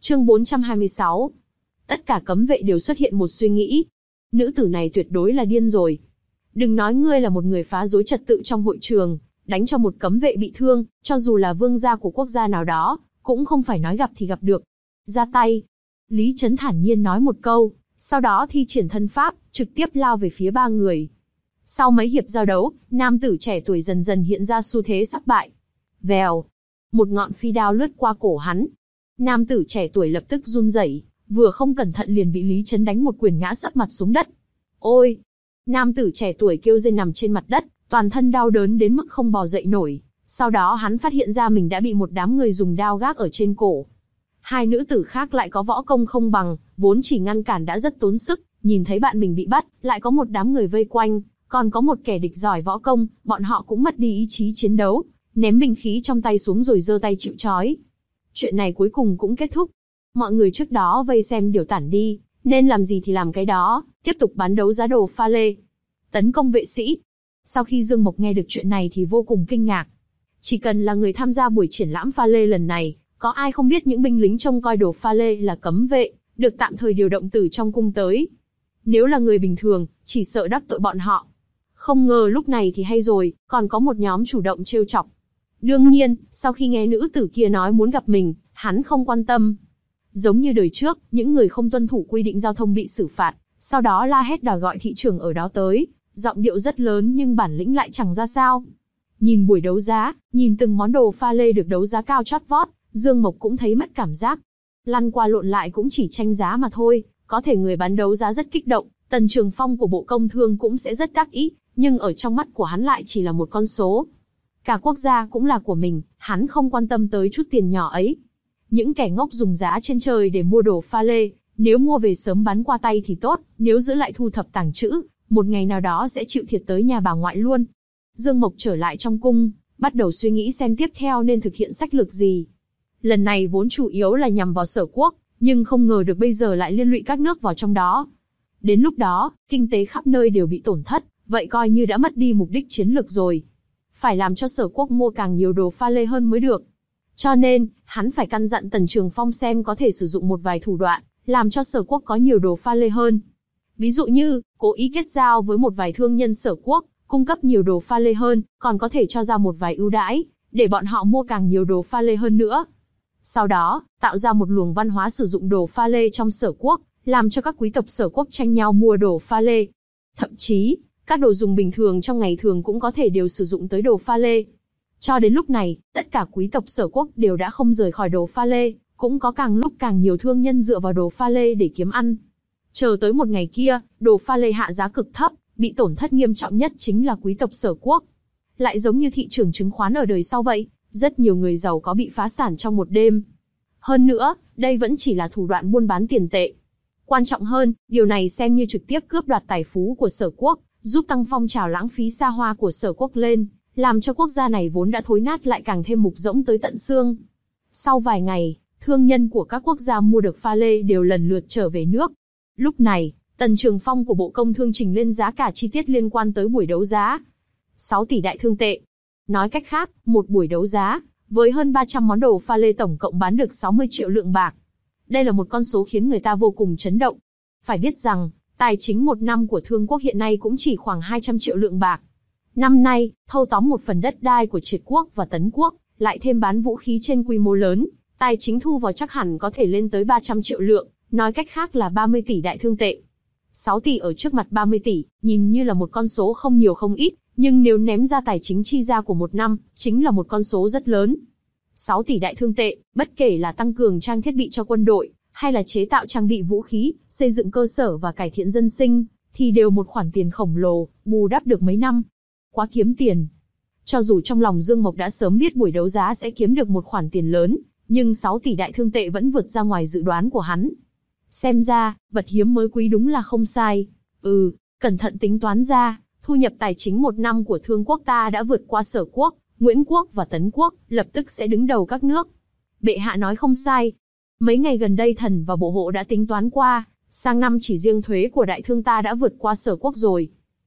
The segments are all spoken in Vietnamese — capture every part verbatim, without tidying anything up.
Chương bốn trăm hai mươi sáu. Tất cả cấm vệ đều xuất hiện một suy nghĩ. Nữ tử này tuyệt đối là điên rồi. Đừng nói ngươi là một người phá rối trật tự trong hội trường, đánh cho một cấm vệ bị thương, cho dù là vương gia của quốc gia nào đó, cũng không phải nói gặp thì gặp được. Ra tay. Lý Chấn thản nhiên nói một câu, sau đó thi triển thân pháp, trực tiếp lao về phía ba người. Sau mấy hiệp giao đấu, nam tử trẻ tuổi dần dần hiện ra xu thế sắp bại. Vèo. Một ngọn phi đao lướt qua cổ hắn. Nam tử trẻ tuổi lập tức run rẩy, vừa không cẩn thận liền bị Lý Chấn đánh một quyền ngã sấp mặt xuống đất. Ôi! Nam tử trẻ tuổi kêu rên nằm trên mặt đất, toàn thân đau đớn đến mức không bò dậy nổi. Sau đó hắn phát hiện ra mình đã bị một đám người dùng đao gác ở trên cổ. Hai nữ tử khác lại có võ công không bằng, vốn chỉ ngăn cản đã rất tốn sức, nhìn thấy bạn mình bị bắt, lại có một đám người vây quanh, còn có một kẻ địch giỏi võ công, bọn họ cũng mất đi ý chí chiến đấu, ném binh khí trong tay xuống rồi giơ tay chịu trói. Chuyện này cuối cùng cũng kết thúc. Mọi người trước đó vây xem đều tản đi, nên làm gì thì làm cái đó, tiếp tục bán đấu giá đồ pha lê. Tấn công vệ sĩ. Sau khi Dương Mộc nghe được chuyện này thì vô cùng kinh ngạc. Chỉ cần là người tham gia buổi triển lãm pha lê lần này, có ai không biết những binh lính trông coi đồ pha lê là cấm vệ, được tạm thời điều động từ trong cung tới. Nếu là người bình thường, chỉ sợ đắc tội bọn họ. Không ngờ lúc này thì hay rồi, còn có một nhóm chủ động trêu chọc. Đương nhiên, sau khi nghe nữ tử kia nói muốn gặp mình, hắn không quan tâm. Giống như đời trước, những người không tuân thủ quy định giao thông bị xử phạt, sau đó la hét đòi gọi thị trưởng ở đó tới, giọng điệu rất lớn nhưng bản lĩnh lại chẳng ra sao. Nhìn buổi đấu giá, nhìn từng món đồ pha lê được đấu giá cao chót vót, Dương Mộc cũng thấy mất cảm giác. Lăn qua lộn lại cũng chỉ tranh giá mà thôi, có thể người bán đấu giá rất kích động, Tần Trường Phong của Bộ Công Thương cũng sẽ rất đắc ý, nhưng ở trong mắt của hắn lại chỉ là một con số. Cả quốc gia cũng là của mình, hắn không quan tâm tới chút tiền nhỏ ấy. Những kẻ ngốc dùng giá trên trời để mua đồ pha lê, nếu mua về sớm bán qua tay thì tốt, nếu giữ lại thu thập tàng trữ, một ngày nào đó sẽ chịu thiệt tới nhà bà ngoại luôn. Dương Mộc trở lại trong cung, bắt đầu suy nghĩ xem tiếp theo nên thực hiện sách lược gì. Lần này vốn chủ yếu là nhằm vào Sở Quốc, nhưng không ngờ được bây giờ lại liên lụy các nước vào trong đó. Đến lúc đó, kinh tế khắp nơi đều bị tổn thất, vậy coi như đã mất đi mục đích chiến lược rồi. Phải làm cho Sở Quốc mua càng nhiều đồ pha lê hơn mới được. Cho nên, hắn phải căn dặn Tần Trường Phong xem có thể sử dụng một vài thủ đoạn, làm cho Sở Quốc có nhiều đồ pha lê hơn. Ví dụ như, cố ý kết giao với một vài thương nhân Sở Quốc, cung cấp nhiều đồ pha lê hơn, còn có thể cho ra một vài ưu đãi, để bọn họ mua càng nhiều đồ pha lê hơn nữa. Sau đó, tạo ra một luồng văn hóa sử dụng đồ pha lê trong Sở Quốc, làm cho các quý tộc Sở Quốc tranh nhau mua đồ pha lê. Thậm chí, các đồ dùng bình thường trong ngày thường cũng có thể đều sử dụng tới đồ pha lê. Cho đến lúc này, tất cả quý tộc Sở Quốc đều đã không rời khỏi đồ pha lê, cũng có càng lúc càng nhiều thương nhân dựa vào đồ pha lê để kiếm ăn. Chờ tới một ngày kia, đồ pha lê hạ giá cực thấp, bị tổn thất nghiêm trọng nhất chính là quý tộc Sở Quốc. Lại giống như thị trường chứng khoán ở đời sau vậy, rất nhiều người giàu có bị phá sản trong một đêm. Hơn nữa, đây vẫn chỉ là thủ đoạn buôn bán tiền tệ. Quan trọng hơn, điều này xem như trực tiếp cướp đoạt tài phú của Sở Quốc, giúp tăng phong trào lãng phí xa hoa của Sở Quốc lên, làm cho quốc gia này vốn đã thối nát lại càng thêm mục rỗng tới tận xương. Sau vài ngày, thương nhân của các quốc gia mua được pha lê đều lần lượt trở về nước. Lúc này, Tần Trường Phong của Bộ Công Thương trình lên giá cả chi tiết liên quan tới buổi đấu giá. sáu tỷ đại thương tệ. Nói cách khác, một buổi đấu giá, với hơn ba trăm món đồ pha lê tổng cộng bán được sáu mươi triệu lượng bạc. Đây là một con số khiến người ta vô cùng chấn động. Phải biết rằng, tài chính một năm của Thương Quốc hiện nay cũng chỉ khoảng hai trăm triệu lượng bạc. Năm nay, thâu tóm một phần đất đai của Triệt Quốc và Tấn Quốc, lại thêm bán vũ khí trên quy mô lớn, tài chính thu vào chắc hẳn có thể lên tới ba trăm triệu lượng, nói cách khác là ba mươi tỷ đại thương tệ. sáu tỷ ở trước mặt ba mươi tỷ, nhìn như là một con số không nhiều không ít, nhưng nếu ném ra tài chính chi ra của một năm, chính là một con số rất lớn. sáu tỷ đại thương tệ, bất kể là tăng cường trang thiết bị cho quân đội, hay là chế tạo trang bị vũ khí, xây dựng cơ sở và cải thiện dân sinh, thì đều một khoản tiền khổng lồ, bù đắp được mấy năm. Quá kiếm tiền. Cho dù trong lòng Dương Mộc đã sớm biết buổi đấu giá sẽ kiếm được một khoản tiền lớn, nhưng sáu tỷ đại thương tệ vẫn vượt ra ngoài dự đoán của hắn. Xem ra, vật hiếm mới quý đúng là không sai. Ừ, cẩn thận tính toán ra, thu nhập tài chính một năm của Thương Quốc ta đã vượt qua Sở Quốc, Nguyễn Quốc và Tấn Quốc, lập tức sẽ đứng đầu các nước. Bệ hạ nói không sai. Mấy ngày gần đây thần và bộ hộ đã tính toán qua, sang năm chỉ riêng thuế của đại thương ta đã vượt qua Sở Quốc rồi.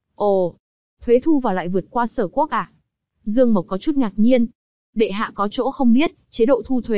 Ồ, thuế thu vào lại vượt qua Sở Quốc à? Dương Mộc có chút ngạc nhiên. Bệ hạ có chỗ không biết, chế độ thu thuế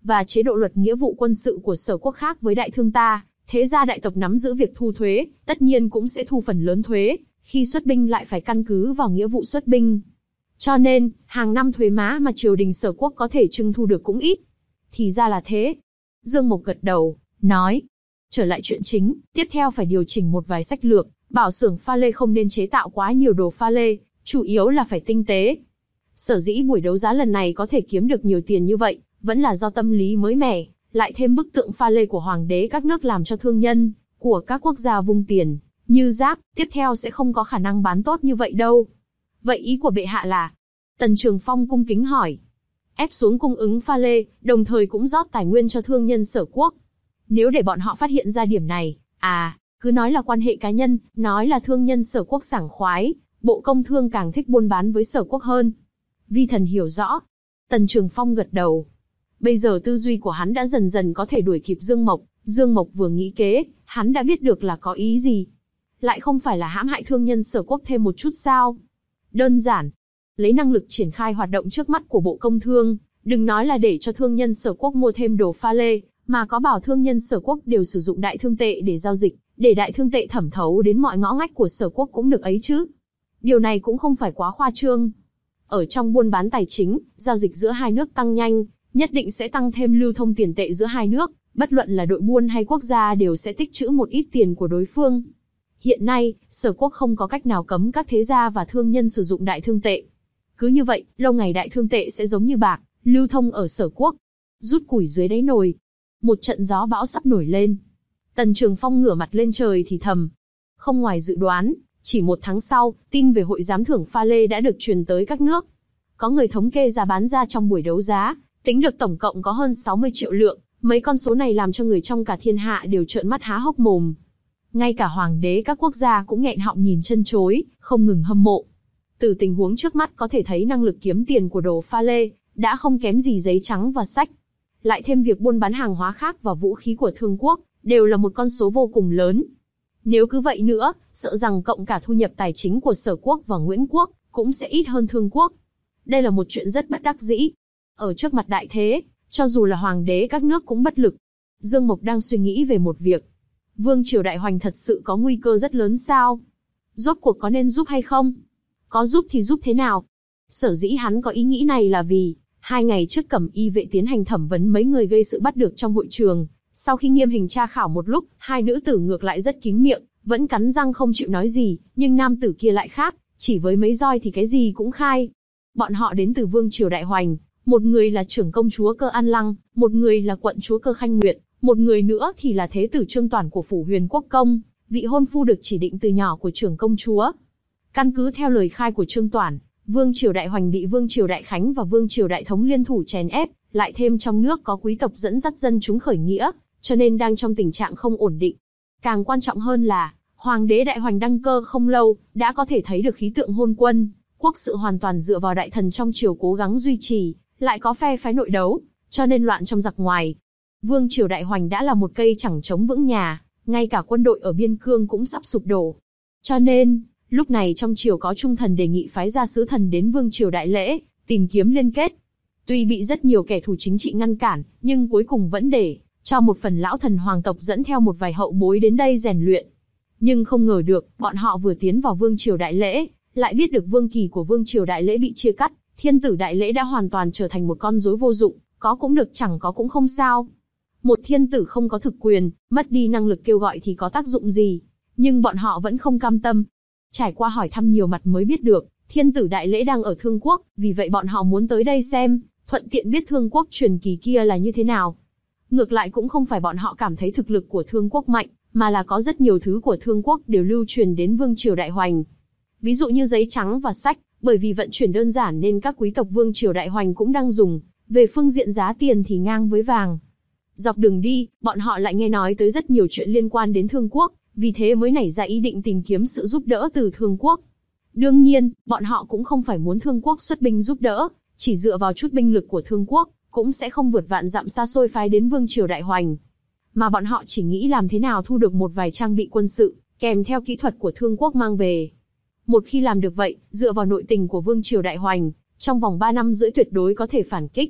và chế độ luật nghĩa vụ quân sự của Sở Quốc khác với Đại Thương ta, thế gia đại tộc nắm giữ việc thu thuế, tất nhiên cũng sẽ thu phần lớn thuế, khi xuất binh lại phải căn cứ vào nghĩa vụ xuất binh. Cho nên, hàng năm thuế má mà triều đình Sở Quốc có thể trưng thu được cũng ít. Thì ra là thế. Dương Mộc gật đầu, nói. Trở lại chuyện chính, tiếp theo phải điều chỉnh một vài sách lược, bảo xưởng pha lê không nên chế tạo quá nhiều đồ pha lê, chủ yếu là phải tinh tế. Sở dĩ buổi đấu giá lần này có thể kiếm được nhiều tiền như vậy, vẫn là do tâm lý mới mẻ, lại thêm bức tượng pha lê của hoàng đế các nước làm cho thương nhân của các quốc gia vung tiền, như rác, tiếp theo sẽ không có khả năng bán tốt như vậy đâu. Vậy ý của bệ hạ là? Tần Trường Phong cung kính hỏi. Ép xuống cung ứng pha lê, đồng thời cũng rót tài nguyên cho thương nhân Sở Quốc. Nếu để bọn họ phát hiện ra điểm này, à, cứ nói là quan hệ cá nhân, nói là thương nhân Sở Quốc sảng khoái, Bộ Công Thương càng thích buôn bán với Sở Quốc hơn. Vi thần hiểu rõ. Tần Trường Phong gật đầu. Bây giờ tư duy của hắn đã dần dần có thể đuổi kịp Dương Mộc, Dương Mộc vừa nghĩ kế, hắn đã biết được là có ý gì. Lại không phải là hãm hại thương nhân Sở Quốc thêm một chút sao? Đơn giản, lấy năng lực triển khai hoạt động trước mắt của Bộ Công Thương, đừng nói là để cho thương nhân Sở Quốc mua thêm đồ pha lê, mà có bảo thương nhân Sở Quốc đều sử dụng đại thương tệ để giao dịch, để đại thương tệ thẩm thấu đến mọi ngõ ngách của Sở Quốc cũng được ấy chứ. Điều này cũng không phải quá khoa trương. Ở trong buôn bán tài chính, giao dịch giữa hai nước tăng nhanh, nhất định sẽ tăng thêm lưu thông tiền tệ giữa hai nước, bất luận là đội buôn hay quốc gia đều sẽ tích trữ một ít tiền của đối phương. Hiện nay, Sở Quốc không có cách nào cấm các thế gia và thương nhân sử dụng đại thương tệ. Cứ như vậy, lâu ngày đại thương tệ sẽ giống như bạc, lưu thông ở Sở Quốc. Rút củi dưới đáy nồi. Một trận gió bão sắp nổi lên. Tần Trường Phong ngửa mặt lên trời thì thầm. Không ngoài dự đoán, chỉ một tháng sau, tin về hội giám thưởng pha lê đã được truyền tới các nước. Có người thống kê giá bán ra trong buổi đấu giá, tính được tổng cộng có hơn sáu mươi triệu lượng, mấy con số này làm cho người trong cả thiên hạ đều trợn mắt há hốc mồm. Ngay cả hoàng đế các quốc gia cũng nghẹn họng nhìn chân chối, không ngừng hâm mộ. Từ tình huống trước mắt có thể thấy năng lực kiếm tiền của đồ pha lê đã không kém gì giấy trắng và sách. Lại thêm việc buôn bán hàng hóa khác và vũ khí của Thương Quốc, đều là một con số vô cùng lớn. Nếu cứ vậy nữa, sợ rằng cộng cả thu nhập tài chính của Sở Quốc và Nguyễn Quốc cũng sẽ ít hơn Thương Quốc. Đây là một chuyện rất bất đắc dĩ. Ở trước mặt đại thế, cho dù là hoàng đế các nước cũng bất lực. Dương Mộc đang suy nghĩ về một việc. Vương triều Đại Hoành thật sự có nguy cơ rất lớn sao? Rốt cuộc có nên giúp hay không? Có giúp thì giúp thế nào? Sở dĩ hắn có ý nghĩ này là vì, hai ngày trước Cẩm Y vệ tiến hành thẩm vấn mấy người gây sự bắt được trong hội trường. Sau khi nghiêm hình tra khảo một lúc, hai nữ tử ngược lại rất kín miệng, vẫn cắn răng không chịu nói gì, nhưng nam tử kia lại khác, chỉ với mấy roi thì cái gì cũng khai. Bọn họ đến từ Vương triều Đại Hoành, một người là trưởng công chúa Cơ An Lăng, một người là quận chúa Cơ Khanh Nguyệt, một người nữa thì là thế tử Trương Toản của phủ Huyền Quốc Công, vị hôn phu được chỉ định từ nhỏ của trưởng công chúa. Căn cứ theo lời khai của Trương Toản, Vương triều Đại Hoành bị Vương triều Đại Khánh và Vương triều Đại Thống liên thủ chèn ép, lại thêm trong nước có quý tộc dẫn dắt dân chúng khởi nghĩa, cho nên đang trong tình trạng không ổn định. Càng quan trọng hơn là, Hoàng đế Đại Hoành đăng cơ không lâu, đã có thể thấy được khí tượng hôn quân, quốc sự hoàn toàn dựa vào đại thần trong triều cố gắng duy trì, lại có phe phái nội đấu, cho nên loạn trong giặc ngoài. Vương triều Đại Hoành đã là một cây chẳng chống vững nhà, ngay cả quân đội ở biên cương cũng sắp sụp đổ. Cho nên, lúc này trong triều có trung thần đề nghị phái ra sứ thần đến Vương triều Đại Lễ, tìm kiếm liên kết. Tuy bị rất nhiều kẻ thù chính trị ngăn cản, nhưng cuối cùng vẫn để cho một phần lão thần hoàng tộc dẫn theo một vài hậu bối đến đây rèn luyện. Nhưng không ngờ được, bọn họ vừa tiến vào Vương triều Đại Lễ, lại biết được vương kỳ của Vương triều Đại Lễ bị chia cắt, thiên tử Đại Lễ đã hoàn toàn trở thành một con rối vô dụng, có cũng được chẳng có cũng không sao. Một thiên tử không có thực quyền, mất đi năng lực kêu gọi thì có tác dụng gì? Nhưng bọn họ vẫn không cam tâm. Trải qua hỏi thăm nhiều mặt mới biết được, thiên tử Đại Lễ đang ở Thương Quốc, vì vậy bọn họ muốn tới đây xem, thuận tiện biết Thương Quốc truyền kỳ kia là như thế nào. Ngược lại cũng không phải bọn họ cảm thấy thực lực của Thương Quốc mạnh, mà là có rất nhiều thứ của Thương Quốc đều lưu truyền đến Vương triều Đại Hoành. Ví dụ như giấy trắng và sách, bởi vì vận chuyển đơn giản nên các quý tộc Vương triều Đại Hoành cũng đang dùng, về phương diện giá tiền thì ngang với vàng. Dọc đường đi, bọn họ lại nghe nói tới rất nhiều chuyện liên quan đến Thương Quốc, vì thế mới nảy ra ý định tìm kiếm sự giúp đỡ từ Thương Quốc. Đương nhiên, bọn họ cũng không phải muốn Thương Quốc xuất binh giúp đỡ, chỉ dựa vào chút binh lực của Thương Quốc, cũng sẽ không vượt vạn dặm xa xôi phái đến Vương triều Đại Hoành. Mà bọn họ chỉ nghĩ làm thế nào thu được một vài trang bị quân sự, kèm theo kỹ thuật của Thương Quốc mang về. Một khi làm được vậy, dựa vào nội tình của Vương triều Đại Hoành, trong vòng ba năm rưỡi tuyệt đối có thể phản kích.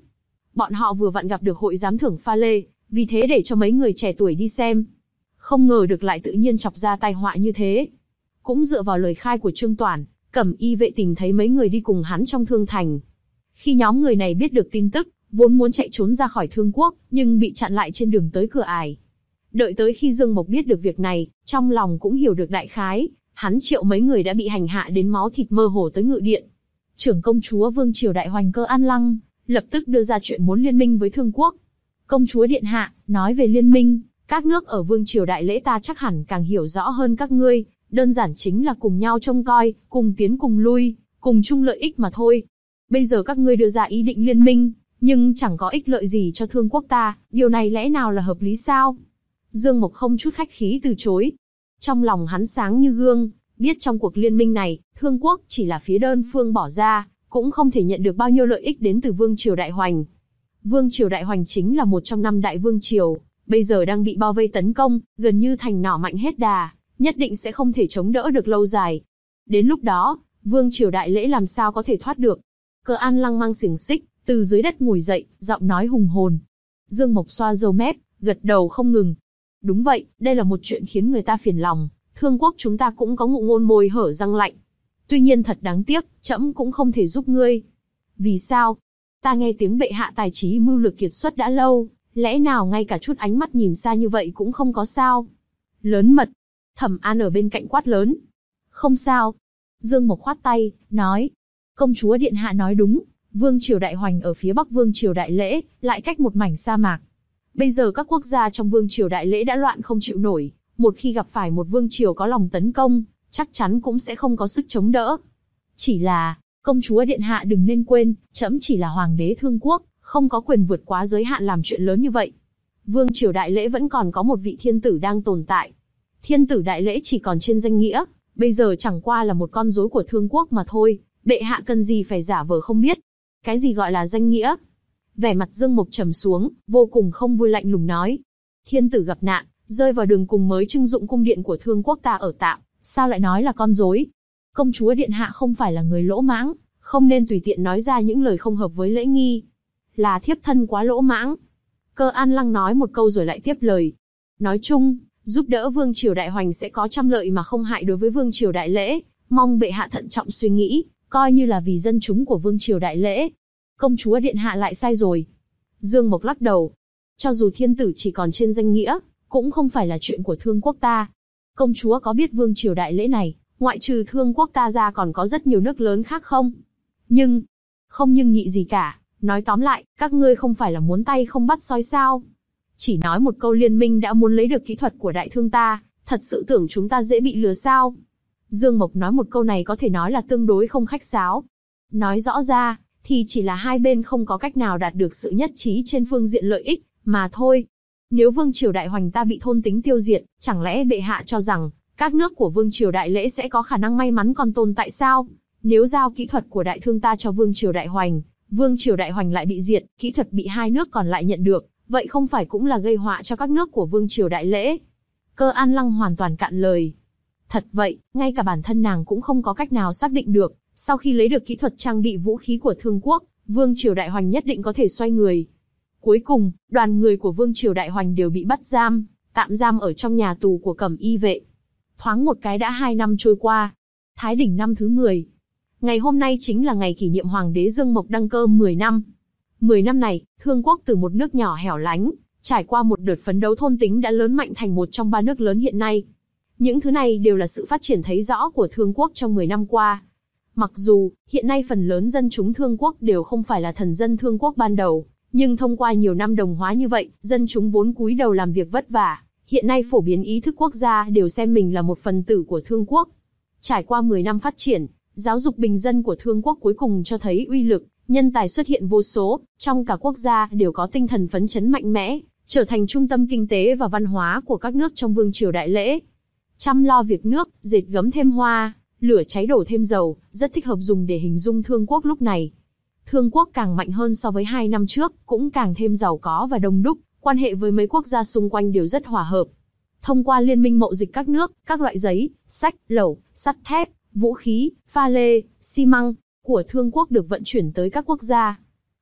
Bọn họ vừa vặn gặp được hội giám thưởng pha lê, vì thế để cho mấy người trẻ tuổi đi xem. Không ngờ được lại tự nhiên chọc ra tai họa như thế. Cũng dựa vào lời khai của Trương Toản, Cẩm Y vệ tìm thấy mấy người đi cùng hắn trong Thương Thành. Khi nhóm người này biết được tin tức, vốn muốn chạy trốn ra khỏi Thương Quốc, nhưng bị chặn lại trên đường tới cửa ải. Đợi tới khi Dương Mộc biết được việc này, trong lòng cũng hiểu được đại khái, hắn triệu mấy người đã bị hành hạ đến máu thịt mơ hồ tới ngự điện. Trưởng công chúa Vương Triều Đại Hoành Cơ An Lăng, lập tức đưa ra chuyện muốn liên minh với Thương Quốc. Công chúa điện hạ, nói về liên minh, các nước ở Vương Triều Đại Lễ ta chắc hẳn càng hiểu rõ hơn các ngươi, đơn giản chính là cùng nhau trông coi, cùng tiến cùng lui, cùng chung lợi ích mà thôi. Bây giờ các ngươi đưa ra ý định liên minh, nhưng chẳng có ích lợi gì cho Thương Quốc ta, điều này lẽ nào là hợp lý sao? Dương Mộc không chút khách khí từ chối. Trong lòng hắn sáng như gương, biết trong cuộc liên minh này, Thương Quốc chỉ là phía đơn phương bỏ ra, cũng không thể nhận được bao nhiêu lợi ích đến từ Vương Triều Đại Hoành. Vương Triều Đại Hoành chính là một trong năm đại vương triều, bây giờ đang bị bao vây tấn công, gần như thành nỏ mạnh hết đà, nhất định sẽ không thể chống đỡ được lâu dài. Đến lúc đó, Vương Triều Đại Lễ làm sao có thể thoát được? Cơ An Lăng mang xiềng xích, từ dưới đất ngồi dậy, giọng nói hùng hồn. Dương Mộc xoa râu mép, gật đầu không ngừng. Đúng vậy, đây là một chuyện khiến người ta phiền lòng, Thương Quốc chúng ta cũng có ngụ ngôn môi hở răng lạnh. Tuy nhiên thật đáng tiếc, trẫm cũng không thể giúp ngươi. Vì sao? Ta nghe tiếng bệ hạ tài trí mưu lược kiệt xuất đã lâu, lẽ nào ngay cả chút ánh mắt nhìn xa như vậy cũng không có sao? Lớn mật. Thẩm An ở bên cạnh quát lớn. Không sao. Dương Mộc khoát tay, nói. Công chúa điện hạ nói đúng, Vương Triều Đại Hoành ở phía bắc Vương Triều Đại Lễ, lại cách một mảnh sa mạc. Bây giờ các quốc gia trong Vương Triều Đại Lễ đã loạn không chịu nổi, một khi gặp phải một vương triều có lòng tấn công, chắc chắn cũng sẽ không có sức chống đỡ. Chỉ là, công chúa điện hạ đừng nên quên, trẫm chỉ là hoàng đế Thương Quốc, không có quyền vượt quá giới hạn làm chuyện lớn như vậy. Vương Triều Đại Lễ vẫn còn có một vị thiên tử đang tồn tại. Thiên tử Đại Lễ chỉ còn trên danh nghĩa, bây giờ chẳng qua là một con rối của Thương Quốc mà thôi, bệ hạ cần gì phải giả vờ không biết. Cái gì gọi là danh nghĩa? Vẻ mặt Dương Mộc trầm xuống, vô cùng không vui lạnh lùng nói. Thiên tử gặp nạn, rơi vào đường cùng mới trưng dụng cung điện của Thương Quốc ta ở tạm, sao lại nói là con rối? Công chúa điện hạ không phải là người lỗ mãng, không nên tùy tiện nói ra những lời không hợp với lễ nghi. Là thiếp thân quá lỗ mãng. Cơ An Lăng nói một câu rồi lại tiếp lời. Nói chung, giúp đỡ Vương Triều Đại Hoành sẽ có trăm lợi mà không hại đối với Vương Triều Đại Lễ, mong bệ hạ thận trọng suy nghĩ, coi như là vì dân chúng của Vương Triều Đại Lễ. Công chúa điện hạ lại sai rồi. Dương Mộc lắc đầu. Cho dù thiên tử chỉ còn trên danh nghĩa, cũng không phải là chuyện của Thương Quốc ta. Công chúa có biết Vương Triều Đại Lễ này, ngoại trừ Thương Quốc ta ra còn có rất nhiều nước lớn khác không? Nhưng, không nhưng nhị gì cả, nói tóm lại, các ngươi không phải là muốn tay không bắt sói sao? Chỉ nói một câu liên minh đã muốn lấy được kỹ thuật của đại thương ta, thật sự tưởng chúng ta dễ bị lừa sao? Dương Mộc nói một câu này có thể nói là tương đối không khách sáo. Nói rõ ra, thì chỉ là hai bên không có cách nào đạt được sự nhất trí trên phương diện lợi ích, mà thôi. Nếu Vương Triều Đại Hoành ta bị thôn tính tiêu diệt, chẳng lẽ bệ hạ cho rằng, các nước của Vương Triều Đại Lễ sẽ có khả năng may mắn còn tồn tại sao? Nếu giao kỹ thuật của đại thương ta cho Vương Triều Đại Hoành, Vương Triều Đại Hoành lại bị diệt, kỹ thuật bị hai nước còn lại nhận được, vậy không phải cũng là gây họa cho các nước của Vương Triều Đại Lễ? Cơ An Lăng hoàn toàn cạn lời. Thật vậy, ngay cả bản thân nàng cũng không có cách nào xác định được, sau khi lấy được kỹ thuật trang bị vũ khí của Thương Quốc, Vương Triều Đại Hoành nhất định có thể xoay người. Cuối cùng, đoàn người của Vương Triều Đại Hoành đều bị bắt giam, tạm giam ở trong nhà tù của Cẩm Y vệ. Thoáng một cái đã hai năm trôi qua. Thái Đỉnh năm thứ mười. Ngày hôm nay chính là ngày kỷ niệm Hoàng đế Dương Mộc đăng cơ mười năm. mười năm này, Thương Quốc từ một nước nhỏ hẻo lánh, trải qua một đợt phấn đấu thôn tính đã lớn mạnh thành một trong ba nước lớn hiện nay. Những thứ này đều là sự phát triển thấy rõ của Thương Quốc trong mười năm qua. Mặc dù, hiện nay phần lớn dân chúng Thương Quốc đều không phải là thần dân Thương Quốc ban đầu, nhưng thông qua nhiều năm đồng hóa như vậy, dân chúng vốn cúi đầu làm việc vất vả, hiện nay phổ biến ý thức quốc gia đều xem mình là một phần tử của Thương Quốc. Trải qua mười năm phát triển, giáo dục bình dân của Thương Quốc cuối cùng cho thấy uy lực, nhân tài xuất hiện vô số, trong cả quốc gia đều có tinh thần phấn chấn mạnh mẽ, trở thành trung tâm kinh tế và văn hóa của các nước trong Vương Triều Đại Lễ. Chăm lo việc nước, dệt gấm thêm hoa, lửa cháy đổ thêm dầu, rất thích hợp dùng để hình dung Thương Quốc lúc này. Thương Quốc càng mạnh hơn so với hai năm trước, cũng càng thêm giàu có và đông đúc, quan hệ với mấy quốc gia xung quanh đều rất hòa hợp. Thông qua liên minh mậu dịch các nước, các loại giấy, sách, lẩu, sắt thép, vũ khí, pha lê, xi măng của Thương Quốc được vận chuyển tới các quốc gia.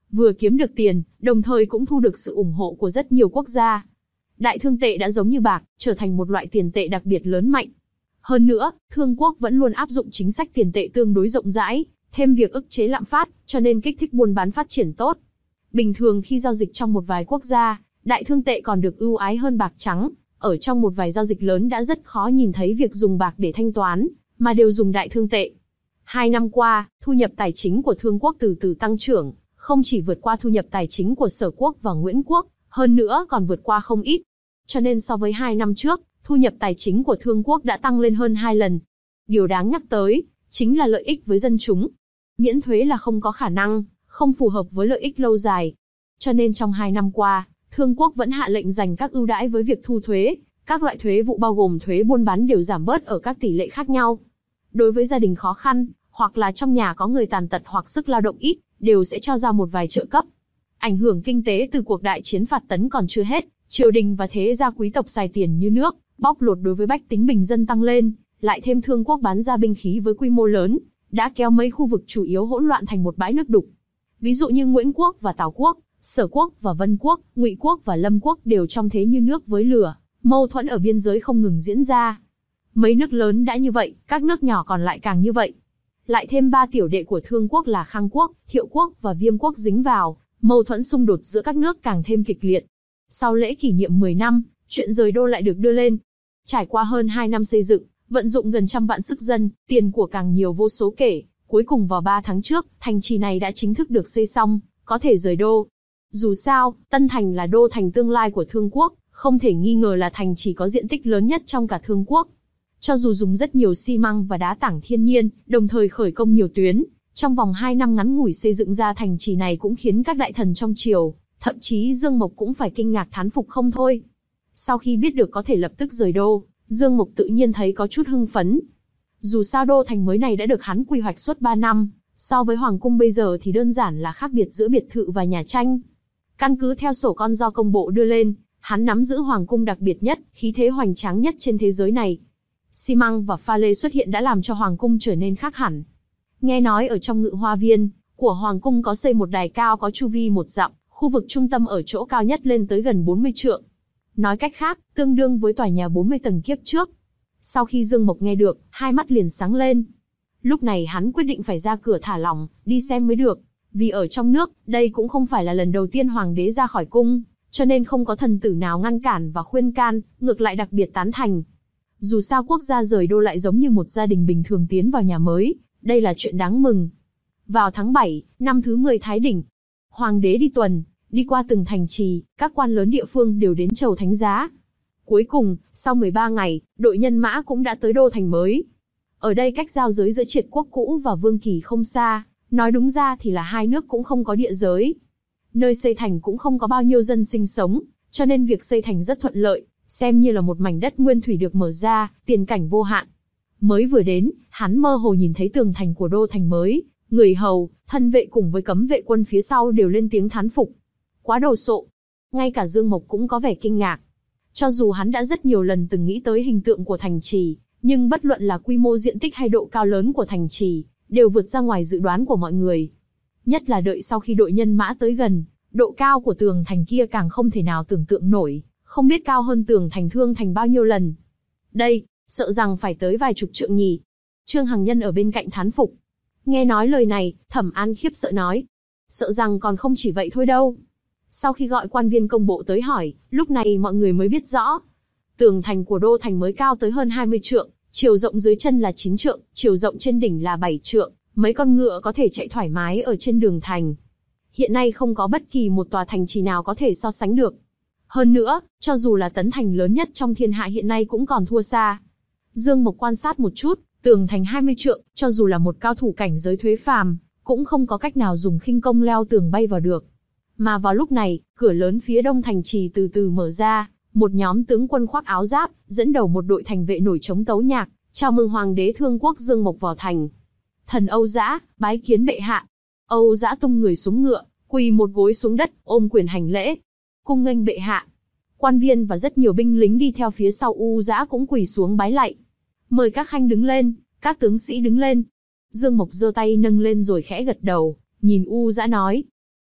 vừa kiếm được tiền, đồng thời cũng thu được sự ủng hộ của rất nhiều quốc gia. Đại thương tệ đã giống như bạc, trở thành một loại tiền tệ đặc biệt lớn mạnh. Hơn nữa, Thương quốc vẫn luôn áp dụng chính sách tiền tệ tương đối rộng rãi, thêm việc ức chế lạm phát, cho nên kích thích buôn bán phát triển tốt. Bình thường khi giao dịch trong một vài quốc gia, đại thương tệ còn được ưu ái hơn bạc trắng. Ở trong một vài giao dịch lớn đã rất khó nhìn thấy việc dùng bạc để thanh toán, mà đều dùng đại thương tệ. Hai năm qua, thu nhập tài chính của Thương quốc từ từ tăng trưởng, không chỉ vượt qua thu nhập tài chính của Sở quốc và Nguyễn quốc, hơn nữa còn vượt qua không ít. Cho nên so với hai năm trước, thu nhập tài chính của Thương quốc đã tăng lên hơn hai lần. Điều đáng nhắc tới, chính là lợi ích với dân chúng. Miễn thuế là không có khả năng, không phù hợp với lợi ích lâu dài. Cho nên trong hai năm qua, Thương quốc vẫn hạ lệnh dành các ưu đãi với việc thu thuế, các loại thuế vụ bao gồm thuế buôn bán đều giảm bớt ở các tỷ lệ khác nhau. Đối với gia đình khó khăn, hoặc là trong nhà có người tàn tật hoặc sức lao động ít, đều sẽ cho ra một vài trợ cấp. Ảnh hưởng kinh tế từ cuộc đại chiến phạt tấn còn chưa hết, triều đình và thế gia quý tộc xài tiền như nước, bóc lột đối với bách tính bình dân tăng lên, lại thêm Thương quốc bán ra binh khí với quy mô lớn, đã kéo mấy khu vực chủ yếu hỗn loạn thành một bãi nước đục. Ví dụ như Nguyễn quốc và Tào quốc, Sở quốc và Vân quốc, Ngụy quốc và Lâm quốc đều trong thế như nước với lửa, mâu thuẫn ở biên giới không ngừng diễn ra. Mấy nước lớn đã như vậy, các nước nhỏ còn lại càng như vậy. Lại thêm ba tiểu đệ của Thương quốc là Khang quốc, Thiệu quốc và Viêm quốc dính vào, mâu thuẫn xung đột giữa các nước càng thêm kịch liệt. Sau lễ kỷ niệm mười năm, chuyện rời đô lại được đưa lên. Trải qua hơn hai năm xây dựng, vận dụng gần trăm vạn sức dân, tiền của càng nhiều vô số kể, cuối cùng vào ba tháng trước, thành trì này đã chính thức được xây xong, có thể rời đô. Dù sao, Tân Thành là đô thành tương lai của Thương quốc, không thể nghi ngờ là thành trì có diện tích lớn nhất trong cả Thương quốc. Cho dù dùng rất nhiều xi măng và đá tảng thiên nhiên, đồng thời khởi công nhiều tuyến, trong vòng hai năm ngắn ngủi xây dựng ra thành trì này cũng khiến các đại thần trong triều, thậm chí Dương Mộc cũng phải kinh ngạc thán phục không thôi. Sau khi biết được có thể lập tức rời đô, Dương Mộc tự nhiên thấy có chút hưng phấn. Dù sao đô thành mới này đã được hắn quy hoạch suốt ba năm, so với hoàng cung bây giờ thì đơn giản là khác biệt giữa biệt thự và nhà tranh. Căn cứ theo sổ con do công bộ đưa lên, hắn nắm giữ hoàng cung đặc biệt nhất, khí thế hoành tráng nhất trên thế giới này. Xi măng và pha lê xuất hiện đã làm cho hoàng cung trở nên khác hẳn. Nghe nói ở trong ngự hoa viên của hoàng cung có xây một đài cao có chu vi một dặm, khu vực trung tâm ở chỗ cao nhất lên tới gần bốn mươi trượng. Nói cách khác, tương đương với tòa nhà bốn mươi tầng kiếp trước. Sau khi Dương Mộc nghe được, hai mắt liền sáng lên. Lúc này hắn quyết định phải ra cửa thả lỏng, đi xem mới được. Vì ở trong nước, đây cũng không phải là lần đầu tiên hoàng đế ra khỏi cung, cho nên không có thần tử nào ngăn cản và khuyên can, ngược lại đặc biệt tán thành. Dù sao quốc gia rời đô lại giống như một gia đình bình thường tiến vào nhà mới, đây là chuyện đáng mừng. Vào tháng bảy, năm thứ mười Thái Đỉnh, hoàng đế đi tuần, đi qua từng thành trì, các quan lớn địa phương đều đến chầu thánh giá. Cuối cùng, sau mười ba ngày, đội nhân mã cũng đã tới đô thành mới. Ở đây cách giao giới giữa Triệt quốc cũ và Vương Kỳ không xa, nói đúng ra thì là hai nước cũng không có địa giới. Nơi xây thành cũng không có bao nhiêu dân sinh sống, cho nên việc xây thành rất thuận lợi, xem như là một mảnh đất nguyên thủy được mở ra, tiền cảnh vô hạn. Mới vừa đến, hắn mơ hồ nhìn thấy tường thành của đô thành mới, người hầu, thân vệ cùng với cấm vệ quân phía sau đều lên tiếng thán phục. Quá đồ sộ. Ngay cả Dương Mộc cũng có vẻ kinh ngạc. Cho dù hắn đã rất nhiều lần từng nghĩ tới hình tượng của thành trì, nhưng bất luận là quy mô diện tích hay độ cao lớn của thành trì, đều vượt ra ngoài dự đoán của mọi người. Nhất là đợi sau khi đội nhân mã tới gần, độ cao của tường thành kia càng không thể nào tưởng tượng nổi, không biết cao hơn tường thành Thương thành bao nhiêu lần. Đây, sợ rằng phải tới vài chục trượng nhỉ. Trương Hằng Nhân ở bên cạnh thán phục. Nghe nói lời này, Thẩm An khiếp sợ nói. Sợ rằng còn không chỉ vậy thôi đâu. Sau khi gọi quan viên công bộ tới hỏi, lúc này mọi người mới biết rõ. Tường thành của đô thành mới cao tới hơn hai mươi trượng, chiều rộng dưới chân là chín trượng, chiều rộng trên đỉnh là bảy trượng, mấy con ngựa có thể chạy thoải mái ở trên đường thành. Hiện nay không có bất kỳ một tòa thành trì nào có thể so sánh được. Hơn nữa, cho dù là tấn thành lớn nhất trong thiên hạ hiện nay cũng còn thua xa. Dương Mộc quan sát một chút, tường thành hai mươi trượng, cho dù là một cao thủ cảnh giới thuế phàm, cũng không có cách nào dùng khinh công leo tường bay vào được. Mà vào lúc này, cửa lớn phía đông thành trì từ từ mở ra, một nhóm tướng quân khoác áo giáp, dẫn đầu một đội thành vệ nổi trống tấu nhạc, chào mừng hoàng đế Thương quốc Dương Mộc vào thành. Thần Âu Dã, bái kiến bệ hạ. Âu Dã tung người xuống ngựa, quỳ một gối xuống đất, ôm quyền hành lễ. Cung nghênh bệ hạ. Quan viên và rất nhiều binh lính đi theo phía sau U Dã cũng quỳ xuống bái lạy. Mời các khanh đứng lên, các tướng sĩ đứng lên. Dương Mộc giơ tay nâng lên rồi khẽ gật đầu, nhìn U Dã nói.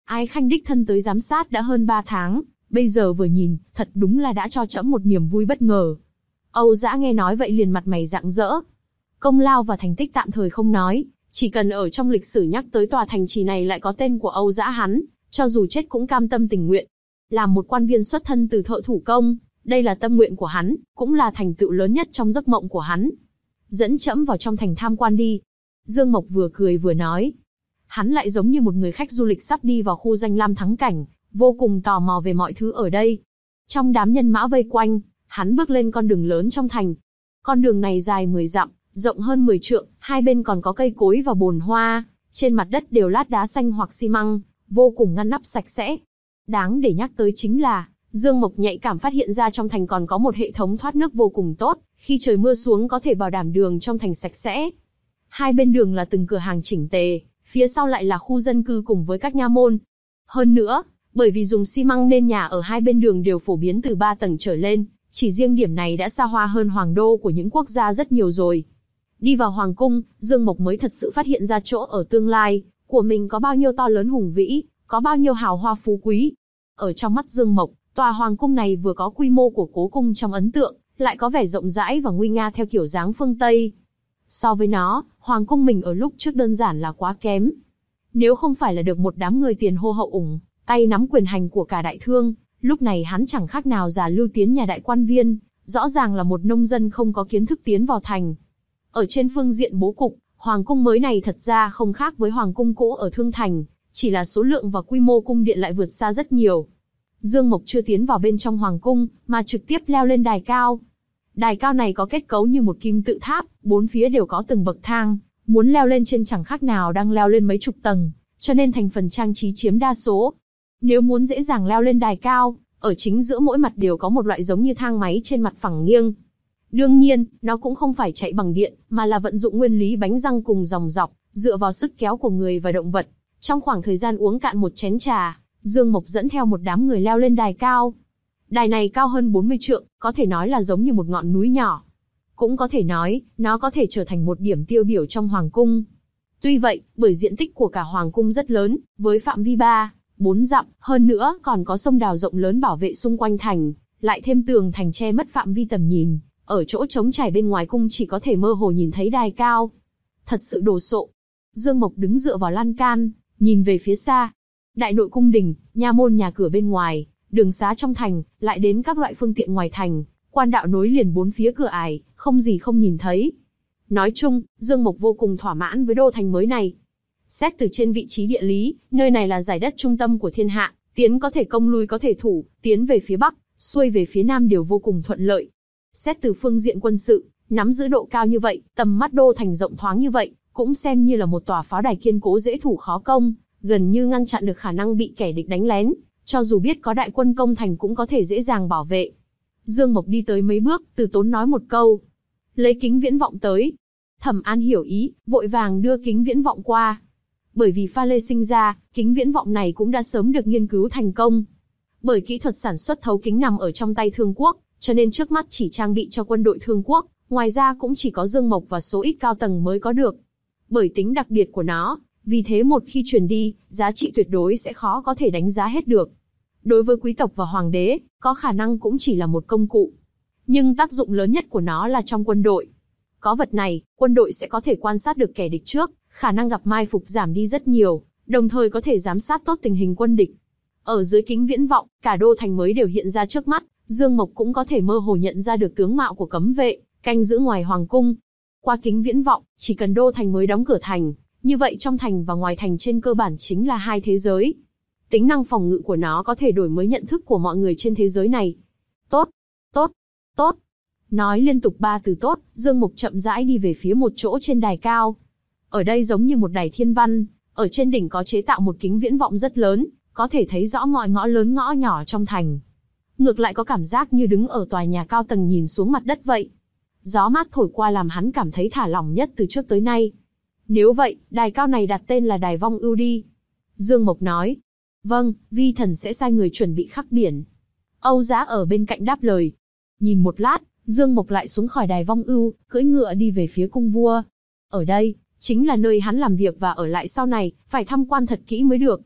Ái Khanh đích thân tới giám sát đã hơn ba tháng, bây giờ vừa nhìn, thật đúng là đã cho trẫm một niềm vui bất ngờ. Âu Dã nghe nói vậy liền mặt mày rạng rỡ. Công lao và thành tích tạm thời không nói, chỉ cần ở trong lịch sử nhắc tới tòa thành trì này lại có tên của Âu Dã hắn, cho dù chết cũng cam tâm tình nguyện. Làm một quan viên xuất thân từ thợ thủ công, đây là tâm nguyện của hắn, cũng là thành tựu lớn nhất trong giấc mộng của hắn. Dẫn trẫm vào trong thành tham quan đi. Dương Mộc vừa cười vừa nói. Hắn lại giống như một người khách du lịch sắp đi vào khu danh lam thắng cảnh, vô cùng tò mò về mọi thứ ở đây. Trong đám nhân mã vây quanh, hắn bước lên con đường lớn trong thành. Con đường này dài mười dặm, rộng hơn mười trượng, hai bên còn có cây cối và bồn hoa, trên mặt đất đều lát đá xanh hoặc xi măng, vô cùng ngăn nắp sạch sẽ. Đáng để nhắc tới chính là, Dương Mộc nhạy cảm phát hiện ra trong thành còn có một hệ thống thoát nước vô cùng tốt, khi trời mưa xuống có thể bảo đảm đường trong thành sạch sẽ. Hai bên đường là từng cửa hàng chỉnh tề, phía sau lại là khu dân cư cùng với các nha môn. Hơn nữa, bởi vì dùng xi măng nên nhà ở hai bên đường đều phổ biến từ ba tầng trở lên, chỉ riêng điểm này đã xa hoa hơn hoàng đô của những quốc gia rất nhiều rồi. Đi vào hoàng cung, Dương Mộc mới thật sự phát hiện ra chỗ ở tương lai của mình có bao nhiêu to lớn hùng vĩ, có bao nhiêu hào hoa phú quý. Ở trong mắt Dương Mộc, tòa hoàng cung này vừa có quy mô của cố cung trong ấn tượng, lại có vẻ rộng rãi và nguy nga theo kiểu dáng phương Tây. So với nó, hoàng cung mình ở lúc trước đơn giản là quá kém. Nếu không phải là được một đám người tiền hô hậu ủng, tay nắm quyền hành của cả đại thương, lúc này hắn chẳng khác nào già Lưu Tiến nhà đại quan viên, rõ ràng là một nông dân không có kiến thức tiến vào thành. Ở trên phương diện bố cục, hoàng cung mới này thật ra không khác với hoàng cung cũ ở Thương Thành, chỉ là số lượng và quy mô cung điện lại vượt xa rất nhiều. Dương Mộc chưa tiến vào bên trong hoàng cung, mà trực tiếp leo lên đài cao. Đài cao này có kết cấu như một kim tự tháp, bốn phía đều có từng bậc thang, muốn leo lên trên chẳng khác nào đang leo lên mấy chục tầng, cho nên thành phần trang trí chiếm đa số. Nếu muốn dễ dàng leo lên đài cao, ở chính giữa mỗi mặt đều có một loại giống như thang máy trên mặt phẳng nghiêng. Đương nhiên, nó cũng không phải chạy bằng điện, mà là vận dụng nguyên lý bánh răng cùng dòng dọc, dựa vào sức kéo của người và động vật. Trong khoảng thời gian uống cạn một chén trà, Dương Mộc dẫn theo một đám người leo lên đài cao. Đài này cao hơn bốn mươi trượng, có thể nói là giống như một ngọn núi nhỏ. Cũng có thể nói, nó có thể trở thành một điểm tiêu biểu trong hoàng cung. Tuy vậy, bởi diện tích của cả hoàng cung rất lớn, với phạm vi ba, bốn dặm, hơn nữa còn có sông đào rộng lớn bảo vệ xung quanh thành, lại thêm tường thành che mất phạm vi tầm nhìn, ở chỗ trống trải bên ngoài cung chỉ có thể mơ hồ nhìn thấy đài cao. Thật sự đồ sộ. Dương Mộc đứng dựa vào lan can, nhìn về phía xa. Đại nội cung đình, nha môn nhà cửa bên ngoài, đường xá trong thành, lại đến các loại phương tiện ngoài thành, quan đạo nối liền bốn phía cửa ải, không gì không nhìn thấy. Nói chung, Dương Mộc vô cùng thỏa mãn với đô thành mới này. Xét từ trên vị trí địa lý, nơi này là giải đất trung tâm của thiên hạ, tiến có thể công lui có thể thủ, tiến về phía bắc, xuôi về phía nam đều vô cùng thuận lợi. Xét từ phương diện quân sự, nắm giữ độ cao như vậy, tầm mắt đô thành rộng thoáng như vậy, cũng xem như là một tòa pháo đài kiên cố dễ thủ khó công, gần như ngăn chặn được khả năng bị kẻ địch đánh lén, cho dù biết có đại quân công thành cũng có thể dễ dàng bảo vệ. Dương Mộc đi tới mấy bước, từ tốn nói một câu. Lấy kính viễn vọng tới. Thẩm An hiểu ý, vội vàng đưa kính viễn vọng qua. Bởi vì pha lê sinh ra, kính viễn vọng này cũng đã sớm được nghiên cứu thành công. Bởi kỹ thuật sản xuất thấu kính nằm ở trong tay Thương Quốc, cho nên trước mắt chỉ trang bị cho quân đội Thương Quốc, ngoài ra cũng chỉ có Dương Mộc và số ít cao tầng mới có được. Bởi tính đặc biệt của nó, vì thế một khi truyền đi, giá trị tuyệt đối sẽ khó có thể đánh giá hết được. Đối với quý tộc và hoàng đế, có khả năng cũng chỉ là một công cụ. Nhưng tác dụng lớn nhất của nó là trong quân đội. Có vật này, quân đội sẽ có thể quan sát được kẻ địch trước, khả năng gặp mai phục giảm đi rất nhiều, đồng thời có thể giám sát tốt tình hình quân địch. Ở dưới kính viễn vọng, cả đô thành mới đều hiện ra trước mắt, Dương Mộc cũng có thể mơ hồ nhận ra được tướng mạo của cấm vệ, canh giữ ngoài hoàng cung. Qua kính viễn vọng, chỉ cần đô thành mới đóng cửa thành, như vậy trong thành và ngoài thành trên cơ bản chính là hai thế giới. Tính năng phòng ngự của nó có thể đổi mới nhận thức của mọi người trên thế giới này. Tốt, tốt, tốt. Nói liên tục ba từ tốt, Dương Mộc chậm rãi đi về phía một chỗ trên đài cao. Ở đây giống như một đài thiên văn, ở trên đỉnh có chế tạo một kính viễn vọng rất lớn, có thể thấy rõ mọi ngõ lớn ngõ nhỏ trong thành. Ngược lại có cảm giác như đứng ở tòa nhà cao tầng nhìn xuống mặt đất vậy. Gió mát thổi qua làm hắn cảm thấy thả lỏng nhất từ trước tới nay. Nếu vậy, đài cao này đặt tên là đài Vong Ưu đi. Dương Mộc nói. Vâng, vi thần sẽ sai người chuẩn bị khắc biển. Âu Dã ở bên cạnh đáp lời. Nhìn một lát, Dương Mộc lại xuống khỏi đài Vong Ưu, cưỡi ngựa đi về phía cung vua. Ở đây, chính là nơi hắn làm việc và ở lại sau này, phải tham quan thật kỹ mới được.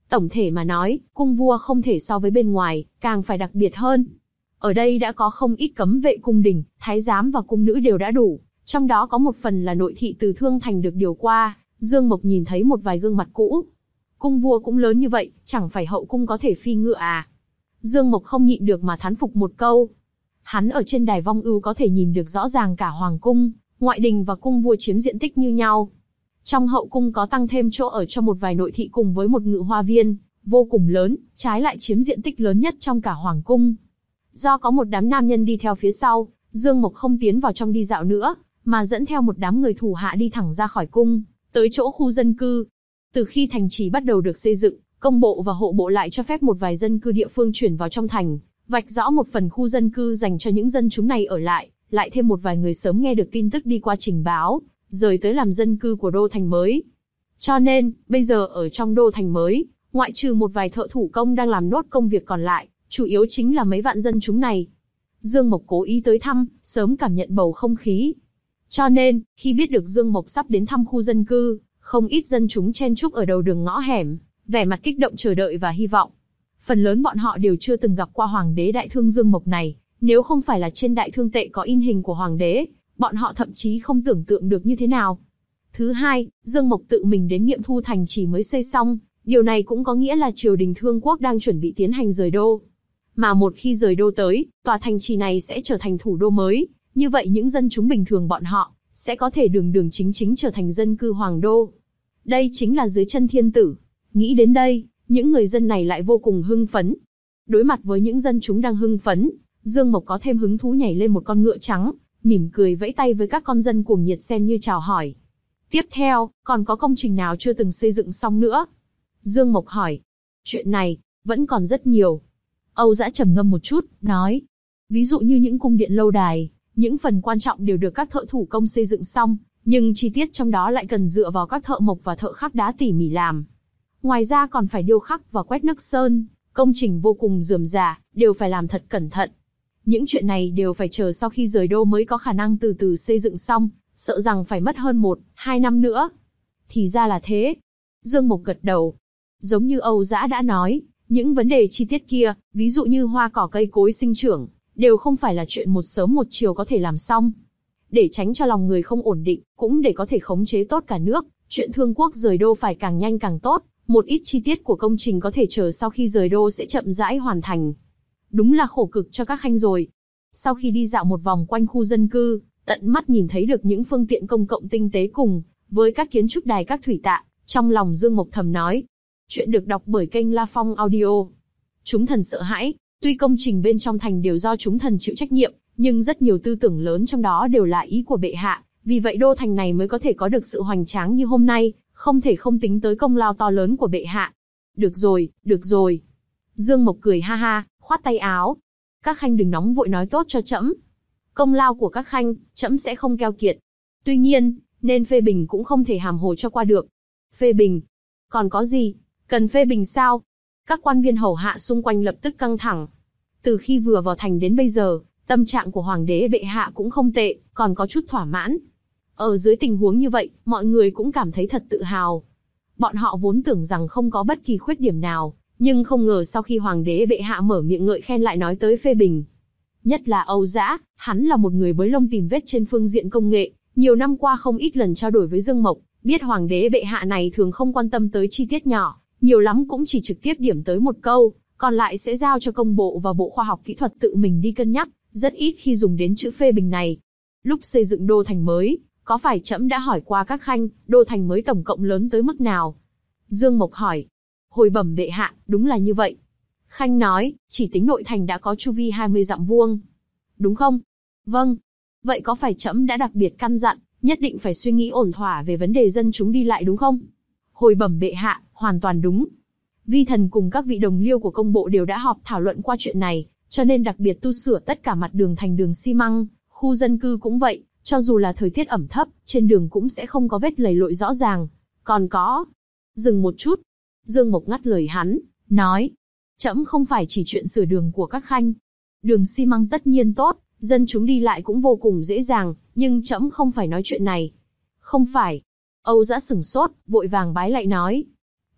Tổng thể mà nói, cung vua không thể so với bên ngoài, càng phải đặc biệt hơn. Ở đây đã có không ít cấm vệ cung đình, thái giám và cung nữ đều đã đủ, trong đó có một phần là nội thị từ Thương Thành được điều qua. Dương Mộc nhìn thấy một vài gương mặt cũ. Cung vua cũng lớn như vậy, chẳng phải hậu cung có thể phi ngựa à? Dương Mộc không nhịn được mà thán phục một câu. Hắn ở trên đài vong ưu có thể nhìn được rõ ràng cả hoàng cung, ngoại đình và cung vua chiếm diện tích như nhau. Trong hậu cung có tăng thêm chỗ ở cho một vài nội thị cùng với một ngự hoa viên, vô cùng lớn, trái lại chiếm diện tích lớn nhất trong cả hoàng cung. Do có một đám nam nhân đi theo phía sau, Dương Mộc không tiến vào trong đi dạo nữa, mà dẫn theo một đám người thủ hạ đi thẳng ra khỏi cung, tới chỗ khu dân cư. Từ khi thành trì bắt đầu được xây dựng, công bộ và hộ bộ lại cho phép một vài dân cư địa phương chuyển vào trong thành, vạch rõ một phần khu dân cư dành cho những dân chúng này ở lại, lại thêm một vài người sớm nghe được tin tức đi qua trình báo, rời tới làm dân cư của đô thành mới. Cho nên, bây giờ ở trong đô thành mới, ngoại trừ một vài thợ thủ công đang làm nốt công việc còn lại, chủ yếu chính là mấy vạn dân chúng này. Dương Mộc cố ý tới thăm, sớm cảm nhận bầu không khí. Cho nên, khi biết được Dương Mộc sắp đến thăm khu dân cư, không ít dân chúng chen chúc ở đầu đường ngõ hẻm, vẻ mặt kích động chờ đợi và hy vọng. Phần lớn bọn họ đều chưa từng gặp qua hoàng đế đại thương Dương Mộc này, nếu không phải là trên đại thương tệ có in hình của hoàng đế, bọn họ thậm chí không tưởng tượng được như thế nào. Thứ hai, Dương Mộc tự mình đến nghiệm thu thành trì mới xây xong, điều này cũng có nghĩa là triều đình Thương Quốc đang chuẩn bị tiến hành rời đô. Mà một khi rời đô tới, tòa thành trì này sẽ trở thành thủ đô mới, như vậy những dân chúng bình thường bọn họ sẽ có thể đường đường chính chính trở thành dân cư hoàng đô. Đây chính là dưới chân thiên tử. Nghĩ đến đây, những người dân này lại vô cùng hưng phấn. Đối mặt với những dân chúng đang hưng phấn, Dương Mộc có thêm hứng thú nhảy lên một con ngựa trắng, mỉm cười vẫy tay với các con dân cuồng nhiệt xem như chào hỏi. Tiếp theo, còn có công trình nào chưa từng xây dựng xong nữa? Dương Mộc hỏi. Chuyện này, vẫn còn rất nhiều. Âu Dã trầm ngâm một chút, nói. Ví dụ như những cung điện lâu đài, những phần quan trọng đều được các thợ thủ công xây dựng xong, nhưng chi tiết trong đó lại cần dựa vào các thợ mộc và thợ khắc đá tỉ mỉ làm. Ngoài ra còn phải điêu khắc và quét nức sơn, công trình vô cùng rườm rà, đều phải làm thật cẩn thận. Những chuyện này đều phải chờ sau khi rời đô mới có khả năng từ từ xây dựng xong, sợ rằng phải mất hơn một, hai năm nữa. Thì ra là thế. Dương Mộc gật đầu. Giống như Âu Dã đã nói, những vấn đề chi tiết kia, ví dụ như hoa cỏ cây cối sinh trưởng, đều không phải là chuyện một sớm một chiều có thể làm xong. Để tránh cho lòng người không ổn định, cũng để có thể khống chế tốt cả nước, chuyện Thương Quốc rời đô phải càng nhanh càng tốt, một ít chi tiết của công trình có thể chờ sau khi rời đô sẽ chậm rãi hoàn thành. Đúng là khổ cực cho các khanh rồi. Sau khi đi dạo một vòng quanh khu dân cư, tận mắt nhìn thấy được những phương tiện công cộng tinh tế cùng với các kiến trúc đài các thủy tạ, trong lòng Dương Mộc thầm nói. Chuyện được đọc bởi kênh La Phong Audio. Chúng thần sợ hãi, tuy công trình bên trong thành đều do chúng thần chịu trách nhiệm, nhưng rất nhiều tư tưởng lớn trong đó đều là ý của bệ hạ, vì vậy đô thành này mới có thể có được sự hoành tráng như hôm nay, không thể không tính tới công lao to lớn của bệ hạ. Được rồi, được rồi. Dương Mộc cười ha ha, khoát tay áo. Các khanh đừng nóng vội nói tốt cho trẫm. Công lao của các khanh, trẫm sẽ không keo kiệt. Tuy nhiên, nên phê bình cũng không thể hàm hồ cho qua được. Phê bình? Còn có gì? Cần phê bình sao? Các quan viên hầu hạ xung quanh lập tức căng thẳng. Từ khi vừa vào thành đến bây giờ, tâm trạng của hoàng đế bệ hạ cũng không tệ, còn có chút thỏa mãn. Ở dưới tình huống như vậy, mọi người cũng cảm thấy thật tự hào. Bọn họ vốn tưởng rằng không có bất kỳ khuyết điểm nào, nhưng không ngờ sau khi hoàng đế bệ hạ mở miệng ngợi khen lại nói tới phê bình. Nhất là Âu Dã, hắn là một người bới lông tìm vết trên phương diện công nghệ, nhiều năm qua không ít lần trao đổi với Dương Mộc, biết hoàng đế bệ hạ này thường không quan tâm tới chi tiết nhỏ, nhiều lắm cũng chỉ trực tiếp điểm tới một câu, còn lại sẽ giao cho công bộ và bộ khoa học kỹ thuật tự mình đi cân nhắc, rất ít khi dùng đến chữ phê bình này. Lúc xây dựng đô thành mới, có phải trẫm đã hỏi qua các khanh, đô thành mới tổng cộng lớn tới mức nào? Dương Mộc hỏi. Hồi bẩm bệ hạ, đúng là như vậy. Khanh nói, chỉ tính nội thành đã có chu vi hai mươi dặm vuông. Đúng không? Vâng. Vậy có phải trẫm đã đặc biệt căn dặn, nhất định phải suy nghĩ ổn thỏa về vấn đề dân chúng đi lại đúng không? Hồi bẩm bệ hạ, hoàn toàn đúng. Vi thần cùng các vị đồng liêu của công bộ đều đã họp thảo luận qua chuyện này, cho nên đặc biệt tu sửa tất cả mặt đường thành đường xi măng, khu dân cư cũng vậy, cho dù là thời tiết ẩm thấp, trên đường cũng sẽ không có vết lầy lội rõ ràng. Còn có... Dừng một chút. Dương Mộc ngắt lời hắn, nói. Trẫm không phải chỉ chuyện sửa đường của các khanh. Đường xi măng tất nhiên tốt, dân chúng đi lại cũng vô cùng dễ dàng, nhưng trẫm không phải nói chuyện này. Không phải. Âu Dã sửng sốt, vội vàng bái lại nói.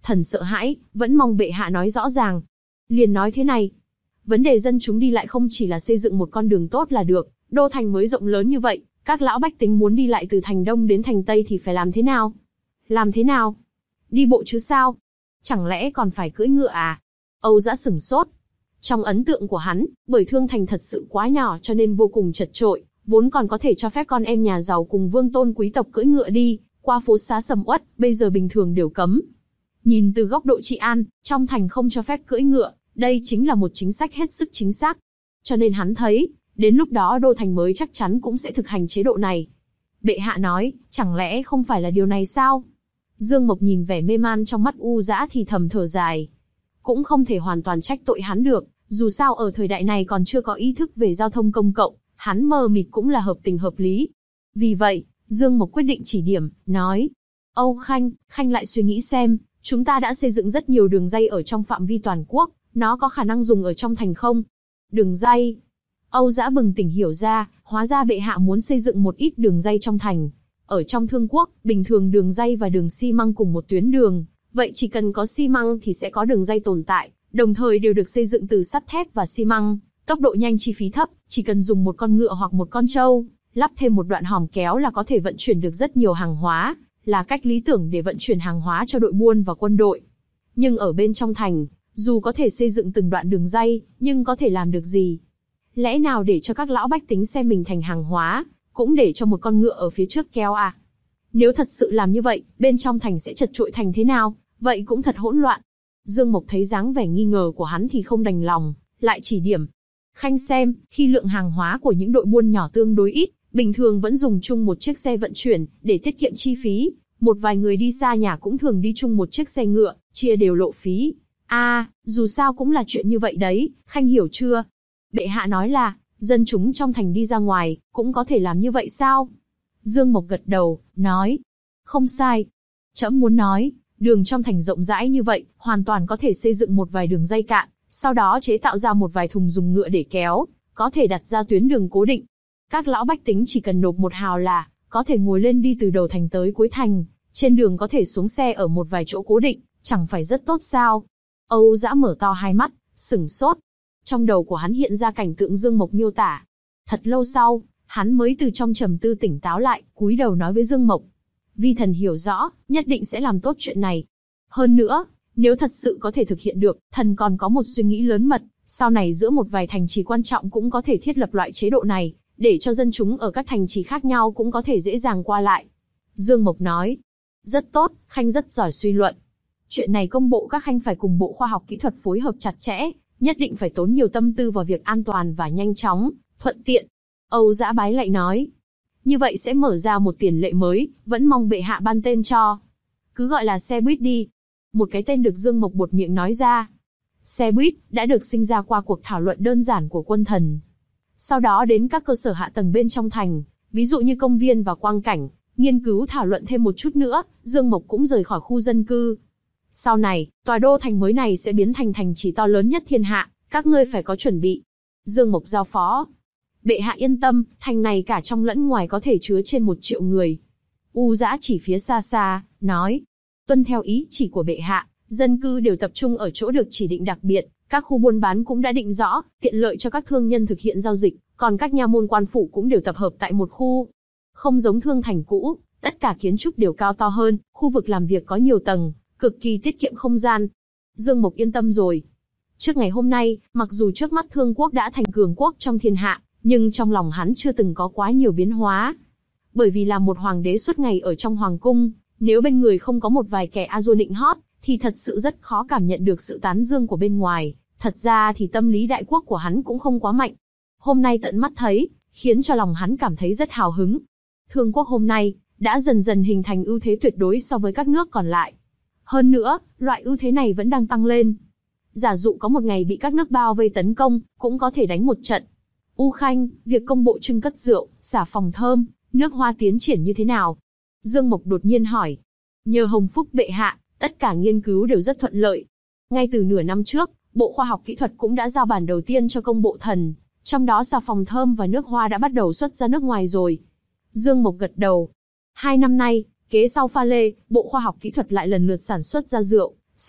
thần sợ hãi, vẫn mong bệ hạ nói rõ ràng. Liền nói thế này, vấn đề dân chúng đi lại không chỉ là xây dựng một con đường tốt là được, đô thành mới rộng lớn như vậy, các lão bách tính muốn đi lại từ thành Đông đến thành Tây thì phải làm thế nào? Làm thế nào? Đi bộ chứ sao? Chẳng lẽ còn phải cưỡi ngựa à? Âu Dã sửng sốt. Trong ấn tượng của hắn, bởi Thương Thành thật sự quá nhỏ cho nên vô cùng chật chội, vốn còn có thể cho phép con em nhà giàu cùng vương tôn quý tộc cưỡi ngựa đi qua phố xá sầm uất, bây giờ bình thường đều cấm. Nhìn từ góc độ trị an, trong thành không cho phép cưỡi ngựa, đây chính là một chính sách hết sức chính xác. Cho nên hắn thấy, đến lúc đó đô thành mới chắc chắn cũng sẽ thực hành chế độ này. Bệ hạ nói, chẳng lẽ không phải là điều này sao? Dương Mộc nhìn vẻ mê man trong mắt U Dã thì thầm thở dài. Cũng không thể hoàn toàn trách tội hắn được, dù sao ở thời đại này còn chưa có ý thức về giao thông công cộng, hắn mờ mịt cũng là hợp tình hợp lý. Vì vậy, Dương Mộc quyết định chỉ điểm, nói, Âu Khanh, Khanh lại suy nghĩ xem, chúng ta đã xây dựng rất nhiều đường ray ở trong phạm vi toàn quốc, nó có khả năng dùng ở trong thành không? Đường ray? Âu Dã bừng tỉnh hiểu ra, hóa ra bệ hạ muốn xây dựng một ít đường ray trong thành. Ở trong Thương Quốc, bình thường đường ray và đường xi măng cùng một tuyến đường, vậy chỉ cần có xi măng thì sẽ có đường ray tồn tại, đồng thời đều được xây dựng từ sắt thép và xi măng, tốc độ nhanh chi phí thấp, chỉ cần dùng một con ngựa hoặc một con trâu, lắp thêm một đoạn hòm kéo là có thể vận chuyển được rất nhiều hàng hóa, là cách lý tưởng để vận chuyển hàng hóa cho đội buôn và quân đội. Nhưng ở bên trong thành, dù có thể xây dựng từng đoạn đường ray, nhưng có thể làm được gì? Lẽ nào để cho các lão bách tính xem mình thành hàng hóa, cũng để cho một con ngựa ở phía trước kéo à? Nếu thật sự làm như vậy, bên trong thành sẽ chật chội thành thế nào? Vậy cũng thật hỗn loạn. Dương Mộc thấy dáng vẻ nghi ngờ của hắn thì không đành lòng, lại chỉ điểm. Khanh xem, khi lượng hàng hóa của những đội buôn nhỏ tương đối ít, bình thường vẫn dùng chung một chiếc xe vận chuyển, để tiết kiệm chi phí. Một vài người đi xa nhà cũng thường đi chung một chiếc xe ngựa, chia đều lộ phí. À, dù sao cũng là chuyện như vậy đấy, Khanh hiểu chưa? Bệ hạ nói là, dân chúng trong thành đi ra ngoài, cũng có thể làm như vậy sao? Dương Mộc gật đầu, nói, không sai. Trẫm muốn nói, đường trong thành rộng rãi như vậy, hoàn toàn có thể xây dựng một vài đường ray cạn, sau đó chế tạo ra một vài thùng dùng ngựa để kéo, có thể đặt ra tuyến đường cố định. Các lão bách tính chỉ cần nộp một hào là, có thể ngồi lên đi từ đầu thành tới cuối thành, trên đường có thể xuống xe ở một vài chỗ cố định, chẳng phải rất tốt sao? Âu Dã mở to hai mắt, sửng sốt. Trong đầu của hắn hiện ra cảnh tượng Dương Mộc miêu tả. Thật lâu sau, hắn mới từ trong trầm tư tỉnh táo lại, cúi đầu nói với Dương Mộc. Vi thần hiểu rõ, nhất định sẽ làm tốt chuyện này. Hơn nữa, nếu thật sự có thể thực hiện được, thần còn có một suy nghĩ lớn mật, sau này giữa một vài thành trì quan trọng cũng có thể thiết lập loại chế độ này, để cho dân chúng ở các thành trì khác nhau cũng có thể dễ dàng qua lại. Dương Mộc nói, rất tốt, Khanh rất giỏi suy luận. Chuyện này công bộ các Khanh phải cùng Bộ Khoa học Kỹ thuật phối hợp chặt chẽ, nhất định phải tốn nhiều tâm tư vào việc an toàn và nhanh chóng, thuận tiện. Âu Dã bái lại nói, như vậy sẽ mở ra một tiền lệ mới, vẫn mong bệ hạ ban tên cho. Cứ gọi là xe buýt đi. Một cái tên được Dương Mộc buột miệng nói ra. Xe buýt đã được sinh ra qua cuộc thảo luận đơn giản của quân thần. Sau đó đến các cơ sở hạ tầng bên trong thành, ví dụ như công viên và quang cảnh, nghiên cứu thảo luận thêm một chút nữa, Dương Mộc cũng rời khỏi khu dân cư. Sau này, tòa đô thành mới này sẽ biến thành thành trì to lớn nhất thiên hạ, các ngươi phải có chuẩn bị. Dương Mộc giao phó. Bệ hạ yên tâm, thành này cả trong lẫn ngoài có thể chứa trên một triệu người. U Dã chỉ phía xa xa, nói. Tuân theo ý chỉ của bệ hạ, dân cư đều tập trung ở chỗ được chỉ định đặc biệt, các khu buôn bán cũng đã định rõ, tiện lợi cho các thương nhân thực hiện giao dịch, còn các nha môn quan phủ cũng đều tập hợp tại một khu. Không giống Thương Thành cũ, tất cả kiến trúc đều cao to hơn, khu vực làm việc có nhiều tầng, cực kỳ tiết kiệm không gian. Dương Mộc yên tâm rồi. Trước ngày hôm nay, mặc dù trước mắt Thương Quốc đã thành cường quốc trong thiên hạ, nhưng trong lòng hắn chưa từng có quá nhiều biến hóa. Bởi vì là một hoàng đế suốt ngày ở trong hoàng cung, nếu bên người không có một vài kẻ a dua nịnh hót, thì thật sự rất khó cảm nhận được sự tán dương của bên ngoài. Thật ra thì tâm lý đại quốc của hắn cũng không quá mạnh. Hôm nay tận mắt thấy, khiến cho lòng hắn cảm thấy rất hào hứng. Thương Quốc hôm nay, đã dần dần hình thành ưu thế tuyệt đối so với các nước còn lại. Hơn nữa, loại ưu thế này vẫn đang tăng lên. Giả dụ có một ngày bị các nước bao vây tấn công, cũng có thể đánh một trận. U Khanh, việc công bộ trưng cất rượu, xả phòng thơm, nước hoa tiến triển như thế nào? Dương Mộc đột nhiên hỏi. Nhờ hồng phúc bệ hạ, tất cả nghiên cứu đều rất thuận lợi. Ngay từ nửa năm trước, Bộ Khoa học Kỹ thuật cũng đã giao bản đầu tiên cho công bộ thần, trong đó xà phòng thơm và nước hoa đã bắt đầu xuất ra nước ngoài rồi. Dương Mộc gật đầu. Hai năm nay, kế sau pha lê, Bộ Khoa học Kỹ thuật lại lần lượt sản xuất ra rượu,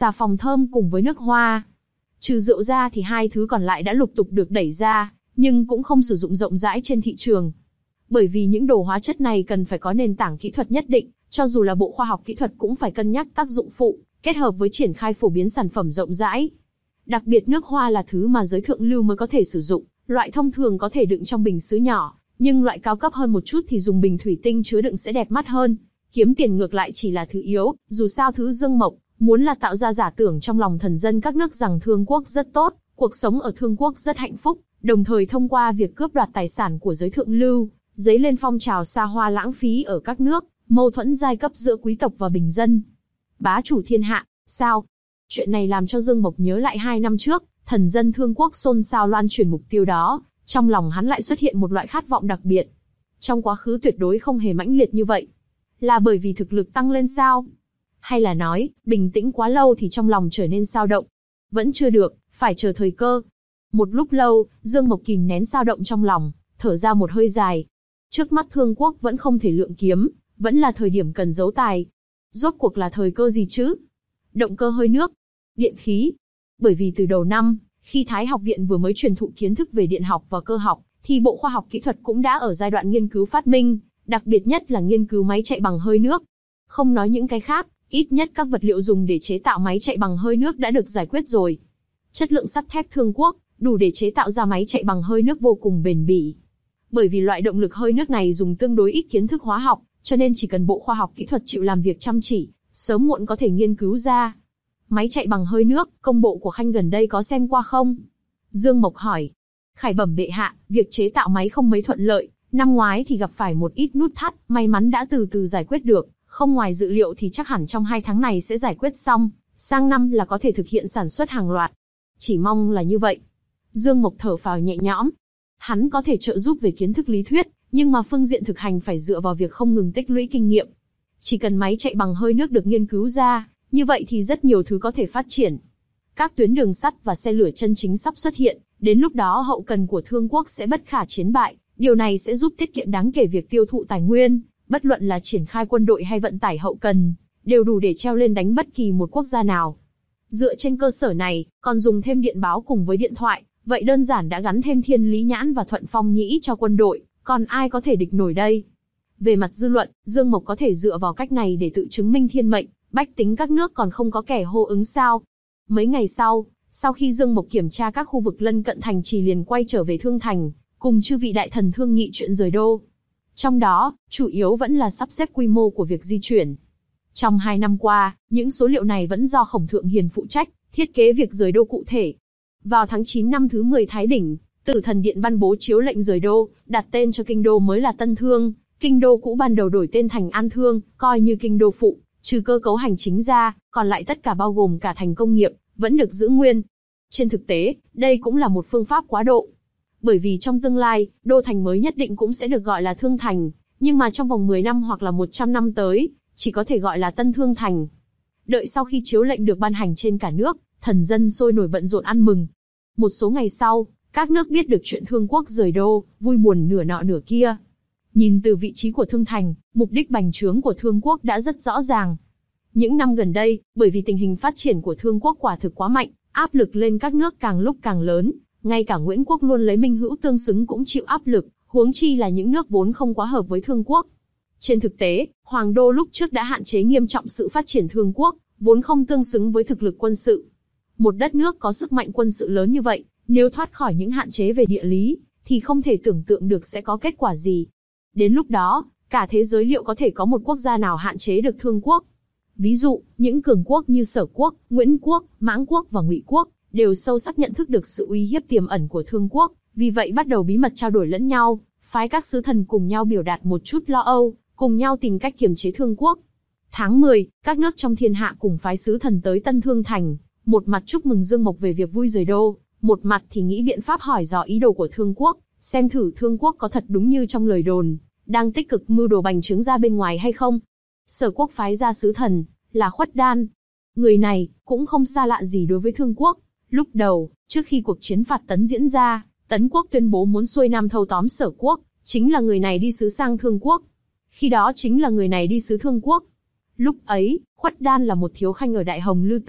xà phòng thơm cùng với nước hoa. Trừ rượu ra thì hai thứ còn lại đã lục tục được đẩy ra, nhưng cũng không sử dụng rộng rãi trên thị trường. Bởi vì những đồ hóa chất này cần phải có nền tảng kỹ thuật nhất định, cho dù là Bộ Khoa học Kỹ thuật cũng phải cân nhắc tác dụng phụ, kết hợp với triển khai phổ biến sản phẩm rộng rãi. Đặc biệt nước hoa là thứ mà giới thượng lưu mới có thể sử dụng, loại thông thường có thể đựng trong bình sứ nhỏ, nhưng loại cao cấp hơn một chút thì dùng bình thủy tinh chứa đựng sẽ đẹp mắt hơn. Kiếm tiền ngược lại chỉ là thứ yếu, dù sao thứ Dương Mộc muốn là tạo ra giả tưởng trong lòng thần dân các nước rằng Thương Quốc rất tốt, cuộc sống ở Thương Quốc rất hạnh phúc, đồng thời thông qua việc cướp đoạt tài sản của giới thượng lưu, dấy lên phong trào xa hoa lãng phí ở các nước, mâu thuẫn giai cấp giữa quý tộc và bình dân. Bá chủ thiên hạ, sao? Chuyện này làm cho Dương Mộc nhớ lại hai năm trước, thần dân Thương Quốc xôn xao loan truyền mục tiêu đó, trong lòng hắn lại xuất hiện một loại khát vọng đặc biệt. Trong quá khứ tuyệt đối không hề mãnh liệt như vậy. Là bởi vì thực lực tăng lên sao? Hay là nói, bình tĩnh quá lâu thì trong lòng trở nên xao động? Vẫn chưa được, phải chờ thời cơ. Một lúc lâu, Dương Mộc kìm nén xao động trong lòng, thở ra một hơi dài. Trước mắt Thương Quốc vẫn không thể lượng kiếm, vẫn là thời điểm cần giấu tài. Rốt cuộc là thời cơ gì chứ? Động cơ hơi nước, điện khí. Bởi vì từ đầu năm, khi Thái học viện vừa mới truyền thụ kiến thức về điện học và cơ học, thì Bộ Khoa học Kỹ thuật cũng đã ở giai đoạn nghiên cứu phát minh, đặc biệt nhất là nghiên cứu máy chạy bằng hơi nước. Không nói những cái khác, ít nhất các vật liệu dùng để chế tạo máy chạy bằng hơi nước đã được giải quyết rồi. Chất lượng sắt thép Thương Quốc đủ để chế tạo ra máy chạy bằng hơi nước vô cùng bền bỉ. Bởi vì loại động lực hơi nước này dùng tương đối ít kiến thức hóa học, cho nên chỉ cần Bộ Khoa học Kỹ thuật chịu làm việc chăm chỉ, sớm muộn có thể nghiên cứu ra. Máy chạy bằng hơi nước, công bộ của Khanh gần đây có xem qua không? Dương Mộc hỏi. Khải bẩm bệ hạ, việc chế tạo máy không mấy thuận lợi, năm ngoái thì gặp phải một ít nút thắt, may mắn đã từ từ giải quyết được, không ngoài dự liệu thì chắc hẳn trong hai tháng này sẽ giải quyết xong, sang năm là có thể thực hiện sản xuất hàng loạt. Chỉ mong là như vậy. Dương Mộc thở phào nhẹ nhõm. Hắn có thể trợ giúp về kiến thức lý thuyết, nhưng mà phương diện thực hành phải dựa vào việc không ngừng tích lũy kinh nghiệm. Chỉ cần máy chạy bằng hơi nước được nghiên cứu ra, như vậy thì rất nhiều thứ có thể phát triển. Các tuyến đường sắt và xe lửa chân chính sắp xuất hiện, đến lúc đó hậu cần của Thương Quốc sẽ bất khả chiến bại, điều này sẽ giúp tiết kiệm đáng kể việc tiêu thụ tài nguyên, bất luận là triển khai quân đội hay vận tải hậu cần, đều đủ để treo lên đánh bất kỳ một quốc gia nào. Dựa trên cơ sở này, còn dùng thêm điện báo cùng với điện thoại, vậy đơn giản đã gắn thêm Thiên Lý Nhãn và Thuận Phong Nhĩ cho quân đội, còn ai có thể địch nổi đây? Về mặt dư luận, Dương Mộc có thể dựa vào cách này để tự chứng minh thiên mệnh, bách tính các nước còn không có kẻ hô ứng sao? Mấy ngày sau, sau khi Dương Mộc kiểm tra các khu vực lân cận thành trì liền quay trở về Thương Thành, cùng chư vị đại thần thương nghị chuyện rời đô. Trong đó, chủ yếu vẫn là sắp xếp quy mô của việc di chuyển. Trong hai năm qua, những số liệu này vẫn do Khổng Thượng Hiền phụ trách, thiết kế việc rời đô cụ thể. Vào tháng chín năm thứ mười Thái Đỉnh, Tử Thần Điện ban bố chiếu lệnh rời đô, đặt tên cho kinh đô mới là Tân Thương, kinh đô cũ ban đầu đổi tên thành An Thương, coi như kinh đô phụ, trừ cơ cấu hành chính ra, còn lại tất cả bao gồm cả thành công nghiệp, vẫn được giữ nguyên. Trên thực tế, đây cũng là một phương pháp quá độ. Bởi vì trong tương lai, đô thành mới nhất định cũng sẽ được gọi là Thương Thành, nhưng mà trong vòng mười năm hoặc là một trăm năm tới, chỉ có thể gọi là Tân Thương Thành. Đợi sau khi chiếu lệnh được ban hành trên cả nước, thần dân sôi nổi bận rộn ăn mừng. Một số ngày sau, các nước biết được chuyện Thương Quốc rời đô, vui buồn nửa nọ nửa kia. Nhìn từ vị trí của Thương Thành, mục đích bành trướng của Thương Quốc đã rất rõ ràng. Những năm gần đây, bởi vì tình hình phát triển của Thương Quốc quả thực quá mạnh, áp lực lên các nước càng lúc càng lớn, ngay cả Nguyễn Quốc luôn lấy minh hữu tương xứng cũng chịu áp lực, huống chi là những nước vốn không quá hợp với Thương Quốc. Trên thực tế, Hoàng đô lúc trước đã hạn chế nghiêm trọng sự phát triển Thương Quốc, vốn không tương xứng với thực lực quân sự. Một đất nước có sức mạnh quân sự lớn như vậy, nếu thoát khỏi những hạn chế về địa lý, thì không thể tưởng tượng được sẽ có kết quả gì. Đến lúc đó, cả thế giới liệu có thể có một quốc gia nào hạn chế được Thương Quốc? Ví dụ, những cường quốc như Sở Quốc, Nguyễn Quốc, Mãng Quốc và Ngụy Quốc, đều sâu sắc nhận thức được sự uy hiếp tiềm ẩn của Thương Quốc, vì vậy bắt đầu bí mật trao đổi lẫn nhau, phái các sứ thần cùng nhau biểu đạt một chút lo âu, cùng nhau tìm cách kiềm chế Thương Quốc. Tháng mười, các nước trong thiên hạ cùng phái sứ thần tới Tân Thương Thành, một mặt chúc mừng Dương Mộc về việc vui rời đô, một mặt thì nghĩ biện pháp hỏi dò ý đồ của Thương Quốc, xem thử Thương Quốc có thật đúng như trong lời đồn, đang tích cực mưu đồ bành trướng ra bên ngoài hay không. Sở Quốc phái ra sứ thần, là Khuất Đan. Người này, cũng không xa lạ gì đối với Thương Quốc. Lúc đầu, trước khi cuộc chiến phạt Tấn diễn ra, Tấn Quốc tuyên bố muốn xuôi nam thâu tóm Sở Quốc, chính là người này đi sứ sang Thương Quốc. Khi đó chính là người này đi sứ Thương Quốc. Lúc ấy, Khuất Đan là một thiếu khanh ở Đại Hồng Lư Tự,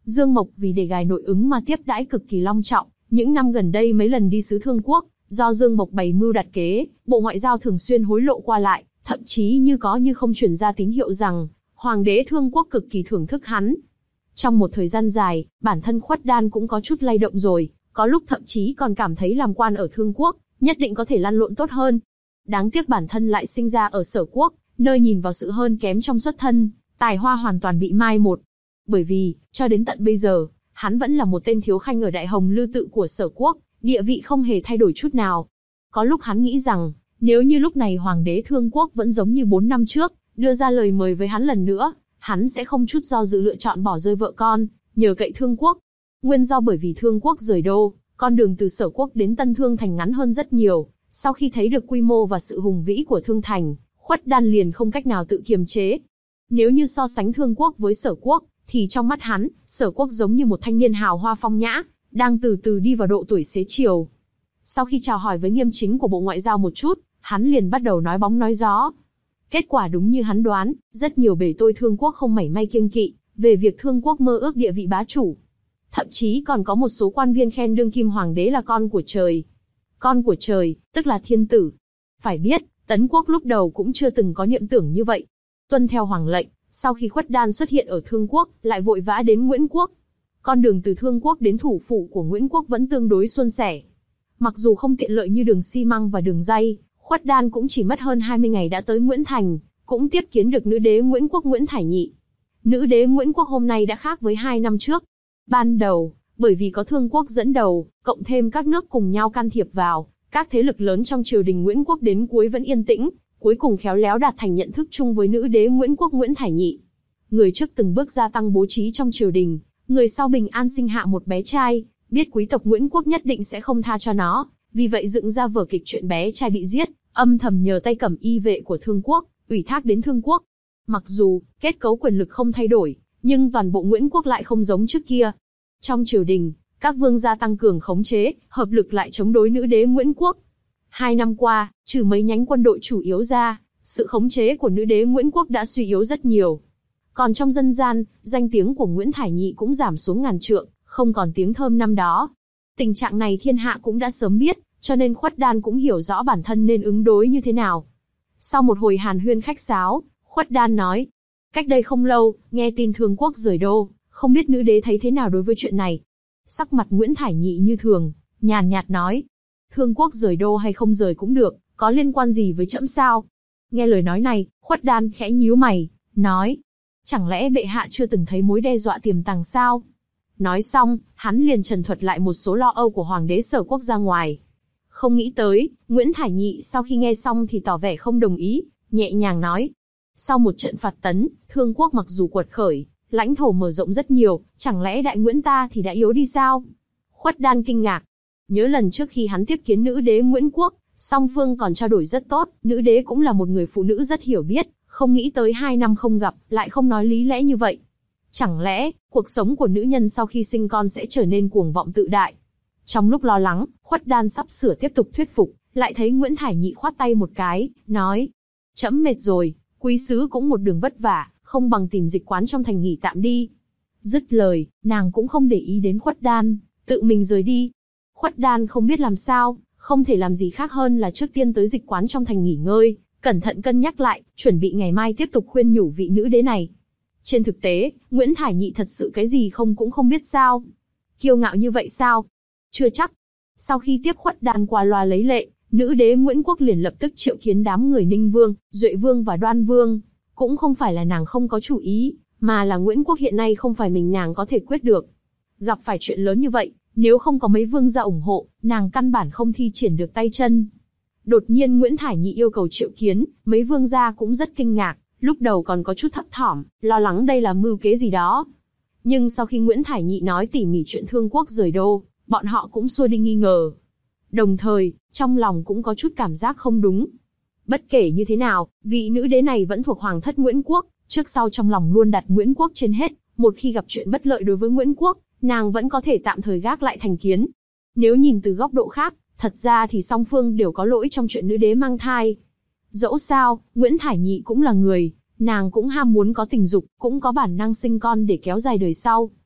Dương Mộc vì để gài nội ứng mà tiếp đãi cực kỳ long trọng, những năm gần đây mấy lần đi sứ Thương Quốc, do Dương Mộc bày mưu đặt kế, Bộ Ngoại giao thường xuyên hối lộ qua lại, thậm chí như có như không truyền ra tín hiệu rằng, Hoàng đế Thương Quốc cực kỳ thưởng thức hắn. Trong một thời gian dài, bản thân Khuất Đan cũng có chút lay động rồi, có lúc thậm chí còn cảm thấy làm quan ở Thương Quốc, nhất định có thể lăn lộn tốt hơn. Đáng tiếc bản thân lại sinh ra ở Sở Quốc, nơi nhìn vào sự hơn kém trong xuất thân, tài hoa hoàn toàn bị mai một. Bởi vì, cho đến tận bây giờ, hắn vẫn là một tên thiếu khanh ở Đại Hồng Lư tự của Sở Quốc, địa vị không hề thay đổi chút nào. Có lúc hắn nghĩ rằng, nếu như lúc này Hoàng đế Thương Quốc vẫn giống như bốn năm trước, đưa ra lời mời với hắn lần nữa, hắn sẽ không chút do dự lựa chọn bỏ rơi vợ con, nhờ cậy Thương Quốc. Nguyên do bởi vì Thương Quốc rời đô, con đường từ Sở Quốc đến Tân Thương Thành ngắn hơn rất nhiều. Sau khi thấy được quy mô và sự hùng vĩ của Thương Thành, Khuất Đan liền không cách nào tự kiềm chế. Nếu như so sánh Thương Quốc với Sở Quốc, thì trong mắt hắn, Sở Quốc giống như một thanh niên hào hoa phong nhã, đang từ từ đi vào độ tuổi xế chiều. Sau khi chào hỏi với Nghiêm Chính của Bộ Ngoại giao một chút, hắn liền bắt đầu nói bóng nói gió. Kết quả đúng như hắn đoán, rất nhiều bề tôi Thương Quốc không mảy may kiêng kỵ về việc Thương Quốc mơ ước địa vị bá chủ. Thậm chí còn có một số quan viên khen đương kim hoàng đế là con của trời. Con của trời, tức là thiên tử. Phải biết, Tấn Quốc lúc đầu cũng chưa từng có niệm tưởng như vậy. Tuân theo hoàng lệnh, sau khi Khuất Đan xuất hiện ở Thương Quốc, lại vội vã đến Nguyễn Quốc. Con đường từ Thương Quốc đến thủ phủ của Nguyễn Quốc vẫn tương đối suôn sẻ. Mặc dù không tiện lợi như đường xi măng và đường ray, Khuất Đan cũng chỉ mất hơn hai mươi ngày đã tới Nguyễn Thành, cũng tiếp kiến được nữ đế Nguyễn Quốc Nguyễn Thải Nhị. Nữ đế Nguyễn Quốc hôm nay đã khác với hai năm trước. Ban đầu, bởi vì có Thương Quốc dẫn đầu, cộng thêm các nước cùng nhau can thiệp vào, các thế lực lớn trong triều đình Nguyễn Quốc đến cuối vẫn yên tĩnh, cuối cùng khéo léo đạt thành nhận thức chung với nữ đế Nguyễn Quốc Nguyễn Thải Nhị. Người trước từng bước gia tăng bố trí trong triều đình, người sau bình an sinh hạ một bé trai, biết quý tộc Nguyễn Quốc nhất định sẽ không tha cho nó, vì vậy dựng ra vở kịch chuyện bé trai bị giết, âm thầm nhờ tay cẩm y vệ của Thương Quốc, ủy thác đến Thương Quốc. Mặc dù kết cấu quyền lực không thay đổi, nhưng toàn bộ Nguyễn Quốc lại không giống trước kia. Trong triều đình, các vương gia tăng cường khống chế, hợp lực lại chống đối nữ đế Nguyễn Quốc. Hai năm qua, trừ mấy nhánh quân đội chủ yếu ra, sự khống chế của nữ đế Nguyễn Quốc đã suy yếu rất nhiều. Còn trong dân gian, danh tiếng của Nguyễn Thải Nhị cũng giảm xuống ngàn trượng, không còn tiếng thơm năm đó. Tình trạng này thiên hạ cũng đã sớm biết, cho nên Khuất Đan cũng hiểu rõ bản thân nên ứng đối như thế nào. Sau một hồi hàn huyên khách sáo, Khuất Đan nói, cách đây không lâu, nghe tin Thương Quốc rời đô, không biết nữ đế thấy thế nào đối với chuyện này. Sắc mặt Nguyễn Thải Nhị như thường, nhàn nhạt nói, Thương Quốc rời đô hay không rời cũng được, có liên quan gì với trẫm sao? Nghe lời nói này, Khuất Đan khẽ nhíu mày, nói, chẳng lẽ bệ hạ chưa từng thấy mối đe dọa tiềm tàng sao? Nói xong, hắn liền trần thuật lại một số lo âu của Hoàng đế Sở Quốc ra ngoài. Không nghĩ tới, Nguyễn Thải Nhị sau khi nghe xong thì tỏ vẻ không đồng ý, nhẹ nhàng nói. Sau một trận phạt tấn, Thương Quốc mặc dù quật khởi, lãnh thổ mở rộng rất nhiều, chẳng lẽ đại Nguyễn ta thì đã yếu đi sao? Khuất Đan kinh ngạc. Nhớ lần trước khi hắn tiếp kiến nữ đế Nguyễn Quốc, song phương còn trao đổi rất tốt, nữ đế cũng là một người phụ nữ rất hiểu biết, không nghĩ tới hai năm không gặp, lại không nói lý lẽ như vậy. Chẳng lẽ, cuộc sống của nữ nhân sau khi sinh con sẽ trở nên cuồng vọng tự đại? Trong lúc lo lắng, Khuất Đan sắp sửa tiếp tục thuyết phục, lại thấy Nguyễn Thải Nhị khoát tay một cái, nói, trẫm mệt rồi, quý sứ cũng một đường vất vả, không bằng tìm dịch quán trong thành nghỉ tạm đi. Dứt lời, nàng cũng không để ý đến Khuất Đan, tự mình rời đi. Khuất Đan không biết làm sao, không thể làm gì khác hơn là trước tiên tới dịch quán trong thành nghỉ ngơi, cẩn thận cân nhắc lại, chuẩn bị ngày mai tiếp tục khuyên nhủ vị nữ đế này. Trên thực tế, Nguyễn Thải Nhị thật sự cái gì không cũng không biết sao. Kiêu ngạo như vậy sao? Chưa chắc. Sau khi tiếp Khuất Đan qua loa lấy lệ, nữ đế Nguyễn Quốc liền lập tức triệu kiến đám người Ninh Vương, Duệ Vương và Đoan Vương. Cũng không phải là nàng không có chủ ý, mà là Nguyễn Quốc hiện nay không phải mình nàng có thể quyết được. Gặp phải chuyện lớn như vậy, nếu không có mấy vương gia ủng hộ, nàng căn bản không thi triển được tay chân. Đột nhiên Nguyễn Thải Nhị yêu cầu triệu kiến, mấy vương gia cũng rất kinh ngạc, lúc đầu còn có chút thấp thỏm, lo lắng đây là mưu kế gì đó. Nhưng sau khi Nguyễn Thải Nhị nói tỉ mỉ chuyện Thương Quốc rời đô, bọn họ cũng xua đi nghi ngờ. Đồng thời, trong lòng cũng có chút cảm giác không đúng. Bất kể như thế nào, vị nữ đế này vẫn thuộc Hoàng thất Nguyễn Quốc, trước sau trong lòng luôn đặt Nguyễn Quốc trên hết, một khi gặp chuyện bất lợi đối với Nguyễn Quốc, nàng vẫn có thể tạm thời gác lại thành kiến. Nếu nhìn từ góc độ khác, thật ra thì song phương đều có lỗi trong chuyện nữ đế mang thai. Dẫu sao, Nguyễn Thải Nhị cũng là người, nàng cũng ham muốn có tình dục, cũng có bản năng sinh con để kéo dài đời sau.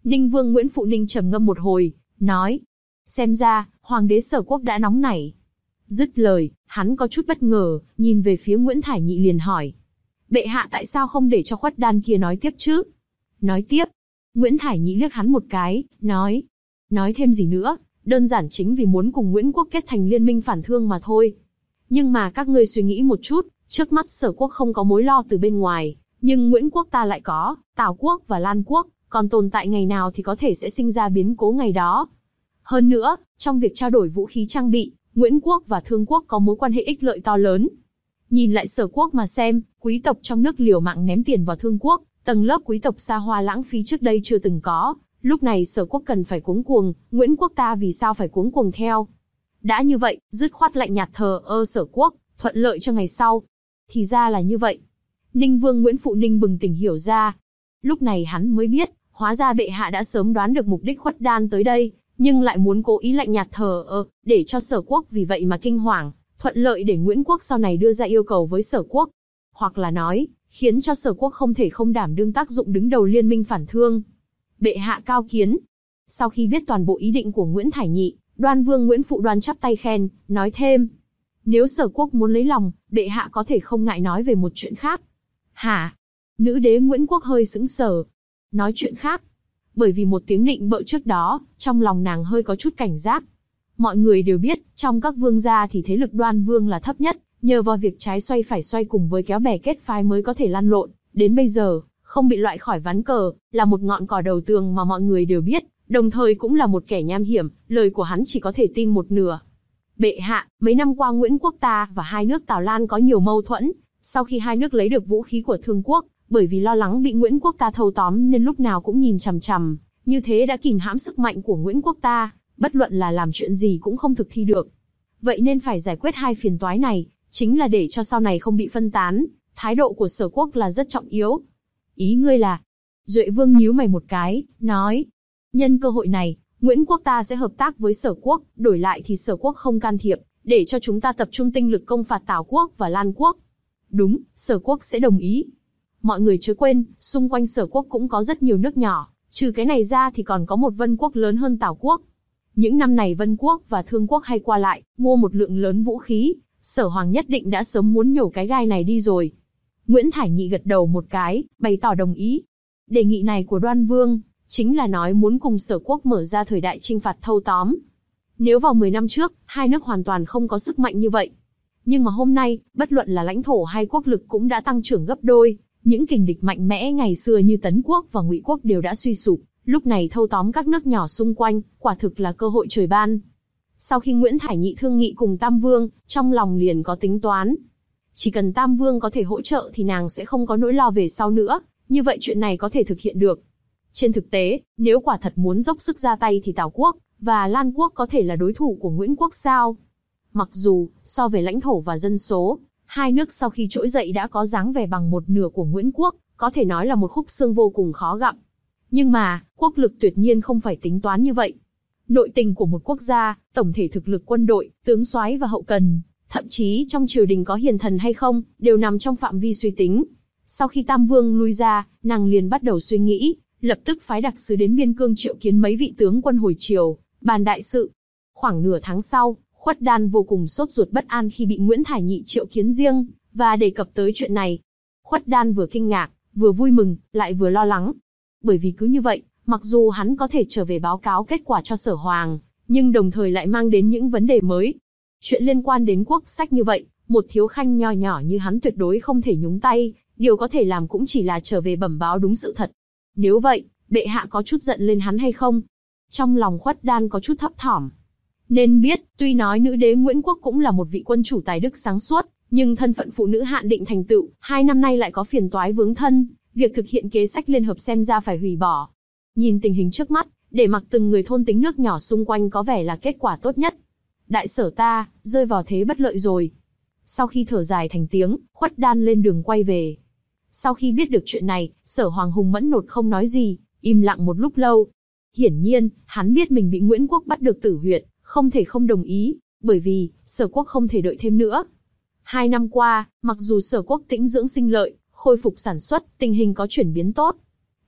Ninh Vương Nguyễn Phụ Ninh trầm ngâm một hồi, nói, xem ra, Hoàng đế Sở Quốc đã nóng nảy. Dứt lời, hắn có chút bất ngờ, nhìn về phía Nguyễn Thải Nhị liền hỏi, bệ hạ tại sao không để cho Khuất Đan kia nói tiếp chứ? Nói tiếp. Nguyễn Thải Nhị liếc hắn một cái, nói, nói thêm gì nữa, đơn giản chính vì muốn cùng Nguyễn Quốc kết thành liên minh phản thương mà thôi. Nhưng mà các ngươi suy nghĩ một chút, trước mắt Sở Quốc không có mối lo từ bên ngoài, nhưng Nguyễn Quốc ta lại có, Tào Quốc và Lan Quốc, còn tồn tại ngày nào thì có thể sẽ sinh ra biến cố ngày đó. Hơn nữa, trong việc trao đổi vũ khí trang bị, Nguyễn Quốc và Thương Quốc có mối quan hệ ích lợi to lớn. Nhìn lại Sở Quốc mà xem, quý tộc trong nước liều mạng ném tiền vào Thương Quốc, tầng lớp quý tộc xa hoa lãng phí trước đây chưa từng có, lúc này Sở Quốc cần phải cuống cuồng, Nguyễn Quốc ta vì sao phải cuống cuồng theo? Đã như vậy, dứt khoát lạnh nhạt thờ ơ Sở Quốc, thuận lợi cho ngày sau. Thì ra là như vậy. Ninh Vương Nguyễn Phụ Ninh bừng tỉnh hiểu ra. Lúc này hắn mới biết, hóa ra bệ hạ đã sớm đoán được mục đích Khuất Đan tới đây, nhưng lại muốn cố ý lạnh nhạt thờ ơ, để cho Sở Quốc vì vậy mà kinh hoàng, thuận lợi để Nguyễn Quốc sau này đưa ra yêu cầu với Sở Quốc. Hoặc là nói, khiến cho Sở Quốc không thể không đảm đương tác dụng đứng đầu liên minh phản thương. Bệ hạ cao kiến. Sau khi biết toàn bộ ý định của Nguyễn Thải Nhị, Đoan Vương Nguyễn Phụ Đoan chắp tay khen, nói thêm, nếu Sở Quốc muốn lấy lòng, bệ hạ có thể không ngại nói về một chuyện khác. Hả? Nữ đế Nguyễn Quốc hơi sững sờ. Nói chuyện khác. Bởi vì một tiếng nịnh bợ trước đó, trong lòng nàng hơi có chút cảnh giác. Mọi người đều biết, trong các vương gia thì thế lực Đoan Vương là thấp nhất, nhờ vào việc trái xoay phải xoay cùng với kéo bè kết phái mới có thể lăn lộn, đến bây giờ, không bị loại khỏi ván cờ, là một ngọn cỏ đầu tường mà mọi người đều biết, đồng thời cũng là một kẻ nham hiểm, lời của hắn chỉ có thể tin một nửa. Bệ hạ, mấy năm qua Nguyễn Quốc ta và hai nước Tào Lan có nhiều mâu thuẫn, sau khi hai nước lấy được vũ khí của Thương Quốc, bởi vì lo lắng bị Nguyễn Quốc ta thâu tóm nên lúc nào cũng nhìn chằm chằm, như thế đã kìm hãm sức mạnh của Nguyễn Quốc ta, bất luận là làm chuyện gì cũng không thực thi được. Vậy nên phải giải quyết hai phiền toái này, chính là để cho sau này không bị phân tán, thái độ của Sở Quốc là rất trọng yếu. Ý ngươi là? Duệ Vương nhíu mày một cái, nói, nhân cơ hội này, Nguyễn Quốc ta sẽ hợp tác với Sở Quốc, đổi lại thì Sở Quốc không can thiệp, để cho chúng ta tập trung tinh lực công phạt Tào Quốc và Lan Quốc. Đúng, Sở Quốc sẽ đồng ý. Mọi người chớ quên, xung quanh Sở Quốc cũng có rất nhiều nước nhỏ, trừ cái này ra thì còn có một Vân Quốc lớn hơn Tào Quốc. Những năm này Vân Quốc và Thương Quốc hay qua lại, mua một lượng lớn vũ khí, Sở Hoàng nhất định đã sớm muốn nhổ cái gai này đi rồi. Nguyễn Thải Nhị gật đầu một cái, bày tỏ đồng ý. Đề nghị này của Đoan Vương, chính là nói muốn cùng Sở Quốc mở ra thời đại chinh phạt thâu tóm. Nếu vào mười năm trước, hai nước hoàn toàn không có sức mạnh như vậy. Nhưng mà hôm nay, bất luận là lãnh thổ hay quốc lực cũng đã tăng trưởng gấp đôi, những kình địch mạnh mẽ ngày xưa như Tấn Quốc và Ngụy Quốc đều đã suy sụp, lúc này thâu tóm các nước nhỏ xung quanh, quả thực là cơ hội trời ban. Sau khi Nguyễn Thải Nhị thương nghị cùng Tam Vương, trong lòng liền có tính toán. Chỉ cần Tam Vương có thể hỗ trợ thì nàng sẽ không có nỗi lo về sau nữa, như vậy chuyện này có thể thực hiện được. Trên thực tế, nếu quả thật muốn dốc sức ra tay thì Tào Quốc và Lan Quốc có thể là đối thủ của Nguyễn Quốc sao? Mặc dù, so về lãnh thổ và dân số, hai nước sau khi trỗi dậy đã có dáng vẻ bằng một nửa của Nguyễn Quốc, có thể nói là một khúc xương vô cùng khó gặm. Nhưng mà, quốc lực tuyệt nhiên không phải tính toán như vậy. Nội tình của một quốc gia, tổng thể thực lực quân đội, tướng soái và hậu cần, thậm chí trong triều đình có hiền thần hay không, đều nằm trong phạm vi suy tính. Sau khi Tam Vương lui ra, nàng liền bắt đầu suy nghĩ, lập tức phái đặc sứ đến biên cương triệu kiến mấy vị tướng quân hồi triều, bàn đại sự. Khoảng nửa tháng sau, Khuất Đan vô cùng sốt ruột bất an khi bị Nguyễn Thải Nhị triệu kiến riêng, và đề cập tới chuyện này. Khuất Đan vừa kinh ngạc, vừa vui mừng, lại vừa lo lắng. Bởi vì cứ như vậy, mặc dù hắn có thể trở về báo cáo kết quả cho Sở Hoàng, nhưng đồng thời lại mang đến những vấn đề mới. Chuyện liên quan đến quốc sách như vậy, một thiếu khanh nho nhỏ như hắn tuyệt đối không thể nhúng tay, điều có thể làm cũng chỉ là trở về bẩm báo đúng sự thật. Nếu vậy, bệ hạ có chút giận lên hắn hay không? Trong lòng Khuất Đan có chút thấp thỏm. Nên biết, tuy nói nữ đế Nguyễn Quốc cũng là một vị quân chủ tài đức sáng suốt, nhưng thân phận phụ nữ hạn định thành tựu, hai năm nay lại có phiền toái vướng thân, việc thực hiện kế sách liên hợp xem ra phải hủy bỏ. Nhìn tình hình trước mắt, để mặc từng người thôn tính nước nhỏ xung quanh có vẻ là kết quả tốt nhất. Đại Sở ta, rơi vào thế bất lợi rồi. Sau khi thở dài thành tiếng, Khuất Đan lên đường quay về. Sau khi biết được chuyện này, Sở Hoàng hùng mẫn nột không nói gì, im lặng một lúc lâu. Hiển nhiên, hắn biết mình bị Nguyễn Quốc bắt được tử huyệt, không thể không đồng ý, bởi vì, Sở Quốc không thể đợi thêm nữa. Hai năm qua, mặc dù Sở Quốc tĩnh dưỡng sinh lợi, khôi phục sản xuất, tình hình có chuyển biến tốt.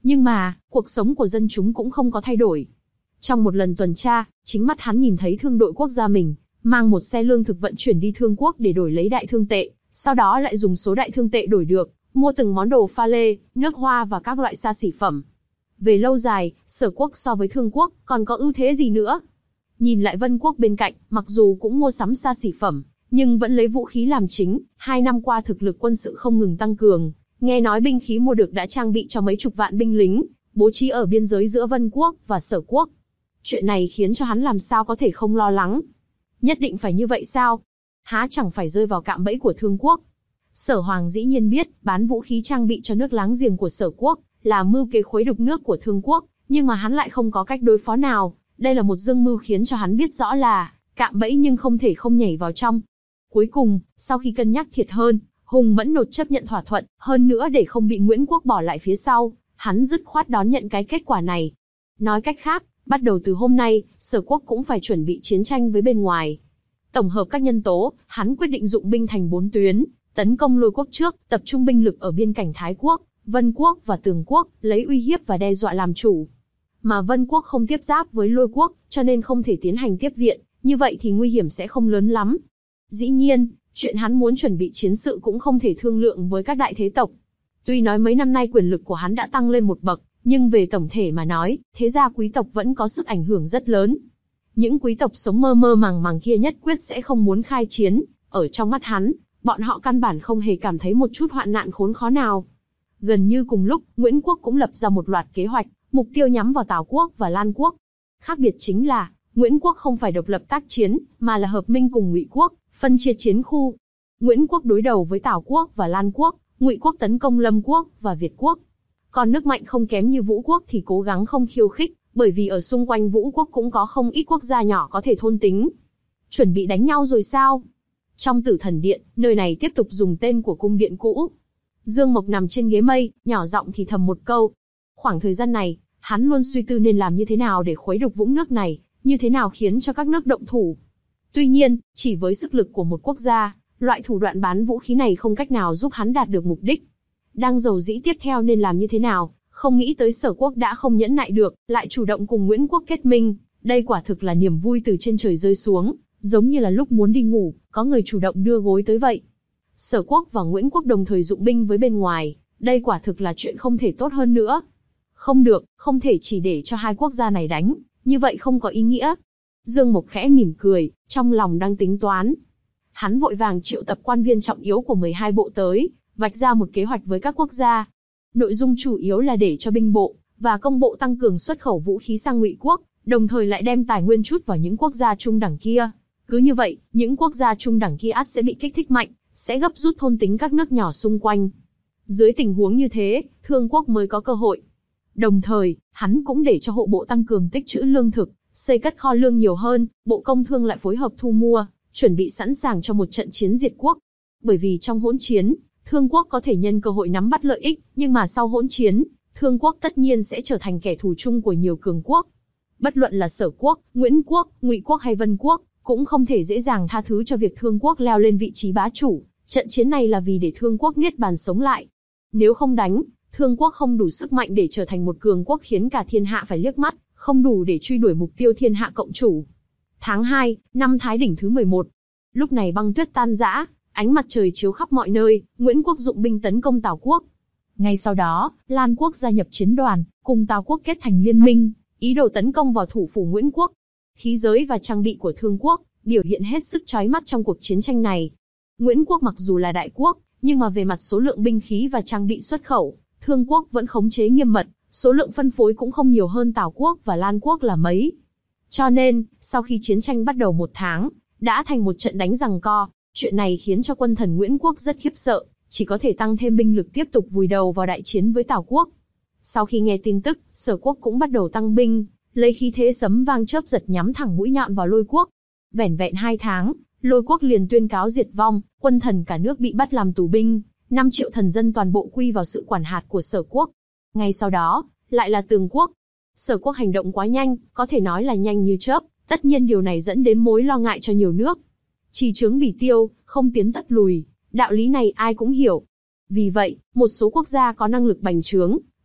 Nhưng mà, cuộc sống của dân chúng cũng không có thay đổi. Trong một lần tuần tra, chính mắt hắn nhìn thấy thương đội quốc gia mình, mang một xe lương thực vận chuyển đi Thương quốc để đổi lấy đại thương tệ, sau đó lại dùng số đại thương tệ đổi được, mua từng món đồ pha lê, nước hoa và các loại xa xỉ phẩm. Về lâu dài, Sở quốc so với Thương quốc còn có ưu thế gì nữa? Nhìn lại Vân quốc bên cạnh, mặc dù cũng mua sắm xa xỉ phẩm, nhưng vẫn lấy vũ khí làm chính, hai năm qua thực lực quân sự không ngừng tăng cường, nghe nói binh khí mua được đã trang bị cho mấy chục vạn binh lính, bố trí ở biên giới giữa Vân quốc và Sở quốc. Chuyện này khiến cho hắn làm sao có thể không lo lắng. Nhất định phải như vậy sao? Há chẳng phải rơi vào cạm bẫy của Thương quốc. Sở Hoàng dĩ nhiên biết, bán vũ khí trang bị cho nước láng giềng của Sở quốc, là mưu kế khuấy đục nước của Thương quốc, nhưng mà hắn lại không có cách đối phó nào. Đây là một dương mưu khiến cho hắn biết rõ là, cạm bẫy nhưng không thể không nhảy vào trong. Cuối cùng, sau khi cân nhắc thiệt hơn, Hùng Mẫn Nột chấp nhận thỏa thuận, hơn nữa để không bị Nguyễn Quốc bỏ lại phía sau, hắn dứt khoát đón nhận cái kết quả này. Nói cách khác, bắt đầu từ hôm nay, Sở quốc cũng phải chuẩn bị chiến tranh với bên ngoài. Tổng hợp các nhân tố, hắn quyết định dụng binh thành bốn tuyến, tấn công Lôi quốc trước, tập trung binh lực ở biên cảnh Thái quốc, Vân quốc và Tường quốc, lấy uy hiếp và đe dọa làm chủ. Mà Vân quốc không tiếp giáp với Lôi quốc, cho nên không thể tiến hành tiếp viện, như vậy thì nguy hiểm sẽ không lớn lắm. Dĩ nhiên, chuyện hắn muốn chuẩn bị chiến sự cũng không thể thương lượng với các đại thế tộc. Tuy nói mấy năm nay quyền lực của hắn đã tăng lên một bậc, nhưng về tổng thể mà nói, thế gia quý tộc vẫn có sức ảnh hưởng rất lớn. Những quý tộc sống mơ mơ màng màng kia nhất quyết sẽ không muốn khai chiến, ở trong mắt hắn, bọn họ căn bản không hề cảm thấy một chút hoạn nạn khốn khó nào. Gần như cùng lúc, Nguyễn Quốc cũng lập ra một loạt kế hoạch, mục tiêu nhắm vào Tào quốc và Lan quốc. Khác biệt chính là, Nguyễn Quốc không phải độc lập tác chiến, mà là hợp minh cùng Ngụy quốc, phân chia chiến khu. Nguyễn Quốc đối đầu với Tào quốc và Lan quốc, Ngụy quốc tấn công Lâm quốc và Việt quốc. Còn nước mạnh không kém như Vũ quốc thì cố gắng không khiêu khích, bởi vì ở xung quanh Vũ quốc cũng có không ít quốc gia nhỏ có thể thôn tính. Chuẩn bị đánh nhau rồi sao? Trong Tử Thần Điện, nơi này tiếp tục dùng tên của cung điện cũ. Dương Mộc nằm trên ghế mây, nhỏ giọng thì thầm một câu. Khoảng thời gian này, hắn luôn suy tư nên làm như thế nào để khuấy đục vũng nước này, như thế nào khiến cho các nước động thủ. Tuy nhiên, chỉ với sức lực của một quốc gia, loại thủ đoạn bán vũ khí này không cách nào giúp hắn đạt được mục đích. Đang dầu dĩ tiếp theo nên làm như thế nào, không nghĩ tới Sở quốc đã không nhẫn nại được, lại chủ động cùng Nguyễn quốc kết minh. Đây quả thực là niềm vui từ trên trời rơi xuống, giống như là lúc muốn đi ngủ, có người chủ động đưa gối tới vậy. Sở quốc và Nguyễn quốc đồng thời dụng binh với bên ngoài, đây quả thực là chuyện không thể tốt hơn nữa. Không được, không thể chỉ để cho hai quốc gia này đánh, như vậy không có ý nghĩa. Dương Mộc khẽ mỉm cười, trong lòng đang tính toán. Hắn vội vàng triệu tập quan viên trọng yếu của mười hai bộ tới, vạch ra một kế hoạch với các quốc gia. Nội dung chủ yếu là để cho binh bộ và công bộ tăng cường xuất khẩu vũ khí sang Ngụy quốc, đồng thời lại đem tài nguyên chút vào những quốc gia trung đẳng kia. Cứ như vậy, những quốc gia trung đẳng kia ắt sẽ bị kích thích mạnh, sẽ gấp rút thôn tính các nước nhỏ xung quanh. Dưới tình huống như thế, Thương quốc mới có cơ hội. Đồng thời, hắn cũng để cho hộ bộ tăng cường tích trữ lương thực, xây cất kho lương nhiều hơn, bộ công thương lại phối hợp thu mua, chuẩn bị sẵn sàng cho một trận chiến diệt quốc. Bởi vì trong hỗn chiến, Thương quốc có thể nhân cơ hội nắm bắt lợi ích, nhưng mà sau hỗn chiến, Thương quốc tất nhiên sẽ trở thành kẻ thù chung của nhiều cường quốc. Bất luận là Sở quốc, Nguyễn quốc, Ngụy quốc hay Vân quốc, cũng không thể dễ dàng tha thứ cho việc Thương quốc leo lên vị trí bá chủ. Trận chiến này là vì để Thương quốc niết bàn sống lại. Nếu không đánh, Thương quốc không đủ sức mạnh để trở thành một cường quốc khiến cả thiên hạ phải liếc mắt, không đủ để truy đuổi mục tiêu thiên hạ cộng chủ. Tháng hai, năm Thái Đỉnh thứ mười một. Lúc này băng tuyết tan rã, ánh mặt trời chiếu khắp mọi nơi, Nguyễn quốc dụng binh tấn công Tào quốc. Ngay sau đó, Lan quốc gia nhập chiến đoàn, cùng Tào quốc kết thành liên minh, ý đồ tấn công vào thủ phủ Nguyễn quốc. Khí giới và trang bị của Thương quốc biểu hiện hết sức chói mắt trong cuộc chiến tranh này. Nguyễn quốc mặc dù là đại quốc, nhưng mà về mặt số lượng binh khí và trang bị xuất khẩu, Thương quốc vẫn khống chế nghiêm mật, số lượng phân phối cũng không nhiều hơn Tào quốc và Lan quốc là mấy. Cho nên, sau khi chiến tranh bắt đầu một tháng, đã thành một trận đánh giằng co. Chuyện này khiến cho quân thần Nguyễn quốc rất khiếp sợ, chỉ có thể tăng thêm binh lực tiếp tục vùi đầu vào đại chiến với Tào quốc. Sau khi nghe tin tức, Sở quốc cũng bắt đầu tăng binh, lấy khí thế sấm vang chớp giật nhắm thẳng mũi nhọn vào Lôi quốc. Vẻn vẹn hai tháng, Lôi quốc liền tuyên cáo diệt vong, quân thần cả nước bị bắt làm tù binh, năm triệu thần dân toàn bộ quy vào sự quản hạt của Sở quốc. Ngay sau đó, lại là Tường quốc. Sở quốc hành động quá nhanh, có thể nói là nhanh như chớp, tất nhiên điều này dẫn đến mối lo ngại cho nhiều nước. Chỉ chướng bỉ tiêu, không tiến tất lùi, đạo lý này ai cũng hiểu. Vì vậy, một số quốc gia có năng lực bành trướng,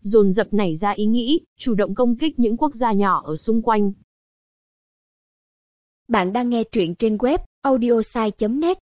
dồn dập nảy ra ý nghĩ, chủ động công kích những quốc gia nhỏ ở xung quanh. Bạn đang nghe truyện trên web audiosai chấm net.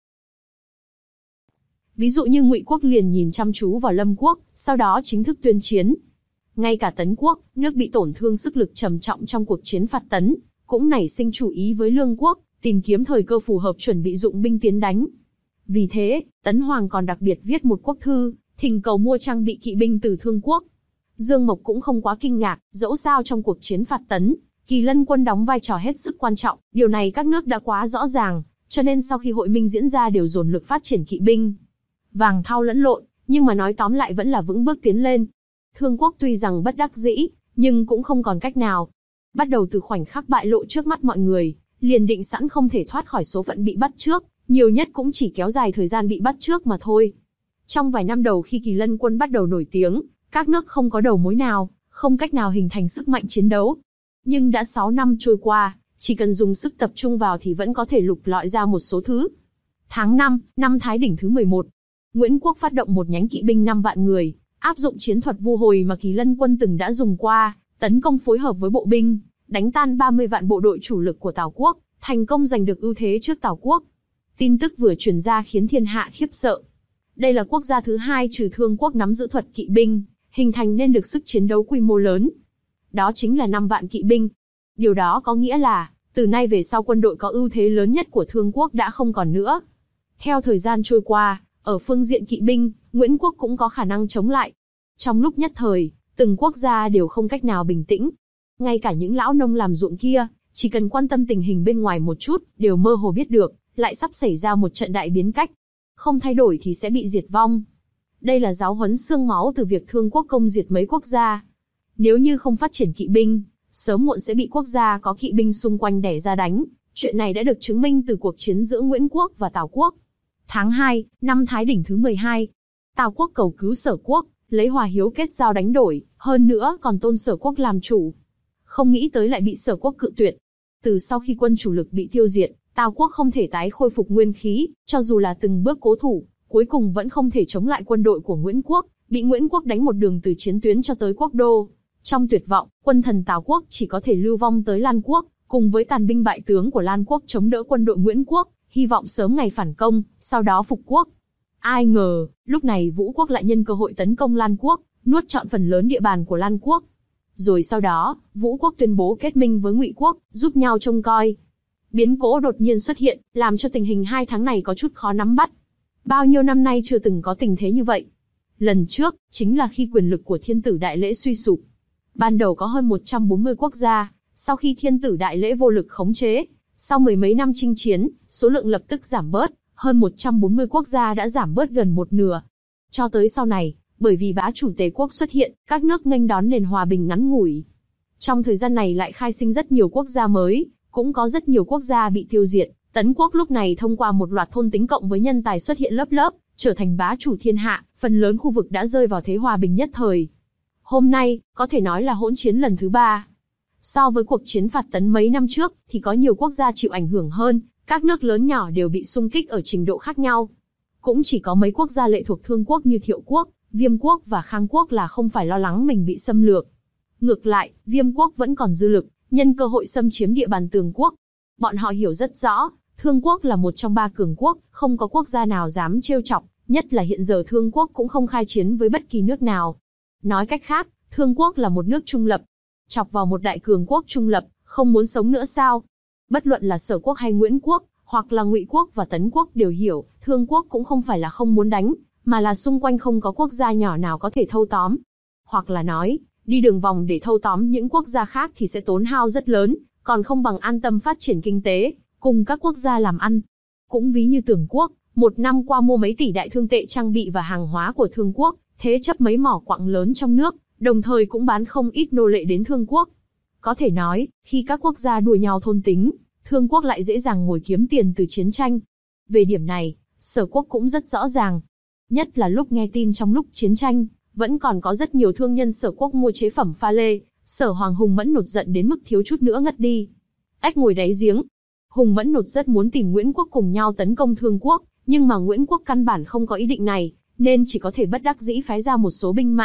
Ví dụ như Ngụy quốc liền nhìn chăm chú vào Lâm quốc, sau đó chính thức tuyên chiến. Ngay cả Tấn quốc, nước bị tổn thương sức lực trầm trọng trong cuộc chiến phạt Tấn, cũng nảy sinh chủ ý với Lương quốc, tìm kiếm thời cơ phù hợp chuẩn bị dụng binh tiến đánh. Vì thế, Tấn Hoàng còn đặc biệt viết một quốc thư, thỉnh cầu mua trang bị kỵ binh từ Thương quốc. Dương Mộc cũng không quá kinh ngạc, dẫu sao trong cuộc chiến phạt Tấn, Kỳ Lân quân đóng vai trò hết sức quan trọng, điều này các nước đã quá rõ ràng, cho nên sau khi hội minh diễn ra đều dồn lực phát triển kỵ binh. Vàng thau lẫn lộn, nhưng mà nói tóm lại vẫn là vững bước tiến lên. Thương quốc tuy rằng bất đắc dĩ, nhưng cũng không còn cách nào. Bắt đầu từ khoảnh khắc bại lộ trước mắt mọi người, liền định sẵn không thể thoát khỏi số phận bị bắt trước, nhiều nhất cũng chỉ kéo dài thời gian bị bắt trước mà thôi. Trong vài năm đầu khi Kỳ Lân quân bắt đầu nổi tiếng, các nước không có đầu mối nào, không cách nào hình thành sức mạnh chiến đấu. Nhưng đã sáu năm trôi qua, chỉ cần dùng sức tập trung vào thì vẫn có thể lục lọi ra một số thứ. Tháng năm, năm Thái Đỉnh thứ mười một, Nguyễn Quốc phát động một nhánh kỵ binh năm vạn người, áp dụng chiến thuật vu hồi mà Kỳ Lân quân từng đã dùng qua, tấn công phối hợp với bộ binh, đánh tan ba mươi vạn bộ đội chủ lực của Tào quốc, thành công giành được ưu thế trước Tào quốc. Tin tức vừa truyền ra khiến thiên hạ khiếp sợ. Đây là quốc gia thứ hai trừ Thương quốc nắm giữ thuật kỵ binh, hình thành nên được sức chiến đấu quy mô lớn. Đó chính là năm vạn kỵ binh. Điều đó có nghĩa là, từ nay về sau quân đội có ưu thế lớn nhất của Thương quốc đã không còn nữa. Theo thời gian trôi qua, ở phương diện kỵ binh, Nguyễn quốc cũng có khả năng chống lại. Trong lúc nhất thời, từng quốc gia đều không cách nào bình tĩnh. Ngay cả những lão nông làm ruộng kia, chỉ cần quan tâm tình hình bên ngoài một chút, đều mơ hồ biết được, lại sắp xảy ra một trận đại biến cách. Không thay đổi thì sẽ bị diệt vong. Đây là giáo huấn xương máu từ việc Thương quốc công diệt mấy quốc gia. Nếu như không phát triển kỵ binh, sớm muộn sẽ bị quốc gia có kỵ binh xung quanh đẻ ra đánh. Chuyện này đã được chứng minh từ cuộc chiến giữa Nguyễn quốc và Tào quốc. Tháng hai, năm Thái Đỉnh thứ mười hai, Tào quốc cầu cứu Sở quốc, lấy hòa hiếu kết giao đánh đổi, hơn nữa còn tôn Sở quốc làm chủ. Không nghĩ tới lại bị Sở quốc cự tuyệt. Từ sau khi quân chủ lực bị tiêu diệt, Tào quốc không thể tái khôi phục nguyên khí, cho dù là từng bước cố thủ, cuối cùng vẫn không thể chống lại quân đội của Nguyễn quốc, bị Nguyễn quốc đánh một đường từ chiến tuyến cho tới quốc đô. Trong tuyệt vọng, quân thần Tào quốc chỉ có thể lưu vong tới Lan quốc, cùng với tàn binh bại tướng của Lan quốc chống đỡ quân đội Nguyễn quốc, hy vọng sớm ngày phản công, sau đó phục quốc. Ai ngờ, lúc này Vũ quốc lại nhân cơ hội tấn công Lan quốc, nuốt trọn phần lớn địa bàn của Lan quốc. Rồi sau đó, Vũ quốc tuyên bố kết minh với Ngụy quốc, giúp nhau trông coi. Biến cố đột nhiên xuất hiện, làm cho tình hình hai tháng này có chút khó nắm bắt. Bao nhiêu năm nay chưa từng có tình thế như vậy. Lần trước, chính là khi quyền lực của Thiên tử Đại Lễ suy sụp. Ban đầu có hơn một trăm bốn mươi quốc gia, sau khi Thiên tử Đại Lễ vô lực khống chế, sau mười mấy năm chinh chiến, số lượng lập tức giảm bớt, hơn một trăm bốn mươi quốc gia đã giảm bớt gần một nửa. Cho tới sau này, bởi vì bá chủ Tề quốc xuất hiện, các nước nghênh đón nền hòa bình ngắn ngủi. Trong thời gian này lại khai sinh rất nhiều quốc gia mới, cũng có rất nhiều quốc gia bị tiêu diệt. Tấn quốc lúc này thông qua một loạt thôn tính cộng với nhân tài xuất hiện lớp lớp, trở thành bá chủ thiên hạ, phần lớn khu vực đã rơi vào thế hòa bình nhất thời. Hôm nay, có thể nói là hỗn chiến lần thứ ba. So với cuộc chiến phạt Tấn mấy năm trước, thì có nhiều quốc gia chịu ảnh hưởng hơn, các nước lớn nhỏ đều bị xung kích ở trình độ khác nhau. Cũng chỉ có mấy quốc gia lệ thuộc Thương quốc như Thiệu quốc, Viêm quốc và Khang quốc là không phải lo lắng mình bị xâm lược. Ngược lại, Viêm quốc vẫn còn dư lực, nhân cơ hội xâm chiếm địa bàn Tường quốc. Bọn họ hiểu rất rõ, Thương quốc là một trong ba cường quốc, không có quốc gia nào dám trêu chọc, nhất là hiện giờ Thương quốc cũng không khai chiến với bất kỳ nước nào. Nói cách khác, Thương quốc là một nước trung lập. Chọc vào một đại cường quốc trung lập, không muốn sống nữa sao? Bất luận là Sở quốc hay Nguyễn quốc, hoặc là Ngụy quốc và Tấn quốc đều hiểu, Thương quốc cũng không phải là không muốn đánh, mà là xung quanh không có quốc gia nhỏ nào có thể thâu tóm. Hoặc là nói, đi đường vòng để thâu tóm những quốc gia khác thì sẽ tốn hao rất lớn, còn không bằng an tâm phát triển kinh tế, cùng các quốc gia làm ăn. Cũng ví như Tưởng quốc, một năm qua mua mấy tỷ đại thương tệ trang bị và hàng hóa của Thương quốc, thế chấp mấy mỏ quặng lớn trong nước, đồng thời cũng bán không ít nô lệ đến Thương quốc. Có thể nói, khi các quốc gia đua nhau thôn tính, Thương quốc lại dễ dàng ngồi kiếm tiền từ chiến tranh. Về điểm này, Sở quốc cũng rất rõ ràng. Nhất là lúc nghe tin trong lúc chiến tranh, vẫn còn có rất nhiều thương nhân Sở quốc mua chế phẩm pha lê, Sở Hoàng Hùng Mẫn nột giận đến mức thiếu chút nữa ngất đi. Ếch ngồi đáy giếng. Hùng Mẫn nột rất muốn tìm Nguyễn quốc cùng nhau tấn công Thương quốc, nhưng mà Nguyễn quốc căn bản không có ý định này, nên chỉ có thể bất đắc dĩ phái ra một số binh mã,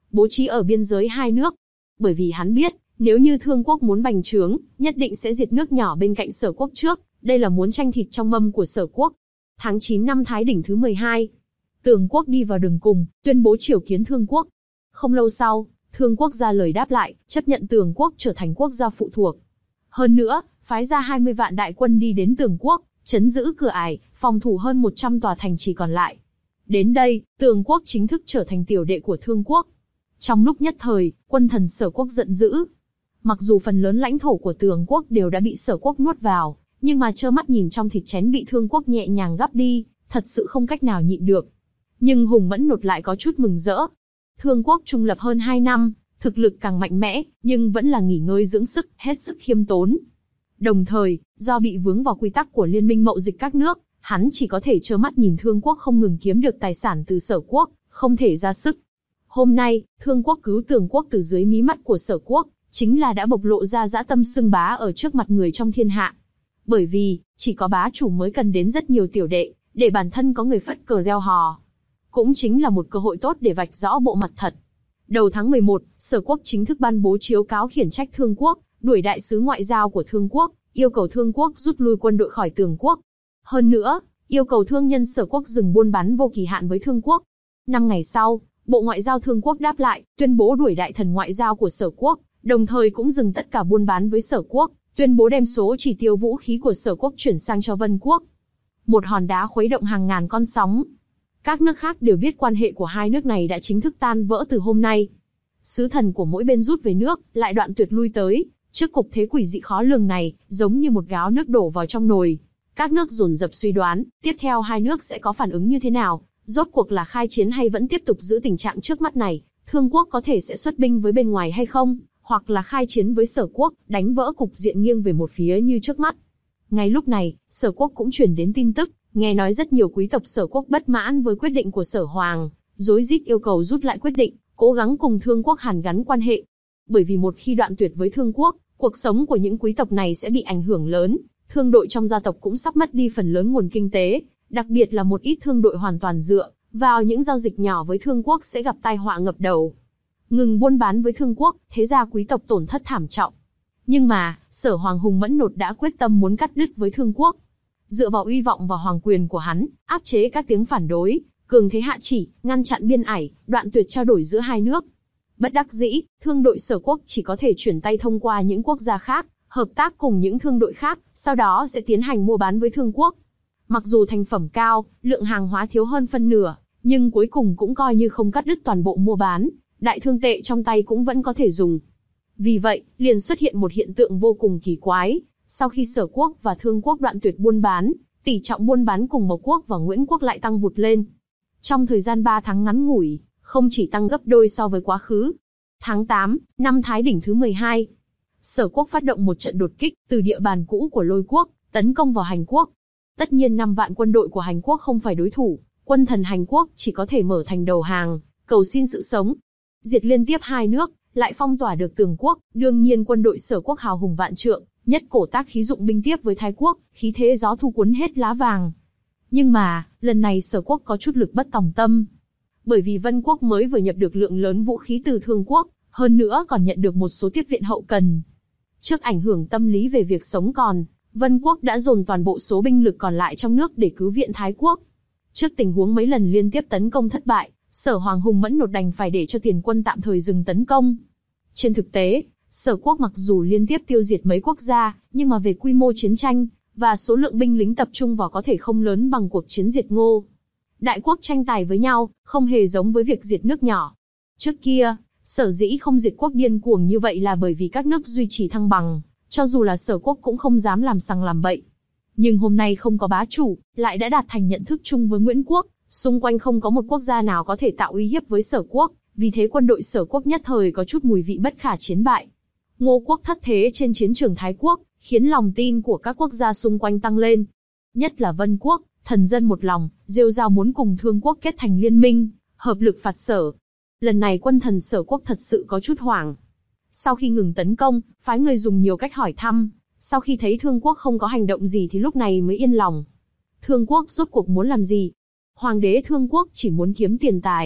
bố trí ở biên giới hai nước. Bởi vì hắn biết, nếu như Thương quốc muốn bành trướng, nhất định sẽ diệt nước nhỏ bên cạnh Sở quốc trước, đây là muốn tranh thịt trong mâm của Sở quốc. Tháng chín năm Thái Đỉnh thứ mười hai, Tường quốc đi vào đường cùng, tuyên bố triều kiến Thương quốc. Không lâu sau, Thương quốc ra lời đáp lại, chấp nhận Tường quốc trở thành quốc gia phụ thuộc. Hơn nữa, phái ra hai mươi vạn đại quân đi đến Tường quốc, trấn giữ cửa ải, phòng thủ hơn một trăm tòa thành trì còn lại. Đến đây, Tường quốc chính thức trở thành tiểu đệ của Thương quốc. Trong lúc nhất thời, quân thần Sở quốc giận dữ. Mặc dù phần lớn lãnh thổ của Tường quốc đều đã bị Sở quốc nuốt vào, nhưng mà trơ mắt nhìn trong thịt chén bị Thương quốc nhẹ nhàng gắp đi, thật sự không cách nào nhịn được. Nhưng Hùng Mẫn Nột lại có chút mừng rỡ. Thương quốc trung lập hơn hai năm, thực lực càng mạnh mẽ, nhưng vẫn là nghỉ ngơi dưỡng sức, hết sức khiêm tốn. Đồng thời, do bị vướng vào quy tắc của liên minh mậu dịch các nước, hắn chỉ có thể trơ mắt nhìn Thương quốc không ngừng kiếm được tài sản từ Sở quốc, không thể ra sức. Hôm nay, Thương quốc cứu Tường quốc từ dưới mí mắt của Sở quốc, chính là đã bộc lộ ra dã tâm xưng bá ở trước mặt người trong thiên hạ. Bởi vì, chỉ có bá chủ mới cần đến rất nhiều tiểu đệ, để bản thân có người phất cờ reo hò. Cũng chính là một cơ hội tốt để vạch rõ bộ mặt thật. Đầu tháng mười một, Sở quốc chính thức ban bố chiếu cáo khiển trách Thương quốc, đuổi đại sứ ngoại giao của Thương quốc, yêu cầu Thương quốc rút lui quân đội khỏi Tường quốc. Hơn nữa, yêu cầu thương nhân Sở quốc dừng buôn bán vô kỳ hạn với Thương quốc. Năm ngày sau, Bộ Ngoại giao Thương quốc đáp lại, tuyên bố đuổi đại thần ngoại giao của Sở quốc, đồng thời cũng dừng tất cả buôn bán với Sở quốc, tuyên bố đem số chỉ tiêu vũ khí của Sở quốc chuyển sang cho Vân quốc. Một hòn đá khuấy động hàng ngàn con sóng. Các nước khác đều biết quan hệ của hai nước này đã chính thức tan vỡ từ hôm nay. Sứ thần của mỗi bên rút về nước, lại đoạn tuyệt lui tới, trước cục thế quỷ dị khó lường này, giống như một gáo nước đổ vào trong nồi. Các nước dồn dập suy đoán, tiếp theo hai nước sẽ có phản ứng như thế nào, rốt cuộc là khai chiến hay vẫn tiếp tục giữ tình trạng trước mắt này, Thương quốc có thể sẽ xuất binh với bên ngoài hay không, hoặc là khai chiến với Sở quốc, đánh vỡ cục diện nghiêng về một phía như trước mắt. Ngay lúc này, Sở quốc cũng truyền đến tin tức, nghe nói rất nhiều quý tộc Sở quốc bất mãn với quyết định của Sở hoàng, rối rít yêu cầu rút lại quyết định, cố gắng cùng Thương quốc hàn gắn quan hệ. Bởi vì một khi đoạn tuyệt với Thương quốc, cuộc sống của những quý tộc này sẽ bị ảnh hưởng lớn, thương đội trong gia tộc cũng sắp mất đi phần lớn nguồn kinh tế, đặc biệt là một ít thương đội hoàn toàn dựa vào những giao dịch nhỏ với Thương quốc sẽ gặp tai họa ngập đầu. Ngừng buôn bán với Thương quốc, thế gia quý tộc tổn thất thảm trọng. Nhưng mà, Sở hoàng Hùng Mẫn Nột đã quyết tâm muốn cắt đứt với Thương quốc. Dựa vào uy vọng và hoàng quyền của hắn, áp chế các tiếng phản đối, cường thế hạ chỉ, ngăn chặn biên ải, đoạn tuyệt trao đổi giữa hai nước. Bất đắc dĩ, thương đội Sở quốc chỉ có thể chuyển tay thông qua những quốc gia khác, hợp tác cùng những thương đội khác, sau đó sẽ tiến hành mua bán với Thương quốc. Mặc dù thành phẩm cao, lượng hàng hóa thiếu hơn phân nửa, nhưng cuối cùng cũng coi như không cắt đứt toàn bộ mua bán, đại thương tệ trong tay cũng vẫn có thể dùng. Vì vậy, liền xuất hiện một hiện tượng vô cùng kỳ quái. Sau khi Sở quốc và Thương quốc đoạn tuyệt buôn bán, tỷ trọng buôn bán cùng Mộc quốc và Nguyễn quốc lại tăng vụt lên. Trong thời gian ba tháng ngắn ngủi, không chỉ tăng gấp đôi so với quá khứ. Tháng tám, năm Thái Đỉnh thứ mười hai, Sở quốc phát động một trận đột kích từ địa bàn cũ của Lôi quốc, tấn công vào Hành quốc. Tất nhiên năm vạn quân đội của Hành quốc không phải đối thủ, quân thần Hành quốc chỉ có thể mở thành đầu hàng, cầu xin sự sống. Diệt liên tiếp hai nước, lại phong tỏa được Tường quốc, đương nhiên quân đội Sở quốc hào hùng vạn trượng, nhất cổ tác khí dụng binh tiếp với Thái quốc, khí thế gió thu cuốn hết lá vàng. Nhưng mà, lần này Sở quốc có chút lực bất tòng tâm. Bởi vì Vân quốc mới vừa nhập được lượng lớn vũ khí từ Thương quốc, hơn nữa còn nhận được một số tiếp viện hậu cần. Trước ảnh hưởng tâm lý về việc sống còn, Vân quốc đã dồn toàn bộ số binh lực còn lại trong nước để cứu viện Thái quốc. Trước tình huống mấy lần liên tiếp tấn công thất bại, Sở hoàng Hùng Mẫn Nột đành phải để cho tiền quân tạm thời dừng tấn công. Trên thực tế, Sở quốc mặc dù liên tiếp tiêu diệt mấy quốc gia, nhưng mà về quy mô chiến tranh và số lượng binh lính tập trung vào có thể không lớn bằng cuộc chiến diệt Ngô. Đại quốc tranh tài với nhau, không hề giống với việc diệt nước nhỏ. Trước kia, sở dĩ không diệt quốc điên cuồng như vậy là bởi vì các nước duy trì thăng bằng, cho dù là Sở quốc cũng không dám làm sằng làm bậy. Nhưng hôm nay không có bá chủ, lại đã đạt thành nhận thức chung với Nguyễn quốc, xung quanh không có một quốc gia nào có thể tạo uy hiếp với Sở quốc, vì thế quân đội Sở quốc nhất thời có chút mùi vị bất khả chiến bại. Ngô quốc thất thế trên chiến trường Thái quốc, khiến lòng tin của các quốc gia xung quanh tăng lên. Nhất là Vân quốc, thần dân một lòng, rêu rao muốn cùng Thương quốc kết thành liên minh, hợp lực phạt Sở. Lần này quân thần Sở quốc thật sự có chút hoảng. Sau khi ngừng tấn công, phái người dùng nhiều cách hỏi thăm, sau khi thấy Thương quốc không có hành động gì thì lúc này mới yên lòng. Thương quốc rốt cuộc muốn làm gì? Hoàng đế Thương quốc chỉ muốn kiếm tiền tài,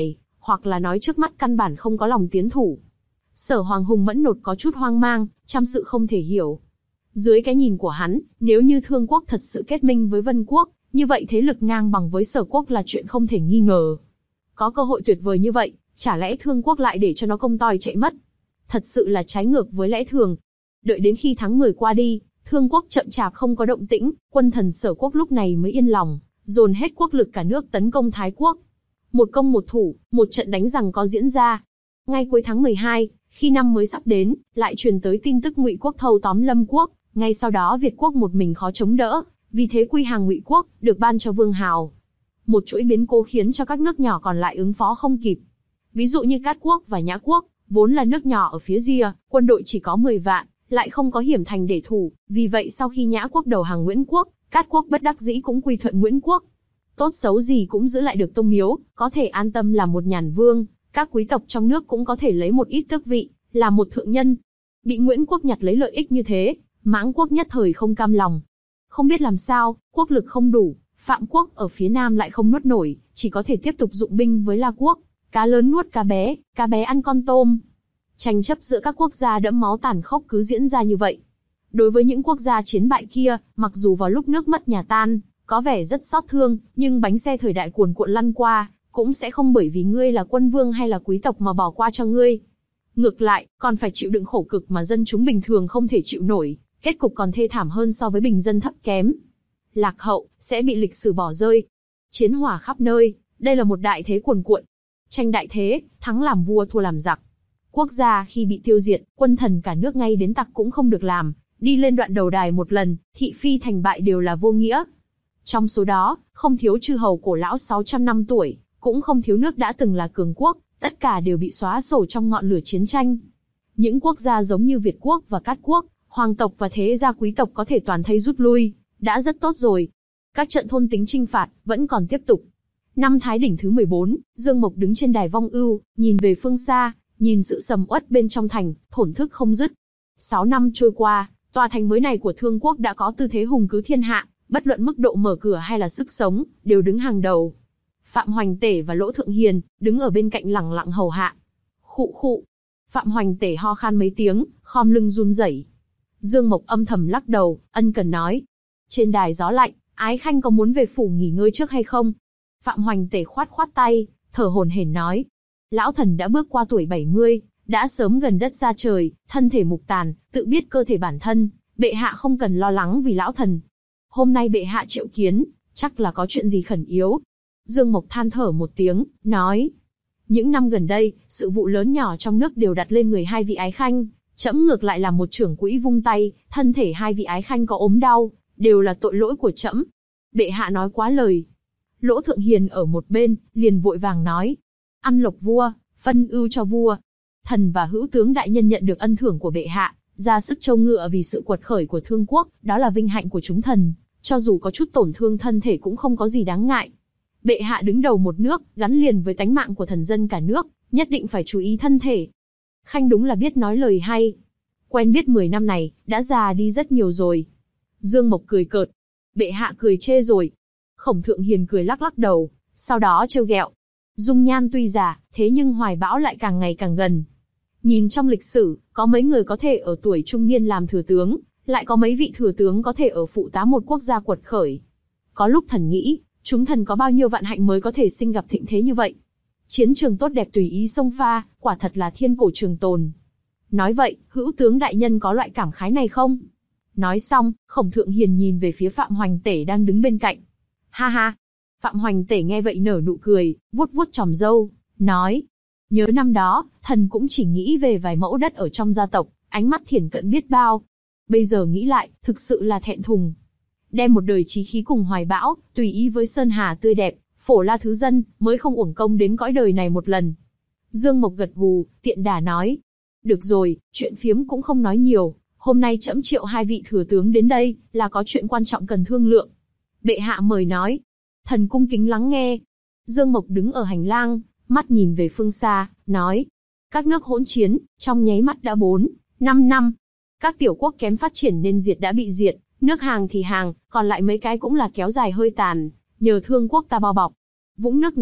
hoặc là nói trước mắt căn bản không có lòng tiến thủ. Sở Hoàng Hùng Mẫn Nột có chút hoang mang, trăm sự không thể hiểu. Dưới cái nhìn của hắn, nếu như Thương Quốc thật sự kết minh với Vân Quốc, như vậy thế lực ngang bằng với Sở Quốc là chuyện không thể nghi ngờ. Có cơ hội tuyệt vời như vậy, chả lẽ Thương Quốc lại để cho nó công toi chạy mất? Thật sự là trái ngược với lẽ thường. Đợi đến khi tháng mười qua đi, Thương Quốc chậm chạp không có động tĩnh, quân thần Sở Quốc lúc này mới yên lòng, dồn hết quốc lực cả nước tấn công Thái Quốc. Một công một thủ, một trận đánh giằng co diễn ra. Ngay cuối tháng mười hai, khi năm mới sắp đến, lại truyền tới tin tức Ngụy Quốc thâu tóm Lâm Quốc, ngay sau đó Việt Quốc một mình khó chống đỡ, vì thế quy hàng Ngụy Quốc, được ban cho vương hào. Một chuỗi biến cố khiến cho các nước nhỏ còn lại ứng phó không kịp. Ví dụ như Cát Quốc và Nhã Quốc, vốn là nước nhỏ ở phía rìa, quân đội chỉ có mười vạn, lại không có hiểm thành để thủ, vì vậy sau khi Nhã Quốc đầu hàng Nguyễn Quốc, Cát Quốc bất đắc dĩ cũng quy thuận Nguyễn Quốc. Tốt xấu gì cũng giữ lại được tông miếu, có thể an tâm làm một nhàn vương, các quý tộc trong nước cũng có thể lấy một ít tước vị, làm một thượng nhân. Bị Nguyễn Quốc nhặt lấy lợi ích như thế, Mãng Quốc nhất thời không cam lòng. Không biết làm sao, quốc lực không đủ, Phạm Quốc ở phía nam lại không nuốt nổi, chỉ có thể tiếp tục dụng binh với La Quốc. Cá lớn nuốt cá bé, cá bé ăn con tôm. Tranh chấp giữa các quốc gia đẫm máu tàn khốc cứ diễn ra như vậy. Đối với những quốc gia chiến bại kia, mặc dù vào lúc nước mất nhà tan, có vẻ rất xót thương, nhưng bánh xe thời đại cuồn cuộn lăn qua, cũng sẽ không bởi vì ngươi là quân vương hay là quý tộc mà bỏ qua cho ngươi. Ngược lại, còn phải chịu đựng khổ cực mà dân chúng bình thường không thể chịu nổi, kết cục còn thê thảm hơn so với bình dân thấp kém. Lạc hậu, sẽ bị lịch sử bỏ rơi. Chiến hỏa khắp nơi, đây là một đại thế cuồn cuộn. Tranh đại thế, thắng làm vua thua làm giặc. Quốc gia khi bị tiêu diệt, quân thần cả nước ngay đến tặc cũng không được làm, đi lên đoạn đầu đài một lần, thị phi thành bại đều là vô nghĩa. Trong số đó, không thiếu chư hầu cổ lão sáu trăm năm tuổi, cũng không thiếu nước đã từng là cường quốc, tất cả đều bị xóa sổ trong ngọn lửa chiến tranh. Những quốc gia giống như Việt Quốc và Cát Quốc, hoàng tộc và thế gia quý tộc có thể toàn thây rút lui, đã rất tốt rồi. Các trận thôn tính chinh phạt vẫn còn tiếp tục. Năm Thái Đỉnh thứ mười bốn, Dương Mộc đứng trên đài vong ưu, nhìn về phương xa, nhìn sự sầm uất bên trong thành, thổn thức không dứt. Sáu năm trôi qua, tòa thành mới này của Thương Quốc đã có tư thế hùng cứ thiên hạ, bất luận mức độ mở cửa hay là sức sống, đều đứng hàng đầu. Phạm Hoành Tể và Lỗ Thượng Hiền đứng ở bên cạnh lẳng lặng hầu hạ. Khụ khụ. Phạm Hoành Tể ho khan mấy tiếng, khom lưng run rẩy. Dương Mộc âm thầm lắc đầu, ân cần nói: trên đài gió lạnh, Ái Khanh có muốn về phủ nghỉ ngơi trước hay không? Phạm Hoành Tể khoát khoát tay, thở hổn hển nói: lão thần đã bước qua tuổi bảy mươi, đã sớm gần đất xa trời, thân thể mục tàn, tự biết cơ thể bản thân, bệ hạ không cần lo lắng vì lão thần. Hôm nay bệ hạ triệu kiến, chắc là có chuyện gì khẩn yếu. Dương Mộc than thở một tiếng, nói: những năm gần đây, sự vụ lớn nhỏ trong nước đều đặt lên người hai vị ái khanh, trẫm ngược lại làm một trưởng quỹ vung tay, thân thể hai vị ái khanh có ốm đau, đều là tội lỗi của trẫm. Bệ hạ nói quá lời. Lỗ Thượng Hiền ở một bên, liền vội vàng nói: ăn lộc vua, phân ưu cho vua. Thần và hữu tướng đại nhân nhận được ân thưởng của bệ hạ, ra sức trâu ngựa vì sự quật khởi của Thương Quốc, đó là vinh hạnh của chúng thần, cho dù có chút tổn thương thân thể cũng không có gì đáng ngại. Bệ hạ đứng đầu một nước, gắn liền với tánh mạng của thần dân cả nước, nhất định phải chú ý thân thể. Khanh đúng là biết nói lời hay. Quen biết mười năm này, đã già đi rất nhiều rồi. Dương Mộc cười cợt. Bệ hạ cười chê rồi. Khổng Thượng Hiền cười lắc lắc đầu, sau đó trêu ghẹo: dung nhan tuy già, thế nhưng hoài bão lại càng ngày càng gần. Nhìn trong lịch sử, có mấy người có thể ở tuổi trung niên làm thừa tướng, lại có mấy vị thừa tướng có thể ở phụ tá một quốc gia quật khởi. Có lúc thần nghĩ, chúng thần có bao nhiêu vạn hạnh mới có thể sinh gặp thịnh thế như vậy. Chiến trường tốt đẹp tùy ý xông pha, quả thật là thiên cổ trường tồn. Nói vậy, hữu tướng đại nhân có loại cảm khái này không? Nói xong, Khổng Thượng Hiền nhìn về phía Phạm Hoành Tể đang đứng bên cạnh. Ha ha! Phạm Hoành Tể nghe vậy nở nụ cười, vuốt vuốt chòm râu, nói: nhớ năm đó, thần cũng chỉ nghĩ về vài mẫu đất ở trong gia tộc, ánh mắt thiển cận biết bao. Bây giờ nghĩ lại, thực sự là thẹn thùng. Đem một đời chí khí cùng hoài bão, tùy ý với sơn hà tươi đẹp, phổ la thứ dân, mới không uổng công đến cõi đời này một lần. Dương Mộc gật gù, tiện đà nói: được rồi, chuyện phiếm cũng không nói nhiều, hôm nay trẫm triệu hai vị thừa tướng đến đây, là có chuyện quan trọng cần thương lượng. Bệ hạ mời nói. Thần cung kính lắng nghe. Dương Mộc đứng ở hành lang, mắt nhìn về phương xa, nói: các nước hỗn chiến, trong nháy mắt đã bốn, năm năm. Các tiểu quốc kém phát triển nên diệt đã bị diệt, nước hàng thì hàng, còn lại mấy cái cũng là kéo dài hơi tàn, nhờ Thương Quốc ta bao bọc. Vũng nước này,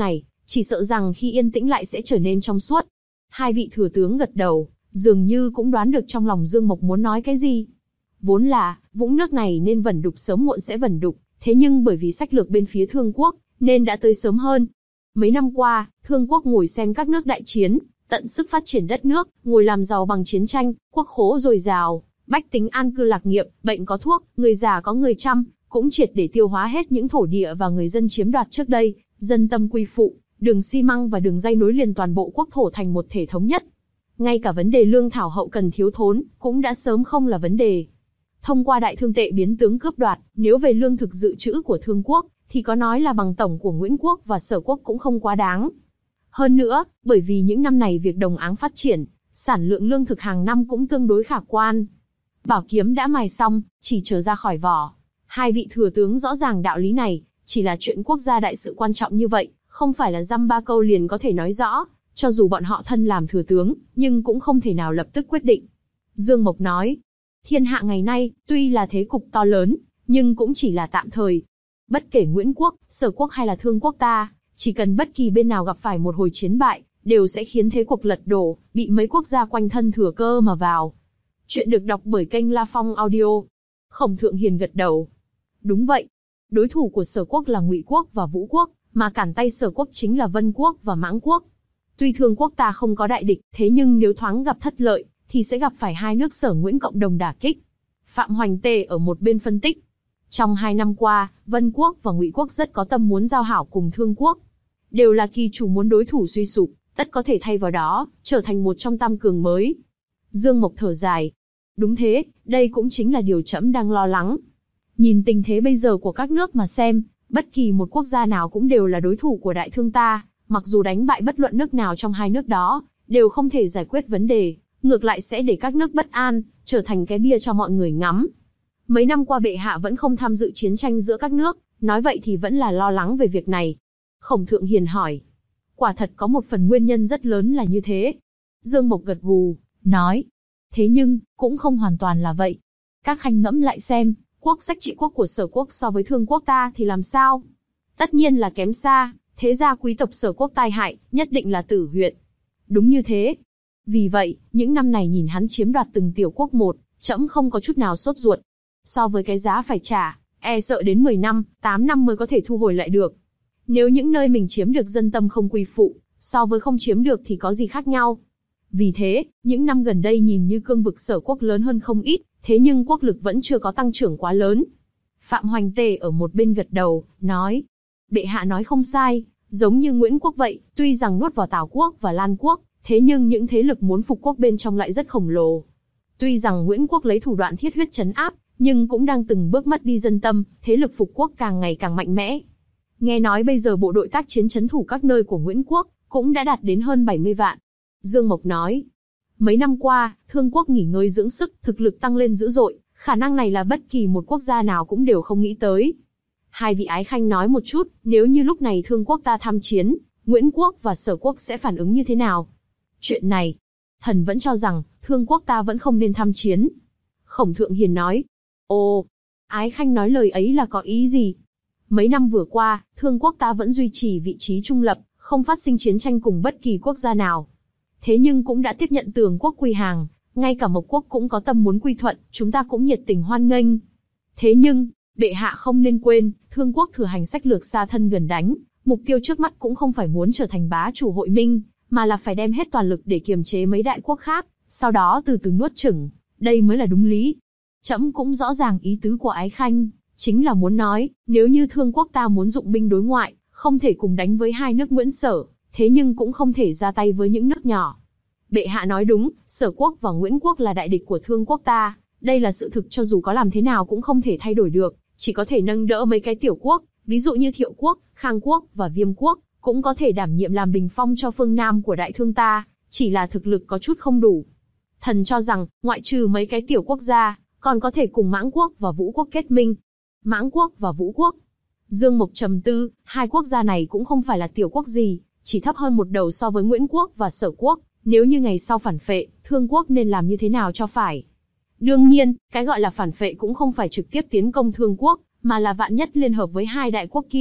chỉ sợ rằng khi yên tĩnh lại sẽ trở nên trong suốt. Hai vị thừa tướng gật đầu, dường như cũng đoán được trong lòng Dương Mộc muốn nói cái gì. Vốn là, vũng nước này nên vẩn đục sớm muộn sẽ vẩn đục, thế nhưng bởi vì sách lược bên phía Thương Quốc, nên đã tới sớm hơn. Mấy năm qua, Thương Quốc ngồi xem các nước đại chiến, tận sức phát triển đất nước, ngồi làm giàu bằng chiến tranh, quốc khố dồi dào, bách tính an cư lạc nghiệp, bệnh có thuốc, người già có người chăm, cũng triệt để tiêu hóa hết những thổ địa và người dân chiếm đoạt trước đây, dân tâm quy phụ, đường xi măng và đường dây nối liền toàn bộ quốc thổ thành một thể thống nhất. Ngay cả vấn đề lương thảo hậu cần thiếu thốn, cũng đã sớm không là vấn đề. Thông qua đại thương tệ biến tướng cướp đoạt, nếu về lương thực dự trữ của Thương Quốc, thì có nói là bằng tổng của Nguyễn Quốc và Sở Quốc cũng không quá đáng. Hơn nữa, bởi vì những năm này việc đồng áng phát triển, sản lượng lương thực hàng năm cũng tương đối khả quan. Bảo kiếm đã mài xong, chỉ chờ ra khỏi vỏ. Hai vị thừa tướng rõ ràng đạo lý này, chỉ là chuyện quốc gia đại sự quan trọng như vậy, không phải là dăm ba câu liền có thể nói rõ, cho dù bọn họ thân làm thừa tướng, nhưng cũng không thể nào lập tức quyết định. Dương Mộc nói, thiên hạ ngày nay, tuy là thế cục to lớn, nhưng cũng chỉ là tạm thời. Bất kể Nguyễn Quốc, Sở Quốc hay là Thương Quốc ta, chỉ cần bất kỳ bên nào gặp phải một hồi chiến bại, đều sẽ khiến thế cuộc lật đổ, bị mấy quốc gia quanh thân thừa cơ mà vào. Chuyện được đọc bởi kênh La Phong Audio. Khổng Thượng Hiền gật đầu. Đúng vậy. Đối thủ của Sở Quốc là Ngụy Quốc và Vũ Quốc, mà cản tay Sở Quốc chính là Vân Quốc và Mãng Quốc. Tuy Thương Quốc ta không có đại địch, thế nhưng nếu thoáng gặp thất lợi, thì sẽ gặp phải hai nước Sở Nguyễn cộng đồng đả kích. Phạm Hoành Tề ở một bên phân tích. Trong hai năm qua, Vân Quốc và Ngụy Quốc rất có tâm muốn giao hảo cùng Thương Quốc. Đều là kỳ chủ muốn đối thủ suy sụp, tất có thể thay vào đó, trở thành một trong tam cường mới. Dương Mộc thở dài. Đúng thế, đây cũng chính là điều trẫm đang lo lắng. Nhìn tình thế bây giờ của các nước mà xem, bất kỳ một quốc gia nào cũng đều là đối thủ của Đại Thương ta, mặc dù đánh bại bất luận nước nào trong hai nước đó, đều không thể giải quyết vấn đề, ngược lại sẽ để các nước bất an, trở thành cái bia cho mọi người ngắm. Mấy năm qua bệ hạ vẫn không tham dự chiến tranh giữa các nước, nói vậy thì vẫn là lo lắng về việc này. Khổng Thượng Hiền hỏi. Quả thật có một phần nguyên nhân rất lớn là như thế. Dương Mộc gật gù, nói. Thế nhưng, cũng không hoàn toàn là vậy. Các khanh ngẫm lại xem, quốc sách trị quốc của Sở Quốc so với Thương Quốc ta thì làm sao? Tất nhiên là kém xa, thế gia quý tộc Sở Quốc tai hại, nhất định là tử huyệt. Đúng như thế. Vì vậy, những năm này nhìn hắn chiếm đoạt từng tiểu quốc một, trẫm không có chút nào sốt ruột. So với cái giá phải trả, e sợ đến mười năm, tám năm mới có thể thu hồi lại được. Nếu những nơi mình chiếm được dân tâm không quy phụ, so với không chiếm được thì có gì khác nhau. Vì thế, những năm gần đây nhìn như cương vực Sở Quốc lớn hơn không ít, thế nhưng quốc lực vẫn chưa có tăng trưởng quá lớn. Phạm Hoành Tề ở một bên gật đầu, nói. Bệ hạ nói không sai, giống như Nguyễn Quốc vậy, tuy rằng nuốt vào Tào Quốc và Lan Quốc, thế nhưng những thế lực muốn phục quốc bên trong lại rất khổng lồ. Tuy rằng Nguyễn Quốc lấy thủ đoạn thiết huyết trấn áp, nhưng cũng đang từng bước mất đi dân tâm, thế lực phục quốc càng ngày càng mạnh mẽ. Nghe nói bây giờ bộ đội tác chiến trấn thủ các nơi của Nguyễn Quốc, cũng đã đạt đến hơn bảy mươi vạn. Dương Mộc nói, mấy năm qua, Thương Quốc nghỉ ngơi dưỡng sức, thực lực tăng lên dữ dội, khả năng này là bất kỳ một quốc gia nào cũng đều không nghĩ tới. Hai vị ái khanh nói một chút, nếu như lúc này Thương Quốc ta tham chiến, Nguyễn Quốc và Sở Quốc sẽ phản ứng như thế nào? Chuyện này, thần vẫn cho rằng, Thương Quốc ta vẫn không nên tham chiến. Khổng Thượng Hiền nói, ồ, ái khanh nói lời ấy là có ý gì? Mấy năm vừa qua, Thương Quốc ta vẫn duy trì vị trí trung lập, không phát sinh chiến tranh cùng bất kỳ quốc gia nào. Thế nhưng cũng đã tiếp nhận Tường Quốc quy hàng, ngay cả Mộc Quốc cũng có tâm muốn quy thuận, chúng ta cũng nhiệt tình hoan nghênh. Thế nhưng, bệ hạ không nên quên, Thương Quốc thừa hành sách lược xa thân gần đánh, mục tiêu trước mắt cũng không phải muốn trở thành bá chủ hội minh, mà là phải đem hết toàn lực để kiềm chế mấy đại quốc khác, sau đó từ từ nuốt chửng, đây mới là đúng lý. Trẫm cũng rõ ràng ý tứ của ái khanh, chính là muốn nói, nếu như Thương Quốc ta muốn dụng binh đối ngoại, không thể cùng đánh với hai nước Nguyễn Sở, thế nhưng cũng không thể ra tay với những nước nhỏ. Bệ hạ nói đúng, Sở Quốc và Nguyễn Quốc là đại địch của Thương Quốc ta, đây là sự thực cho dù có làm thế nào cũng không thể thay đổi được, chỉ có thể nâng đỡ mấy cái tiểu quốc, ví dụ như Thiệu Quốc, Khang Quốc và Viêm Quốc, cũng có thể đảm nhiệm làm bình phong cho phương Nam của Đại Thương ta, chỉ là thực lực có chút không đủ. Thần cho rằng, ngoại trừ mấy cái tiểu quốc gia, còn có thể cùng Mãng Quốc và Vũ Quốc kết minh. Mãng Quốc và Vũ Quốc. Dương Mộc trầm tư, hai quốc gia này cũng không phải là tiểu quốc gì, chỉ thấp hơn một đầu so với Nguyễn Quốc và Sở Quốc, nếu như ngày sau phản phệ, Thương Quốc nên làm như thế nào cho phải. Đương nhiên, cái gọi là phản phệ cũng không phải trực tiếp tiến công Thương Quốc, mà là vạn nhất liên hợp với hai đại quốc kia,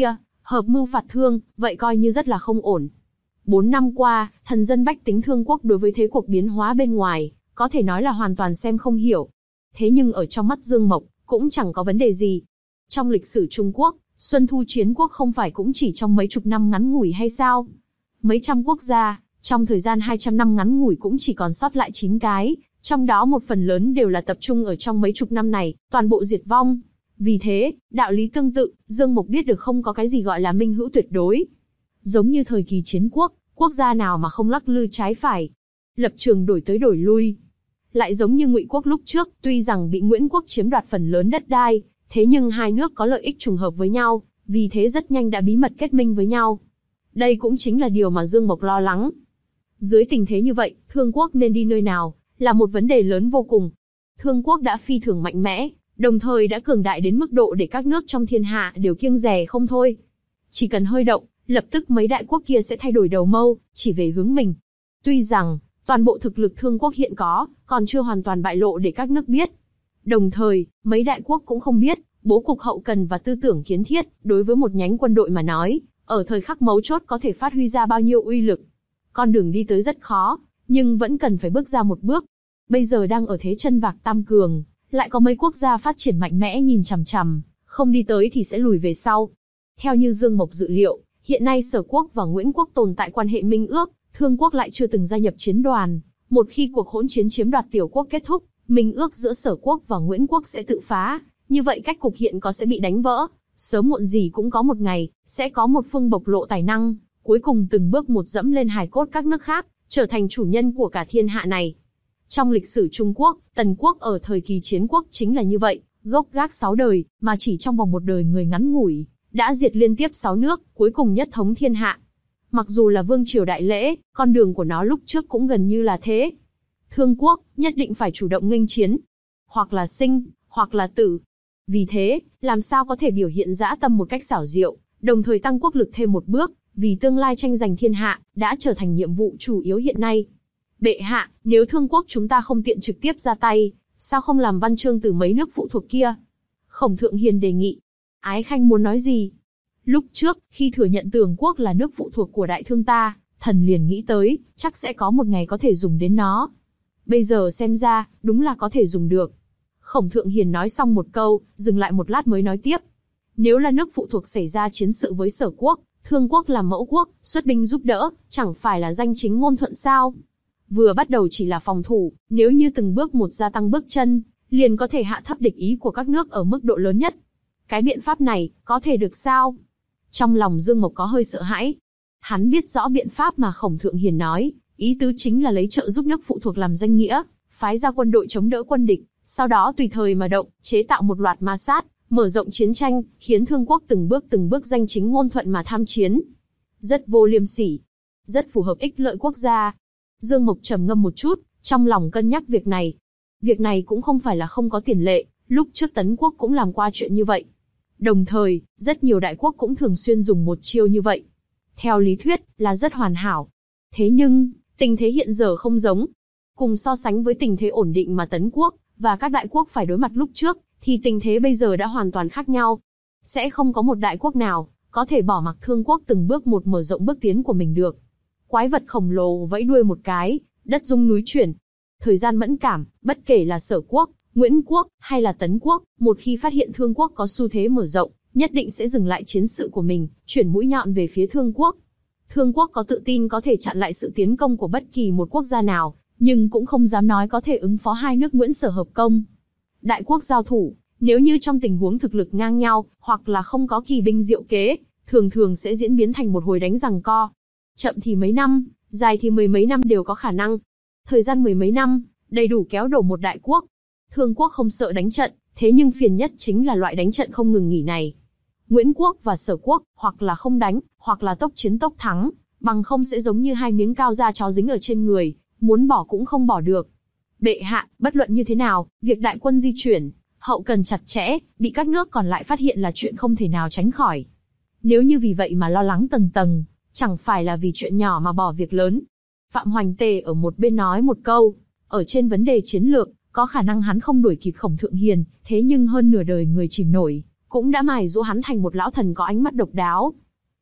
hợp mưu phạt Thương, vậy coi như rất là không ổn. Bốn năm qua, thần dân bách tính Thương quốc đối với thế cuộc biến hóa bên ngoài, có thể nói là hoàn toàn xem không hiểu. Thế nhưng ở trong mắt Dương Mộc, cũng chẳng có vấn đề gì. Trong lịch sử Trung Quốc, Xuân Thu Chiến Quốc không phải cũng chỉ trong mấy chục năm ngắn ngủi hay sao? Mấy trăm quốc gia, trong thời gian hai trăm năm ngắn ngủi cũng chỉ còn sót lại chín cái, trong đó một phần lớn đều là tập trung ở trong mấy chục năm này, toàn bộ diệt vong. Vì thế, đạo lý tương tự, Dương Mộc biết được không có cái gì gọi là minh hữu tuyệt đối. Giống như thời kỳ chiến quốc, quốc gia nào mà không lắc lư trái phải, lập trường đổi tới đổi lui. Lại giống như Ngụy quốc lúc trước, tuy rằng bị Nguyễn quốc chiếm đoạt phần lớn đất đai, thế nhưng hai nước có lợi ích trùng hợp với nhau, vì thế rất nhanh đã bí mật kết minh với nhau. Đây cũng chính là điều mà Dương Mộc lo lắng. Dưới tình thế như vậy, Thương quốc nên đi nơi nào, là một vấn đề lớn vô cùng. Thương quốc đã phi thường mạnh mẽ, đồng thời đã cường đại đến mức độ để các nước trong thiên hạ đều kiêng dè không thôi. Chỉ cần hơi động, lập tức mấy đại quốc kia sẽ thay đổi đầu mâu, chỉ về hướng mình. Tuy rằng, toàn bộ thực lực Thương quốc hiện có, còn chưa hoàn toàn bại lộ để các nước biết. Đồng thời, mấy đại quốc cũng không biết, bố cục hậu cần và tư tưởng kiến thiết, đối với một nhánh quân đội mà nói, ở thời khắc mấu chốt có thể phát huy ra bao nhiêu uy lực. Con đường đi tới rất khó, nhưng vẫn cần phải bước ra một bước. Bây giờ đang ở thế chân vạc tam cường, lại có mấy quốc gia phát triển mạnh mẽ nhìn chằm chằm, không đi tới thì sẽ lùi về sau. Theo như Dương Mộc dự liệu, hiện nay Sở quốc và Nguyễn quốc tồn tại quan hệ minh ước, Thương quốc lại chưa từng gia nhập chiến đoàn. Một khi cuộc hỗn chiến chiếm đoạt Tiểu quốc kết thúc, minh ước giữa Sở quốc và Nguyễn quốc sẽ tự phá, như vậy cách cục hiện có sẽ bị đánh vỡ. Sớm muộn gì cũng có một ngày, sẽ có một phương bộc lộ tài năng, cuối cùng từng bước một dẫm lên hài cốt các nước khác, trở thành chủ nhân của cả thiên hạ này. Trong lịch sử Trung Quốc, Tần quốc ở thời kỳ chiến quốc chính là như vậy, gốc gác sáu đời, mà chỉ trong vòng một đời người ngắn ngủi, đã diệt liên tiếp sáu nước, cuối cùng nhất thống thiên hạ. Mặc dù là vương triều đại lễ, con đường của nó lúc trước cũng gần như là thế. Thương quốc, nhất định phải chủ động nghênh chiến. Hoặc là sinh, hoặc là tử. Vì thế, làm sao có thể biểu hiện dã tâm một cách xảo diệu, đồng thời tăng quốc lực thêm một bước, vì tương lai tranh giành thiên hạ, đã trở thành nhiệm vụ chủ yếu hiện nay. Bệ hạ, nếu Thương quốc chúng ta không tiện trực tiếp ra tay, sao không làm văn chương từ mấy nước phụ thuộc kia? Khổng Thượng Hiền đề nghị. Ái Khanh muốn nói gì? Lúc trước, khi thừa nhận Tường quốc là nước phụ thuộc của Đại Thương ta, thần liền nghĩ tới, chắc sẽ có một ngày có thể dùng đến nó. Bây giờ xem ra, đúng là có thể dùng được. Khổng Thượng Hiền nói xong một câu, dừng lại một lát mới nói tiếp. Nếu là nước phụ thuộc xảy ra chiến sự với Sở quốc, Thương quốc làm mẫu quốc, xuất binh giúp đỡ, chẳng phải là danh chính ngôn thuận sao? Vừa bắt đầu chỉ là phòng thủ, nếu như từng bước một gia tăng bước chân, liền có thể hạ thấp địch ý của các nước ở mức độ lớn nhất. Cái biện pháp này, có thể được sao? Trong lòng Dương Mộc có hơi sợ hãi. Hắn biết rõ biện pháp mà Khổng Thượng Hiền nói, ý tứ chính là lấy trợ giúp nước phụ thuộc làm danh nghĩa, phái ra quân đội chống đỡ quân địch, sau đó tùy thời mà động, chế tạo một loạt ma sát, mở rộng chiến tranh, khiến Thương quốc từng bước từng bước danh chính ngôn thuận mà tham chiến. Rất vô liêm sỉ, rất phù hợp ích lợi quốc gia. Dương Mộc trầm ngâm một chút, trong lòng cân nhắc việc này. Việc này cũng không phải là không có tiền lệ, lúc trước Tấn quốc cũng làm qua chuyện như vậy. Đồng thời, rất nhiều đại quốc cũng thường xuyên dùng một chiêu như vậy. Theo lý thuyết, là rất hoàn hảo. Thế nhưng, tình thế hiện giờ không giống. Cùng so sánh với tình thế ổn định mà Tấn quốc và các đại quốc phải đối mặt lúc trước, thì tình thế bây giờ đã hoàn toàn khác nhau. Sẽ không có một đại quốc nào có thể bỏ mặc Thương quốc từng bước một mở rộng bước tiến của mình được. Quái vật khổng lồ vẫy đuôi một cái, đất rung núi chuyển. Thời gian mẫn cảm, bất kể là Sở quốc, Nguyễn quốc, hay là Tấn quốc, một khi phát hiện Thương quốc có xu thế mở rộng, nhất định sẽ dừng lại chiến sự của mình, chuyển mũi nhọn về phía Thương quốc. Thương quốc có tự tin có thể chặn lại sự tiến công của bất kỳ một quốc gia nào, nhưng cũng không dám nói có thể ứng phó hai nước Nguyễn Sở hợp công. Đại quốc giao thủ, nếu như trong tình huống thực lực ngang nhau, hoặc là không có kỳ binh diệu kế, thường thường sẽ diễn biến thành một hồi đánh giằng co. Chậm thì mấy năm, dài thì mười mấy năm đều có khả năng. Thời gian mười mấy năm, đầy đủ kéo đổ một đại quốc. Thương quốc không sợ đánh trận, thế nhưng phiền nhất chính là loại đánh trận không ngừng nghỉ này. Nguyễn quốc và Sở quốc, hoặc là không đánh, hoặc là tốc chiến tốc thắng, bằng không sẽ giống như hai miếng cao da chó dính ở trên người, muốn bỏ cũng không bỏ được. Bệ hạ, bất luận như thế nào, việc đại quân di chuyển, hậu cần chặt chẽ, bị các nước còn lại phát hiện là chuyện không thể nào tránh khỏi. Nếu như vì vậy mà lo lắng tầng tầng, chẳng phải là vì chuyện nhỏ mà bỏ việc lớn. Phạm Hoành Tề ở một bên nói một câu, ở trên vấn đề chiến lược, có khả năng hắn không đuổi kịp Khổng Thượng Hiền, thế nhưng hơn nửa đời người chìm nổi, cũng đã mài giũa hắn thành một lão thần có ánh mắt độc đáo.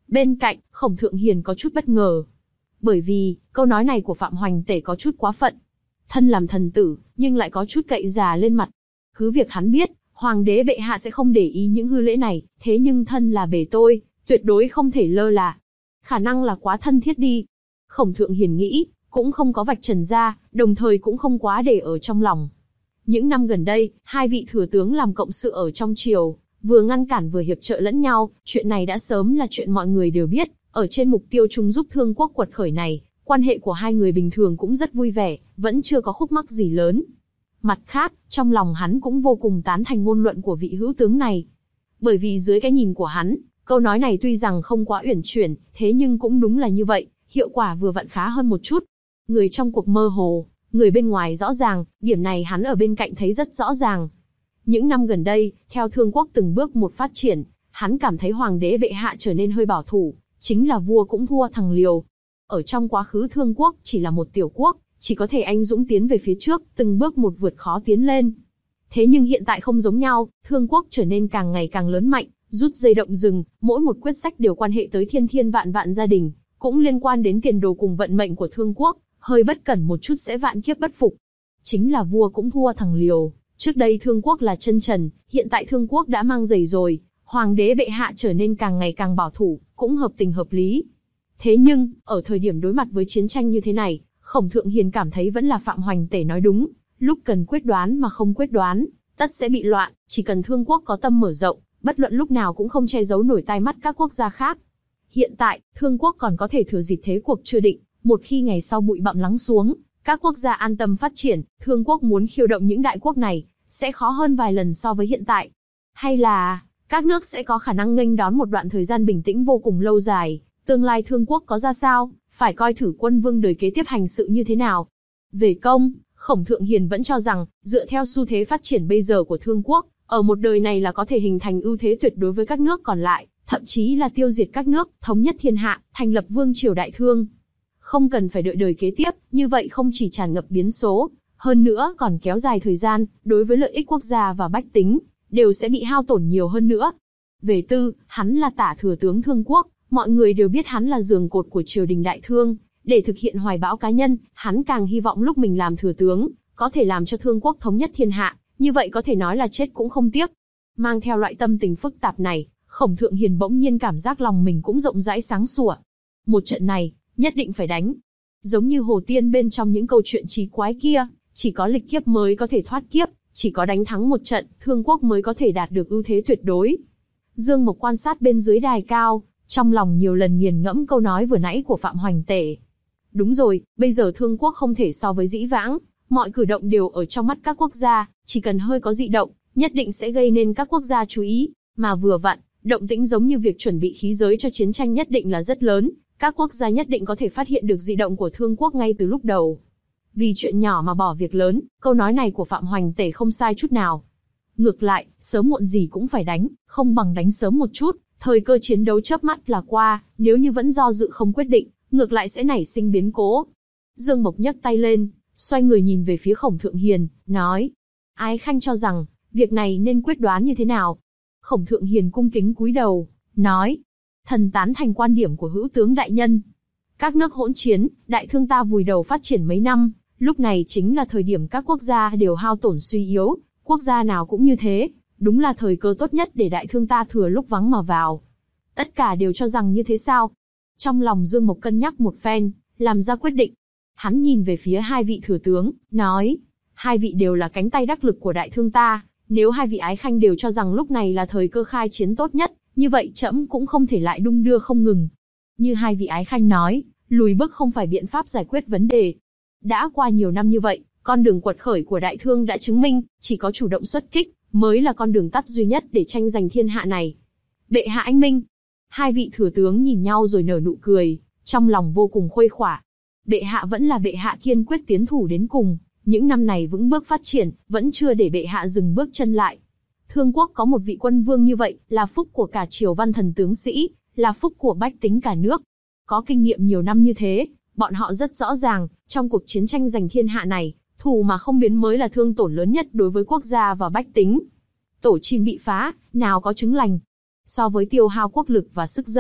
Bên cạnh, Khổng Thượng Hiền có chút bất ngờ. Bởi vì, câu nói này của Phạm Hoành Tể có chút quá phận. Thân làm thần tử, nhưng lại có chút cậy già lên mặt. Cứ việc hắn biết, Hoàng đế bệ hạ sẽ không để ý những hư lễ này, thế nhưng thân là bề tôi, tuyệt đối không thể lơ là. Khả năng là quá thân thiết đi. Khổng Thượng Hiền nghĩ, cũng không có vạch trần ra, đồng thời cũng không quá để ở trong lòng. Những năm gần đây, hai vị thừa tướng làm cộng sự ở trong triều, vừa ngăn cản vừa hiệp trợ lẫn nhau, chuyện này đã sớm là chuyện mọi người đều biết. Ở trên mục tiêu chung giúp Thương Quốc quật khởi này, quan hệ của hai người bình thường cũng rất vui vẻ, vẫn chưa có khúc mắc gì lớn. Mặt khác, trong lòng hắn cũng vô cùng tán thành ngôn luận của vị hữu tướng này. Bởi vì dưới cái nhìn của hắn, câu nói này tuy rằng không quá uyển chuyển, thế nhưng cũng đúng là như vậy, hiệu quả vừa vặn khá hơn một chút. Người trong cuộc mơ hồ, người bên ngoài rõ ràng, điểm này hắn ở bên cạnh thấy rất rõ ràng. Những năm gần đây, theo Thương Quốc từng bước một phát triển, hắn cảm thấy Hoàng đế bệ hạ trở nên hơi bảo thủ, chính là vua cũng thua thằng liều. Ở trong quá khứ Thương Quốc chỉ là một tiểu quốc, chỉ có thể anh dũng tiến về phía trước, từng bước một vượt khó tiến lên. Thế nhưng hiện tại không giống nhau, Thương Quốc trở nên càng ngày càng lớn mạnh, rút dây động rừng, mỗi một quyết sách đều quan hệ tới thiên thiên vạn vạn gia đình, cũng liên quan đến tiền đồ cùng vận mệnh của Thương Quốc, hơi bất cẩn một chút sẽ vạn kiếp bất phục. Chính là vua cũng thua thằng liều, trước đây Thương Quốc là chân trần, hiện tại Thương Quốc đã mang giày rồi, Hoàng đế bệ hạ trở nên càng ngày càng bảo thủ, cũng hợp tình hợp lý. Thế nhưng, ở thời điểm đối mặt với chiến tranh như thế này, Khổng Thượng Hiền cảm thấy vẫn là Phạm Hoành Tể nói đúng, lúc cần quyết đoán mà không quyết đoán, tất sẽ bị loạn, chỉ cần Thương Quốc có tâm mở rộng, bất luận lúc nào cũng không che giấu nổi tai mắt các quốc gia khác. Hiện tại, Thương Quốc còn có thể thừa dịp thế cuộc chưa định, một khi ngày sau bụi bặm lắng xuống, các quốc gia an tâm phát triển, Thương Quốc muốn khiêu động những đại quốc này, sẽ khó hơn vài lần so với hiện tại. Hay là, các nước sẽ có khả năng nghênh đón một đoạn thời gian bình tĩnh vô cùng lâu dài, tương lai Thương Quốc có ra sao, phải coi thử quân vương đời kế tiếp hành sự như thế nào. Về công, Khổng Thượng Hiền vẫn cho rằng, dựa theo xu thế phát triển bây giờ của Thương Quốc, ở một đời này là có thể hình thành ưu thế tuyệt đối với các nước còn lại, thậm chí là tiêu diệt các nước, thống nhất thiên hạ, thành lập vương triều đại Thương. Không cần phải đợi đời kế tiếp, như vậy không chỉ tràn ngập biến số, hơn nữa còn kéo dài thời gian, đối với lợi ích quốc gia và bách tính, đều sẽ bị hao tổn nhiều hơn nữa. Về tư, hắn là tả thừa tướng Thương Quốc, mọi người đều biết hắn là giường cột của triều đình đại Thương, để thực hiện hoài bão cá nhân, hắn càng hy vọng lúc mình làm thừa tướng, có thể làm cho Thương Quốc thống nhất thiên hạ, như vậy có thể nói là chết cũng không tiếc. Mang theo loại tâm tình phức tạp này, Khổng Thượng Hiền bỗng nhiên cảm giác lòng mình cũng rộng rãi sáng sủa. Một trận này, nhất định phải đánh. Giống như Hồ Tiên bên trong những câu chuyện trí quái kia, chỉ có lịch kiếp mới có thể thoát kiếp, chỉ có đánh thắng một trận, Thương Quốc mới có thể đạt được ưu thế tuyệt đối. Dương Mộc quan sát bên dưới đài cao, trong lòng nhiều lần nghiền ngẫm câu nói vừa nãy của Phạm Hoành Tể. Đúng rồi, bây giờ Thương Quốc không thể so với dĩ vãng, mọi cử động đều ở trong mắt các quốc gia, chỉ cần hơi có dị động, nhất định sẽ gây nên các quốc gia chú ý, mà vừa vặn, động tĩnh giống như việc chuẩn bị khí giới cho chiến tranh nhất định là rất lớn, các quốc gia nhất định có thể phát hiện được dị động của Thương Quốc ngay từ lúc đầu. Vì chuyện nhỏ mà bỏ việc lớn, câu nói này của Phạm Hoành Tể không sai chút nào. Ngược lại, sớm muộn gì cũng phải đánh, không bằng đánh sớm một chút, thời cơ chiến đấu chớp mắt là qua, nếu như vẫn do dự không quyết định, ngược lại sẽ nảy sinh biến cố. Dương Mộc nhấc tay lên, xoay người nhìn về phía Khổng Thượng Hiền, nói: Ái Khanh cho rằng, việc này nên quyết đoán như thế nào? Khổng Thượng Hiền cung kính cúi đầu, nói: Thần tán thành quan điểm của hữu tướng đại nhân. Các nước hỗn chiến, đại Thương ta vùi đầu phát triển mấy năm, lúc này chính là thời điểm các quốc gia đều hao tổn suy yếu, quốc gia nào cũng như thế, đúng là thời cơ tốt nhất để đại Thương ta thừa lúc vắng mà vào. Tất cả đều cho rằng như thế sao? Trong lòng Dương Mộc cân nhắc một phen, làm ra quyết định. Hắn nhìn về phía hai vị thừa tướng, nói: Hai vị đều là cánh tay đắc lực của đại Thương ta, nếu hai vị ái khanh đều cho rằng lúc này là thời cơ khai chiến tốt nhất, như vậy trẫm cũng không thể lại đung đưa không ngừng. Như hai vị ái khanh nói, lùi bước không phải biện pháp giải quyết vấn đề. Đã qua nhiều năm như vậy, con đường quật khởi của đại Thương đã chứng minh, chỉ có chủ động xuất kích, mới là con đường tắt duy nhất để tranh giành thiên hạ này. Bệ hạ anh minh. Hai vị thừa tướng nhìn nhau rồi nở nụ cười, trong lòng vô cùng khuây khỏa. Bệ hạ vẫn là bệ hạ kiên quyết tiến thủ đến cùng, những năm này vững bước phát triển, vẫn chưa để bệ hạ dừng bước chân lại. Thương Quốc có một vị quân vương như vậy, là phúc của cả triều văn thần tướng sĩ, là phúc của bách tính cả nước. Có kinh nghiệm nhiều năm như thế, bọn họ rất rõ ràng, trong cuộc chiến tranh giành thiên hạ này, thù mà không biến mới là thương tổn lớn nhất đối với quốc gia và bách tính. Tổ chim bị phá, nào có trứng lành. So với tiêu hao quốc lực và sức dân,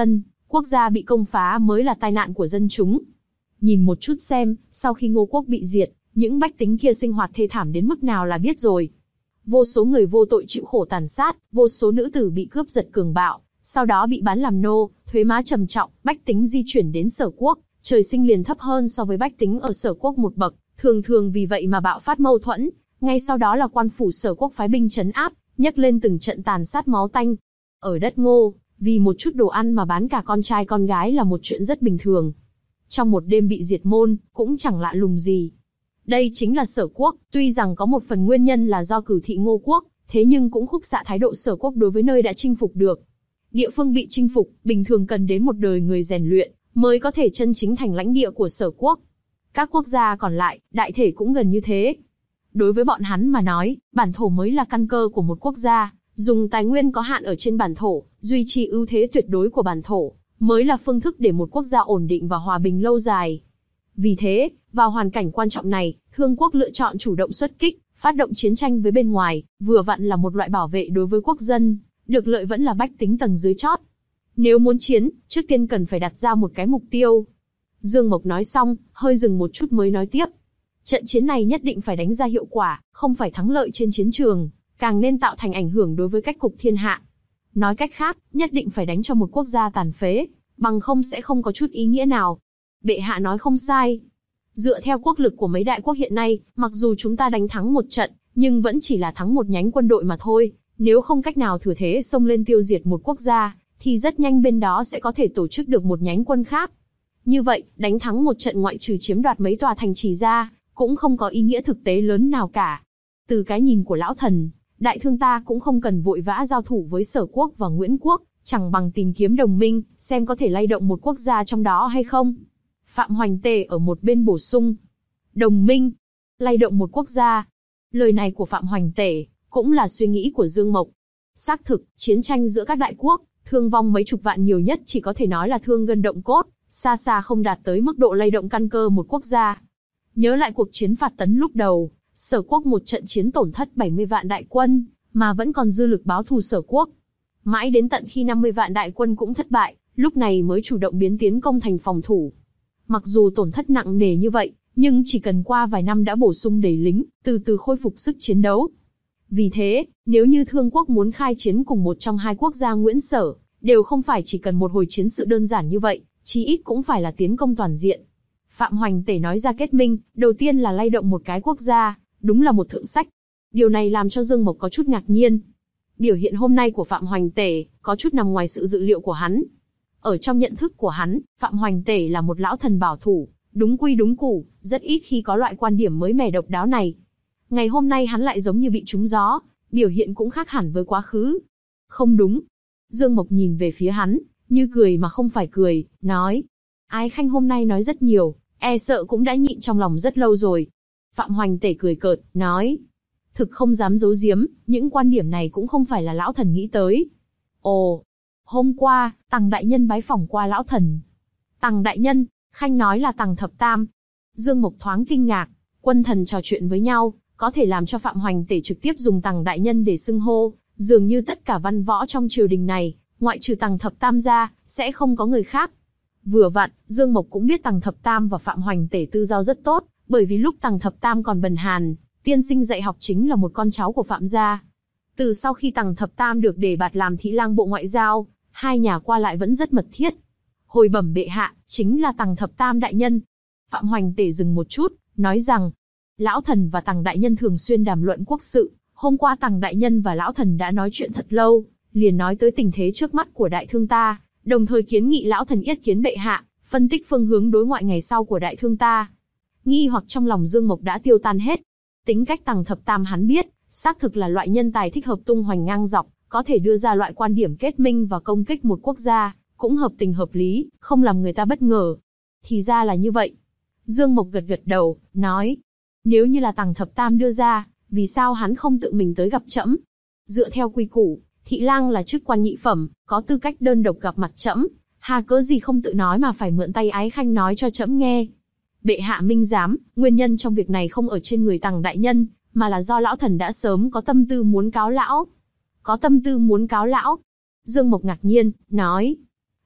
quốc gia bị công phá mới là tai nạn của dân chúng. Nhìn một chút xem, sau khi Ngô quốc bị diệt, những bách tính kia sinh hoạt thê thảm đến mức nào là biết rồi. Vô số người vô tội chịu khổ tàn sát, vô số nữ tử bị cướp giật cường bạo, sau đó bị bán làm nô, thuế má trầm trọng, bách tính di chuyển đến Sở Quốc, trời sinh liền thấp hơn so với bách tính ở Sở Quốc một bậc, thường thường vì vậy mà bạo phát mâu thuẫn, ngay sau đó là quan phủ Sở Quốc phái binh trấn áp, nhấc lên từng trận tàn sát máu tanh. Ở đất Ngô, vì một chút đồ ăn mà bán cả con trai con gái là một chuyện rất bình thường. Trong một đêm bị diệt môn, cũng chẳng lạ lùng gì. Đây chính là Sở Quốc, tuy rằng có một phần nguyên nhân là do cửu thị Ngô Quốc, thế nhưng cũng khúc xạ thái độ Sở Quốc đối với nơi đã chinh phục được. Địa phương bị chinh phục, bình thường cần đến một đời người rèn luyện, mới có thể chân chính thành lãnh địa của Sở Quốc. Các quốc gia còn lại, đại thể cũng gần như thế. Đối với bọn hắn mà nói, bản thổ mới là căn cơ của một quốc gia, dùng tài nguyên có hạn ở trên bản thổ, duy trì ưu thế tuyệt đối của bản thổ, mới là phương thức để một quốc gia ổn định và hòa bình lâu dài. Vì thế, vào hoàn cảnh quan trọng này, Thương quốc lựa chọn chủ động xuất kích, phát động chiến tranh với bên ngoài, vừa vặn là một loại bảo vệ đối với quốc dân, được lợi vẫn là bách tính tầng dưới chót. Nếu muốn chiến, trước tiên cần phải đặt ra một cái mục tiêu. Dương Mộc nói xong, hơi dừng một chút mới nói tiếp. Trận chiến này nhất định phải đánh ra hiệu quả, không phải thắng lợi trên chiến trường, càng nên tạo thành ảnh hưởng đối với cách cục thiên hạ. Nói cách khác, nhất định phải đánh cho một quốc gia tàn phế, bằng không sẽ không có chút ý nghĩa nào. Bệ hạ nói không sai. Dựa theo quốc lực của mấy đại quốc hiện nay, mặc dù chúng ta đánh thắng một trận, nhưng vẫn chỉ là thắng một nhánh quân đội mà thôi. Nếu không cách nào thừa thế xông lên tiêu diệt một quốc gia, thì rất nhanh bên đó sẽ có thể tổ chức được một nhánh quân khác. Như vậy, đánh thắng một trận ngoại trừ chiếm đoạt mấy tòa thành trì ra, cũng không có ý nghĩa thực tế lớn nào cả. Từ cái nhìn của lão thần, đại thương ta cũng không cần vội vã giao thủ với Sở Quốc và Nguyễn Quốc, chẳng bằng tìm kiếm đồng minh, xem có thể lay động một quốc gia trong đó hay không. Phạm Hoành Tề ở một bên bổ sung. Đồng minh, lay động một quốc gia. Lời này của Phạm Hoành Tề cũng là suy nghĩ của Dương Mộc. Xác thực, chiến tranh giữa các đại quốc, thương vong mấy chục vạn nhiều nhất chỉ có thể nói là thương gân động cốt, xa xa không đạt tới mức độ lay động căn cơ một quốc gia. Nhớ lại cuộc chiến phạt tấn lúc đầu, Sở Quốc một trận chiến tổn thất bảy mươi vạn đại quân, mà vẫn còn dư lực báo thù Sở Quốc. Mãi đến tận khi năm mươi vạn đại quân cũng thất bại, lúc này mới chủ động biến tiến công thành phòng thủ. Mặc dù tổn thất nặng nề như vậy, nhưng chỉ cần qua vài năm đã bổ sung đầy lính, từ từ khôi phục sức chiến đấu. Vì thế, nếu như Thương quốc muốn khai chiến cùng một trong hai quốc gia Nguyễn Sở, đều không phải chỉ cần một hồi chiến sự đơn giản như vậy, chí ít cũng phải là tiến công toàn diện. Phạm Hoành Tể nói ra kết minh, đầu tiên là lay động một cái quốc gia, đúng là một thượng sách. Điều này làm cho Dương Mộc có chút ngạc nhiên. Biểu hiện hôm nay của Phạm Hoành Tể có chút nằm ngoài sự dự liệu của hắn. Ở trong nhận thức của hắn, Phạm Hoành Tể là một lão thần bảo thủ, đúng quy đúng củ, rất ít khi có loại quan điểm mới mẻ độc đáo này. Ngày hôm nay hắn lại giống như bị trúng gió, biểu hiện cũng khác hẳn với quá khứ. Không đúng. Dương Mộc nhìn về phía hắn, như cười mà không phải cười, nói. Ái Khanh hôm nay nói rất nhiều, e sợ cũng đã nhịn trong lòng rất lâu rồi. Phạm Hoành Tể cười cợt, nói. Thực không dám giấu giếm, những quan điểm này cũng không phải là lão thần nghĩ tới. Ồ, hôm qua, Tằng đại nhân bái phỏng qua lão thần. Tằng đại nhân, Khanh nói là Tằng thập tam. Dương Mộc thoáng kinh ngạc, quân thần trò chuyện với nhau, có thể làm cho Phạm Hoành Tể trực tiếp dùng Tằng đại nhân để xưng hô, dường như tất cả văn võ trong triều đình này, ngoại trừ Tằng thập tam ra, sẽ không có người khác. Vừa vặn, Dương Mộc cũng biết Tằng thập tam và Phạm Hoành Tể tư giao rất tốt, bởi vì lúc Tằng thập tam còn bần hàn, tiên sinh dạy học chính là một con cháu của Phạm gia. Từ sau khi Tằng thập tam được đề bạt làm thị lang bộ ngoại giao, hai nhà qua lại vẫn rất mật thiết. Hồi bẩm bệ hạ, chính là Tằng thập tam đại nhân. Phạm Hoành Tể dừng một chút, nói rằng, lão thần và Tằng đại nhân thường xuyên đàm luận quốc sự. Hôm qua Tằng đại nhân và lão thần đã nói chuyện thật lâu, liền nói tới tình thế trước mắt của đại thương ta, đồng thời kiến nghị lão thần yết kiến bệ hạ, phân tích phương hướng đối ngoại ngày sau của đại thương ta. Nghi hoặc trong lòng Dương Mộc đã tiêu tan hết. Tính cách Tằng thập tam hắn biết, xác thực là loại nhân tài thích hợp tung hoành ngang dọc, có thể đưa ra loại quan điểm kết minh và công kích một quốc gia, cũng hợp tình hợp lý, không làm người ta bất ngờ. Thì ra là như vậy. Dương Mộc gật gật đầu, nói, nếu như là Tằng thập tam đưa ra, vì sao hắn không tự mình tới gặp trẫm? Dựa theo quy củ, thị lang là chức quan nhị phẩm, có tư cách đơn độc gặp mặt trẫm, hà cớ gì không tự nói mà phải mượn tay Ái Khanh nói cho trẫm nghe? Bệ hạ minh giám, nguyên nhân trong việc này không ở trên người Tằng đại nhân, mà là do lão thần đã sớm có tâm tư muốn cáo lão. Có tâm tư muốn cáo lão? Dương Mộc ngạc nhiên, nói.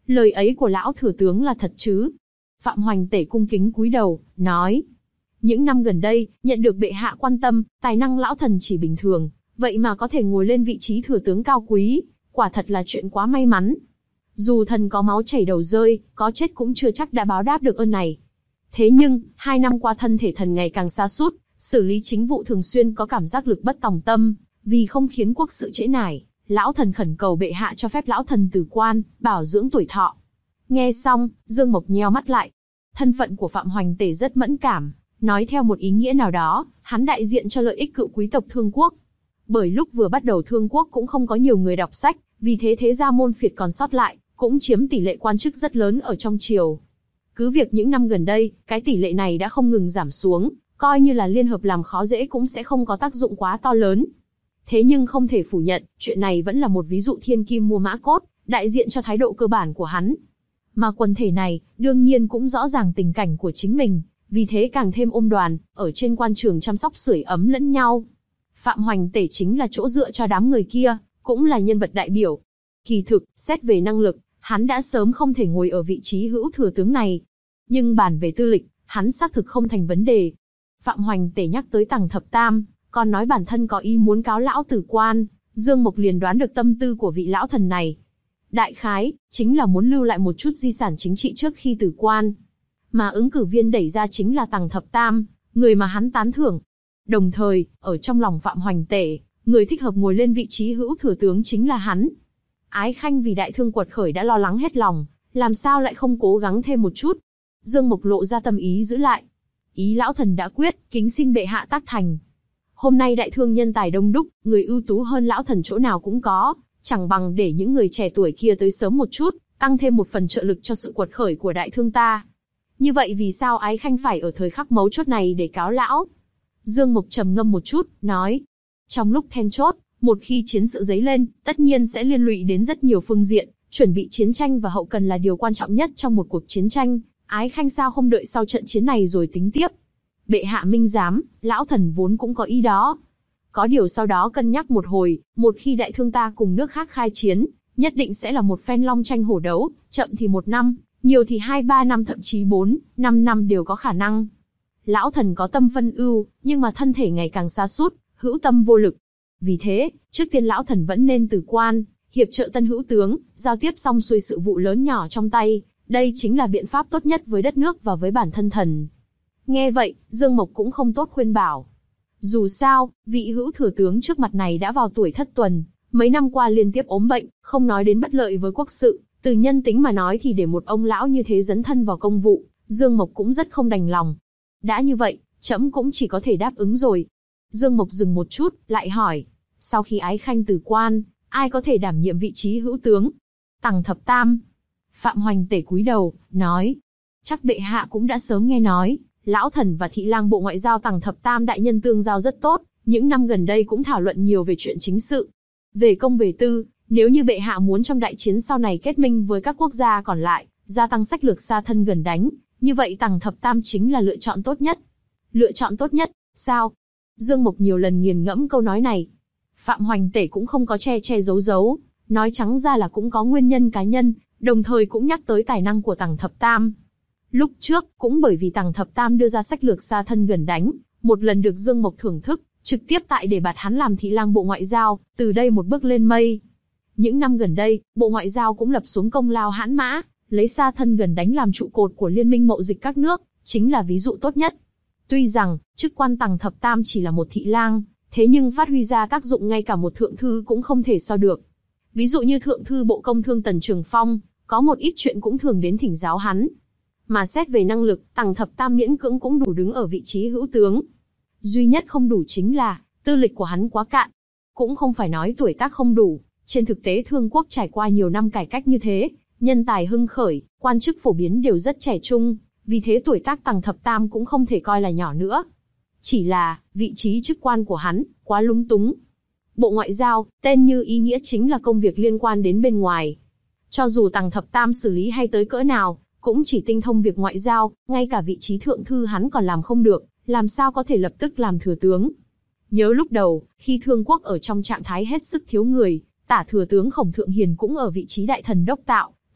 Lời ấy của lão thừa tướng là thật chứ? Phạm Hoành Tể cung kính cúi đầu, nói. Những năm gần đây, nhận được bệ hạ quan tâm, tài năng lão thần chỉ bình thường, vậy mà có thể ngồi lên vị trí thừa tướng cao quý, quả thật là chuyện quá may mắn. Dù thần có máu chảy đầu rơi, có chết cũng chưa chắc đã báo đáp được ơn này. Thế nhưng, hai năm qua thân thể thần ngày càng sa sút, xử lý chính vụ thường xuyên có cảm giác lực bất tòng tâm, vì không khiến quốc sự trễ nải, lão thần khẩn cầu bệ hạ cho phép lão thần từ quan, bảo dưỡng tuổi thọ. Nghe xong, Dương Mộc nheo mắt lại. Thân phận của Phạm Hoành Tể rất mẫn cảm, nói theo một ý nghĩa nào đó, hắn đại diện cho lợi ích cựu quý tộc Thương Quốc. Bởi lúc vừa bắt đầu Thương Quốc cũng không có nhiều người đọc sách, vì thế thế gia môn phiệt còn sót lại, cũng chiếm tỷ lệ quan chức rất lớn ở trong triều. Cứ việc những năm gần đây, cái tỷ lệ này đã không ngừng giảm xuống, coi như là liên hợp làm khó dễ cũng sẽ không có tác dụng quá to lớn. Thế nhưng không thể phủ nhận, chuyện này vẫn là một ví dụ thiên kim mua mã cốt, đại diện cho thái độ cơ bản của hắn. Mà quần thể này, đương nhiên cũng rõ ràng tình cảnh của chính mình, vì thế càng thêm ôm đoàn, ở trên quan trường chăm sóc sưởi ấm lẫn nhau. Phạm Hoành Tể chính là chỗ dựa cho đám người kia, cũng là nhân vật đại biểu. Kỳ thực, xét về năng lực, hắn đã sớm không thể ngồi ở vị trí hữu thừa tướng này. Nhưng bàn về tư lịch, hắn xác thực không thành vấn đề. Phạm Hoành Tể nhắc tới Tằng Thập Tam, còn nói bản thân có ý muốn cáo lão từ quan, Dương Mộc liền đoán được tâm tư của vị lão thần này. Đại khái, chính là muốn lưu lại một chút di sản chính trị trước khi từ quan. Mà ứng cử viên đẩy ra chính là Tằng Thập Tam, người mà hắn tán thưởng. Đồng thời, ở trong lòng Phạm Hoành Tể, người thích hợp ngồi lên vị trí hữu thừa tướng chính là hắn. Ái Khanh vì đại thương quật khởi đã lo lắng hết lòng, làm sao lại không cố gắng thêm một chút. Dương Mộc lộ ra tâm ý giữ lại. Ý lão thần đã quyết, kính xin bệ hạ tác thành. Hôm nay đại thương nhân tài đông đúc, người ưu tú hơn lão thần chỗ nào cũng có, chẳng bằng để những người trẻ tuổi kia tới sớm một chút, tăng thêm một phần trợ lực cho sự quật khởi của đại thương ta. Như vậy vì sao Ái Khanh phải ở thời khắc mấu chốt này để cáo lão? Dương Mộc trầm ngâm một chút, nói. Trong lúc then chốt, một khi chiến sự dấy lên, tất nhiên sẽ liên lụy đến rất nhiều phương diện, chuẩn bị chiến tranh và hậu cần là điều quan trọng nhất trong một cuộc chiến tranh. Ái Khanh sao không đợi sau trận chiến này rồi tính tiếp? Bệ hạ minh giám, lão thần vốn cũng có ý đó. Có điều sau đó cân nhắc một hồi, một khi đại thương ta cùng nước khác khai chiến, nhất định sẽ là một phen long tranh hổ đấu, chậm thì một năm, nhiều thì hai ba năm thậm chí bốn, năm năm đều có khả năng. Lão thần có tâm phân ưu, nhưng mà thân thể ngày càng sa sút, hữu tâm vô lực. Vì thế, trước tiên lão thần vẫn nên từ quan, hiệp trợ tân hữu tướng, giao tiếp xong xuôi sự vụ lớn nhỏ trong tay, đây chính là biện pháp tốt nhất với đất nước và với bản thân thần. Nghe vậy, Dương Mộc cũng không tốt khuyên bảo. Dù sao, vị hữu thừa tướng trước mặt này đã vào tuổi thất tuần, mấy năm qua liên tiếp ốm bệnh, không nói đến bất lợi với quốc sự, từ nhân tính mà nói thì để một ông lão như thế dấn thân vào công vụ, Dương Mộc cũng rất không đành lòng. Đã như vậy, trẫm cũng chỉ có thể đáp ứng rồi. Dương Mộc dừng một chút, lại hỏi, sau khi Ái Khanh từ quan, ai có thể đảm nhiệm vị trí hữu tướng? Tằng Thập Tam. Phạm Hoành Tể cúi đầu, nói, chắc bệ hạ cũng đã sớm nghe nói, lão thần và thị lang bộ ngoại giao Tằng Thập Tam đại nhân tương giao rất tốt, những năm gần đây cũng thảo luận nhiều về chuyện chính sự. Về công về tư, nếu như bệ hạ muốn trong đại chiến sau này kết minh với các quốc gia còn lại, gia tăng sách lược xa thân gần đánh, như vậy Tằng Thập Tam chính là lựa chọn tốt nhất. Lựa chọn tốt nhất, sao? Dương Mộc nhiều lần nghiền ngẫm câu nói này. Phạm Hoành Tể cũng không có che che giấu giấu, nói trắng ra là cũng có nguyên nhân cá nhân, đồng thời cũng nhắc tới tài năng của Tằng Thập Tam. Lúc trước, cũng bởi vì Tằng Thập Tam đưa ra sách lược xa thân gần đánh, một lần được Dương Mộc thưởng thức, trực tiếp tại để bạt hắn làm thị lang bộ ngoại giao, từ đây một bước lên mây. Những năm gần đây, bộ ngoại giao cũng lập xuống công lao hãn mã, lấy xa thân gần đánh làm trụ cột của liên minh mậu dịch các nước, chính là ví dụ tốt nhất. Tuy rằng, chức quan Tằng Thập Tam chỉ là một thị lang, thế nhưng phát huy ra tác dụng ngay cả một thượng thư cũng không thể so được. Ví dụ như thượng thư bộ công thương Tần Trường Phong, có một ít chuyện cũng thường đến thỉnh giáo hắn. Mà xét về năng lực, Tằng Thập Tam miễn cưỡng cũng đủ đứng ở vị trí hữu tướng. Duy nhất không đủ chính là, tư lịch của hắn quá cạn. Cũng không phải nói tuổi tác không đủ, trên thực tế Thương Quốc trải qua nhiều năm cải cách như thế, nhân tài hưng khởi, quan chức phổ biến đều rất trẻ trung, vì thế tuổi tác Tằng Thập Tam cũng không thể coi là nhỏ nữa. Chỉ là, vị trí chức quan của hắn, quá lúng túng. Bộ Ngoại giao, tên như ý nghĩa chính là công việc liên quan đến bên ngoài. Cho dù Tằng Thập Tam xử lý hay tới cỡ nào, cũng chỉ tinh thông việc ngoại giao, ngay cả vị trí thượng thư hắn còn làm không được, làm sao có thể lập tức làm thừa tướng. Nhớ lúc đầu, khi Thương Quốc ở trong trạng thái hết sức thiếu người, tả thừa tướng Khổng Thượng Hiền cũng ở vị trí đại thần đốc tạo,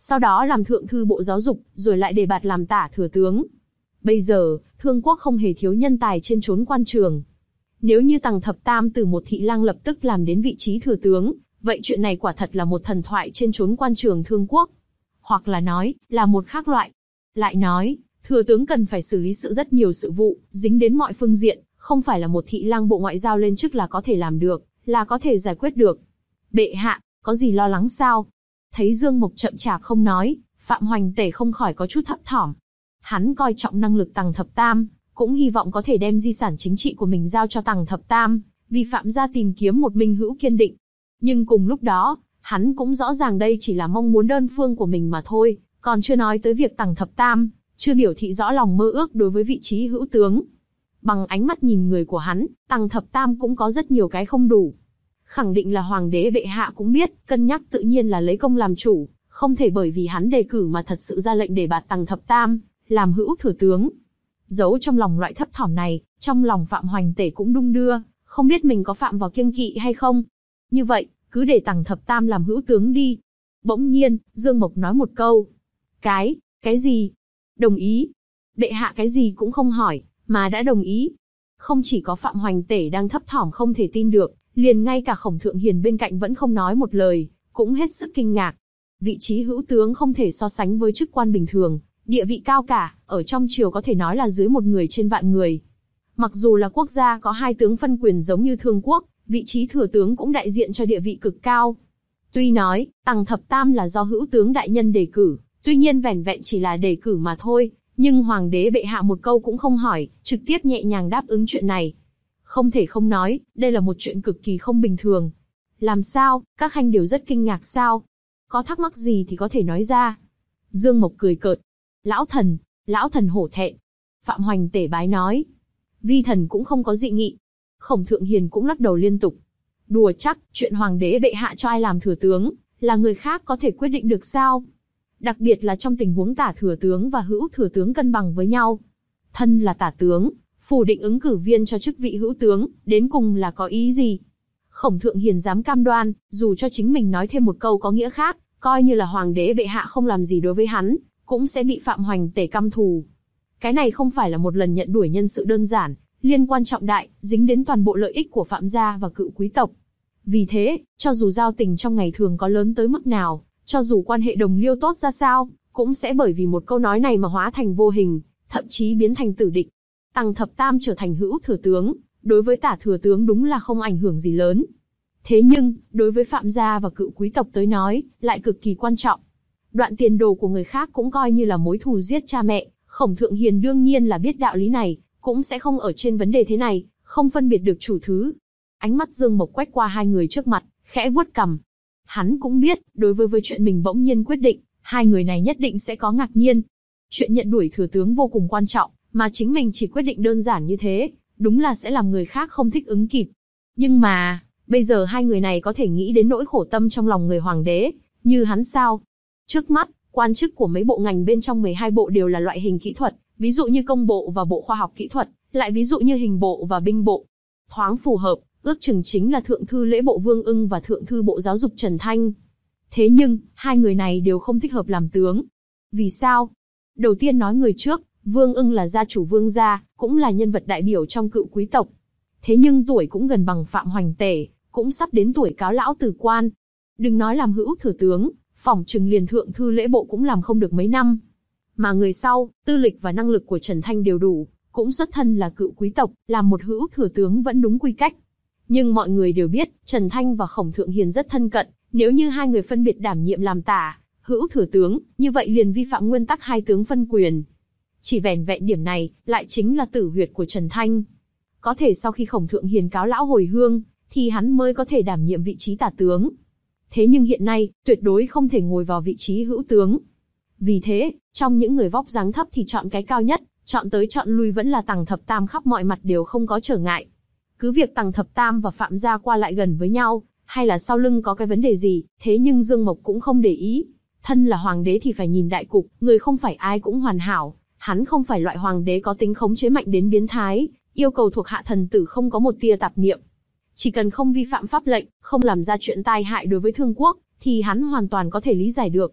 sau đó làm thượng thư bộ giáo dục, rồi lại đề bạt làm tả thừa tướng. Bây giờ, Thương quốc không hề thiếu nhân tài trên chốn quan trường. Nếu như Tằng Thập Tam từ một thị lang lập tức làm đến vị trí thừa tướng, vậy chuyện này quả thật là một thần thoại trên chốn quan trường Thương quốc. Hoặc là nói, là một khác loại. Lại nói, thừa tướng cần phải xử lý sự rất nhiều sự vụ, dính đến mọi phương diện, không phải là một thị lang bộ ngoại giao lên chức là có thể làm được, là có thể giải quyết được. Bệ hạ, có gì lo lắng sao? Thấy Dương Mộc chậm chạp không nói, Phạm Hoành Tể không khỏi có chút thấp thỏm. Hắn coi trọng năng lực Tằng Thập Tam, cũng hy vọng có thể đem di sản chính trị của mình giao cho Tằng Thập Tam, vì Phạm gia tìm kiếm một minh hữu kiên định. Nhưng cùng lúc đó, hắn cũng rõ ràng đây chỉ là mong muốn đơn phương của mình mà thôi, còn chưa nói tới việc Tằng Thập Tam chưa biểu thị rõ lòng mơ ước đối với vị trí hữu tướng. Bằng ánh mắt nhìn người của hắn, Tằng Thập Tam cũng có rất nhiều cái không đủ. Khẳng định là hoàng đế bệ hạ cũng biết, cân nhắc tự nhiên là lấy công làm chủ, không thể bởi vì hắn đề cử mà thật sự ra lệnh đề bạt Tằng Thập Tam làm hữu thừa tướng. Giấu trong lòng loại thấp thỏm này, trong lòng Phạm Hoành Tể cũng đung đưa, không biết mình có phạm vào kiêng kỵ hay không. Như vậy, cứ để Tằng Thập Tam làm hữu tướng đi. Bỗng nhiên, Dương Mộc nói một câu. Cái, cái gì? Đồng ý. Bệ hạ cái gì cũng không hỏi, mà đã đồng ý. Không chỉ có Phạm Hoành Tể đang thấp thỏm không thể tin được, liền ngay cả Khổng Thượng Hiền bên cạnh vẫn không nói một lời, cũng hết sức kinh ngạc. Vị trí hữu tướng không thể so sánh với chức quan bình thường, địa vị cao cả, ở trong triều có thể nói là dưới một người trên vạn người. Mặc dù là quốc gia có hai tướng phân quyền giống như Thương quốc, vị trí thừa tướng cũng đại diện cho địa vị cực cao. Tuy nói, Tằng Thập Tam là do hữu tướng đại nhân đề cử, tuy nhiên vẻn vẹn chỉ là đề cử mà thôi, nhưng hoàng đế bệ hạ một câu cũng không hỏi, trực tiếp nhẹ nhàng đáp ứng chuyện này. Không thể không nói, đây là một chuyện cực kỳ không bình thường. Làm sao, các khanh đều rất kinh ngạc sao? Có thắc mắc gì thì có thể nói ra. Dương Mộc cười cợt. Lão thần, lão thần hổ thẹn. Phạm Hoành Tể bái nói. Vi thần cũng không có dị nghị. Khổng Thượng Hiền cũng lắc đầu liên tục. Đùa chắc, chuyện hoàng đế bệ hạ cho ai làm thừa tướng, là người khác có thể quyết định được sao? Đặc biệt là trong tình huống tả thừa tướng và hữu thừa tướng cân bằng với nhau. Thân là tả tướng, phủ định ứng cử viên cho chức vị hữu tướng, đến cùng là có ý gì? Khổng Thượng Hiền dám cam đoan, dù cho chính mình nói thêm một câu có nghĩa khác, coi như là hoàng đế bệ hạ không làm gì đối với hắn, cũng sẽ bị Phạm Hoành Tể căm thù. Cái này không phải là một lần nhận đuổi nhân sự đơn giản, liên quan trọng đại, dính đến toàn bộ lợi ích của Phạm gia và cựu quý tộc. Vì thế, cho dù giao tình trong ngày thường có lớn tới mức nào, cho dù quan hệ đồng liêu tốt ra sao, cũng sẽ bởi vì một câu nói này mà hóa thành vô hình, thậm chí biến thành tử địch. Tằng Thập Tam trở thành hữu thừa tướng, đối với tả thừa tướng đúng là không ảnh hưởng gì lớn. Thế nhưng, đối với Phạm gia và cựu quý tộc tới nói, lại cực kỳ quan trọng. Đoạn tiền đồ của người khác cũng coi như là mối thù giết cha mẹ, Khổng Thượng Hiền đương nhiên là biết đạo lý này, cũng sẽ không ở trên vấn đề thế này, không phân biệt được chủ thứ. Ánh mắt Dương Mộc quét qua hai người trước mặt, khẽ vuốt cằm. Hắn cũng biết, đối với với chuyện mình bỗng nhiên quyết định, hai người này nhất định sẽ có ngạc nhiên. Chuyện nhận đuổi thừa tướng vô cùng quan trọng, mà chính mình chỉ quyết định đơn giản như thế, đúng là sẽ làm người khác không thích ứng kịp. Nhưng mà, bây giờ hai người này có thể nghĩ đến nỗi khổ tâm trong lòng người hoàng đế, như hắn sao? Trước mắt, quan chức của mấy bộ ngành bên trong mười hai bộ đều là loại hình kỹ thuật, ví dụ như công bộ và bộ khoa học kỹ thuật, lại ví dụ như hình bộ và binh bộ. Thoáng phù hợp, ước chừng chính là thượng thư lễ bộ Vương Ưng và thượng thư bộ giáo dục Trần Thanh. Thế nhưng, hai người này đều không thích hợp làm tướng. Vì sao? Đầu tiên nói người trước, Vương Ưng là gia chủ Vương gia, cũng là nhân vật đại biểu trong cựu quý tộc. Thế nhưng tuổi cũng gần bằng Phạm Hoành Tể, cũng sắp đến tuổi cáo lão từ quan. Đừng nói làm hữu thừa tướng, phỏng chừng liền thượng thư lễ bộ cũng làm không được mấy năm. Mà người sau, tư lịch và năng lực của Trần Thanh đều đủ, cũng xuất thân là cựu quý tộc, làm một hữu thừa tướng vẫn đúng quy cách. Nhưng mọi người đều biết, Trần Thanh và Khổng Thượng Hiền rất thân cận, nếu như hai người phân biệt đảm nhiệm làm tả, hữu thừa tướng, như vậy liền vi phạm nguyên tắc hai tướng phân quyền. Chỉ vẻn vẹn điểm này, lại chính là tử huyệt của Trần Thanh. Có thể sau khi Khổng Thượng Hiền cáo lão hồi hương, thì hắn mới có thể đảm nhiệm vị trí tả tướng. Thế nhưng hiện nay, tuyệt đối không thể ngồi vào vị trí hữu tướng. Vì thế, trong những người vóc dáng thấp thì chọn cái cao nhất, chọn tới chọn lui vẫn là Tằng Thập Tam, khắp mọi mặt đều không có trở ngại. Cứ việc Tằng Thập Tam và Phạm gia qua lại gần với nhau, hay là sau lưng có cái vấn đề gì, thế nhưng Dương Mộc cũng không để ý. Thân là hoàng đế thì phải nhìn đại cục, người không phải ai cũng hoàn hảo, hắn không phải loại hoàng đế có tính khống chế mạnh đến biến thái, yêu cầu thuộc hạ thần tử không có một tia tạp niệm. Chỉ cần không vi phạm pháp lệnh, không làm ra chuyện tai hại đối với Thương quốc, thì hắn hoàn toàn có thể lý giải được.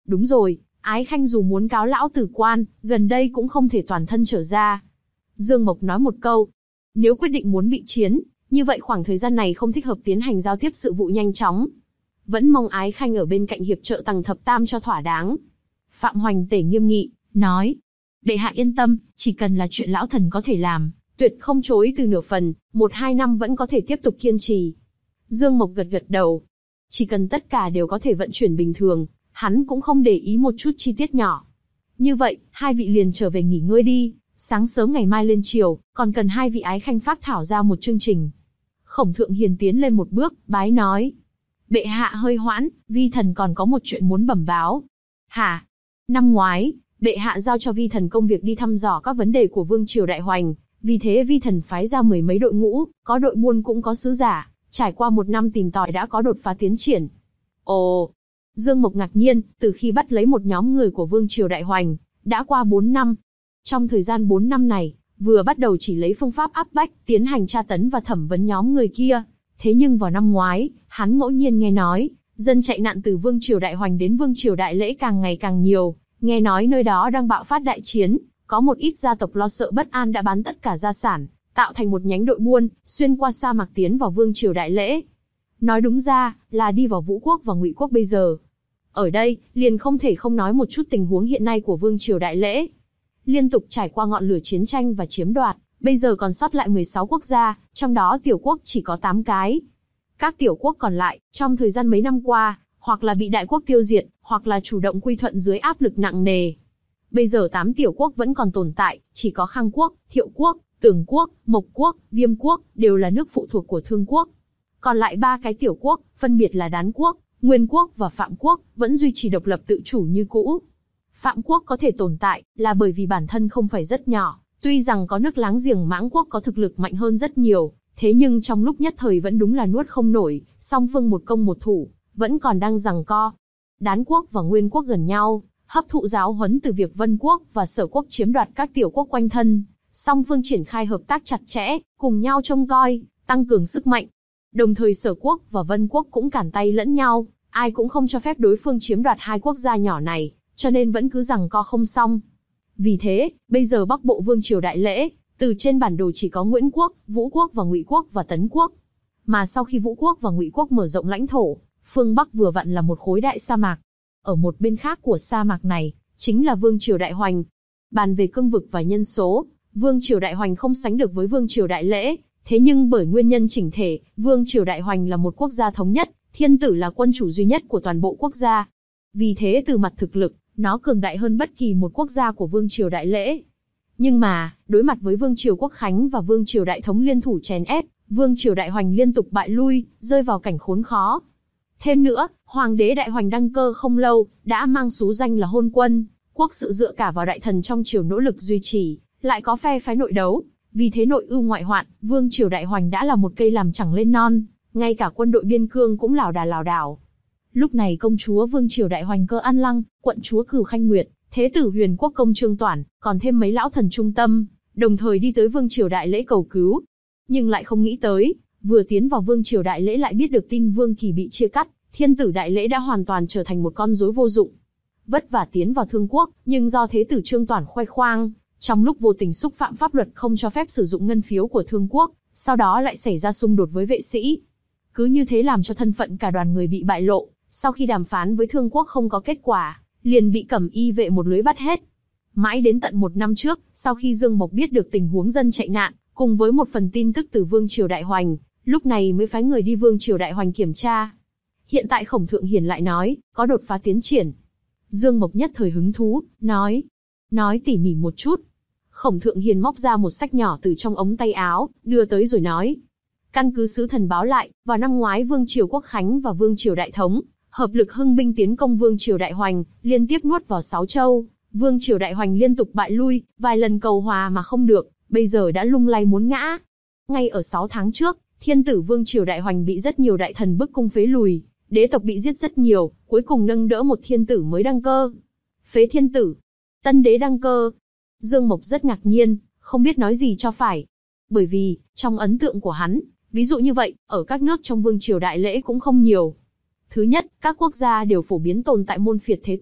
Đúng rồi, Ái Khanh dù muốn cáo lão tử quan, gần đây cũng không thể toàn thân trở ra. Dương Mộc nói một câu. Nếu quyết định muốn bị chiến, như vậy khoảng thời gian này không thích hợp tiến hành giao tiếp sự vụ nhanh chóng. Vẫn mong Ái Khanh ở bên cạnh hiệp trợ Tằng Thập Tam cho thỏa đáng. Phạm Hoành Tể nghiêm nghị, nói. Bệ hạ yên tâm, chỉ cần là chuyện lão thần có thể làm, tuyệt không chối từ nửa phần, một hai năm vẫn có thể tiếp tục kiên trì. Dương Mộc gật gật đầu. Chỉ cần tất cả đều có thể vận chuyển bình thường, hắn cũng không để ý một chút chi tiết nhỏ. Như vậy, hai vị liền trở về nghỉ ngơi đi, sáng sớm ngày mai lên triều, còn cần hai vị Ái Khanh phác thảo ra một chương trình. Khổng Thượng Hiền tiến lên một bước, bái nói. Bệ hạ hơi hoãn, vi thần còn có một chuyện muốn bẩm báo. Hả? Năm ngoái, bệ hạ giao cho vi thần công việc đi thăm dò các vấn đề của vương triều Đại Hoành, vì thế vi thần phái ra mười mấy đội ngũ, có đội buôn cũng có sứ giả, trải qua một năm tìm tòi đã có đột phá tiến triển. Ồ! Dương Mộc ngạc nhiên, từ khi bắt lấy một nhóm người của vương triều Đại Hoành, đã qua bốn năm. Trong thời gian bốn năm này, vừa bắt đầu chỉ lấy phương pháp áp bách, tiến hành tra tấn và thẩm vấn nhóm người kia. Thế nhưng vào năm ngoái, hắn ngẫu nhiên nghe nói, dân chạy nạn từ vương triều Đại Hoành đến vương triều Đại Lễ càng ngày càng nhiều, nghe nói nơi đó đang bạo phát đại chiến, có một ít gia tộc lo sợ bất an đã bán tất cả gia sản, tạo thành một nhánh đội buôn, xuyên qua sa mạc tiến vào vương triều Đại Lễ. Nói đúng ra, là đi vào Vũ quốc và Ngụy quốc bây giờ. Ở đây, liền không thể không nói một chút tình huống hiện nay của vương triều Đại Lễ. Liên tục trải qua ngọn lửa chiến tranh và chiếm đoạt, bây giờ còn sót lại mười sáu quốc gia, trong đó tiểu quốc chỉ có tám cái. Các tiểu quốc còn lại, trong thời gian mấy năm qua, hoặc là bị đại quốc tiêu diệt, hoặc là chủ động quy thuận dưới áp lực nặng nề. Bây giờ tám tiểu quốc vẫn còn tồn tại, chỉ có Khang quốc, Thiệu quốc, Tường quốc, Mộc quốc, Viêm quốc, đều là nước phụ thuộc của Thương quốc. Còn lại ba cái tiểu quốc, phân biệt là Đán quốc, Nguyên quốc và Phạm quốc, vẫn duy trì độc lập tự chủ như cũ. Phạm quốc có thể tồn tại, là bởi vì bản thân không phải rất nhỏ, tuy rằng có nước láng giềng Mãng quốc có thực lực mạnh hơn rất nhiều, thế nhưng trong lúc nhất thời vẫn đúng là nuốt không nổi, song phương một công một thủ, vẫn còn đang giằng co. Đán quốc và Nguyên quốc gần nhau, hấp thụ giáo huấn từ việc Vân quốc và Sở quốc chiếm đoạt các tiểu quốc quanh thân, song phương triển khai hợp tác chặt chẽ, cùng nhau trông coi, tăng cường sức mạnh. Đồng thời Sở quốc và Vân quốc cũng cản tay lẫn nhau, ai cũng không cho phép đối phương chiếm đoạt hai quốc gia nhỏ này, cho nên vẫn cứ giằng co không xong. Vì thế, bây giờ Bắc Bộ vương triều Đại Lễ, từ trên bản đồ chỉ có Nguyễn quốc, Vũ quốc và Ngụy quốc và Tấn quốc. Mà sau khi Vũ quốc và Ngụy quốc mở rộng lãnh thổ, phương Bắc vừa vặn là một khối đại sa mạc. Ở một bên khác của sa mạc này, chính là vương triều Đại Hoành. Bàn về cương vực và nhân số, vương triều Đại Hoành không sánh được với vương triều Đại Lễ, thế nhưng bởi nguyên nhân chỉnh thể, vương triều Đại Hoành là một quốc gia thống nhất, thiên tử là quân chủ duy nhất của toàn bộ quốc gia. Vì thế từ mặt thực lực, nó cường đại hơn bất kỳ một quốc gia của vương triều Đại Lễ. Nhưng mà, đối mặt với vương triều Quốc Khánh và vương triều Đại Thống liên thủ chèn ép, vương triều Đại Hoành liên tục bại lui, rơi vào cảnh khốn khó. Thêm nữa, hoàng đế Đại Hoành đăng cơ không lâu, đã mang xú danh là hôn quân, quốc sự dựa cả vào đại thần trong triều nỗ lực duy trì, lại có phe phái nội đấu, vì thế nội ưu ngoại hoạn, vương triều Đại Hoành đã là một cây làm chẳng lên non, ngay cả quân đội biên cương cũng lảo đà lảo đảo. Lúc này công chúa vương triều Đại Hoành Cơ An Lăng, quận chúa Cửu Khanh Nguyệt, thế tử Huyền quốc công Trương Toản, còn thêm mấy lão thần trung tâm, đồng thời đi tới vương triều Đại Lễ cầu cứu. Nhưng lại không nghĩ tới, vừa tiến vào vương triều Đại Lễ lại biết được tin Vương Kỳ bị chia cắt, thiên tử Đại Lễ đã hoàn toàn trở thành một con rối vô dụng. Vất vả tiến vào Thương quốc, nhưng do thế tử Trương Toản khoe khoang, trong lúc vô tình xúc phạm pháp luật không cho phép sử dụng ngân phiếu của Thương quốc, sau đó lại xảy ra xung đột với vệ sĩ. Cứ như thế làm cho thân phận cả đoàn người bị bại lộ, sau khi đàm phán với Thương quốc không có kết quả, liền bị Cẩm Y vệ một lưới bắt hết. Mãi đến tận một năm trước, sau khi Dương Mộc biết được tình huống dân chạy nạn, cùng với một phần tin tức từ vương triều Đại Hoành, lúc này mới phái người đi vương triều Đại Hoành kiểm tra. Hiện tại Khổng Thượng Hiền lại nói, có đột phá tiến triển. Dương Mộc nhất thời hứng thú, nói, nói tỉ mỉ một chút. Khổng Thượng Hiền móc ra một sách nhỏ từ trong ống tay áo, đưa tới rồi nói. Căn cứ sứ thần báo lại, vào năm ngoái vương triều Quốc Khánh và vương triều Đại Thống, hợp lực hưng binh tiến công vương triều Đại Hoành, liên tiếp nuốt vào sáu châu, vương triều Đại Hoành liên tục bại lui, vài lần cầu hòa mà không được, bây giờ đã lung lay muốn ngã. Ngay ở sáu tháng trước, thiên tử vương triều Đại Hoành bị rất nhiều đại thần bức cung phế lùi, đế tộc bị giết rất nhiều, cuối cùng nâng đỡ một thiên tử mới đăng cơ. Phế thiên tử, tân đế đăng cơ. Dương Mộc rất ngạc nhiên, không biết nói gì cho phải. Bởi vì, trong ấn tượng của hắn, ví dụ như vậy, ở các nước trong vương triều Đại Lễ cũng không nhiều. Thứ nhất, các quốc gia đều phổ biến tồn tại môn phiệt thế tộc,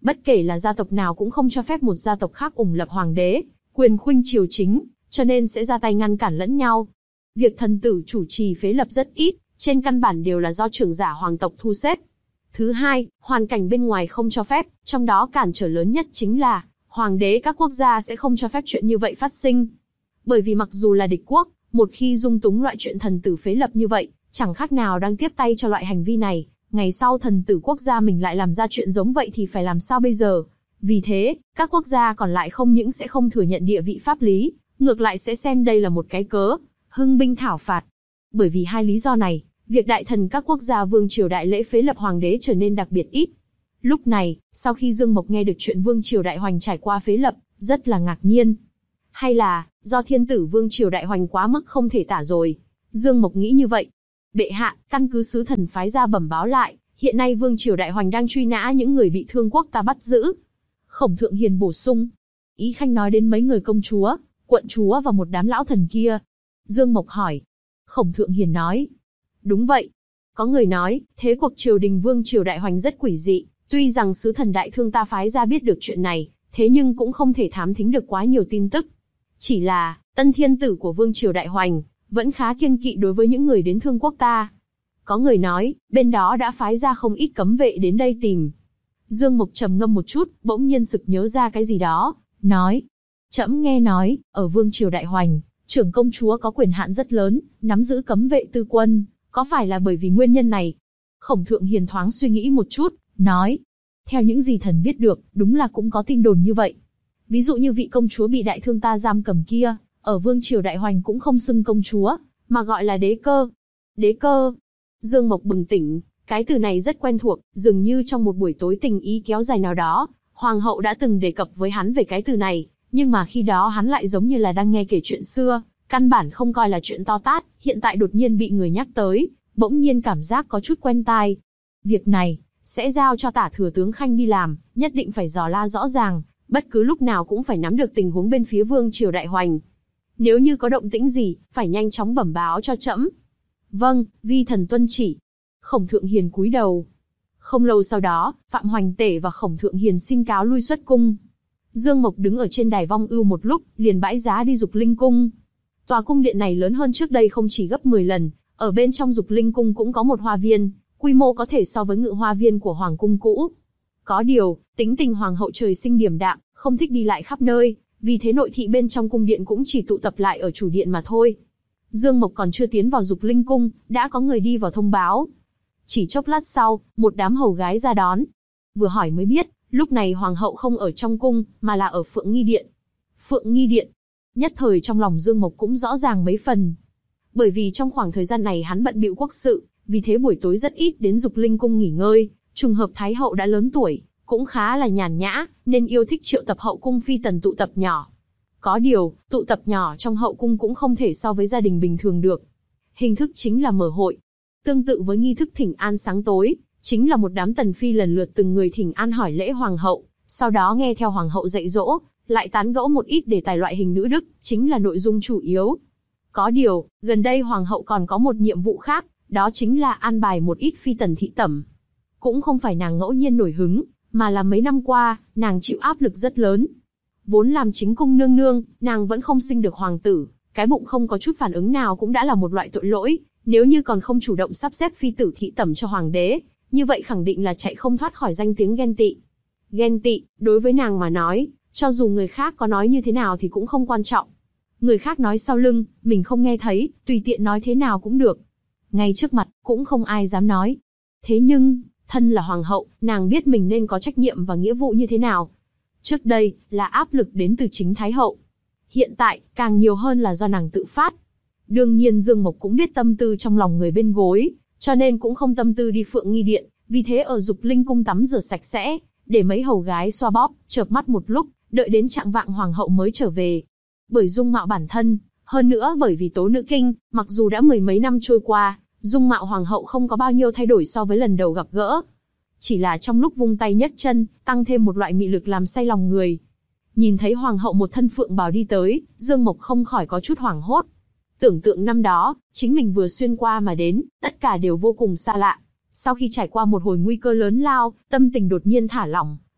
Bất kể là gia tộc nào cũng không cho phép một gia tộc khác ủng lập hoàng đế, quyền khuynh triều chính, cho nên sẽ ra tay ngăn cản lẫn nhau. Việc thần tử chủ trì phế lập rất ít, trên căn bản đều là do trưởng giả hoàng tộc thu xếp. Thứ hai, hoàn cảnh bên ngoài không cho phép, trong đó cản trở lớn nhất chính là, hoàng đế các quốc gia sẽ không cho phép chuyện như vậy phát sinh. Bởi vì mặc dù là địch quốc, một khi dung túng loại chuyện thần tử phế lập như vậy, chẳng khác nào đang tiếp tay cho loại hành vi này, ngày sau thần tử quốc gia mình lại làm ra chuyện giống vậy thì phải làm sao bây giờ? Vì thế, các quốc gia còn lại không những sẽ không thừa nhận địa vị pháp lý, ngược lại sẽ xem đây là một cái cớ, hưng binh thảo phạt. Bởi vì hai lý do này, việc đại thần các quốc gia vương triều đại lễ phế lập hoàng đế trở nên đặc biệt ít. Lúc này, sau khi Dương Mộc nghe được chuyện vương triều đại hoành trải qua phế lập, rất là ngạc nhiên. Hay là, do thiên tử vương triều đại hoành quá mức không thể tả rồi? Dương Mộc nghĩ như vậy. Bệ hạ, căn cứ sứ thần phái ra bẩm báo lại, hiện nay vương triều đại hoành đang truy nã những người bị thương quốc ta bắt giữ. Khổng Thượng Hiền bổ sung. Ý khanh nói đến mấy người công chúa, quận chúa và một đám lão thần kia. Dương Mộc hỏi. Khổng Thượng Hiền nói. Đúng vậy. Có người nói, thế cuộc triều đình vương triều đại hoành rất quỷ dị, tuy rằng sứ thần đại thương ta phái ra biết được chuyện này, thế nhưng cũng không thể thám thính được quá nhiều tin tức. Chỉ là, tân thiên tử của vương triều đại hoành, vẫn khá kiêng kỵ đối với những người đến thương quốc ta. Có người nói, bên đó đã phái ra không ít cấm vệ đến đây tìm. Dương Mộc trầm ngâm một chút, bỗng nhiên sực nhớ ra cái gì đó, nói. Trẫm nghe nói, ở vương triều đại hoành, trưởng công chúa có quyền hạn rất lớn, nắm giữ cấm vệ tư quân, có phải là bởi vì nguyên nhân này? Khổng Thượng Hiền thoáng suy nghĩ một chút, nói. Theo những gì thần biết được, đúng là cũng có tin đồn như vậy. Ví dụ như vị công chúa bị đại thương ta giam cầm kia, ở vương triều đại hoành cũng không xưng công chúa, mà gọi là đế cơ. Đế cơ. Dương Mộc bừng tỉnh, cái từ này rất quen thuộc, dường như trong một buổi tối tình ý kéo dài nào đó, hoàng hậu đã từng đề cập với hắn về cái từ này, nhưng mà khi đó hắn lại giống như là đang nghe kể chuyện xưa, căn bản không coi là chuyện to tát, hiện tại đột nhiên bị người nhắc tới, bỗng nhiên cảm giác có chút quen tai. Việc này, sẽ giao cho Tả Thừa tướng Khanh đi làm, nhất định phải dò la rõ ràng, bất cứ lúc nào cũng phải nắm được tình huống bên phía vương triều đại hoành. Nếu như có động tĩnh gì, phải nhanh chóng bẩm báo cho trẫm. Vâng, vi thần tuân chỉ. Khổng Thượng Hiền cúi đầu. Không lâu sau đó, Phạm Hoành Tể và Khổng Thượng Hiền xin cáo lui xuất cung. Dương Mộc đứng ở trên đài vong ưu một lúc, liền bãi giá đi Dục Linh cung. Tòa cung điện này lớn hơn trước đây không chỉ gấp mười lần, ở bên trong Dục Linh cung cũng có một hoa viên, quy mô có thể so với ngự hoa viên của hoàng cung cũ. Có điều, tính tình hoàng hậu trời sinh điềm đạm, không thích đi lại khắp nơi, vì thế nội thị bên trong cung điện cũng chỉ tụ tập lại ở chủ điện mà thôi. Dương Mộc còn chưa tiến vào Dục Linh cung, đã có người đi vào thông báo. Chỉ chốc lát sau, một đám hầu gái ra đón. Vừa hỏi mới biết, lúc này hoàng hậu không ở trong cung, mà là ở Phượng Nghi điện. Phượng Nghi điện. Nhất thời trong lòng Dương Mộc cũng rõ ràng mấy phần. Bởi vì trong khoảng thời gian này hắn bận bịu quốc sự, vì thế buổi tối rất ít đến Dục Linh cung nghỉ ngơi. Trùng hợp Thái hậu đã lớn tuổi, cũng khá là nhàn nhã, nên yêu thích triệu tập hậu cung phi tần tụ tập nhỏ. Có điều, tụ tập nhỏ trong hậu cung cũng không thể so với gia đình bình thường được. Hình thức chính là mở hội. Tương tự với nghi thức thỉnh an sáng tối, chính là một đám tần phi lần lượt từng người thỉnh an hỏi lễ hoàng hậu, sau đó nghe theo hoàng hậu dạy dỗ, lại tán gẫu một ít đề tài loại hình nữ đức, chính là nội dung chủ yếu. Có điều, gần đây hoàng hậu còn có một nhiệm vụ khác, đó chính là an bài một ít phi tần thị tẩm. Cũng không phải nàng ngẫu nhiên nổi hứng, mà là mấy năm qua, nàng chịu áp lực rất lớn. Vốn làm chính cung nương nương, nàng vẫn không sinh được hoàng tử, cái bụng không có chút phản ứng nào cũng đã là một loại tội lỗi, nếu như còn không chủ động sắp xếp phi tử thị tẩm cho hoàng đế, như vậy khẳng định là chạy không thoát khỏi danh tiếng ghen tị. Ghen tị, đối với nàng mà nói, cho dù người khác có nói như thế nào thì cũng không quan trọng. Người khác nói sau lưng, mình không nghe thấy, tùy tiện nói thế nào cũng được. Ngay trước mặt, cũng không ai dám nói. Thế nhưng, thân là hoàng hậu, nàng biết mình nên có trách nhiệm và nghĩa vụ như thế nào. Trước đây, là áp lực đến từ chính Thái hậu. Hiện tại, càng nhiều hơn là do nàng tự phát. Đương nhiên Dương Mộc cũng biết tâm tư trong lòng người bên gối, cho nên cũng không tâm tư đi Phượng Nghi điện, vì thế ở Dục Linh cung tắm rửa sạch sẽ, để mấy hầu gái xoa bóp, chợp mắt một lúc, đợi đến trạng vạng hoàng hậu mới trở về. Bởi dung mạo bản thân, hơn nữa bởi vì tố nữ kinh, mặc dù đã mười mấy năm trôi qua, dung mạo hoàng hậu không có bao nhiêu thay đổi so với lần đầu gặp gỡ. Chỉ là trong lúc vung tay nhấc chân, tăng thêm một loại mị lực làm say lòng người. Nhìn thấy hoàng hậu một thân phượng bào đi tới, Dương Mộc không khỏi có chút hoảng hốt. Tưởng tượng năm đó, chính mình vừa xuyên qua mà đến, tất cả đều vô cùng xa lạ. Sau khi trải qua một hồi nguy cơ lớn lao, tâm tình đột nhiên thả lỏng,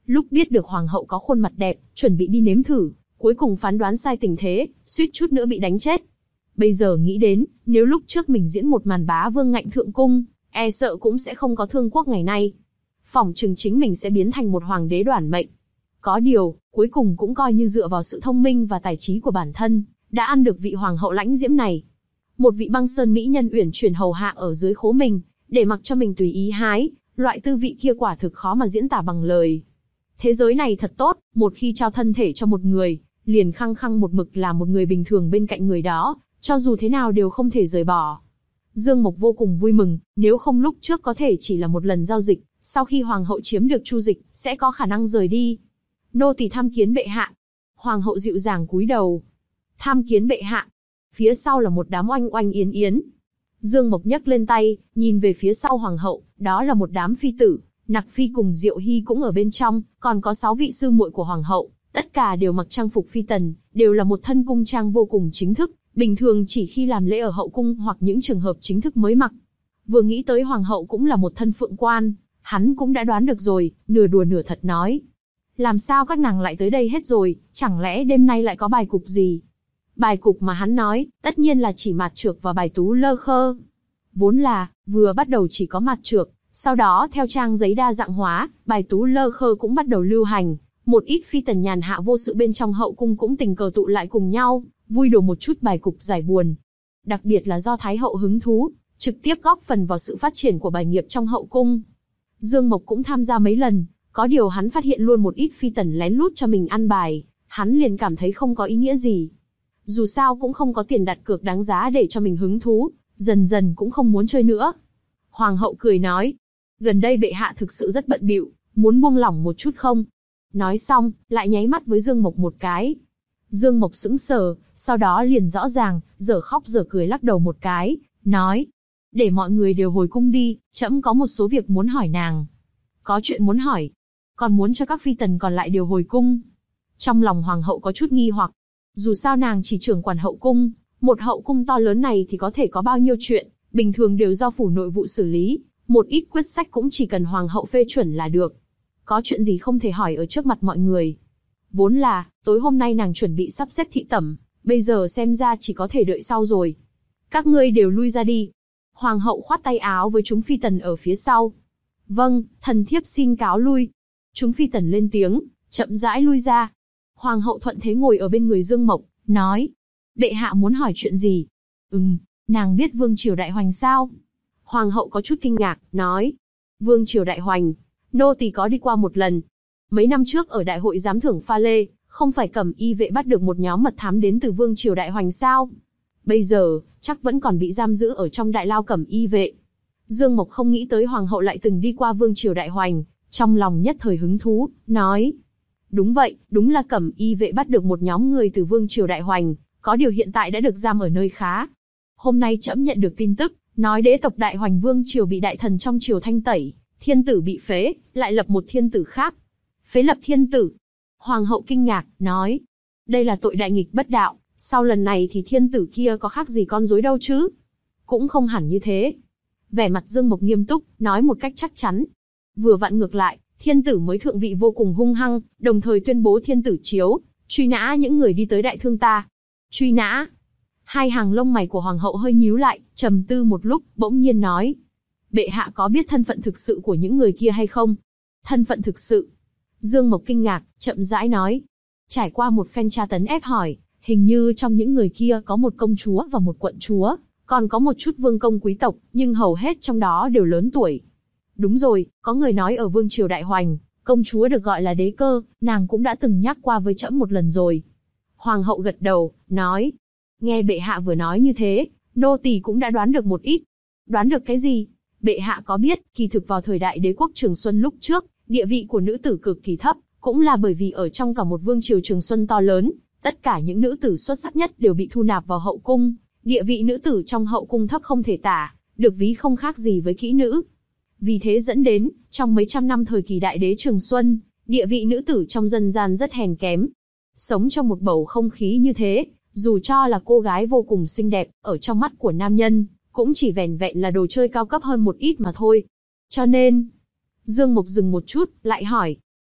Lúc biết được hoàng hậu có khuôn mặt đẹp, chuẩn bị đi nếm thử, cuối cùng phán đoán sai tình thế, suýt chút nữa bị đánh chết. Bây giờ nghĩ đến, nếu lúc trước mình diễn một màn bá vương ngạnh thượng cung, e sợ cũng sẽ không có thương quốc ngày nay. Phỏng chừng chính mình sẽ biến thành một hoàng đế đoản mệnh. Có điều, cuối cùng cũng coi như dựa vào sự thông minh và tài trí của bản thân, đã ăn được vị hoàng hậu lãnh diễm này. Một vị băng sơn mỹ nhân uyển chuyển hầu hạ ở dưới khố mình, để mặc cho mình tùy ý hái, loại tư vị kia quả thực khó mà diễn tả bằng lời. Thế giới này thật tốt, một khi trao thân thể cho một người, liền khăng khăng một mực là một người bình thường bên cạnh người đó, cho dù thế nào đều không thể rời bỏ. Dương Mộc vô cùng vui mừng, nếu không lúc trước có thể chỉ là một lần giao dịch, sau khi hoàng hậu chiếm được Chu Dịch, sẽ có khả năng rời đi. Nô tỳ tham kiến bệ hạ. Hoàng hậu dịu dàng cúi đầu. Tham kiến bệ hạ. Phía sau là một đám oanh oanh yến yến. Dương Mộc nhấc lên tay, nhìn về phía sau hoàng hậu, đó là một đám phi tử, Nặc Phi cùng Diệu Hy cũng ở bên trong, còn có sáu vị sư muội của hoàng hậu, tất cả đều mặc trang phục phi tần, đều là một thân cung trang vô cùng chính thức, bình thường chỉ khi làm lễ ở hậu cung hoặc những trường hợp chính thức mới mặc. Vừa nghĩ tới hoàng hậu cũng là một thân phượng quan, hắn cũng đã đoán được rồi, nửa đùa nửa thật nói. Làm sao các nàng lại tới đây hết rồi, chẳng lẽ đêm nay lại có bài cục gì? Bài cục mà hắn nói, tất nhiên là chỉ mạt trược và bài tú lơ khơ. Vốn là, vừa bắt đầu chỉ có mạt trược, sau đó theo trang giấy đa dạng hóa, bài tú lơ khơ cũng bắt đầu lưu hành. Một ít phi tần nhàn hạ vô sự bên trong hậu cung cũng tình cờ tụ lại cùng nhau, vui đùa một chút bài cục giải buồn. Đặc biệt là do Thái hậu hứng thú, trực tiếp góp phần vào sự phát triển của bài nghiệp trong hậu cung. Dương Mộc cũng tham gia mấy lần, có điều hắn phát hiện luôn một ít phi tần lén lút cho mình ăn bài, hắn liền cảm thấy không có ý nghĩa gì. Dù sao cũng không có tiền đặt cược đáng giá để cho mình hứng thú, dần dần cũng không muốn chơi nữa. Hoàng hậu cười nói, gần đây bệ hạ thực sự rất bận bịu, muốn buông lỏng một chút không? Nói xong, lại nháy mắt với Dương Mộc một cái. Dương Mộc sững sờ, sau đó liền rõ ràng, dở khóc dở cười lắc đầu một cái, nói, để mọi người đều hồi cung đi, trẫm có một số việc muốn hỏi nàng. Có chuyện muốn hỏi, còn muốn cho các phi tần còn lại đều hồi cung. Trong lòng hoàng hậu có chút nghi hoặc, dù sao nàng chỉ trưởng quản hậu cung, một hậu cung to lớn này thì có thể có bao nhiêu chuyện, bình thường đều do phủ nội vụ xử lý, một ít quyết sách cũng chỉ cần hoàng hậu phê chuẩn là được. Có chuyện gì không thể hỏi ở trước mặt mọi người. Vốn là, tối hôm nay nàng chuẩn bị sắp xếp thị tẩm, bây giờ xem ra chỉ có thể đợi sau rồi. Các ngươi đều lui ra đi. Hoàng hậu khoát tay áo với chúng phi tần ở phía sau. Vâng, thần thiếp xin cáo lui. Chúng phi tần lên tiếng, chậm rãi lui ra. Hoàng hậu thuận thế ngồi ở bên người Dương Mộc, nói, bệ hạ muốn hỏi chuyện gì? Ừm, nàng biết Vương Triều Đại Hoành sao? Hoàng hậu có chút kinh ngạc, nói, Vương Triều Đại Hoành, nô tỳ có đi qua một lần. Mấy năm trước ở đại hội giám thưởng pha lê, không phải Cẩm Y vệ bắt được một nhóm mật thám đến từ Vương Triều Đại Hoành sao? Bây giờ, chắc vẫn còn bị giam giữ ở trong đại lao Cẩm Y vệ. Dương Mộc không nghĩ tới hoàng hậu lại từng đi qua Vương Triều Đại Hoành, trong lòng nhất thời hứng thú, nói, đúng vậy, đúng là Cẩm Y vệ bắt được một nhóm người từ Vương Triều Đại Hoành, có điều hiện tại đã được giam ở nơi khá. Hôm nay trẫm nhận được tin tức, nói đế tộc Đại Hoành Vương Triều bị đại thần trong triều thanh tẩy, thiên tử bị phế, lại lập một thiên tử khác. Phế lập thiên tử. Hoàng hậu kinh ngạc, nói, đây là tội đại nghịch bất đạo, sau lần này thì thiên tử kia có khác gì con rối đâu chứ? Cũng không hẳn như thế. Vẻ mặt Dương Mộc nghiêm túc, nói một cách chắc chắn. Vừa vặn ngược lại, thiên tử mới thượng vị vô cùng hung hăng, đồng thời tuyên bố thiên tử chiếu, truy nã những người đi tới đại thương ta. Truy nã. Hai hàng lông mày của hoàng hậu hơi nhíu lại, trầm tư một lúc, bỗng nhiên nói, bệ hạ có biết thân phận thực sự của những người kia hay không? Thân phận thực sự? Dương Mộc kinh ngạc, chậm rãi nói, trải qua một phen tra tấn ép hỏi, hình như trong những người kia có một công chúa và một quận chúa, còn có một chút vương công quý tộc, nhưng hầu hết trong đó đều lớn tuổi. Đúng rồi, có người nói ở Vương Triều Đại Hoành, công chúa được gọi là đế cơ, nàng cũng đã từng nhắc qua với trẫm một lần rồi. Hoàng hậu gật đầu, nói, nghe bệ hạ vừa nói như thế, nô tỳ cũng đã đoán được một ít. Đoán được cái gì? Bệ hạ có biết, kỳ thực vào thời đại đế quốc Trường Xuân lúc trước, địa vị của nữ tử cực kỳ thấp, cũng là bởi vì ở trong cả một vương triều Trường Xuân to lớn, tất cả những nữ tử xuất sắc nhất đều bị thu nạp vào hậu cung, địa vị nữ tử trong hậu cung thấp không thể tả, được ví không khác gì với kỹ nữ. Vì thế dẫn đến, trong mấy trăm năm thời kỳ đại đế Trường Xuân, địa vị nữ tử trong dân gian rất hèn kém. Sống trong một bầu không khí như thế, dù cho là cô gái vô cùng xinh đẹp, ở trong mắt của nam nhân, cũng chỉ vẻn vẹn là đồ chơi cao cấp hơn một ít mà thôi. Cho nên, Dương Mộc dừng một chút, lại hỏi,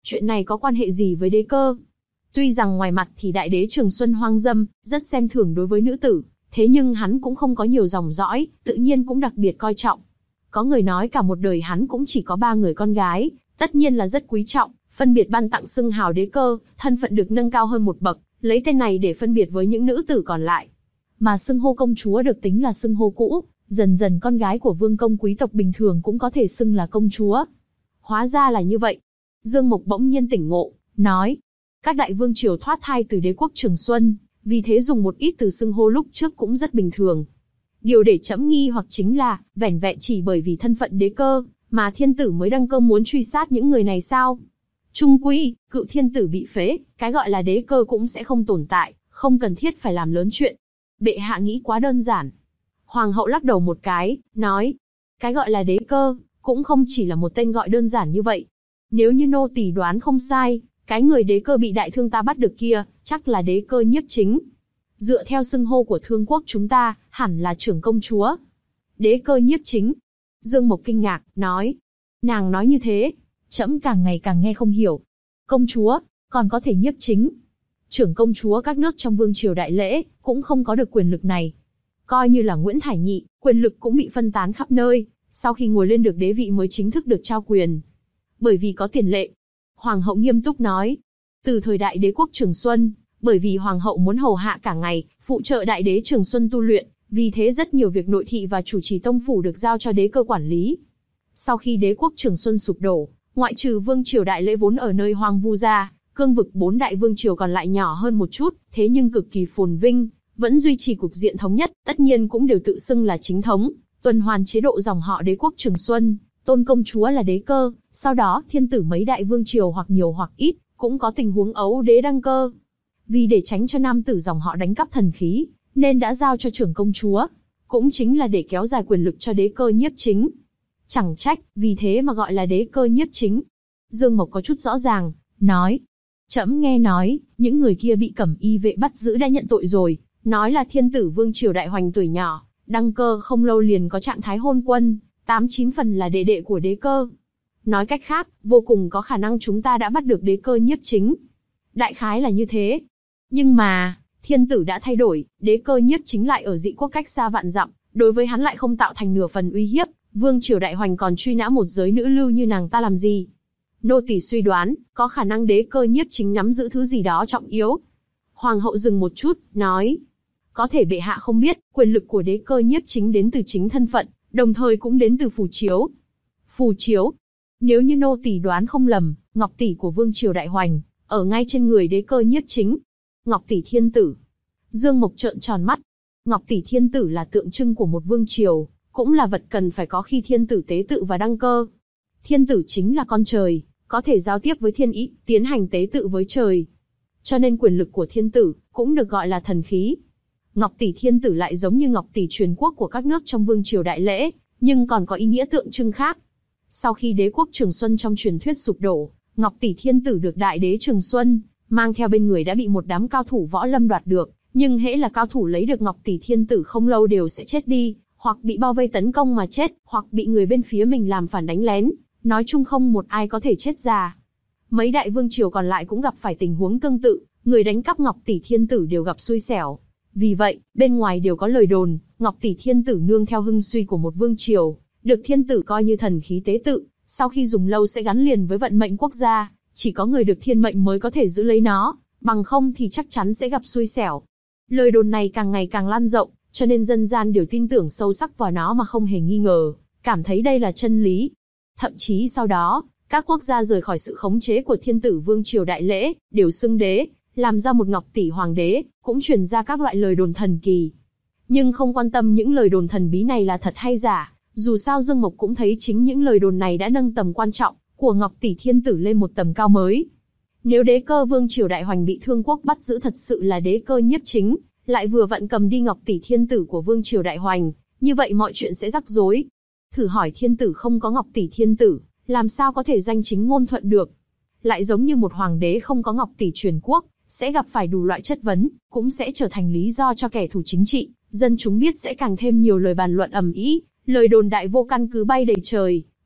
chuyện này có quan hệ gì với đế cơ? Tuy rằng ngoài mặt thì đại đế Trường Xuân hoang dâm, rất xem thường đối với nữ tử, thế nhưng hắn cũng không có nhiều dòng dõi, tự nhiên cũng đặc biệt coi trọng. Có người nói cả một đời hắn cũng chỉ có ba người con gái, tất nhiên là rất quý trọng, phân biệt ban tặng xưng hào đế cơ, thân phận được nâng cao hơn một bậc, lấy tên này để phân biệt với những nữ tử còn lại. Mà xưng hô công chúa được tính là xưng hô cũ, dần dần con gái của vương công quý tộc bình thường cũng có thể xưng là công chúa. Hóa ra là như vậy. Dương Mộc bỗng nhiên tỉnh ngộ, nói, các đại vương triều thoát thai từ đế quốc Trường Xuân, vì thế dùng một ít từ xưng hô lúc trước cũng rất bình thường. Điều để trẫm nghi hoặc chính là, vẻn vẹn chỉ bởi vì thân phận đế cơ, mà thiên tử mới đăng cơ muốn truy sát những người này sao? Trung quy, cựu thiên tử bị phế, cái gọi là đế cơ cũng sẽ không tồn tại, không cần thiết phải làm lớn chuyện. Bệ hạ nghĩ quá đơn giản. Hoàng hậu lắc đầu một cái, nói, cái gọi là đế cơ, cũng không chỉ là một tên gọi đơn giản như vậy. Nếu như nô tỳ đoán không sai, cái người đế cơ bị đại thương ta bắt được kia, chắc là đế cơ nhiếp chính. Dựa theo xưng hô của thương quốc chúng ta, hẳn là trưởng công chúa. Đế cơ nhiếp chính. Dương Mộc kinh ngạc, nói. Nàng nói như thế, trẫm càng ngày càng nghe không hiểu. Công chúa, còn có thể nhiếp chính. Trưởng công chúa các nước trong vương triều đại lễ, cũng không có được quyền lực này. Coi như là Nguyễn Thải Nhị, quyền lực cũng bị phân tán khắp nơi, sau khi ngồi lên được đế vị mới chính thức được trao quyền. Bởi vì có tiền lệ. Hoàng hậu nghiêm túc nói. Từ thời đại đế quốc Trường Xuân, bởi vì hoàng hậu muốn hầu hạ cả ngày, phụ trợ đại đế Trường Xuân tu luyện, vì thế rất nhiều việc nội thị và chủ trì tông phủ được giao cho đế cơ quản lý. Sau khi đế quốc Trường Xuân sụp đổ, ngoại trừ vương triều đại lễ vốn ở nơi hoang vu ra, cương vực bốn đại vương triều còn lại nhỏ hơn một chút, thế nhưng cực kỳ phồn vinh, vẫn duy trì cục diện thống nhất, tất nhiên cũng đều tự xưng là chính thống, tuần hoàn chế độ dòng họ đế quốc Trường Xuân, tôn công chúa là đế cơ, sau đó thiên tử mấy đại vương triều hoặc nhiều hoặc ít, cũng có tình huống ấu đế đăng cơ. Vì để tránh cho nam tử dòng họ đánh cắp thần khí, nên đã giao cho trưởng công chúa, cũng chính là để kéo dài quyền lực cho đế cơ nhiếp chính. Chẳng trách, vì thế mà gọi là đế cơ nhiếp chính. Dương Mộc có chút rõ ràng, nói, trẫm nghe nói, những người kia bị cẩm y vệ bắt giữ đã nhận tội rồi, nói là thiên tử vương triều đại hoành tuổi nhỏ, đăng cơ không lâu liền có trạng thái hôn quân, tám chín phần là đệ đệ của đế cơ. Nói cách khác, vô cùng có khả năng chúng ta đã bắt được đế cơ nhiếp chính. Đại khái là như thế. Nhưng mà, thiên tử đã thay đổi, đế cơ nhiếp chính lại ở dị quốc cách xa vạn dặm, đối với hắn lại không tạo thành nửa phần uy hiếp, vương triều đại hoành còn truy nã một giới nữ lưu như nàng ta làm gì? Nô tỳ suy đoán, có khả năng đế cơ nhiếp chính nắm giữ thứ gì đó trọng yếu. Hoàng hậu dừng một chút, nói, có thể bệ hạ không biết, quyền lực của đế cơ nhiếp chính đến từ chính thân phận, đồng thời cũng đến từ phù chiếu. Phù chiếu? Nếu như nô tỳ đoán không lầm, ngọc tỷ của vương triều đại hoành, ở ngay trên người đế cơ nhiếp chính. Ngọc tỷ thiên tử. Dương Mộc trợn tròn mắt. Ngọc tỷ thiên tử là tượng trưng của một vương triều, cũng là vật cần phải có khi thiên tử tế tự và đăng cơ. Thiên tử chính là con trời, có thể giao tiếp với thiên ý, tiến hành tế tự với trời. Cho nên quyền lực của thiên tử, cũng được gọi là thần khí. Ngọc tỷ thiên tử lại giống như ngọc tỷ truyền quốc của các nước trong vương triều đại lễ, nhưng còn có ý nghĩa tượng trưng khác. Sau khi đế quốc Trường Xuân trong truyền thuyết sụp đổ, Ngọc tỷ thiên tử được đại đế Trường Xuân mang theo bên người đã bị một đám cao thủ võ lâm đoạt được, nhưng hễ là cao thủ lấy được Ngọc tỷ thiên tử không lâu đều sẽ chết đi, hoặc bị bao vây tấn công mà chết, hoặc bị người bên phía mình làm phản đánh lén, nói chung không một ai có thể chết già. Mấy đại vương triều còn lại cũng gặp phải tình huống tương tự, người đánh cắp Ngọc tỷ thiên tử đều gặp xui xẻo. Vì vậy, bên ngoài đều có lời đồn, Ngọc tỷ thiên tử nương theo hưng suy của một vương triều, được thiên tử coi như thần khí tế tự, sau khi dùng lâu sẽ gắn liền với vận mệnh quốc gia, chỉ có người được thiên mệnh mới có thể giữ lấy nó, bằng không thì chắc chắn sẽ gặp xui xẻo. Lời đồn này càng ngày càng lan rộng, cho nên dân gian đều tin tưởng sâu sắc vào nó mà không hề nghi ngờ, cảm thấy đây là chân lý. Thậm chí sau đó, các quốc gia rời khỏi sự khống chế của thiên tử vương triều đại lễ, đều xưng đế, làm ra một Ngọc tỷ hoàng đế, cũng truyền ra các loại lời đồn thần kỳ. Nhưng không quan tâm những lời đồn thần bí này là thật hay giả, dù sao Dương Mộc cũng thấy chính những lời đồn này đã nâng tầm quan trọng của Ngọc tỷ thiên tử lên một tầm cao mới. Nếu đế cơ vương triều đại hoành bị thương quốc bắt giữ thật sự là đế cơ nhiếp chính, lại vừa vặn cầm đi Ngọc tỷ thiên tử của vương triều đại hoành, như vậy mọi chuyện sẽ rắc rối. Thử hỏi thiên tử không có Ngọc tỷ thiên tử, làm sao có thể danh chính ngôn thuận được? Lại giống như một hoàng đế không có Ngọc tỷ truyền quốc, sẽ gặp phải đủ loại chất vấn, cũng sẽ trở thành lý do cho kẻ thù chính trị, dân chúng biết sẽ càng thêm nhiều lời bàn luận ầm ĩ, lời đồn đại vô căn cứ bay đầy trời,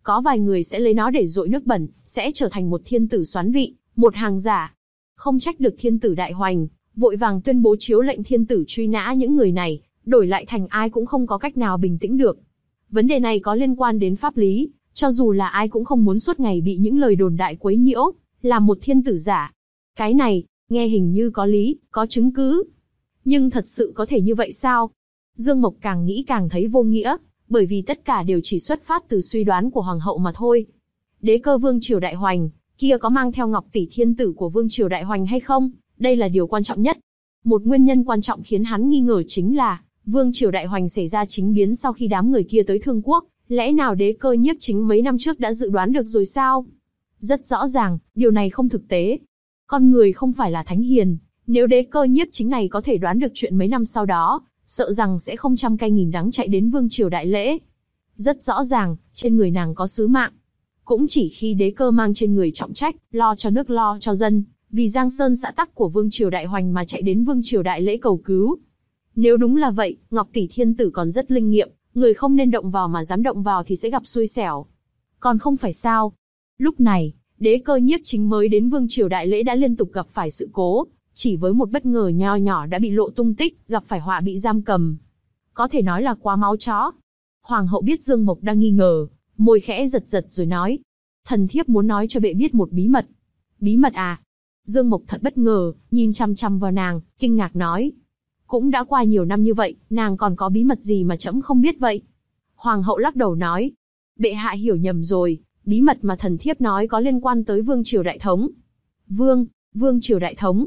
Có vài người sẽ lấy nó để dội nước bẩn, sẽ trở thành một thiên tử soán vị, một hàng giả. Không trách được thiên tử đại hoành, vội vàng tuyên bố chiếu lệnh thiên tử truy nã những người này, đổi lại thành ai cũng không có cách nào bình tĩnh được. Vấn đề này có liên quan đến pháp lý, cho dù là ai cũng không muốn suốt ngày bị những lời đồn đại quấy nhiễu, làm một thiên tử giả. Cái này, nghe hình như có lý, có chứng cứ. Nhưng thật sự có thể như vậy sao? Dương Mộc càng nghĩ càng thấy vô nghĩa, bởi vì tất cả đều chỉ xuất phát từ suy đoán của hoàng hậu mà thôi. Đế cơ vương triều đại hoành, kia có mang theo ngọc tỷ thiên tử của vương triều đại hoành hay không? Đây là điều quan trọng nhất. Một nguyên nhân quan trọng khiến hắn nghi ngờ chính là, vương triều đại hoành xảy ra chính biến sau khi đám người kia tới Thương Quốc, lẽ nào đế cơ nhiếp chính mấy năm trước đã dự đoán được rồi sao? Rất rõ ràng, điều này không thực tế. Con người không phải là thánh hiền, nếu đế cơ nhiếp chính này có thể đoán được chuyện mấy năm sau đó, sợ rằng sẽ không trăm cay nghìn đắng chạy đến vương triều đại lễ. Rất rõ ràng, trên người nàng có sứ mạng. Cũng chỉ khi đế cơ mang trên người trọng trách, lo cho nước lo cho dân, vì Giang Sơn xã tắc của vương triều đại hoành mà chạy đến vương triều đại lễ cầu cứu. Nếu đúng là vậy, Ngọc tỷ thiên tử còn rất linh nghiệm, người không nên động vào mà dám động vào thì sẽ gặp xui xẻo. Còn không phải sao? Lúc này, đế cơ nhiếp chính mới đến vương triều đại lễ đã liên tục gặp phải sự cố, chỉ với một bất ngờ nho nhỏ đã bị lộ tung tích, gặp phải họa bị giam cầm. Có thể nói là quá máu chó. Hoàng hậu biết Dương Mộc đang nghi ngờ, môi khẽ giật giật rồi nói: thần thiếp muốn nói cho bệ biết một bí mật. Bí mật à? Dương Mộc thật bất ngờ, nhìn chăm chăm vào nàng, kinh ngạc nói: cũng đã qua nhiều năm như vậy, nàng còn có bí mật gì mà trẫm không biết vậy? Hoàng hậu lắc đầu nói: bệ hạ hiểu nhầm rồi, bí mật mà thần thiếp nói có liên quan tới vương triều đại thống. Vương, vương triều đại thống.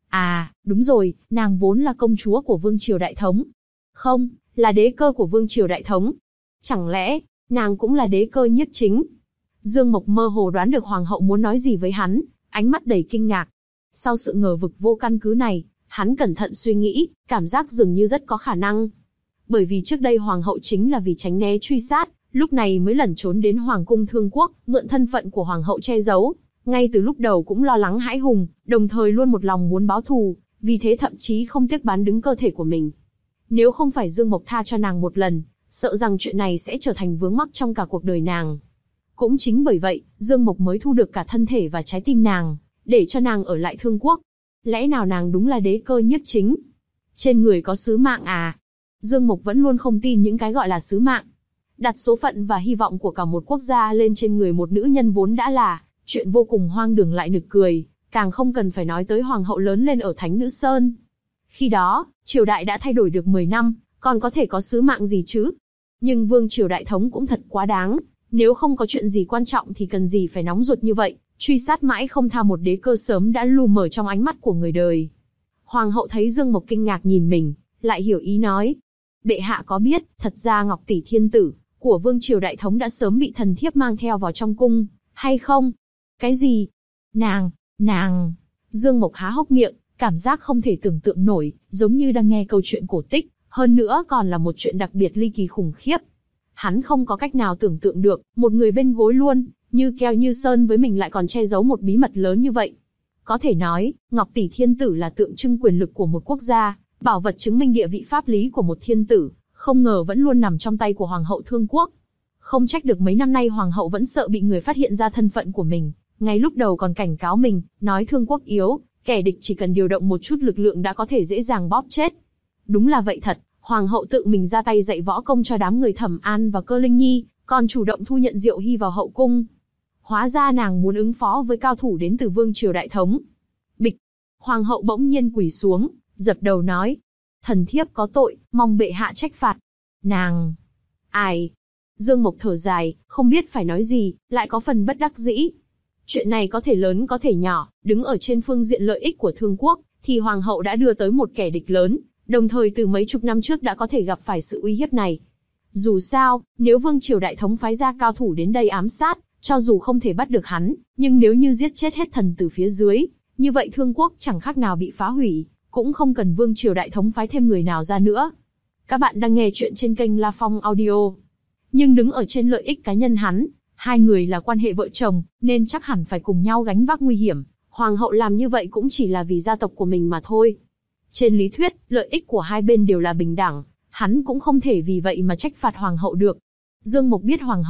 À, đúng rồi, nàng vốn là công chúa của vương triều đại thống. Không, là đế cơ của vương triều đại thống. Chẳng lẽ, nàng cũng là đế cơ nhiếp chính? Dương Mộc mơ hồ đoán được hoàng hậu muốn nói gì với hắn, ánh mắt đầy kinh ngạc. Sau sự ngờ vực vô căn cứ này, hắn cẩn thận suy nghĩ, cảm giác dường như rất có khả năng. Bởi vì trước đây hoàng hậu chính là vì tránh né truy sát, lúc này mới lẩn trốn đến hoàng cung Thương Quốc, mượn thân phận của hoàng hậu che giấu. Ngay từ lúc đầu cũng lo lắng hãi hùng, đồng thời luôn một lòng muốn báo thù, vì thế thậm chí không tiếc bán đứng cơ thể của mình. Nếu không phải Dương Mộc tha cho nàng một lần, sợ rằng chuyện này sẽ trở thành vướng mắc trong cả cuộc đời nàng. Cũng chính bởi vậy, Dương Mộc mới thu được cả thân thể và trái tim nàng, để cho nàng ở lại Thương Quốc. Lẽ nào nàng đúng là đế cơ nhiếp chính? Trên người có sứ mạng à? Dương Mộc vẫn luôn không tin những cái gọi là sứ mạng. Đặt số phận và hy vọng của cả một quốc gia lên trên người một nữ nhân vốn đã là chuyện vô cùng hoang đường lại nực cười, càng không cần phải nói tới hoàng hậu lớn lên ở Thánh Nữ Sơn. Khi đó, triều đại đã thay đổi được mười năm, còn có thể có sứ mạng gì chứ? Nhưng vương triều đại thống cũng thật quá đáng, nếu không có chuyện gì quan trọng thì cần gì phải nóng ruột như vậy, truy sát mãi không tha một đế cơ sớm đã lu mờ trong ánh mắt của người đời. Hoàng hậu thấy Dương Mộc kinh ngạc nhìn mình, lại hiểu ý nói: bệ hạ có biết, thật ra Ngọc tỷ thiên tử của vương triều đại thống đã sớm bị thần thiếp mang theo vào trong cung, hay không? Cái gì? Nàng, nàng... Dương Mộc há hốc miệng, cảm giác không thể tưởng tượng nổi, giống như đang nghe câu chuyện cổ tích, hơn nữa còn là một chuyện đặc biệt ly kỳ khủng khiếp. Hắn không có cách nào tưởng tượng được, một người bên gối luôn, như keo như sơn với mình lại còn che giấu một bí mật lớn như vậy. Có thể nói, Ngọc tỷ thiên tử là tượng trưng quyền lực của một quốc gia, bảo vật chứng minh địa vị pháp lý của một thiên tử, không ngờ vẫn luôn nằm trong tay của hoàng hậu Thương Quốc. Không trách được mấy năm nay hoàng hậu vẫn sợ bị người phát hiện ra thân phận của mình, ngay lúc đầu còn cảnh cáo mình, nói Thương Quốc yếu, kẻ địch chỉ cần điều động một chút lực lượng đã có thể dễ dàng bóp chết. Đúng là vậy thật, hoàng hậu tự mình ra tay dạy võ công cho đám người Thẩm An và Cơ Linh Nhi, còn chủ động thu nhận Diệu Hy vào hậu cung. Hóa ra nàng muốn ứng phó với cao thủ đến từ vương triều đại thống. Bịch, hoàng hậu bỗng nhiên quỳ xuống, dập đầu nói: thần thiếp có tội, mong bệ hạ trách phạt. Nàng... Ai? Dương Mộc thở dài, không biết phải nói gì, lại có phần bất đắc dĩ. Chuyện này có thể lớn có thể nhỏ, đứng ở trên phương diện lợi ích của Thương Quốc, thì hoàng hậu đã đưa tới một kẻ địch lớn, đồng thời từ mấy chục năm trước đã có thể gặp phải sự uy hiếp này. Dù sao, nếu vương triều đại thống phái ra cao thủ đến đây ám sát, cho dù không thể bắt được hắn, nhưng nếu như giết chết hết thần từ phía dưới, như vậy Thương Quốc chẳng khác nào bị phá hủy, cũng không cần vương triều đại thống phái thêm người nào ra nữa. Các bạn đang nghe chuyện trên kênh La Phong Audio. Nhưng đứng ở trên lợi ích cá nhân hắn, hai người là quan hệ vợ chồng, nên chắc hẳn phải cùng nhau gánh vác nguy hiểm. Hoàng hậu làm như vậy cũng chỉ là vì gia tộc của mình mà thôi. Trên lý thuyết, lợi ích của hai bên đều là bình đẳng, hắn cũng không thể vì vậy mà trách phạt hoàng hậu được. Dương Mộc biết hoàng hậu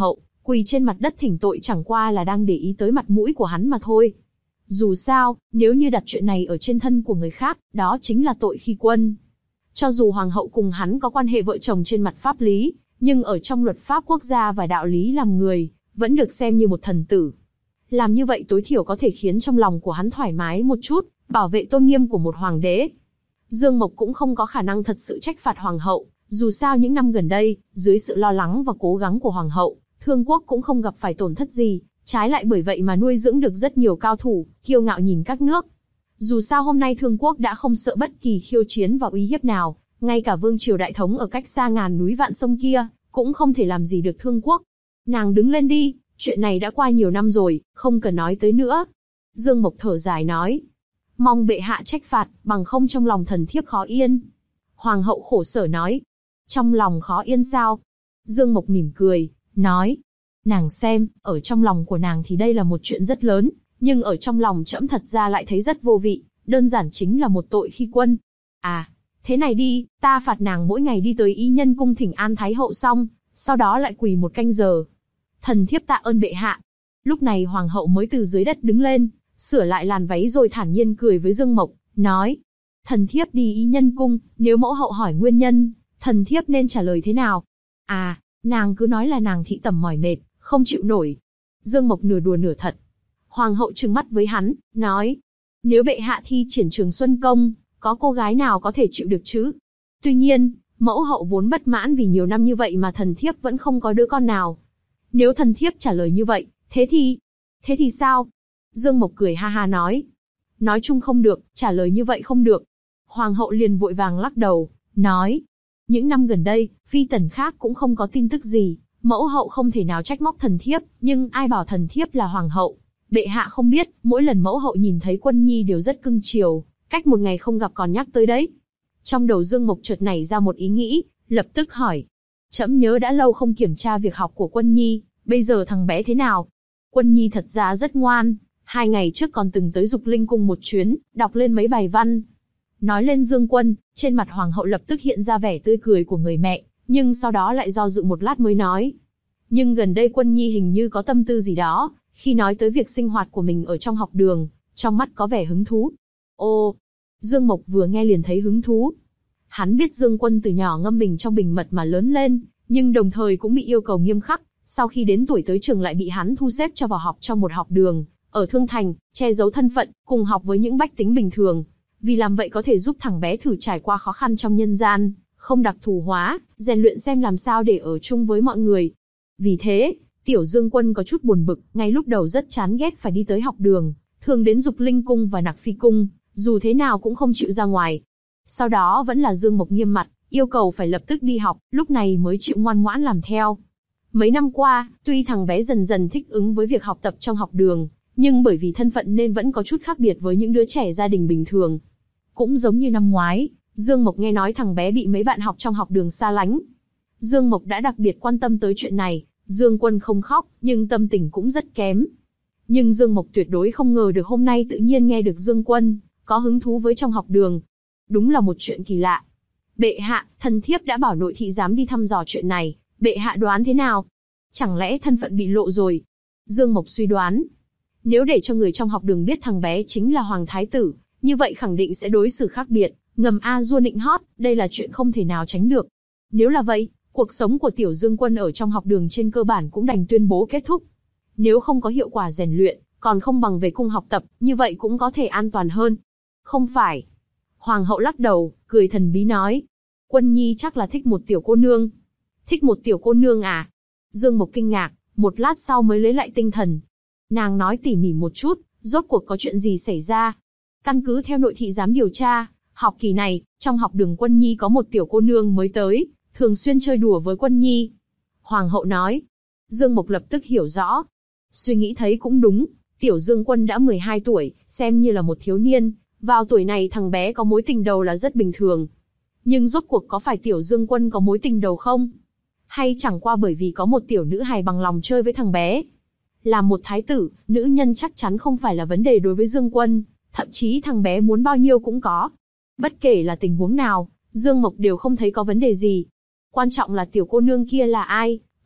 Quỳ trên mặt đất thỉnh tội chẳng qua là đang để ý tới mặt mũi của hắn mà thôi. Dù sao, nếu như đặt chuyện này ở trên thân của người khác, đó chính là tội khi quân. Cho dù hoàng hậu cùng hắn có quan hệ vợ chồng trên mặt pháp lý, nhưng ở trong luật pháp quốc gia và đạo lý làm người, vẫn được xem như một thần tử. Làm như vậy tối thiểu có thể khiến trong lòng của hắn thoải mái một chút, bảo vệ tôn nghiêm của một hoàng đế. Dương Mộc cũng không có khả năng thật sự trách phạt hoàng hậu, dù sao những năm gần đây, dưới sự lo lắng và cố gắng của hoàng hậu, Thương quốc cũng không gặp phải tổn thất gì, trái lại bởi vậy mà nuôi dưỡng được rất nhiều cao thủ, kiêu ngạo nhìn các nước. Dù sao hôm nay Thương quốc đã không sợ bất kỳ khiêu chiến và uy hiếp nào, ngay cả vương triều đại thống ở cách xa ngàn núi vạn sông kia, cũng không thể làm gì được Thương quốc. Nàng đứng lên đi, chuyện này đã qua nhiều năm rồi, không cần nói tới nữa. Dương Mộc thở dài nói. Mong bệ hạ trách phạt, bằng không trong lòng thần thiếp khó yên. Hoàng hậu khổ sở nói. Trong lòng khó yên sao? Dương Mộc mỉm cười, nói. Nàng xem, ở trong lòng của nàng thì đây là một chuyện rất lớn, nhưng ở trong lòng trẫm thật ra lại thấy rất vô vị, đơn giản chính là một tội khi quân. À, thế này đi, ta phạt nàng mỗi ngày đi tới Y Nhân cung thỉnh an Thái hậu xong, sau đó lại quỳ một canh giờ. Thần thiếp tạ ơn bệ hạ. Lúc này hoàng hậu mới từ dưới đất đứng lên, sửa lại làn váy rồi thản nhiên cười với Dương Mộc, nói. Thần thiếp đi Y Nhân cung, nếu mẫu hậu hỏi nguyên nhân, thần thiếp nên trả lời thế nào? À, nàng cứ nói là nàng thị tẩm mỏi mệt, không chịu nổi. Dương Mộc nửa đùa nửa thật. Hoàng hậu trừng mắt với hắn, nói. Nếu bệ hạ thi triển Trường Xuân Công, có cô gái nào có thể chịu được chứ? Tuy nhiên, mẫu hậu vốn bất mãn vì nhiều năm như vậy mà thần thiếp vẫn không có đứa con nào. Nếu thần thiếp trả lời như vậy, thế thì... Thế thì sao? Dương Mộc cười ha ha nói. Nói chung không được, trả lời như vậy không được. Hoàng hậu liền vội vàng lắc đầu, nói. Những năm gần đây, phi tần khác cũng không có tin tức gì, mẫu hậu không thể nào trách móc thần thiếp, nhưng ai bảo thần thiếp là hoàng hậu. Bệ hạ không biết, mỗi lần mẫu hậu nhìn thấy Quân Nhi đều rất cưng chiều, cách một ngày không gặp còn nhắc tới đấy. Trong đầu Dương Mộc chợt nảy ra một ý nghĩ, lập tức hỏi. Trẫm nhớ đã lâu không kiểm tra việc học của Quân Nhi, bây giờ thằng bé thế nào? Quân Nhi thật ra rất ngoan, hai ngày trước còn từng tới Dục Linh cung một chuyến, đọc lên mấy bài văn. Nói lên Dương Quân, trên mặt hoàng hậu lập tức hiện ra vẻ tươi cười của người mẹ, nhưng sau đó lại do dự một lát mới nói. Nhưng gần đây Quân Nhi hình như có tâm tư gì đó, khi nói tới việc sinh hoạt của mình ở trong học đường, trong mắt có vẻ hứng thú. Ô, Dương Mộc vừa nghe liền thấy hứng thú. Hắn biết Dương Quân từ nhỏ ngâm mình trong bình mật mà lớn lên, nhưng đồng thời cũng bị yêu cầu nghiêm khắc, sau khi đến tuổi tới trường lại bị hắn thu xếp cho vào học trong một học đường, ở Thương Thành, che giấu thân phận, cùng học với những bách tính bình thường. Vì làm vậy có thể giúp thằng bé thử trải qua khó khăn trong nhân gian, không đặc thù hóa, rèn luyện xem làm sao để ở chung với mọi người. Vì thế, tiểu Dương Quân có chút buồn bực, ngay lúc đầu rất chán ghét phải đi tới học đường, thường đến Dục Linh cung và Nặc Phi cung, dù thế nào cũng không chịu ra ngoài. Sau đó vẫn là Dương Mộc nghiêm mặt, yêu cầu phải lập tức đi học, lúc này mới chịu ngoan ngoãn làm theo. Mấy năm qua, tuy thằng bé dần dần thích ứng với việc học tập trong học đường, nhưng bởi vì thân phận nên vẫn có chút khác biệt với những đứa trẻ gia đình bình thường. Cũng giống như năm ngoái, Dương Mộc nghe nói thằng bé bị mấy bạn học trong học đường xa lánh. Dương Mộc đã đặc biệt quan tâm tới chuyện này, Dương Quân không khóc, nhưng tâm tình cũng rất kém. Nhưng Dương Mộc tuyệt đối không ngờ được hôm nay tự nhiên nghe được Dương Quân có hứng thú với trong học đường. Đúng là một chuyện kỳ lạ. Bệ hạ, thần thiếp đã bảo nội thị dám đi thăm dò chuyện này, bệ hạ đoán thế nào? Chẳng lẽ thân phận bị lộ rồi? Dương Mộc suy đoán. Nếu để cho người trong học đường biết thằng bé chính là Hoàng Thái Tử, như vậy khẳng định sẽ đối xử khác biệt, ngầm a dua nịnh hót, đây là chuyện không thể nào tránh được. Nếu là vậy, cuộc sống của tiểu Dương Quân ở trong học đường trên cơ bản cũng đành tuyên bố kết thúc. Nếu không có hiệu quả rèn luyện, còn không bằng về cung học tập, như vậy cũng có thể an toàn hơn. Không phải. Hoàng hậu lắc đầu, cười thần bí nói. Quân Nhi chắc là thích một tiểu cô nương. Thích một tiểu cô nương à? Dương Mộc kinh ngạc, một lát sau mới lấy lại tinh thần. Nàng nói tỉ mỉ một chút, rốt cuộc có chuyện gì xảy ra? Căn cứ theo nội thị giám điều tra, học kỳ này, trong học đường Quân Nhi có một tiểu cô nương mới tới, thường xuyên chơi đùa với Quân Nhi. Hoàng hậu nói. Dương Mộc lập tức hiểu rõ. Suy nghĩ thấy cũng đúng, tiểu Dương Quân đã mười hai tuổi, xem như là một thiếu niên, vào tuổi này thằng bé có mối tình đầu là rất bình thường. Nhưng rốt cuộc có phải tiểu Dương Quân có mối tình đầu không? Hay chẳng qua bởi vì có một tiểu nữ hài bằng lòng chơi với thằng bé? Làm một thái tử, nữ nhân chắc chắn không phải là vấn đề đối với Dương Quân, thậm chí thằng bé muốn bao nhiêu cũng có. Bất kể là tình huống nào, Dương Mộc đều không thấy có vấn đề gì. Quan trọng là tiểu cô nương kia là ai,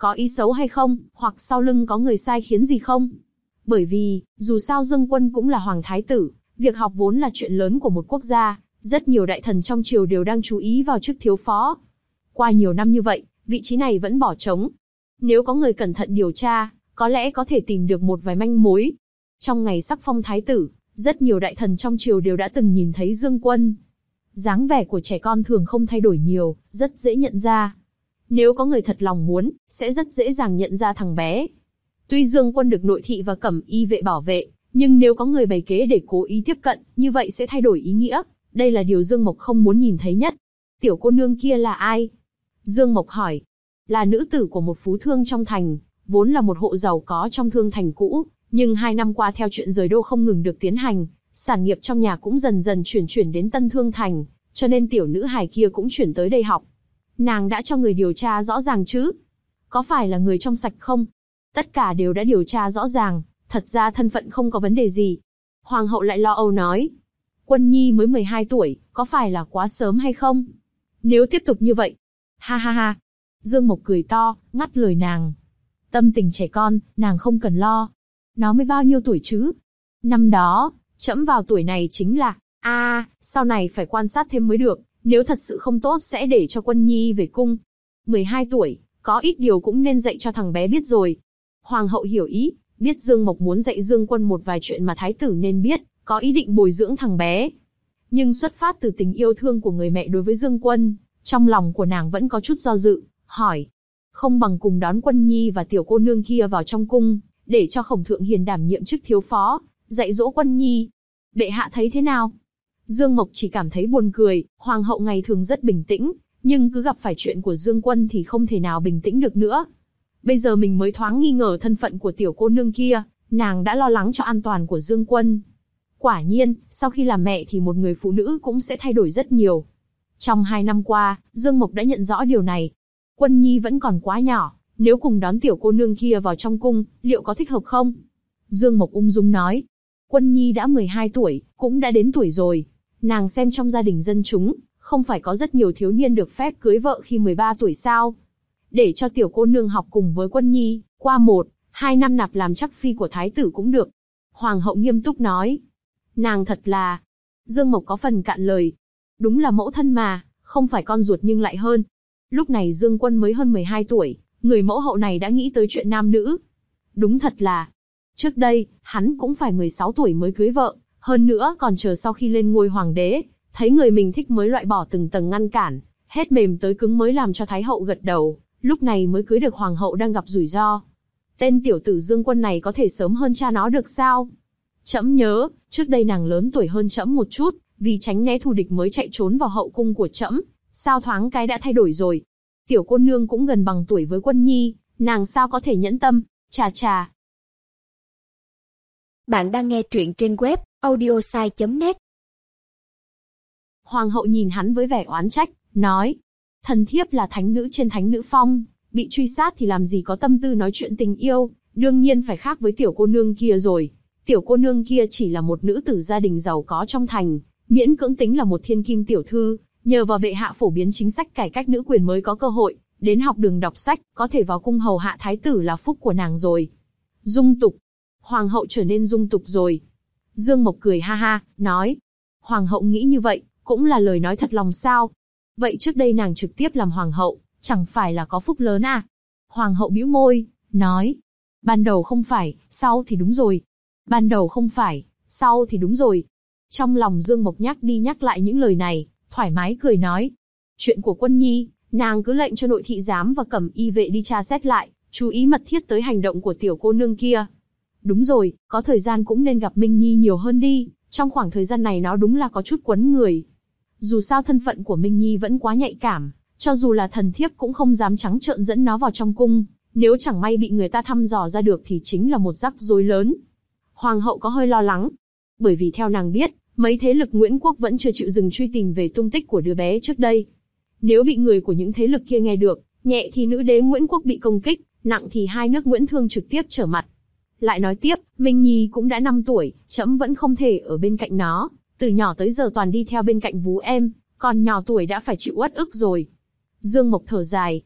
có ý xấu hay không, hoặc sau lưng có người sai khiến gì không? Bởi vì, dù sao Dương Quân cũng là hoàng thái tử, việc học vốn là chuyện lớn của một quốc gia, rất nhiều đại thần trong triều đều đang chú ý vào chức thiếu phó. Qua nhiều năm như vậy, vị trí này vẫn bỏ trống. Nếu có người cẩn thận điều tra, có lẽ có thể tìm được một vài manh mối. Trong ngày sắc phong thái tử, rất nhiều đại thần trong triều đều đã từng nhìn thấy Dương Quân. Dáng vẻ của trẻ con thường không thay đổi nhiều, rất dễ nhận ra. Nếu có người thật lòng muốn, sẽ rất dễ dàng nhận ra thằng bé. Tuy Dương Quân được nội thị và cẩm y vệ bảo vệ, nhưng nếu có người bày kế để cố ý tiếp cận, như vậy sẽ thay đổi ý nghĩa. Đây là điều Dương Mộc không muốn nhìn thấy nhất. Tiểu cô nương kia là ai? Dương Mộc hỏi. Là nữ tử của một phú thương trong thành, vốn là một hộ giàu có trong thương thành cũ, nhưng hai năm qua theo chuyện rời đô không ngừng được tiến hành, sản nghiệp trong nhà cũng dần dần chuyển chuyển đến Tân Thương Thành, cho nên tiểu nữ hài kia cũng chuyển tới đây học. Nàng đã cho người điều tra rõ ràng chứ? Có phải là người trong sạch không? Tất cả đều đã điều tra rõ ràng, thật ra thân phận không có vấn đề gì. Hoàng hậu lại lo âu nói. Quân Nhi mới mười hai tuổi, có phải là quá sớm hay không? Nếu tiếp tục như vậy. Ha ha ha. Dương Mộc cười to, ngắt lời nàng. Tâm tình trẻ con, nàng không cần lo. Nó mới bao nhiêu tuổi chứ? Năm đó, trẫm vào tuổi này chính là, a, à, sau này phải quan sát thêm mới được, nếu thật sự không tốt sẽ để cho Quân Nhi về cung. mười hai tuổi, có ít điều cũng nên dạy cho thằng bé biết rồi. Hoàng hậu hiểu ý, biết Dương Mộc muốn dạy Dương Quân một vài chuyện mà thái tử nên biết, có ý định bồi dưỡng thằng bé. Nhưng xuất phát từ tình yêu thương của người mẹ đối với Dương Quân, trong lòng của nàng vẫn có chút do dự, hỏi. Không bằng cùng đón Quân Nhi và tiểu cô nương kia vào trong cung, để cho Khổng Thượng Hiền đảm nhiệm chức thiếu phó, dạy dỗ Quân Nhi. Bệ hạ thấy thế nào? Dương Mộc chỉ cảm thấy buồn cười, hoàng hậu ngày thường rất bình tĩnh, nhưng cứ gặp phải chuyện của Dương Quân thì không thể nào bình tĩnh được nữa. Bây giờ mình mới thoáng nghi ngờ thân phận của tiểu cô nương kia, nàng đã lo lắng cho an toàn của Dương Quân. Quả nhiên, sau khi làm mẹ thì một người phụ nữ cũng sẽ thay đổi rất nhiều. Trong hai năm qua, Dương Mộc đã nhận rõ điều này. Quân Nhi vẫn còn quá nhỏ, nếu cùng đón tiểu cô nương kia vào trong cung, liệu có thích hợp không? Dương Mộc ung dung nói. Quân Nhi đã mười hai tuổi, cũng đã đến tuổi rồi. Nàng xem trong gia đình dân chúng, không phải có rất nhiều thiếu niên được phép cưới vợ khi mười ba tuổi sao? Để cho tiểu cô nương học cùng với Quân Nhi, qua một, hai năm nạp làm chắc phi của thái tử cũng được. Hoàng hậu nghiêm túc nói. Nàng thật là... Dương Mộc có phần cạn lời. Đúng là mẫu thân mà, không phải con ruột nhưng lại hơn. Lúc này Dương Quân mới hơn mười hai tuổi, người mẫu hậu này đã nghĩ tới chuyện nam nữ. Đúng thật là... Trước đây, hắn cũng phải mười sáu tuổi mới cưới vợ, hơn nữa còn chờ sau khi lên ngôi hoàng đế, thấy người mình thích mới loại bỏ từng tầng ngăn cản, hết mềm tới cứng mới làm cho Thái hậu gật đầu, lúc này mới cưới được hoàng hậu đang gặp rủi ro. Tên tiểu tử Dương Quân này có thể sớm hơn cha nó được sao? Trẫm nhớ, trước đây nàng lớn tuổi hơn trẫm một chút, vì tránh né thù địch mới chạy trốn vào hậu cung của trẫm, sao thoáng cái đã thay đổi rồi. Tiểu cô nương cũng gần bằng tuổi với Quân Nhi, nàng sao có thể nhẫn tâm, chà chà. Bạn đang nghe truyện trên web audiosai chấm net. Hoàng hậu nhìn hắn với vẻ oán trách, nói, thần thiếp là thánh nữ trên thánh nữ phong, bị truy sát thì làm gì có tâm tư nói chuyện tình yêu, đương nhiên phải khác với tiểu cô nương kia rồi. Tiểu cô nương kia chỉ là một nữ tử gia đình giàu có trong thành, miễn cưỡng tính là một thiên kim tiểu thư, nhờ vào bệ hạ phổ biến chính sách cải cách nữ quyền mới có cơ hội, đến học đường đọc sách, có thể vào cung hầu hạ thái tử là phúc của nàng rồi. Dung tục. Hoàng hậu trở nên dung tục rồi. Dương Mộc cười ha ha, nói. Hoàng hậu nghĩ như vậy, cũng là lời nói thật lòng sao? Vậy trước đây nàng trực tiếp làm hoàng hậu, chẳng phải là có phúc lớn à? Hoàng hậu bĩu môi, nói. Ban đầu không phải, sau thì đúng rồi. Ban đầu không phải, sau thì đúng rồi. Trong lòng Dương Mộc nhắc đi nhắc lại những lời này, thoải mái cười nói. Chuyện của Quân Nhi, nàng cứ lệnh cho nội thị giám và cẩm y vệ đi tra xét lại, chú ý mật thiết tới hành động của tiểu cô nương kia. Đúng rồi, có thời gian cũng nên gặp Minh Nhi nhiều hơn đi, trong khoảng thời gian này nó đúng là có chút quấn người. Dù sao thân phận của Minh Nhi vẫn quá nhạy cảm, cho dù là thần thiếp cũng không dám trắng trợn dẫn nó vào trong cung, nếu chẳng may bị người ta thăm dò ra được thì chính là một rắc rối lớn. Hoàng hậu có hơi lo lắng, bởi vì theo nàng biết, mấy thế lực Nguyễn Quốc vẫn chưa chịu dừng truy tìm về tung tích của đứa bé trước đây. Nếu bị người của những thế lực kia nghe được, nhẹ thì nữ đế Nguyễn Quốc bị công kích, nặng thì hai nước Nguyễn Thương trực tiếp trở mặt. Lại nói tiếp, Minh Nhi cũng đã năm tuổi, trẫm vẫn không thể ở bên cạnh nó, từ nhỏ tới giờ toàn đi theo bên cạnh vú em, còn nhỏ tuổi đã phải chịu uất ức rồi. Dương Mộc thở dài.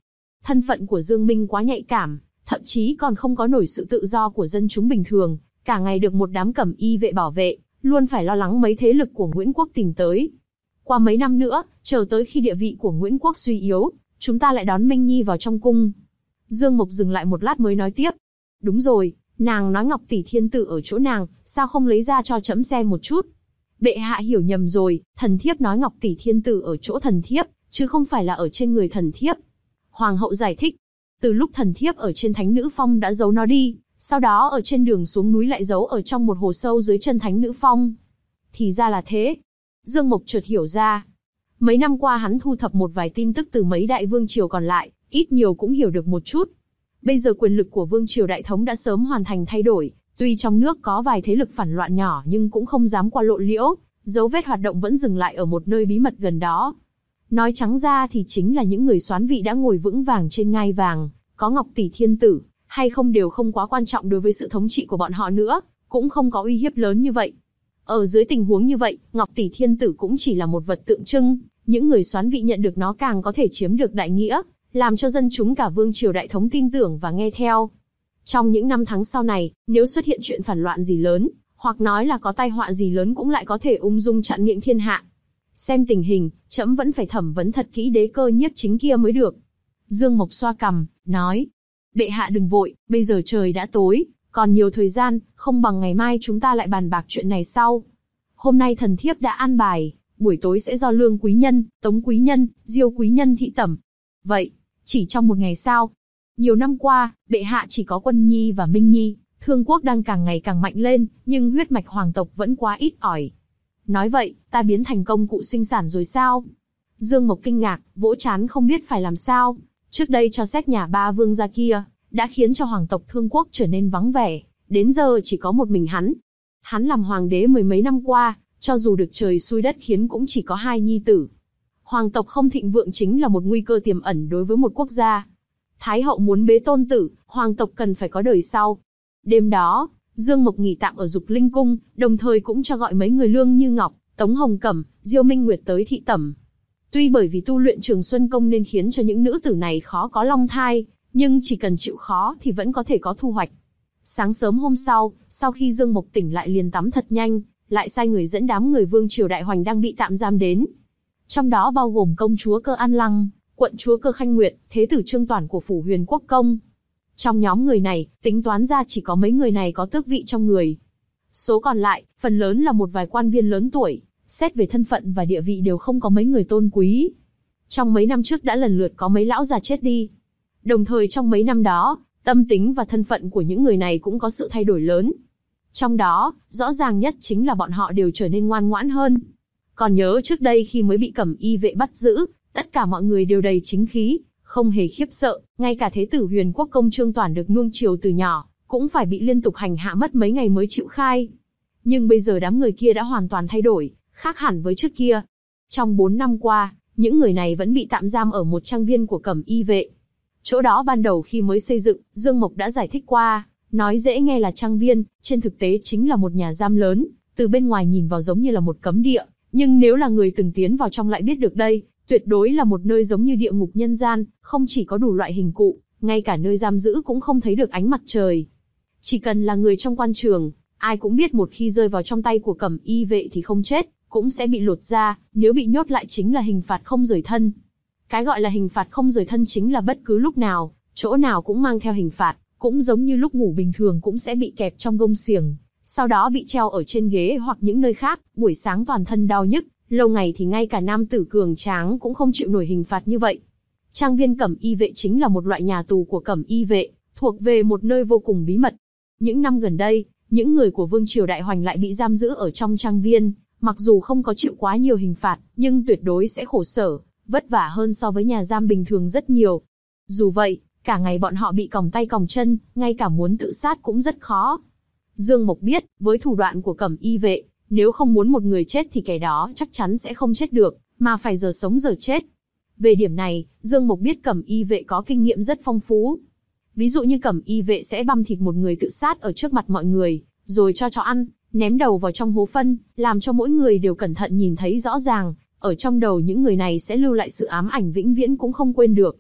Thân phận của Dương Minh quá nhạy cảm, thậm chí còn không có nổi sự tự do của dân chúng bình thường, cả ngày được một đám cẩm y vệ bảo vệ, luôn phải lo lắng mấy thế lực của Nguyễn Quốc tìm tới. Qua mấy năm nữa, chờ tới khi địa vị của Nguyễn Quốc suy yếu, chúng ta lại đón Minh Nhi vào trong cung. Dương Mộc dừng lại một lát mới nói tiếp. Đúng rồi, nàng nói Ngọc tỷ thiên tử ở chỗ nàng, sao không lấy ra cho trẫm xem một chút? Bệ hạ hiểu nhầm rồi, thần thiếp nói Ngọc tỷ thiên tử ở chỗ thần thiếp, chứ không phải là ở trên người thần thiếp. Hoàng hậu giải thích. Từ lúc thần thiếp ở trên Thánh Nữ Phong đã giấu nó đi, sau đó ở trên đường xuống núi lại giấu ở trong một hồ sâu dưới chân Thánh Nữ Phong. Thì ra là thế. Dương Mộc chợt hiểu ra. Mấy năm qua hắn thu thập một vài tin tức từ mấy đại vương triều còn lại, ít nhiều cũng hiểu được một chút. Bây giờ quyền lực của vương triều đại thống đã sớm hoàn thành thay đổi, tuy trong nước có vài thế lực phản loạn nhỏ nhưng cũng không dám qua lộ liễu, dấu vết hoạt động vẫn dừng lại ở một nơi bí mật gần đó. Nói trắng ra thì chính là những người soán vị đã ngồi vững vàng trên ngai vàng, có Ngọc tỷ thiên tử, hay không đều không quá quan trọng đối với sự thống trị của bọn họ nữa, cũng không có uy hiếp lớn như vậy. Ở dưới tình huống như vậy, Ngọc tỷ thiên tử cũng chỉ là một vật tượng trưng, những người soán vị nhận được nó càng có thể chiếm được đại nghĩa, làm cho dân chúng cả vương triều đại thống tin tưởng và nghe theo. Trong những năm tháng sau này, nếu xuất hiện chuyện phản loạn gì lớn, hoặc nói là có tai họa gì lớn cũng lại có thể ung dung chặn miệng thiên hạ. Xem tình hình, trẫm vẫn phải thẩm vấn thật kỹ đế cơ nhiếp chính kia mới được. Dương Mộc xoa cằm, nói. Bệ hạ đừng vội, bây giờ trời đã tối, còn nhiều thời gian, không bằng ngày mai chúng ta lại bàn bạc chuyện này sau. Hôm nay thần thiếp đã an bài, buổi tối sẽ do Lương quý nhân, Tống quý nhân, Diêu quý nhân thị tẩm. Vậy, chỉ trong một ngày sao? Nhiều năm qua, bệ hạ chỉ có Quân Nhi và Minh Nhi, Thương Quốc đang càng ngày càng mạnh lên, nhưng huyết mạch hoàng tộc vẫn quá ít ỏi. Nói vậy, ta biến thành công cụ sinh sản rồi sao? Dương Mộc kinh ngạc, vỗ trán không biết phải làm sao. Trước đây cho xét nhà ba vương gia kia, đã khiến cho hoàng tộc Thương Quốc trở nên vắng vẻ, đến giờ chỉ có một mình hắn. Hắn làm hoàng đế mười mấy năm qua, cho dù được trời xui đất khiến cũng chỉ có hai nhi tử. Hoàng tộc không thịnh vượng chính là một nguy cơ tiềm ẩn đối với một quốc gia. Thái hậu muốn bế tôn tử, hoàng tộc cần phải có đời sau. Đêm đó, Dương Mộc nghỉ tạm ở Dục Linh Cung, đồng thời cũng cho gọi mấy người Lương Như Ngọc, Tống Hồng Cẩm, Diêu Minh Nguyệt tới thị tẩm. Tuy bởi vì tu luyện Trường Xuân Công nên khiến cho những nữ tử này khó có long thai, nhưng chỉ cần chịu khó thì vẫn có thể có thu hoạch. Sáng sớm hôm sau, sau khi Dương Mộc tỉnh lại liền tắm thật nhanh, lại sai người dẫn đám người vương triều đại hoành đang bị tạm giam đến. Trong đó bao gồm công chúa Cơ An Lăng, quận chúa Cơ Khanh Nguyệt, thế tử Trương Toản của phủ Huyền Quốc Công. Trong nhóm người này, tính toán ra chỉ có mấy người này có tước vị trong người. Số còn lại, phần lớn là một vài quan viên lớn tuổi, xét về thân phận và địa vị đều không có mấy người tôn quý. Trong mấy năm trước đã lần lượt có mấy lão già chết đi. Đồng thời trong mấy năm đó, tâm tính và thân phận của những người này cũng có sự thay đổi lớn. Trong đó, rõ ràng nhất chính là bọn họ đều trở nên ngoan ngoãn hơn. Còn nhớ trước đây khi mới bị cẩm y vệ bắt giữ, tất cả mọi người đều đầy chính khí, không hề khiếp sợ, ngay cả thế tử Huyền Quốc Công Trương Toản được nuông chiều từ nhỏ, cũng phải bị liên tục hành hạ mất mấy ngày mới chịu khai. Nhưng bây giờ đám người kia đã hoàn toàn thay đổi, khác hẳn với trước kia. Trong bốn năm qua, những người này vẫn bị tạm giam ở một trang viên của cẩm y vệ. Chỗ đó ban đầu khi mới xây dựng, Dương Mộc đã giải thích qua, nói dễ nghe là trang viên, trên thực tế chính là một nhà giam lớn, từ bên ngoài nhìn vào giống như là một cấm địa, nhưng nếu là người từng tiến vào trong lại biết được đây, tuyệt đối là một nơi giống như địa ngục nhân gian, không chỉ có đủ loại hình cụ, ngay cả nơi giam giữ cũng không thấy được ánh mặt trời. Chỉ cần là người trong quan trường, ai cũng biết một khi rơi vào trong tay của cẩm y vệ thì không chết, cũng sẽ bị lột da, nếu bị nhốt lại chính là hình phạt không rời thân. Cái gọi là hình phạt không rời thân chính là bất cứ lúc nào, chỗ nào cũng mang theo hình phạt, cũng giống như lúc ngủ bình thường cũng sẽ bị kẹp trong gông xiềng, sau đó bị treo ở trên ghế hoặc những nơi khác, buổi sáng toàn thân đau nhức, lâu ngày thì ngay cả nam tử cường tráng cũng không chịu nổi hình phạt như vậy. Trang viên cẩm y vệ chính là một loại nhà tù của cẩm y vệ, thuộc về một nơi vô cùng bí mật. Những năm gần đây, những người của vương triều đại hoành lại bị giam giữ ở trong trang viên, mặc dù không có chịu quá nhiều hình phạt, nhưng tuyệt đối sẽ khổ sở, vất vả hơn so với nhà giam bình thường rất nhiều. Dù vậy, cả ngày bọn họ bị còng tay còng chân, ngay cả muốn tự sát cũng rất khó. Dương Mộc biết, với thủ đoạn của cẩm y vệ, nếu không muốn một người chết thì kẻ đó chắc chắn sẽ không chết được, mà phải giờ sống giờ chết. Về điểm này, Dương Mộc biết cẩm y vệ có kinh nghiệm rất phong phú. Ví dụ như cẩm y vệ sẽ băm thịt một người tự sát ở trước mặt mọi người, rồi cho chó ăn, ném đầu vào trong hố phân, làm cho mỗi người đều cẩn thận nhìn thấy rõ ràng, ở trong đầu những người này sẽ lưu lại sự ám ảnh vĩnh viễn cũng không quên được.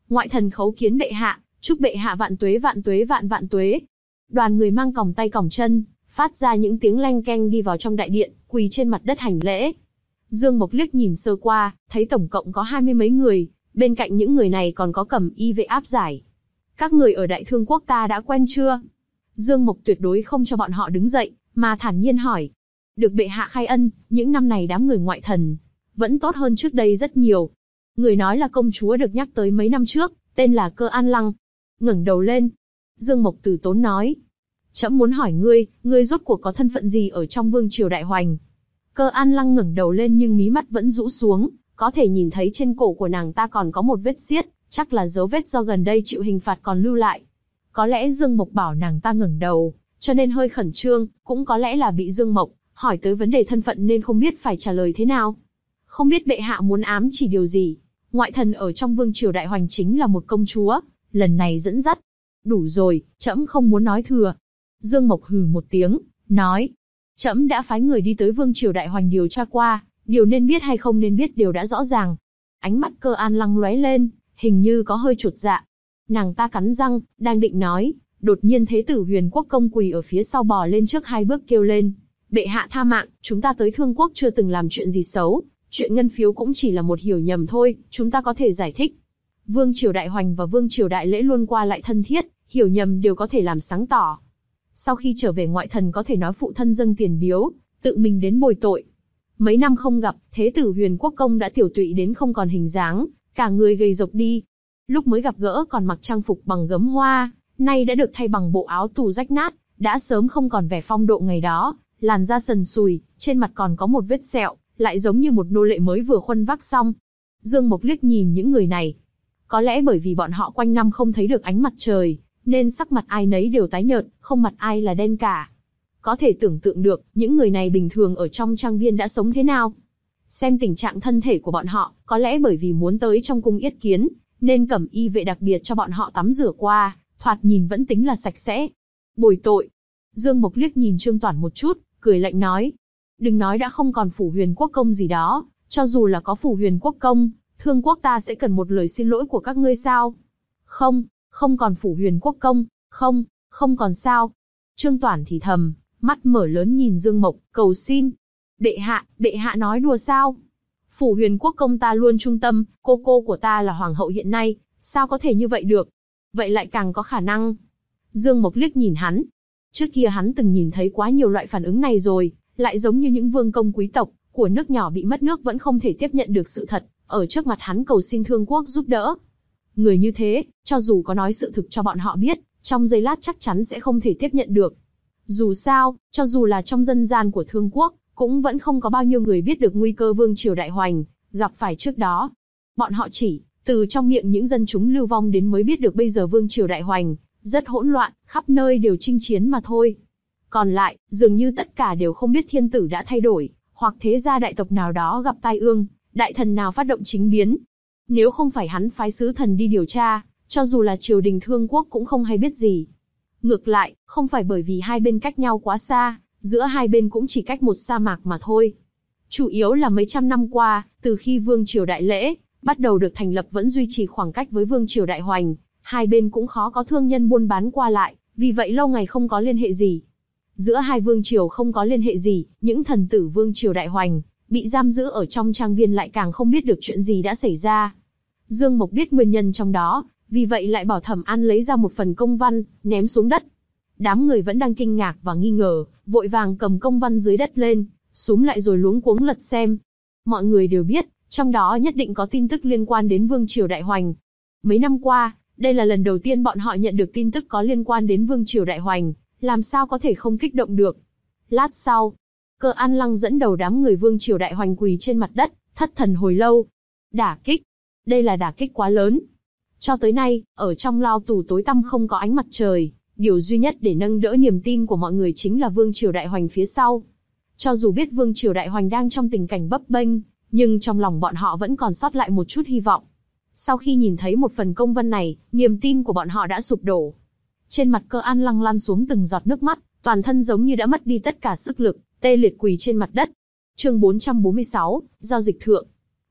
Ngoại thần khấu kiến bệ hạ, chúc bệ hạ vạn tuế vạn tuế vạn vạn tuế. Đoàn người mang còng tay còng chân, phát ra những tiếng leng keng đi vào trong đại điện, quỳ trên mặt đất hành lễ. Dương Mộc liếc nhìn sơ qua, thấy tổng cộng có hai mươi mấy người, bên cạnh những người này còn có cầm y vệ áp giải. Các người ở Đại Thương quốc ta đã quen chưa? Dương Mộc tuyệt đối không cho bọn họ đứng dậy, mà thản nhiên hỏi. Được bệ hạ khai ân, những năm này đám người ngoại thần vẫn tốt hơn trước đây rất nhiều. Người nói là công chúa được nhắc tới mấy năm trước, tên là Cơ An Lăng. Ngẩng đầu lên, Dương Mộc từ tốn nói. Trẫm muốn hỏi ngươi, ngươi rốt cuộc có thân phận gì ở trong vương triều Đại Hoành? Cơ An Lăng ngẩng đầu lên nhưng mí mắt vẫn rũ xuống, có thể nhìn thấy trên cổ của nàng ta còn có một vết xiết, chắc là dấu vết do gần đây chịu hình phạt còn lưu lại. Có lẽ Dương Mộc bảo nàng ta ngẩng đầu, cho nên hơi khẩn trương, cũng có lẽ là bị Dương Mộc hỏi tới vấn đề thân phận nên không biết phải trả lời thế nào. Không biết bệ hạ muốn ám chỉ điều gì? Ngoại thần ở trong vương triều Đại Hoành chính là một công chúa, lần này dẫn dắt. Đủ rồi, trẫm không muốn nói thừa. Dương Mộc hừ một tiếng, nói. Trẫm đã phái người đi tới vương triều Đại Hoành điều tra qua, điều nên biết hay không nên biết đều đã rõ ràng. Ánh mắt Cơ An Lăng lóe lên, hình như có hơi chột dạ. Nàng ta cắn răng, đang định nói, đột nhiên Thế tử Huyền Quốc Công quỳ ở phía sau bò lên trước hai bước kêu lên. Bệ hạ tha mạng, chúng ta tới Thương Quốc chưa từng làm chuyện gì xấu, chuyện ngân phiếu cũng chỉ là một hiểu nhầm thôi, chúng ta có thể giải thích. Vương triều Đại Hoành và Vương triều Đại Lễ luôn qua lại thân thiết, hiểu nhầm đều có thể làm sáng tỏ. Sau khi trở về ngoại thần có thể nói phụ thân dâng tiền biếu, tự mình đến bồi tội. Mấy năm không gặp, Thế tử Huyền Quốc Công đã tiểu tụy đến không còn hình dáng, cả người gầy rộc đi. Lúc mới gặp gỡ còn mặc trang phục bằng gấm hoa, nay đã được thay bằng bộ áo tù rách nát, đã sớm không còn vẻ phong độ ngày đó, làn da sần sùi, trên mặt còn có một vết sẹo, lại giống như một nô lệ mới vừa khuân vác xong. Dương Mộc liếc nhìn những người này. Có lẽ bởi vì bọn họ quanh năm không thấy được ánh mặt trời, nên sắc mặt ai nấy đều tái nhợt, không mặt ai là đen cả. Có thể tưởng tượng được, những người này bình thường ở trong trang viên đã sống thế nào. Xem tình trạng thân thể của bọn họ, có lẽ bởi vì muốn tới trong cung yết kiến, nên cẩm y vệ đặc biệt cho bọn họ tắm rửa qua, thoạt nhìn vẫn tính là sạch sẽ. Bồi tội. Dương Mộc liếc nhìn Trương Toản một chút, cười lạnh nói. Đừng nói đã không còn Phủ Huyền Quốc Công gì đó, cho dù là có Phủ Huyền Quốc Công, Thương Quốc ta sẽ cần một lời xin lỗi của các ngươi sao? Không, không còn Phủ Huyền Quốc Công, không, không còn sao? Trương Toản thì thầm, mắt mở lớn nhìn Dương Mộc, cầu xin. Bệ hạ, bệ hạ nói đùa sao? Phủ Huyền Quốc Công ta luôn trung tâm, cô cô của ta là hoàng hậu hiện nay, sao có thể như vậy được? Vậy lại càng có khả năng. Dương Mộc liếc nhìn hắn. Trước kia hắn từng nhìn thấy quá nhiều loại phản ứng này rồi, lại giống như những vương công quý tộc của nước nhỏ bị mất nước vẫn không thể tiếp nhận được sự thật, ở trước mặt hắn cầu xin Thương Quốc giúp đỡ. Người như thế, cho dù có nói sự thực cho bọn họ biết, trong giây lát chắc chắn sẽ không thể tiếp nhận được. Dù sao, cho dù là trong dân gian của Thương Quốc, cũng vẫn không có bao nhiêu người biết được nguy cơ vương triều Đại Hoành gặp phải trước đó. Bọn họ chỉ từ trong miệng những dân chúng lưu vong đến mới biết được bây giờ vương triều Đại Hoành rất hỗn loạn, khắp nơi đều chinh chiến mà thôi. Còn lại, dường như tất cả đều không biết thiên tử đã thay đổi, hoặc thế gia đại tộc nào đó gặp tai ương, đại thần nào phát động chính biến. Nếu không phải hắn phái sứ thần đi điều tra, cho dù là triều đình Thương Quốc cũng không hay biết gì. Ngược lại, không phải bởi vì hai bên cách nhau quá xa, giữa hai bên cũng chỉ cách một sa mạc mà thôi. Chủ yếu là mấy trăm năm qua, từ khi Vương triều Đại Lễ bắt đầu được thành lập vẫn duy trì khoảng cách với Vương triều Đại Hoành, hai bên cũng khó có thương nhân buôn bán qua lại, vì vậy lâu ngày không có liên hệ gì. Giữa hai vương triều không có liên hệ gì, những thần tử Vương triều Đại Hoành bị giam giữ ở trong trang viên lại càng không biết được chuyện gì đã xảy ra. Dương Mộc biết nguyên nhân trong đó, vì vậy lại bảo Thẩm An lấy ra một phần công văn, ném xuống đất. Đám người vẫn đang kinh ngạc và nghi ngờ, vội vàng cầm công văn dưới đất lên, xúm lại rồi luống cuống lật xem. Mọi người đều biết, trong đó nhất định có tin tức liên quan đến Vương triều Đại Hoành. Mấy năm qua, đây là lần đầu tiên bọn họ nhận được tin tức có liên quan đến Vương triều Đại Hoành, làm sao có thể không kích động được. Lát sau, Cơ An Lăng dẫn đầu đám người Vương triều Đại Hoành quỳ trên mặt đất, thất thần hồi lâu. Đả kích. Đây là đả kích quá lớn. Cho tới nay, ở trong lao tù tối tăm không có ánh mặt trời, điều duy nhất để nâng đỡ niềm tin của mọi người chính là Vương triều Đại Hoành phía sau. Cho dù biết Vương triều Đại Hoành đang trong tình cảnh bấp bênh, nhưng trong lòng bọn họ vẫn còn sót lại một chút hy vọng. Sau khi nhìn thấy một phần công văn này, niềm tin của bọn họ đã sụp đổ. Trên mặt Cơ An Lăng lăn xuống từng giọt nước mắt, toàn thân giống như đã mất đi tất cả sức lực, tê liệt quỳ trên mặt đất. Chương bốn trăm bốn mươi sáu, giao dịch thượng.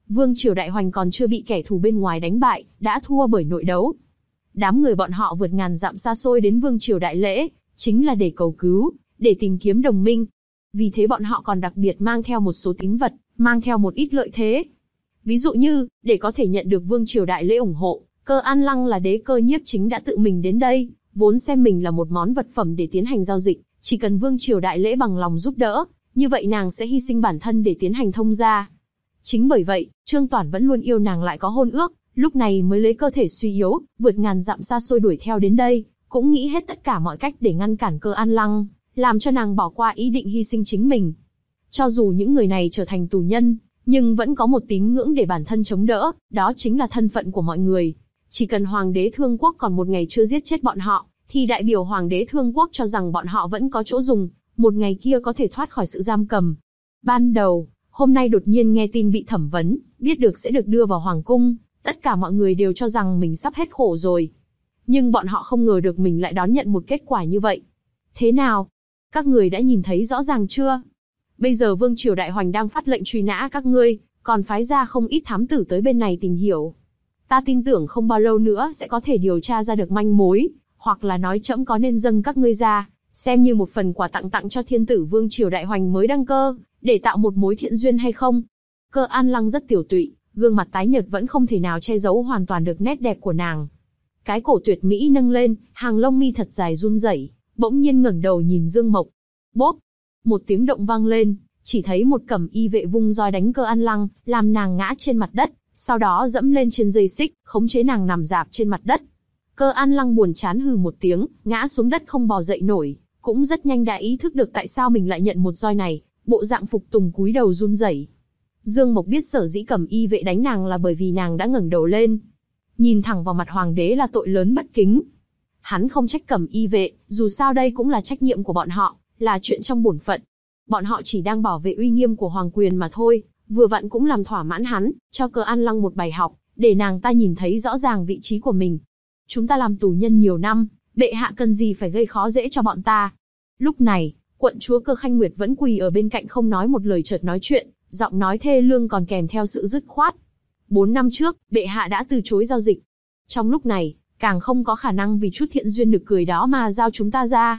Vương triều Đại Hoành còn chưa bị kẻ thù bên ngoài đánh bại, đã thua bởi nội đấu. Đám người bọn họ vượt ngàn dặm xa xôi đến Vương triều Đại Lễ, chính là để cầu cứu, để tìm kiếm đồng minh. Vì thế bọn họ còn đặc biệt mang theo một số tín vật, mang theo một ít lợi thế. Ví dụ như, để có thể nhận được Vương triều Đại Lễ ủng hộ, Cơ An Lăng là đế cơ nhiếp chính đã tự mình đến đây, vốn xem mình là một món vật phẩm để tiến hành giao dịch, chỉ cần Vương triều Đại Lễ bằng lòng giúp đỡ, như vậy nàng sẽ hy sinh bản thân để tiến hành thông gia. Chính bởi vậy, Trương Toản vẫn luôn yêu nàng lại có hôn ước, lúc này mới lấy cơ thể suy yếu, vượt ngàn dặm xa xôi đuổi theo đến đây, cũng nghĩ hết tất cả mọi cách để ngăn cản Cơ An Lăng, làm cho nàng bỏ qua ý định hy sinh chính mình. Cho dù những người này trở thành tù nhân, nhưng vẫn có một tín ngưỡng để bản thân chống đỡ, đó chính là thân phận của mọi người. Chỉ cần Hoàng đế Thương Quốc còn một ngày chưa giết chết bọn họ, thì đại biểu Hoàng đế Thương Quốc cho rằng bọn họ vẫn có chỗ dùng, một ngày kia có thể thoát khỏi sự giam cầm. Ban đầu, hôm nay đột nhiên nghe tin bị thẩm vấn, biết được sẽ được đưa vào Hoàng cung, tất cả mọi người đều cho rằng mình sắp hết khổ rồi. Nhưng bọn họ không ngờ được mình lại đón nhận một kết quả như vậy. Thế nào? Các người đã nhìn thấy rõ ràng chưa? Bây giờ Vương triều Đại Hoành đang phát lệnh truy nã các ngươi, còn phái ra không ít thám tử tới bên này tìm hiểu. Ta tin tưởng không bao lâu nữa sẽ có thể điều tra ra được manh mối, hoặc là nói trẫm có nên dâng các ngươi ra, xem như một phần quà tặng tặng cho thiên tử Vương triều Đại Hoành mới đăng cơ, để tạo một mối thiện duyên hay không? Cơ An Lăng rất tiểu tụy, gương mặt tái nhợt vẫn không thể nào che giấu hoàn toàn được nét đẹp của nàng. Cái cổ tuyệt mỹ nâng lên, hàng lông mi thật dài run rẩy, bỗng nhiên ngẩng đầu nhìn Dương Mộc. Bốp! Một tiếng động vang lên, chỉ thấy một cẩm y vệ vung roi đánh Cơ An Lăng, làm nàng ngã trên mặt đất, sau đó dẫm lên trên dây xích, khống chế nàng nằm rạp trên mặt đất. Cơ An Lăng buồn chán hừ một tiếng, ngã xuống đất không bò dậy nổi, cũng rất nhanh đã ý thức được tại sao mình lại nhận một roi này, bộ dạng phục tùng cúi đầu run rẩy. Dương Mộc biết sở dĩ cẩm y vệ đánh nàng là bởi vì nàng đã ngẩng đầu lên, nhìn thẳng vào mặt hoàng đế là tội lớn bất kính. Hắn không trách cẩm y vệ, dù sao đây cũng là trách nhiệm của bọn họ, là chuyện trong bổn phận. Bọn họ chỉ đang bảo vệ uy nghiêm của hoàng quyền mà thôi, vừa vặn cũng làm thỏa mãn hắn, cho Cơ An Lăng một bài học, để nàng ta nhìn thấy rõ ràng vị trí của mình. Chúng ta làm tù nhân nhiều năm, bệ hạ cần gì phải gây khó dễ cho bọn ta. Lúc này, quận chúa Cơ Khanh Nguyệt vẫn quỳ ở bên cạnh không nói một lời chợt nói chuyện, giọng nói thê lương còn kèm theo sự dứt khoát. Bốn năm trước, bệ hạ đã từ chối giao dịch. Trong lúc này, càng không có khả năng vì chút thiện duyên nực cười đó mà giao chúng ta ra.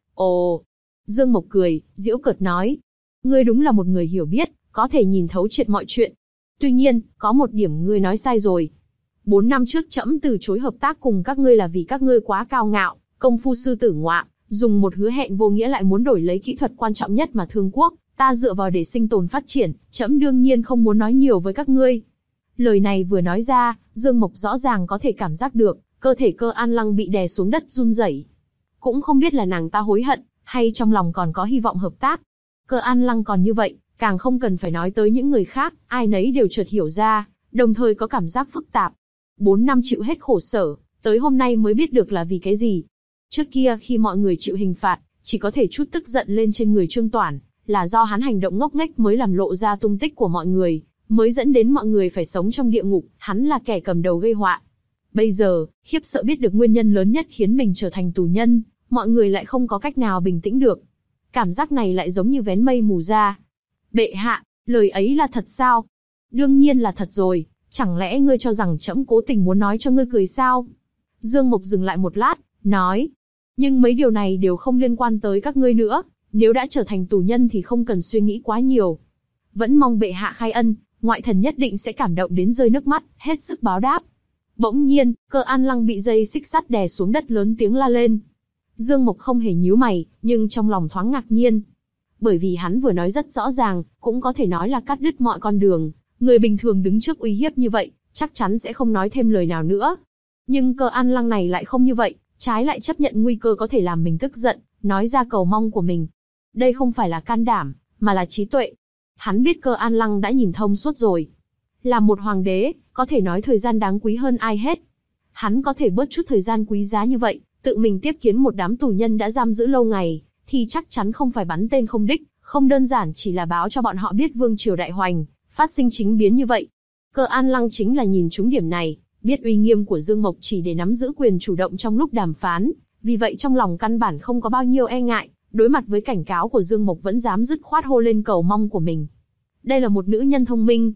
Ồ! Dương Mộc cười, giễu cợt nói. Ngươi đúng là một người hiểu biết, có thể nhìn thấu triệt mọi chuyện. Tuy nhiên, có một điểm ngươi nói sai rồi. Bốn năm trước trẫm từ chối hợp tác cùng các ngươi là vì các ngươi quá cao ngạo, công phu sư tử ngoạm, dùng một hứa hẹn vô nghĩa lại muốn đổi lấy kỹ thuật quan trọng nhất mà Thương Quốc ta dựa vào để sinh tồn phát triển, trẫm đương nhiên không muốn nói nhiều với các ngươi. Lời này vừa nói ra, Dương Mộc rõ ràng có thể cảm giác được, cơ thể Cơ An Lăng bị đè xuống đất run rẩy. Cũng không biết là nàng ta hối hận, hay trong lòng còn có hy vọng hợp tác. Cơ An Lăng còn như vậy, càng không cần phải nói tới những người khác, ai nấy đều chợt hiểu ra, đồng thời có cảm giác phức tạp. Bốn năm chịu hết khổ sở, tới hôm nay mới biết được là vì cái gì. Trước kia khi mọi người chịu hình phạt, chỉ có thể chút tức giận lên trên người Trương Toản, là do hắn hành động ngốc nghếch mới làm lộ ra tung tích của mọi người, mới dẫn đến mọi người phải sống trong địa ngục, hắn là kẻ cầm đầu gây họa. Bây giờ, khiếp sợ biết được nguyên nhân lớn nhất khiến mình trở thành tù nhân, mọi người lại không có cách nào bình tĩnh được. Cảm giác này lại giống như vén mây mù ra. Bệ hạ, lời ấy là thật sao? Đương nhiên là thật rồi, chẳng lẽ ngươi cho rằng trẫm cố tình muốn nói cho ngươi cười sao? Dương Mộc dừng lại một lát, nói. Nhưng mấy điều này đều không liên quan tới các ngươi nữa, nếu đã trở thành tù nhân thì không cần suy nghĩ quá nhiều. Vẫn mong bệ hạ khai ân, ngoại thần nhất định sẽ cảm động đến rơi nước mắt, hết sức báo đáp. Bỗng nhiên, Cơ An Lăng bị dây xích sắt đè xuống đất lớn tiếng la lên. Dương Mộc không hề nhíu mày, nhưng trong lòng thoáng ngạc nhiên. Bởi vì hắn vừa nói rất rõ ràng, cũng có thể nói là cắt đứt mọi con đường. Người bình thường đứng trước uy hiếp như vậy, chắc chắn sẽ không nói thêm lời nào nữa. Nhưng Cơ An Lăng này lại không như vậy, trái lại chấp nhận nguy cơ có thể làm mình tức giận, nói ra cầu mong của mình. Đây không phải là can đảm, mà là trí tuệ. Hắn biết Cơ An Lăng đã nhìn thông suốt rồi. Là một hoàng đế, có thể nói thời gian đáng quý hơn ai hết. Hắn có thể bớt chút thời gian quý giá như vậy, tự mình tiếp kiến một đám tù nhân đã giam giữ lâu ngày, thì chắc chắn không phải bắn tên không đích, không đơn giản chỉ là báo cho bọn họ biết Vương triều Đại Hoành phát sinh chính biến như vậy. Cơ An Lăng chính là nhìn trúng điểm này, biết uy nghiêm của Dương Mộc chỉ để nắm giữ quyền chủ động trong lúc đàm phán, vì vậy trong lòng căn bản không có bao nhiêu e ngại, đối mặt với cảnh cáo của Dương Mộc vẫn dám dứt khoát hô lên cầu mong của mình. Đây là một nữ nhân thông minh.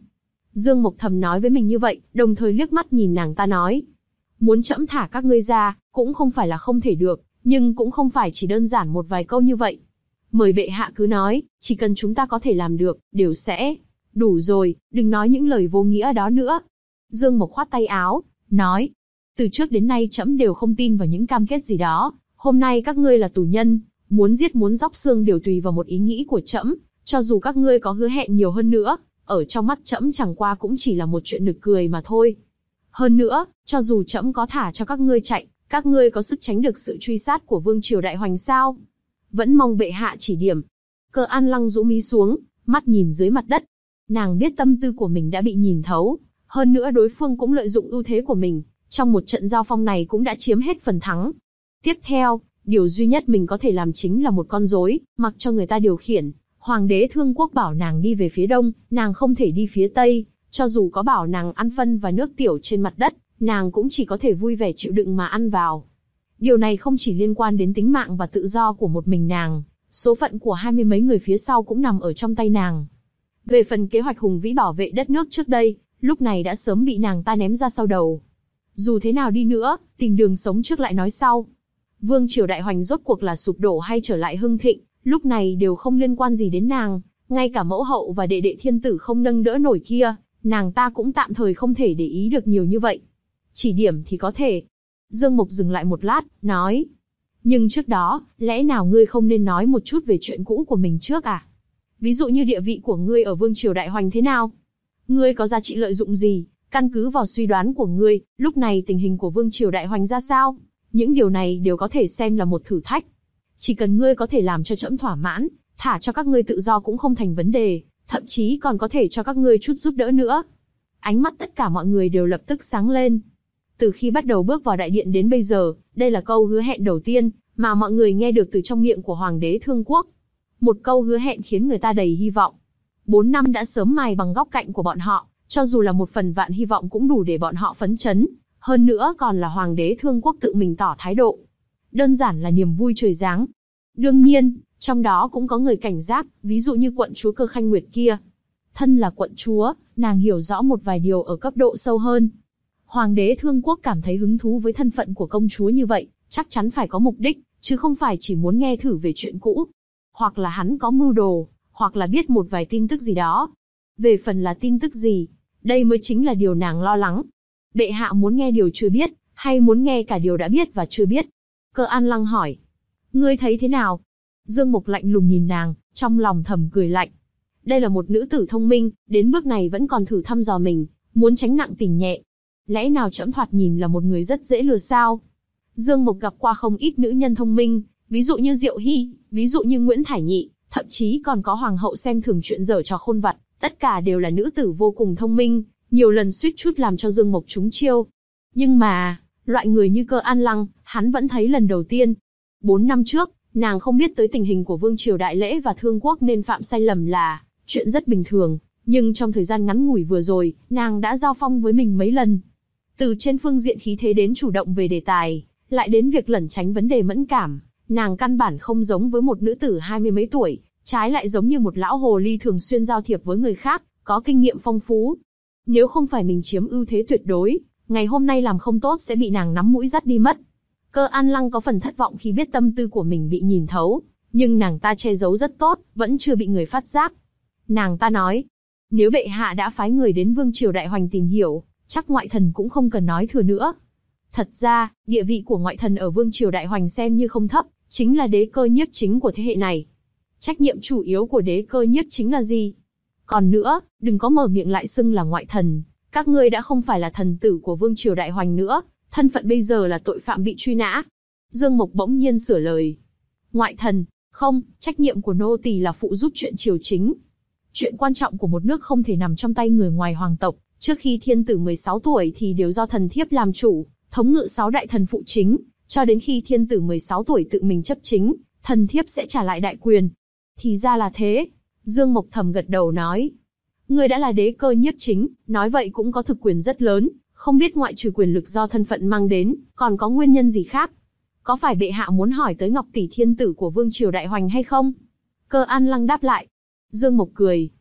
Dương Mộc thầm nói với mình như vậy, đồng thời liếc mắt nhìn nàng ta nói. Muốn trẫm thả các ngươi ra, cũng không phải là không thể được, nhưng cũng không phải chỉ đơn giản một vài câu như vậy. Mời bệ hạ cứ nói, chỉ cần chúng ta có thể làm được, đều sẽ. Đủ rồi, đừng nói những lời vô nghĩa đó nữa. Dương Mộc khoát tay áo, nói. Từ trước đến nay trẫm đều không tin vào những cam kết gì đó. Hôm nay các ngươi là tù nhân, muốn giết muốn róc xương đều tùy vào một ý nghĩ của trẫm. Cho dù các ngươi có hứa hẹn nhiều hơn nữa, ở trong mắt trẫm chẳng qua cũng chỉ là một chuyện nực cười mà thôi. Hơn nữa, cho dù trẫm có thả cho các ngươi chạy, các ngươi có sức tránh được sự truy sát của vương triều đại hoành sao? Vẫn mong bệ hạ chỉ điểm. Cơ An Lăng rũ mí xuống, mắt nhìn dưới mặt đất. Nàng biết tâm tư của mình đã bị nhìn thấu, hơn nữa đối phương cũng lợi dụng ưu thế của mình, trong một trận giao phong này cũng đã chiếm hết phần thắng. Tiếp theo, điều duy nhất mình có thể làm chính là một con rối, mặc cho người ta điều khiển. Hoàng đế Thương Quốc bảo nàng đi về phía đông, nàng không thể đi phía tây, cho dù có bảo nàng ăn phân và nước tiểu trên mặt đất, nàng cũng chỉ có thể vui vẻ chịu đựng mà ăn vào. Điều này không chỉ liên quan đến tính mạng và tự do của một mình nàng, số phận của hai mươi mấy người phía sau cũng nằm ở trong tay nàng. Về phần kế hoạch hùng vĩ bảo vệ đất nước trước đây, lúc này đã sớm bị nàng ta ném ra sau đầu. Dù thế nào đi nữa, tìm đường sống trước lại nói sau. Vương triều đại hoành rốt cuộc là sụp đổ hay trở lại hưng thịnh, lúc này đều không liên quan gì đến nàng, ngay cả mẫu hậu và đệ đệ thiên tử không nâng đỡ nổi kia, nàng ta cũng tạm thời không thể để ý được nhiều như vậy. Chỉ điểm thì có thể. Dương Mộc dừng lại một lát, nói. Nhưng trước đó, lẽ nào ngươi không nên nói một chút về chuyện cũ của mình trước à? Ví dụ như địa vị của ngươi ở vương triều đại hoành thế nào? Ngươi có giá trị lợi dụng gì? Căn cứ vào suy đoán của ngươi, lúc này tình hình của vương triều đại hoành ra sao? Những điều này đều có thể xem là một thử thách. Chỉ cần ngươi có thể làm cho trẫm thỏa mãn, thả cho các ngươi tự do cũng không thành vấn đề, thậm chí còn có thể cho các ngươi chút giúp đỡ nữa. Ánh mắt tất cả mọi người đều lập tức sáng lên. Từ khi bắt đầu bước vào đại điện đến bây giờ, đây là câu hứa hẹn đầu tiên mà mọi người nghe được từ trong miệng của Hoàng đế Thương Quốc. Một câu hứa hẹn khiến người ta đầy hy vọng. Bốn năm đã sớm mài bằng góc cạnh của bọn họ, cho dù là một phần vạn hy vọng cũng đủ để bọn họ phấn chấn. Hơn nữa còn là Hoàng đế Thương Quốc tự mình tỏ thái độ. Đơn giản là niềm vui trời giáng. Đương nhiên, trong đó cũng có người cảnh giác, ví dụ như quận chúa Cơ Khanh Nguyệt kia. Thân là quận chúa, nàng hiểu rõ một vài điều ở cấp độ sâu hơn. Hoàng đế Thương Quốc cảm thấy hứng thú với thân phận của công chúa như vậy, chắc chắn phải có mục đích, chứ không phải chỉ muốn nghe thử về chuyện cũ. Hoặc là hắn có mưu đồ, hoặc là biết một vài tin tức gì đó. Về phần là tin tức gì, đây mới chính là điều nàng lo lắng. Bệ hạ muốn nghe điều chưa biết, hay muốn nghe cả điều đã biết và chưa biết? Cơ An Lăng hỏi. Ngươi thấy thế nào? Dương Mộc lạnh lùng nhìn nàng, trong lòng thầm cười lạnh. Đây là một nữ tử thông minh, đến bước này vẫn còn thử thăm dò mình, muốn tránh nặng tình nhẹ. Lẽ nào trẫm thoạt nhìn là một người rất dễ lừa sao? Dương Mộc gặp qua không ít nữ nhân thông minh, ví dụ như Diệu Hy, ví dụ như Nguyễn Thải Nhị, thậm chí còn có hoàng hậu xem thường chuyện dở trò khôn vặt, tất cả đều là nữ tử vô cùng thông minh, nhiều lần suýt chút làm cho Dương Mộc trúng chiêu. Nhưng mà, loại người như Cơ An Lăng, hắn vẫn thấy lần đầu tiên. Bốn năm trước, nàng không biết tới tình hình của Vương triều Đại Lễ và Thương Quốc nên phạm sai lầm là chuyện rất bình thường, nhưng trong thời gian ngắn ngủi vừa rồi, nàng đã giao phong với mình mấy lần. Từ trên phương diện khí thế đến chủ động về đề tài, lại đến việc lẩn tránh vấn đề mẫn cảm, nàng căn bản không giống với một nữ tử hai mươi mấy tuổi, trái lại giống như một lão hồ ly thường xuyên giao thiệp với người khác, có kinh nghiệm phong phú. Nếu không phải mình chiếm ưu thế tuyệt đối, ngày hôm nay làm không tốt sẽ bị nàng nắm mũi dắt đi mất. Cơ An Lăng có phần thất vọng khi biết tâm tư của mình bị nhìn thấu, nhưng nàng ta che giấu rất tốt, vẫn chưa bị người phát giác. Nàng ta nói, nếu bệ hạ đã phái người đến Vương triều Đại Hoành tìm hiểu, chắc ngoại thần cũng không cần nói thừa nữa. Thật ra, địa vị của ngoại thần ở Vương triều Đại Hoành xem như không thấp, chính là đế cơ nhiếp chính của thế hệ này. Trách nhiệm chủ yếu của đế cơ nhiếp chính là gì? Còn nữa, đừng có mở miệng lại xưng là ngoại thần, các ngươi đã không phải là thần tử của Vương triều Đại Hoành nữa, thân phận bây giờ là tội phạm bị truy nã. Dương Mộc bỗng nhiên sửa lời. Ngoại thần, không, trách nhiệm của nô tỳ là phụ giúp chuyện triều chính. Chuyện quan trọng của một nước không thể nằm trong tay người ngoài hoàng tộc, trước khi thiên tử mười sáu tuổi thì đều do thần thiếp làm chủ, thống ngự sáu đại thần phụ chính, cho đến khi thiên tử mười sáu tuổi tự mình chấp chính, thần thiếp sẽ trả lại đại quyền. Thì ra là thế. Dương Mộc thầm gật đầu nói. Ngươi đã là đế cơ nhiếp chính, nói vậy cũng có thực quyền rất lớn, không biết ngoại trừ quyền lực do thân phận mang đến, còn có nguyên nhân gì khác? Có phải bệ hạ muốn hỏi tới Ngọc tỷ thiên tử của Vương triều Đại Hoành hay không? Cơ An Lăng đáp lại. Dương Mộc cười.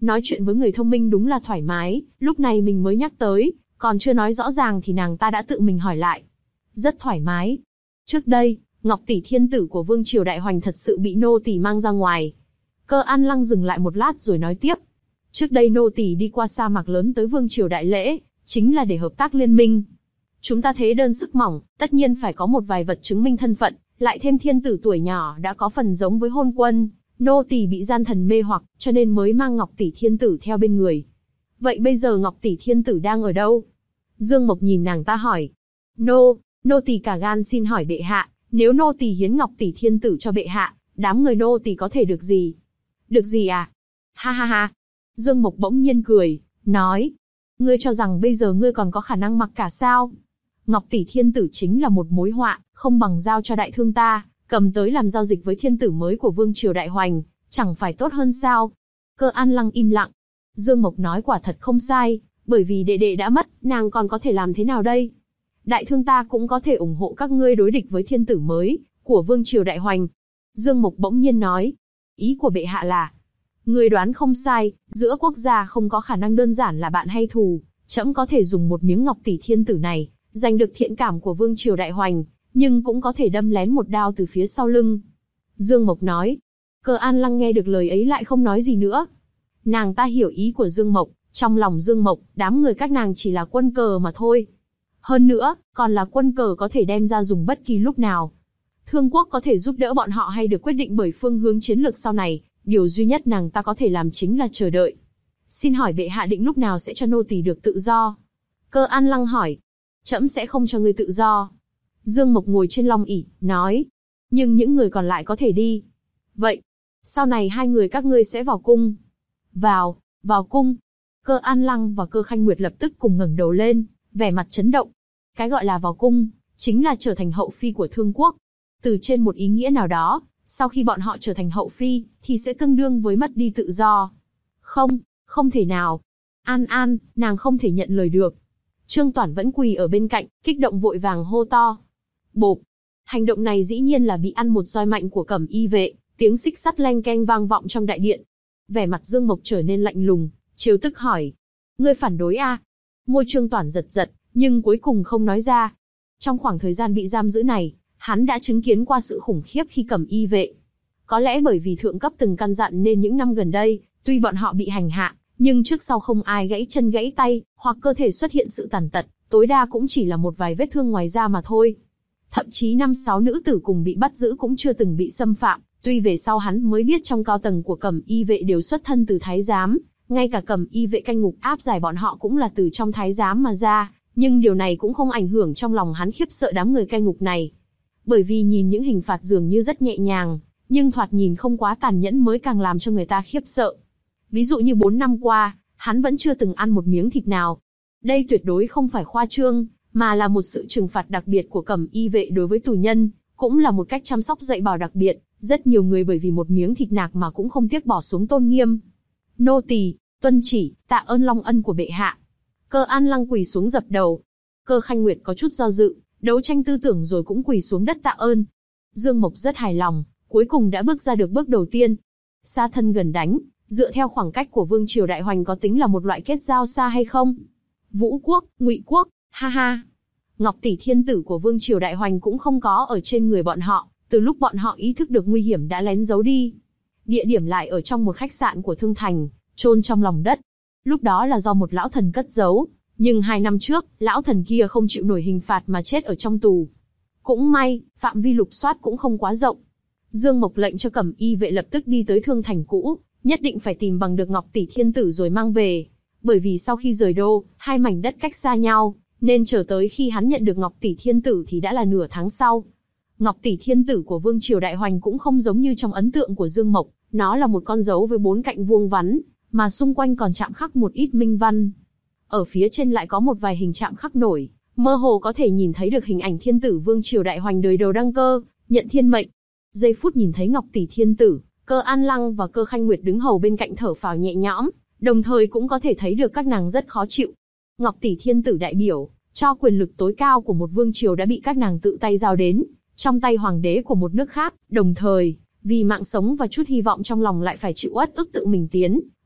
Nói chuyện với người thông minh đúng là thoải mái, lúc này mình mới nhắc tới, còn chưa nói rõ ràng thì nàng ta đã tự mình hỏi lại. Rất thoải mái. Trước đây, Ngọc tỷ thiên tử của Vương Triều Đại Hoành thật sự bị nô tỳ mang ra ngoài. Cơ An Lăng dừng lại một lát rồi nói tiếp. Trước đây nô tỳ đi qua sa mạc lớn tới Vương Triều Đại Lễ, chính là để hợp tác liên minh. Chúng ta thế đơn sức mỏng, tất nhiên phải có một vài vật chứng minh thân phận, lại thêm thiên tử tuổi nhỏ đã có phần giống với hôn quân. Nô tỳ bị gian thần mê hoặc, cho nên mới mang Ngọc tỷ thiên tử theo bên người. Vậy bây giờ Ngọc tỷ thiên tử đang ở đâu? Dương Mộc nhìn nàng ta hỏi. Nô, nô tỳ cả gan xin hỏi bệ hạ, nếu nô tỳ hiến Ngọc tỷ thiên tử cho bệ hạ, đám người nô tỳ có thể được gì? Được gì à? Ha ha ha. Dương Mộc bỗng nhiên cười, nói. Ngươi cho rằng bây giờ ngươi còn có khả năng mặc cả sao? Ngọc tỷ thiên tử chính là một mối họa, không bằng giao cho đại thương ta, cầm tới làm giao dịch với thiên tử mới của Vương Triều Đại Hoành, chẳng phải tốt hơn sao? Cơ An Lăng im lặng. Dương Mộc nói quả thật không sai, bởi vì đệ đệ đã mất, nàng còn có thể làm thế nào đây? Đại thương ta cũng có thể ủng hộ các ngươi đối địch với thiên tử mới của Vương Triều Đại Hoành. Dương Mộc bỗng nhiên nói. Ý của bệ hạ là, ngươi đoán không sai, giữa quốc gia không có khả năng đơn giản là bạn hay thù, trẫm có thể dùng một miếng Ngọc tỷ thiên tử này, giành được thiện cảm của Vương Triều Đại Hoành, nhưng cũng có thể đâm lén một đao từ phía sau lưng. Dương Mộc nói. Cơ An Lăng nghe được lời ấy lại không nói gì nữa. Nàng ta hiểu ý của Dương Mộc, trong lòng Dương Mộc, đám người các nàng chỉ là quân cờ mà thôi. Hơn nữa, còn là quân cờ có thể đem ra dùng bất kỳ lúc nào. Thương quốc có thể giúp đỡ bọn họ hay được quyết định bởi phương hướng chiến lược sau này, điều duy nhất nàng ta có thể làm chính là chờ đợi. Xin hỏi bệ hạ định lúc nào sẽ cho nô tỳ được tự do? Cơ An Lăng hỏi. Trẫm sẽ không cho ngươi tự do. Dương Mộc ngồi trên long ỷ, nói. Nhưng những người còn lại có thể đi. Vậy, sau này hai người các ngươi sẽ vào cung. Vào, vào cung. Cơ An Lăng và Cơ Khanh Nguyệt lập tức cùng ngẩng đầu lên, vẻ mặt chấn động. Cái gọi là vào cung, chính là trở thành hậu phi của Thương quốc. Từ trên một ý nghĩa nào đó, sau khi bọn họ trở thành hậu phi, thì sẽ tương đương với mất đi tự do. Không, không thể nào. An An, nàng không thể nhận lời được. Trương Toản vẫn quỳ ở bên cạnh, kích động vội vàng hô to. Bộp. Hành động này dĩ nhiên là bị ăn một roi mạnh của Cẩm Y vệ, tiếng xích sắt leng keng vang vọng trong đại điện. Vẻ mặt Dương Mộc trở nên lạnh lùng, trêu tức hỏi. Ngươi phản đối a? À? Môi Trương Toản giật giật, nhưng cuối cùng không nói ra. Trong khoảng thời gian bị giam giữ này, hắn đã chứng kiến qua sự khủng khiếp khi Cẩm Y vệ. Có lẽ bởi vì thượng cấp từng căn dặn nên những năm gần đây, tuy bọn họ bị hành hạ, nhưng trước sau không ai gãy chân gãy tay, hoặc cơ thể xuất hiện sự tàn tật, tối đa cũng chỉ là một vài vết thương ngoài da mà thôi. Thậm chí năm sáu nữ tử cùng bị bắt giữ cũng chưa từng bị xâm phạm, tuy về sau hắn mới biết trong cao tầng của Cẩm Y vệ đều xuất thân từ thái giám, ngay cả Cẩm Y vệ canh ngục áp giải bọn họ cũng là từ trong thái giám mà ra, nhưng điều này cũng không ảnh hưởng trong lòng hắn khiếp sợ đám người canh ngục này. Bởi vì nhìn những hình phạt dường như rất nhẹ nhàng, nhưng thoạt nhìn không quá tàn nhẫn mới càng làm cho người ta khiếp sợ. Ví dụ như bốn năm qua, hắn vẫn chưa từng ăn một miếng thịt nào. Đây tuyệt đối không phải khoa trương, mà là một sự trừng phạt đặc biệt của Cẩm Y vệ đối với tù nhân, cũng là một cách chăm sóc dạy bảo đặc biệt. Rất nhiều người bởi vì một miếng thịt nạc mà cũng không tiếc bỏ xuống tôn nghiêm. Nô tỳ tuân chỉ, tạ ơn long ân của bệ hạ. Cơ An Lăng quỳ xuống dập đầu. Cơ Khanh Nguyệt có chút do dự, đấu tranh tư tưởng rồi cũng quỳ xuống đất tạ ơn. Dương Mộc rất hài lòng, cuối cùng đã bước ra được bước đầu tiên. Xa thân gần đánh, dựa theo khoảng cách của Vương Triều Đại Hoành có tính là một loại kết giao xa hay không? Vũ quốc, Ngụy quốc, ha ha. Ngọc tỷ thiên tử của Vương Triều Đại Hoành cũng không có ở trên người bọn họ, từ lúc bọn họ ý thức được nguy hiểm đã lén giấu đi. Địa điểm lại ở trong một khách sạn của Thương Thành, chôn trong lòng đất. Lúc đó là do một lão thần cất giấu, nhưng hai năm trước, lão thần kia không chịu nổi hình phạt mà chết ở trong tù. Cũng may, phạm vi lục soát cũng không quá rộng. Dương Mộc lệnh cho Cẩm Y vệ lập tức đi tới Thương Thành cũ, nhất định phải tìm bằng được Ngọc tỷ thiên tử rồi mang về. Bởi vì sau khi rời đô, hai mảnh đất cách xa nhau, nên chờ tới khi hắn nhận được Ngọc tỷ thiên tử thì đã là nửa tháng sau. Ngọc tỷ thiên tử của Vương Triều Đại Hoành cũng không giống như trong ấn tượng của Dương Mộc, nó là một con dấu với bốn cạnh vuông vắn, mà xung quanh còn chạm khắc một ít minh văn. Ở phía trên lại có một vài hình chạm khắc nổi, mơ hồ có thể nhìn thấy được hình ảnh thiên tử Vương Triều Đại Hoành đời đầu đăng cơ, nhận thiên mệnh. Giây phút nhìn thấy Ngọc tỷ thiên tử, Cơ An Lăng và Cơ Khanh Nguyệt đứng hầu bên cạnh thở phào nhẹ nhõm, đồng thời cũng có thể thấy được các nàng rất khó chịu. Ngọc tỷ thiên tử đại biểu cho quyền lực tối cao của một vương triều đã bị các nàng tự tay giao đến trong tay hoàng đế của một nước khác, đồng thời vì mạng sống và chút hy vọng trong lòng lại phải chịu uất ức tự mình tiến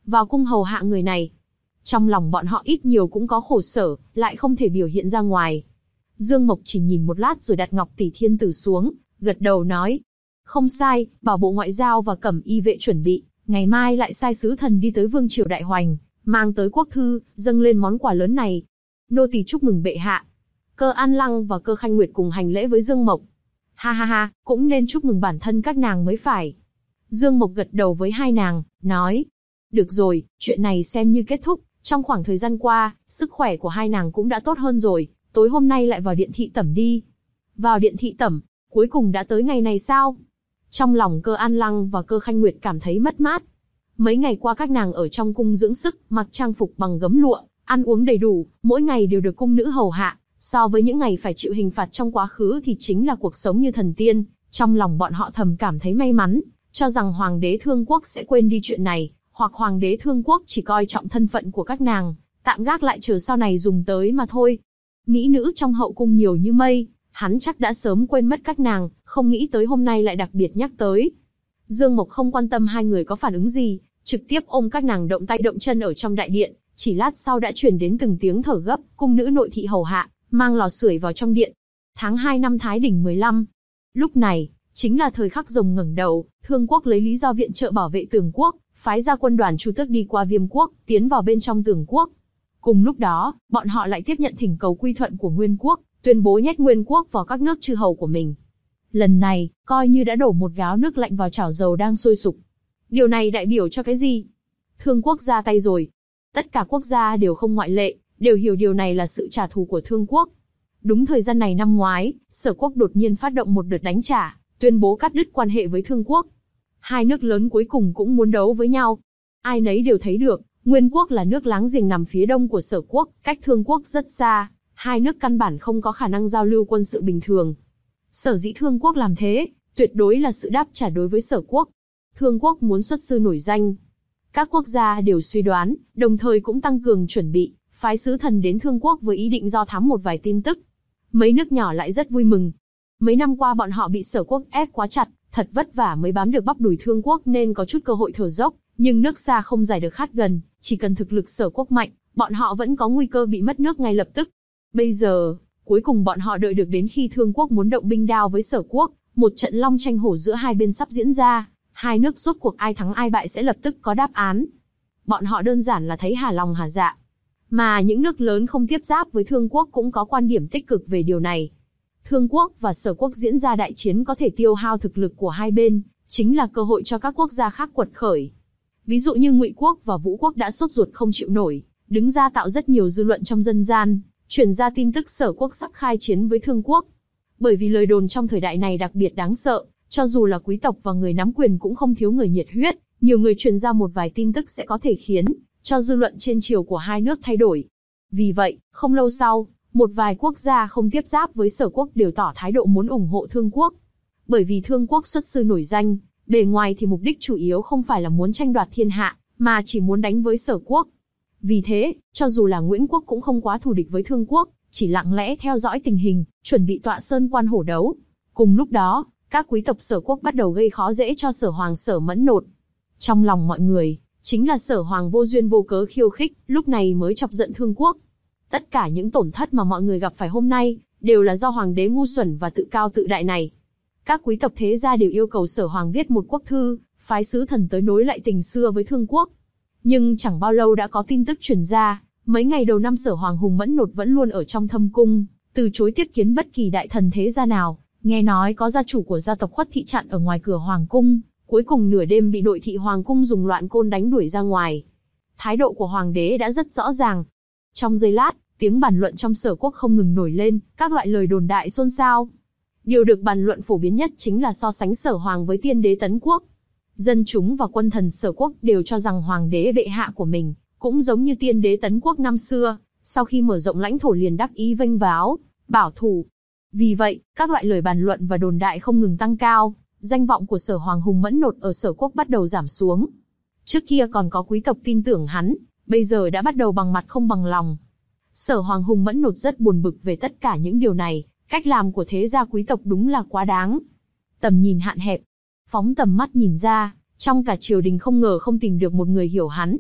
vào cung hầu hạ người này. Trong lòng bọn họ ít nhiều cũng có khổ sở, lại không thể biểu hiện ra ngoài. Dương Mộc chỉ nhìn một lát rồi đặt ngọc tỷ thiên tử xuống, gật đầu nói. Không sai, bảo bộ ngoại giao và cẩm y vệ chuẩn bị, ngày mai lại sai sứ thần đi tới vương triều Đại Hoành, mang tới quốc thư, dâng lên món quà lớn này. Nô tỳ chúc mừng bệ hạ. Cơ An Lăng và Cơ Khanh Nguyệt cùng hành lễ với Dương Mộc. Ha ha ha, cũng nên chúc mừng bản thân các nàng mới phải. Dương Mộc gật đầu với hai nàng, nói. Được rồi, chuyện này xem như kết thúc. Trong khoảng thời gian qua, sức khỏe của hai nàng cũng đã tốt hơn rồi, tối hôm nay lại vào điện thị tẩm đi. Vào điện thị tẩm, cuối cùng đã tới ngày này sao? Trong lòng Cơ An Lăng và Cơ Khanh Nguyệt cảm thấy mất mát. Mấy ngày qua các nàng ở trong cung dưỡng sức, mặc trang phục bằng gấm lụa, ăn uống đầy đủ, mỗi ngày đều được cung nữ hầu hạ. So với những ngày phải chịu hình phạt trong quá khứ thì chính là cuộc sống như thần tiên. Trong lòng bọn họ thầm cảm thấy may mắn, cho rằng Hoàng đế Thương Quốc sẽ quên đi chuyện này, hoặc Hoàng đế Thương Quốc chỉ coi trọng thân phận của các nàng, tạm gác lại chờ sau này dùng tới mà thôi. Mỹ nữ trong hậu cung nhiều như mây, hắn chắc đã sớm quên mất các nàng, không nghĩ tới hôm nay lại đặc biệt nhắc tới. Dương Mộc không quan tâm hai người có phản ứng gì, trực tiếp ôm các nàng động tay động chân ở trong đại điện, chỉ lát sau đã truyền đến từng tiếng thở gấp, cung nữ nội thị hầu hạ, mang lò sưởi vào trong điện. Tháng hai năm Thái Đình mười lăm. Lúc này, chính là thời khắc rồng ngẩng đầu, Thương Quốc lấy lý do viện trợ bảo vệ Tường Quốc, phái ra quân đoàn Chu Tước đi qua Viêm Quốc, tiến vào bên trong Tường Quốc. Cùng lúc đó, bọn họ lại tiếp nhận thỉnh cầu quy thuận của Nguyên Quốc, tuyên bố nhét Nguyên Quốc vào các nước chư hầu của mình. Lần này, coi như đã đổ một gáo nước lạnh vào chảo dầu đang sôi sục. Điều này đại biểu cho cái gì? Thương Quốc ra tay rồi. Tất cả quốc gia đều không ngoại lệ, đều hiểu điều này là sự trả thù của Thương Quốc. Đúng thời gian này năm ngoái, Sở Quốc đột nhiên phát động một đợt đánh trả, tuyên bố cắt đứt quan hệ với Thương Quốc. Hai nước lớn cuối cùng cũng muốn đấu với nhau. Ai nấy đều thấy được, Nguyên Quốc là nước láng giềng nằm phía đông của Sở Quốc, cách Thương Quốc rất xa, hai nước căn bản không có khả năng giao lưu quân sự bình thường. Sở dĩ Thương Quốc làm thế, tuyệt đối là sự đáp trả đối với Sở Quốc. Thương Quốc muốn xuất sư nổi danh. Các quốc gia đều suy đoán, đồng thời cũng tăng cường chuẩn bị, phái sứ thần đến Thương Quốc với ý định do thám một vài tin tức. Mấy nước nhỏ lại rất vui mừng. Mấy năm qua bọn họ bị Sở Quốc ép quá chặt, thật vất vả mới bám được bắp đùi Thương Quốc nên có chút cơ hội thở dốc, nhưng nước xa không giải được khát gần, chỉ cần thực lực Sở Quốc mạnh, bọn họ vẫn có nguy cơ bị mất nước ngay lập tức. Bây giờ, cuối cùng bọn họ đợi được đến khi Thương Quốc muốn động binh đao với Sở Quốc, một trận long tranh hổ giữa hai bên sắp diễn ra, hai nước rốt cuộc ai thắng ai bại sẽ lập tức có đáp án. Bọn họ đơn giản là thấy hà lòng hà dạ. Mà những nước lớn không tiếp giáp với Thương Quốc cũng có quan điểm tích cực về điều này. Thương Quốc và Sở Quốc diễn ra đại chiến có thể tiêu hao thực lực của hai bên, chính là cơ hội cho các quốc gia khác quật khởi. Ví dụ như Ngụy Quốc và Vũ Quốc đã sốt ruột không chịu nổi, đứng ra tạo rất nhiều dư luận trong dân gian, truyền ra tin tức Sở Quốc sắp khai chiến với Thương Quốc. Bởi vì lời đồn trong thời đại này đặc biệt đáng sợ, cho dù là quý tộc và người nắm quyền cũng không thiếu người nhiệt huyết, nhiều người truyền ra một vài tin tức sẽ có thể khiến cho dư luận trên triều của hai nước thay đổi. Vì vậy, không lâu sau, một vài quốc gia không tiếp giáp với Sở Quốc đều tỏ thái độ muốn ủng hộ Thương Quốc. Bởi vì Thương Quốc xuất sư nổi danh, bề ngoài thì mục đích chủ yếu không phải là muốn tranh đoạt thiên hạ, mà chỉ muốn đánh với Sở Quốc. Vì thế, cho dù là Nguyễn Quốc cũng không quá thù địch với Thương Quốc, chỉ lặng lẽ theo dõi tình hình, chuẩn bị tọa sơn quan hổ đấu. Cùng lúc đó, các quý tộc Sở Quốc bắt đầu gây khó dễ cho Sở Hoàng Sở Mẫn Nột. Trong lòng mọi người, chính là Sở Hoàng vô duyên vô cớ khiêu khích, lúc này mới chọc giận Thương Quốc. Tất cả những tổn thất mà mọi người gặp phải hôm nay, đều là do Hoàng đế ngu xuẩn và tự cao tự đại này. Các quý tộc thế gia đều yêu cầu Sở Hoàng viết một quốc thư, phái sứ thần tới nối lại tình xưa với Thương Quốc. Nhưng chẳng bao lâu đã có tin tức truyền ra, mấy ngày đầu năm Sở Hoàng Hùng Mẫn Nột vẫn luôn ở trong thâm cung, từ chối tiếp kiến bất kỳ đại thần thế gia nào. Nghe nói có gia chủ của gia tộc Khuất Thị chặn ở ngoài cửa Hoàng cung, cuối cùng nửa đêm bị nội thị Hoàng cung dùng loạn côn đánh đuổi ra ngoài. Thái độ của Hoàng đế đã rất rõ ràng. Trong giây lát, tiếng bàn luận trong Sở Quốc không ngừng nổi lên, các loại lời đồn đại xôn xao. Điều được bàn luận phổ biến nhất chính là so sánh Sở Hoàng với tiên đế Tấn Quốc. Dân chúng và quân thần Sở Quốc đều cho rằng Hoàng đế bệ hạ của mình cũng giống như tiên đế Tấn Quốc năm xưa, sau khi mở rộng lãnh thổ liền đắc ý vênh váo, bảo thủ. Vì vậy, các loại lời bàn luận và đồn đại không ngừng tăng cao, danh vọng của Sở Hoàng Hùng Mẫn Nột ở Sở Quốc bắt đầu giảm xuống. Trước kia còn có quý tộc tin tưởng hắn, bây giờ đã bắt đầu bằng mặt không bằng lòng. Sở Hoàng Hùng Mẫn Nột rất buồn bực về tất cả những điều này, cách làm của thế gia quý tộc đúng là quá đáng. Tầm nhìn hạn hẹp, phóng tầm mắt nhìn ra, trong cả triều đình không ngờ không tìm được một người hiểu hắn.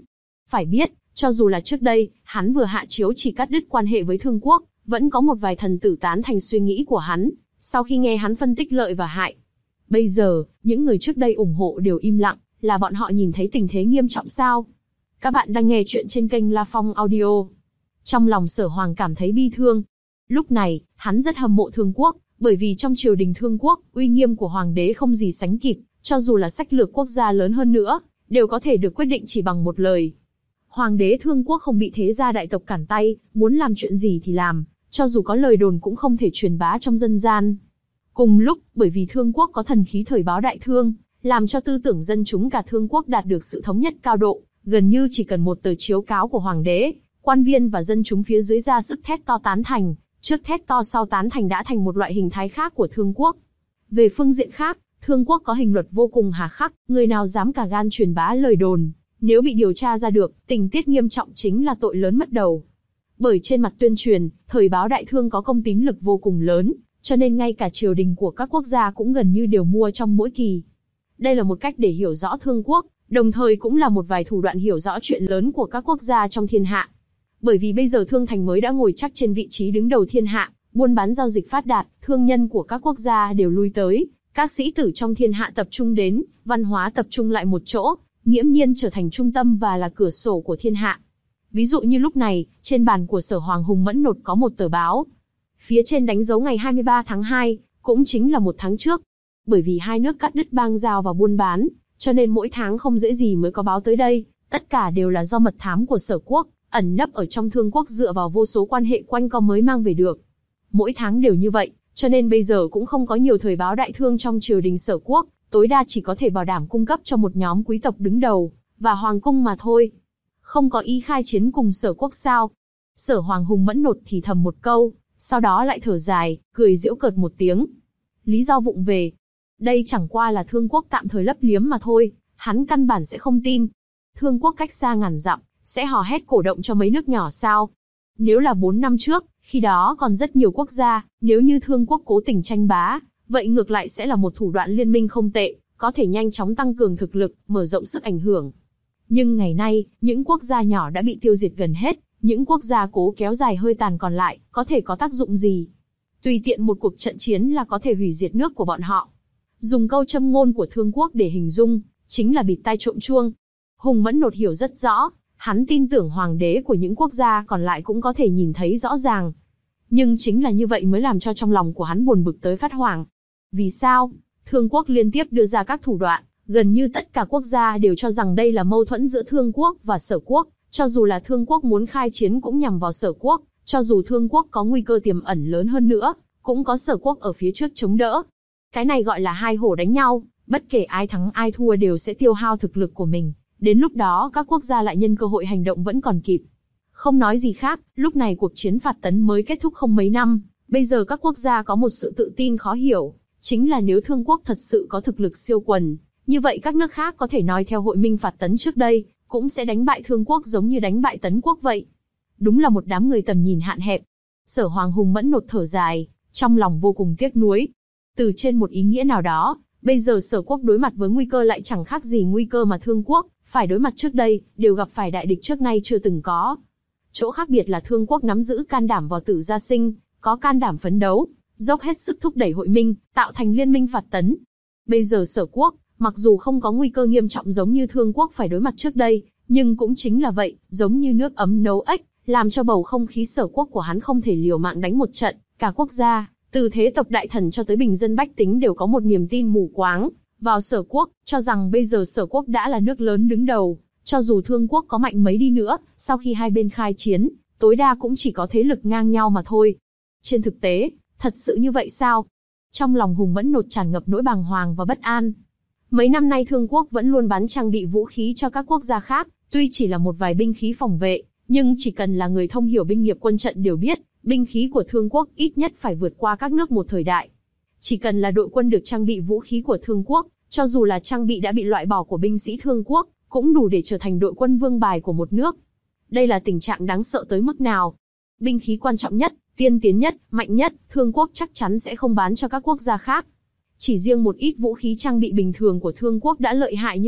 Phải biết, cho dù là trước đây, hắn vừa hạ chiếu chỉ cắt đứt quan hệ với Thương Quốc, vẫn có một vài thần tử tán thành suy nghĩ của hắn, sau khi nghe hắn phân tích lợi và hại. Bây giờ, những người trước đây ủng hộ đều im lặng, là bọn họ nhìn thấy tình thế nghiêm trọng sao? Các bạn đang nghe chuyện trên kênh La Phong Audio. Trong lòng Sở Hoàng cảm thấy bi thương. Lúc này, hắn rất hâm mộ Thương Quốc, bởi vì trong triều đình Thương Quốc, uy nghiêm của hoàng đế không gì sánh kịp, cho dù là sách lược quốc gia lớn hơn nữa, đều có thể được quyết định chỉ bằng một lời. Hoàng đế Thương Quốc không bị thế gia đại tộc cản tay, muốn làm chuyện gì thì làm, cho dù có lời đồn cũng không thể truyền bá trong dân gian. Cùng lúc, bởi vì Thương Quốc có thần khí thời báo đại thương, làm cho tư tưởng dân chúng cả Thương Quốc đạt được sự thống nhất cao độ, gần như chỉ cần một tờ chiếu cáo của hoàng đế, quan viên và dân chúng phía dưới ra sức thét to tán thành, trước thét to sau tán thành đã thành một loại hình thái khác của Thương Quốc. Về phương diện khác, Thương Quốc có hình luật vô cùng hà khắc, người nào dám cả gan truyền bá lời đồn, nếu bị điều tra ra được, tình tiết nghiêm trọng chính là tội lớn mất đầu. Bởi trên mặt tuyên truyền, thời báo đại thương có công tín lực vô cùng lớn, cho nên ngay cả triều đình của các quốc gia cũng gần như đều mua trong mỗi kỳ. Đây là một cách để hiểu rõ Thương Quốc, đồng thời cũng là một vài thủ đoạn hiểu rõ chuyện lớn của các quốc gia trong thiên hạ. Bởi vì bây giờ Thương Thành mới đã ngồi chắc trên vị trí đứng đầu thiên hạ, buôn bán giao dịch phát đạt, thương nhân của các quốc gia đều lui tới, các sĩ tử trong thiên hạ tập trung đến, văn hóa tập trung lại một chỗ, nghiễm nhiên trở thành trung tâm và là cửa sổ của thiên hạ. Ví dụ như lúc này, trên bàn của Sở Hoàng Hùng Mẫn Nột có một tờ báo. Phía trên đánh dấu ngày hai mươi ba tháng hai, cũng chính là một tháng trước. Bởi vì hai nước cắt đứt bang giao và buôn bán, cho nên mỗi tháng không dễ gì mới có báo tới đây, tất cả đều là do mật thám của Sở Quốc, ẩn nấp ở trong Thương Quốc dựa vào vô số quan hệ quanh co mới mang về được. Mỗi tháng đều như vậy, cho nên bây giờ cũng không có nhiều thời báo đại thương trong triều đình Sở Quốc, tối đa chỉ có thể bảo đảm cung cấp cho một nhóm quý tộc đứng đầu, và hoàng cung mà thôi. Không có ý khai chiến cùng Sở Quốc sao? Sở Hoàng Hùng Mẫn Nột thì thầm một câu, sau đó lại thở dài, cười giễu cợt một tiếng. Lý do vụng về. Đây chẳng qua là Thương Quốc tạm thời lấp liếm mà thôi, hắn căn bản sẽ không tin. Thương Quốc cách xa ngàn dặm, sẽ hò hét cổ động cho mấy nước nhỏ sao? Nếu là bốn năm trước, khi đó còn rất nhiều quốc gia, nếu như Thương Quốc cố tình tranh bá, vậy ngược lại sẽ là một thủ đoạn liên minh không tệ, có thể nhanh chóng tăng cường thực lực, mở rộng sức ảnh hưởng. Nhưng ngày nay, những quốc gia nhỏ đã bị tiêu diệt gần hết, những quốc gia cố kéo dài hơi tàn còn lại, có thể có tác dụng gì? Tùy tiện một cuộc trận chiến là có thể hủy diệt nước của bọn họ. Dùng câu châm ngôn của Thương Quốc để hình dung, chính là bịt tai trộm chuông. Hùng Mẫn Nột hiểu rất rõ, hắn tin tưởng hoàng đế của những quốc gia còn lại cũng có thể nhìn thấy rõ ràng. Nhưng chính là như vậy mới làm cho trong lòng của hắn buồn bực tới phát hoảng. Vì sao? Thương Quốc liên tiếp đưa ra các thủ đoạn, gần như tất cả quốc gia đều cho rằng đây là mâu thuẫn giữa Thương Quốc và Sở Quốc, cho dù là Thương Quốc muốn khai chiến cũng nhằm vào Sở Quốc, cho dù Thương Quốc có nguy cơ tiềm ẩn lớn hơn nữa, cũng có Sở Quốc ở phía trước chống đỡ. Cái này gọi là hai hổ đánh nhau, bất kể ai thắng ai thua đều sẽ tiêu hao thực lực của mình, đến lúc đó các quốc gia lại nhân cơ hội hành động vẫn còn kịp. Không nói gì khác, lúc này cuộc chiến phạt tấn mới kết thúc không mấy năm, bây giờ các quốc gia có một sự tự tin khó hiểu, chính là nếu Thương Quốc thật sự có thực lực siêu quần, như vậy các nước khác có thể nói theo hội minh phạt tấn trước đây, cũng sẽ đánh bại Thương Quốc giống như đánh bại Tấn Quốc vậy. Đúng là một đám người tầm nhìn hạn hẹp. Sở Hoàng Hùng Mẫn Nột thở dài, trong lòng vô cùng tiếc nuối. Từ trên một ý nghĩa nào đó, bây giờ Sở Quốc đối mặt với nguy cơ lại chẳng khác gì nguy cơ mà Thương Quốc phải đối mặt trước đây, đều gặp phải đại địch trước nay chưa từng có. Chỗ khác biệt là Thương Quốc nắm giữ can đảm vào tử gia sinh, có can đảm phấn đấu, dốc hết sức thúc đẩy hội minh, tạo thành liên minh phạt tấn. Bây giờ Sở Quốc, mặc dù không có nguy cơ nghiêm trọng giống như Thương Quốc phải đối mặt trước đây, nhưng cũng chính là vậy, giống như nước ấm nấu ếch, làm cho bầu không khí Sở Quốc của hắn không thể liều mạng đánh một trận. Cả quốc gia, từ thế tộc đại thần cho tới bình dân bách tính đều có một niềm tin mù quáng vào Sở Quốc, cho rằng bây giờ Sở Quốc đã là nước lớn đứng đầu, cho dù Thương Quốc có mạnh mấy đi nữa, sau khi hai bên khai chiến, tối đa cũng chỉ có thế lực ngang nhau mà thôi. Trên thực tế, thật sự như vậy sao? Trong lòng Hùng Mẫn Nột tràn ngập nỗi bàng hoàng và bất an. Mấy năm nay Thương Quốc vẫn luôn bán trang bị vũ khí cho các quốc gia khác, tuy chỉ là một vài binh khí phòng vệ, nhưng chỉ cần là người thông hiểu binh nghiệp quân trận đều biết, binh khí của Thương Quốc ít nhất phải vượt qua các nước một thời đại. Chỉ cần là đội quân được trang bị vũ khí của Thương Quốc, cho dù là trang bị đã bị loại bỏ của binh sĩ Thương Quốc, cũng đủ để trở thành đội quân vương bài của một nước. Đây là tình trạng đáng sợ tới mức nào? Binh khí quan trọng nhất, tiên tiến nhất, mạnh nhất, Thương Quốc chắc chắn sẽ không bán cho các quốc gia khác. Chỉ riêng một ít vũ khí trang bị bình thường của Thương Quốc đã lợi hại như vậy,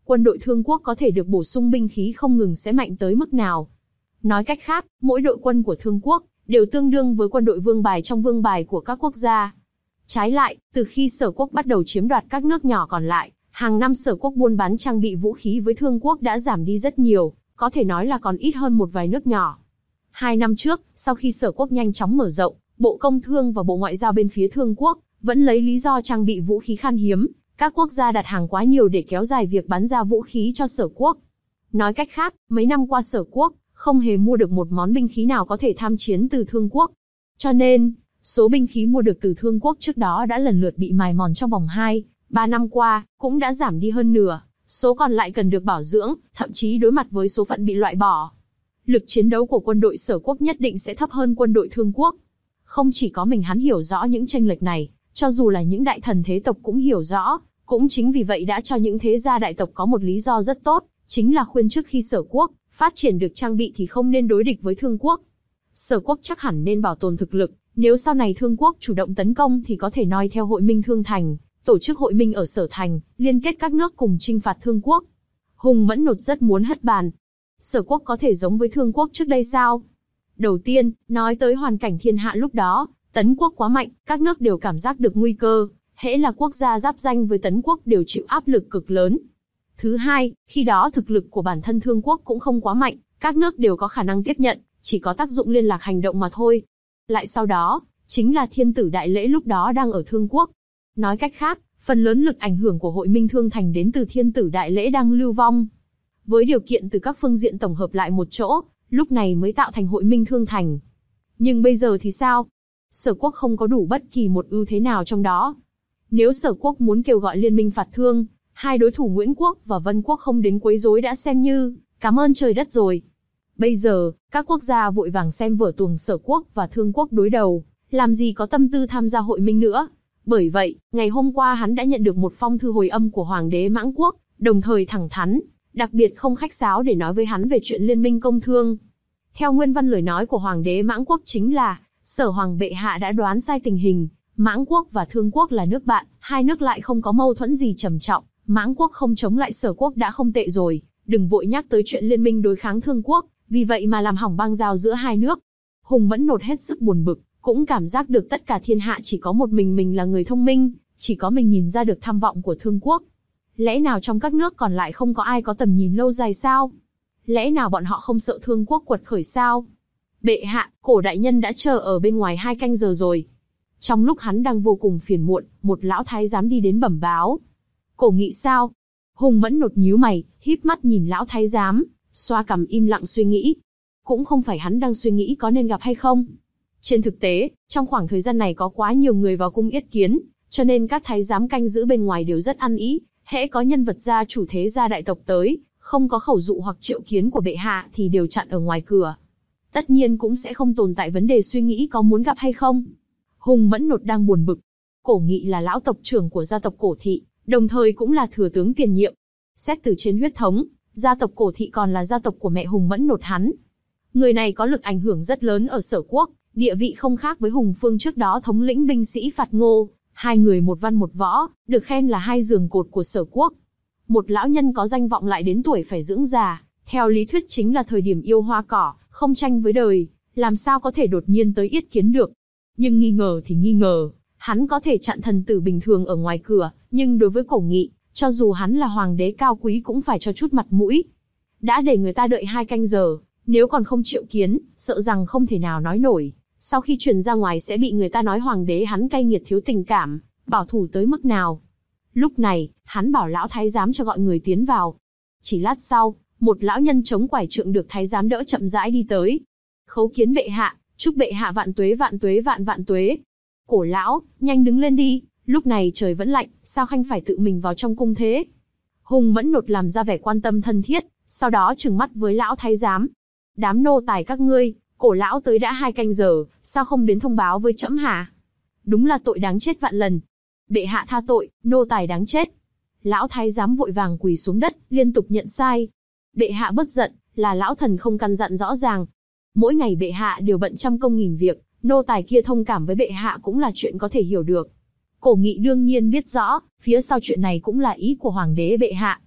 quân đội Thương Quốc có thể được bổ sung binh khí không ngừng sẽ mạnh tới mức nào. Nói cách khác, mỗi đội quân của Thương Quốc đều tương đương với quân đội vương bài trong vương bài của các quốc gia. Trái lại, từ khi Sở Quốc bắt đầu chiếm đoạt các nước nhỏ còn lại, hàng năm Sở Quốc buôn bán trang bị vũ khí với Thương Quốc đã giảm đi rất nhiều, có thể nói là còn ít hơn một vài nước nhỏ. Hai năm trước, sau khi Sở Quốc nhanh chóng mở rộng, Bộ Công Thương và Bộ Ngoại giao bên phía Thương Quốc vẫn lấy lý do trang bị vũ khí khan hiếm, các quốc gia đặt hàng quá nhiều để kéo dài việc bán ra vũ khí cho Sở Quốc. Nói cách khác, mấy năm qua Sở Quốc không hề mua được một món binh khí nào có thể tham chiến từ Thương Quốc. Cho nên, số binh khí mua được từ Thương Quốc trước đó đã lần lượt bị mài mòn trong vòng hai, ba năm qua, cũng đã giảm đi hơn nửa, số còn lại cần được bảo dưỡng, thậm chí đối mặt với số phận bị loại bỏ. Lực chiến đấu của quân đội Sở Quốc nhất định sẽ thấp hơn quân đội Thương Quốc. Không chỉ có mình hắn hiểu rõ những chênh lệch này, cho dù là những đại thần thế tộc cũng hiểu rõ, cũng chính vì vậy đã cho những thế gia đại tộc có một lý do rất tốt, chính là khuyên trước khi Sở Quốc phát triển được trang bị thì không nên đối địch với Thương Quốc. Sở Quốc chắc hẳn nên bảo tồn thực lực, nếu sau này Thương Quốc chủ động tấn công thì có thể noi theo hội minh Thương Thành, tổ chức hội minh ở Sở Thành, liên kết các nước cùng chinh phạt Thương Quốc. Hùng Mẫn Nột rất muốn hất bàn. Sở Quốc có thể giống với Thương Quốc trước đây sao? Đầu tiên, nói tới hoàn cảnh thiên hạ lúc đó, Tấn Quốc quá mạnh, các nước đều cảm giác được nguy cơ, hễ là quốc gia giáp danh với Tấn Quốc đều chịu áp lực cực lớn. Thứ hai, khi đó thực lực của bản thân Thương Quốc cũng không quá mạnh, các nước đều có khả năng tiếp nhận, chỉ có tác dụng liên lạc hành động mà thôi. Lại sau đó, chính là Thiên Tử Đại Lễ lúc đó đang ở Thương Quốc. Nói cách khác, phần lớn lực ảnh hưởng của Hội Minh Thương Thành đến từ Thiên Tử Đại Lễ đang lưu vong. Với điều kiện từ các phương diện tổng hợp lại một chỗ, lúc này mới tạo thành Hội Minh Thương Thành. Nhưng bây giờ thì sao? Sở Quốc không có đủ bất kỳ một ưu thế nào trong đó. Nếu Sở Quốc muốn kêu gọi liên minh phạt Thương, hai đối thủ Nguyễn Quốc và Vân Quốc không đến quấy rối đã xem như cảm ơn trời đất rồi. Bây giờ, các quốc gia vội vàng xem vở tuồng Sở Quốc và Thương Quốc đối đầu, làm gì có tâm tư tham gia hội minh nữa. Bởi vậy, ngày hôm qua hắn đã nhận được một phong thư hồi âm của Hoàng đế Mãng Quốc, đồng thời thẳng thắn, đặc biệt không khách sáo để nói với hắn về chuyện liên minh công thương. Theo nguyên văn lời nói của Hoàng đế Mãng Quốc chính là, Sở Hoàng bệ hạ đã đoán sai tình hình, Mãng Quốc và Thương Quốc là nước bạn, hai nước lại không có mâu thuẫn gì trầm trọng, Mãng Quốc không chống lại Sở Quốc đã không tệ rồi, đừng vội nhắc tới chuyện liên minh đối kháng Thương Quốc, vì vậy mà làm hỏng bang giao giữa hai nước. Hùng Mẫn Nột hết sức buồn bực, cũng cảm giác được tất cả thiên hạ chỉ có một mình mình là người thông minh, chỉ có mình nhìn ra được tham vọng của Thương Quốc. Lẽ nào trong các nước còn lại không có ai có tầm nhìn lâu dài sao? Lẽ nào bọn họ không sợ Thương Quốc quật khởi sao? Bệ hạ, Cổ đại nhân đã chờ ở bên ngoài hai canh giờ rồi. Trong lúc hắn đang vô cùng phiền muộn, một lão thái giám đi đến bẩm báo. Cổ Nghị sao? Hùng Mẫn Nột nhíu mày, híp mắt nhìn lão thái giám, xoa cằm im lặng suy nghĩ. Cũng không phải hắn đang suy nghĩ có nên gặp hay không. Trên thực tế, trong khoảng thời gian này có quá nhiều người vào cung yết kiến, cho nên các thái giám canh giữ bên ngoài đều rất ăn ý. Hễ có nhân vật gia chủ thế gia đại tộc tới, không có khẩu dụ hoặc triệu kiến của bệ hạ thì đều chặn ở ngoài cửa. Tất nhiên cũng sẽ không tồn tại vấn đề suy nghĩ có muốn gặp hay không. Hùng Mẫn Nột đang buồn bực. Cổ Nghị là lão tộc trưởng của gia tộc Cổ Thị, đồng thời cũng là thừa tướng tiền nhiệm. Xét từ trên huyết thống, gia tộc Cổ Thị còn là gia tộc của mẹ Hùng Mẫn Nột hắn. Người này có lực ảnh hưởng rất lớn ở Sở Quốc, địa vị không khác với Hùng Phương trước đó thống lĩnh binh sĩ phạt Ngô. Hai người một văn một võ, được khen là hai giường cột của Sở Quốc. Một lão nhân có danh vọng lại đến tuổi phải dưỡng già, theo lý thuyết chính là thời điểm yêu hoa cỏ, không tranh với đời, làm sao có thể đột nhiên tới yết kiến được. Nhưng nghi ngờ thì nghi ngờ, hắn có thể chặn thần tử bình thường ở ngoài cửa, nhưng đối với Cổ Nghị, cho dù hắn là hoàng đế cao quý cũng phải cho chút mặt mũi. Đã để người ta đợi hai canh giờ, nếu còn không triệu kiến, sợ rằng không thể nào nói nổi. Sau khi truyền ra ngoài sẽ bị người ta nói hoàng đế hắn cay nghiệt thiếu tình cảm, bảo thủ tới mức nào. Lúc này, hắn bảo lão thái giám cho gọi người tiến vào. Chỉ lát sau, một lão nhân chống quải trượng được thái giám đỡ chậm rãi đi tới. Khấu kiến bệ hạ, chúc bệ hạ vạn tuế vạn tuế vạn vạn tuế. Cổ lão, nhanh đứng lên đi, lúc này trời vẫn lạnh, sao khanh phải tự mình vào trong cung thế? Hùng Mẫn Nột làm ra vẻ quan tâm thân thiết, sau đó trừng mắt với lão thái giám. Đám nô tài các ngươi, Cổ lão tới đã hai canh giờ, sao không đến thông báo với trẫm hả? Đúng là tội đáng chết vạn lần. Bệ hạ tha tội, nô tài đáng chết. Lão thái giám vội vàng quỳ xuống đất, liên tục nhận sai. Bệ hạ bất giận, là lão thần không căn dặn rõ ràng. Mỗi ngày bệ hạ đều bận trăm công nghìn việc, nô tài kia thông cảm với bệ hạ cũng là chuyện có thể hiểu được. Cổ Nghị đương nhiên biết rõ, phía sau chuyện này cũng là ý của hoàng đế bệ hạ.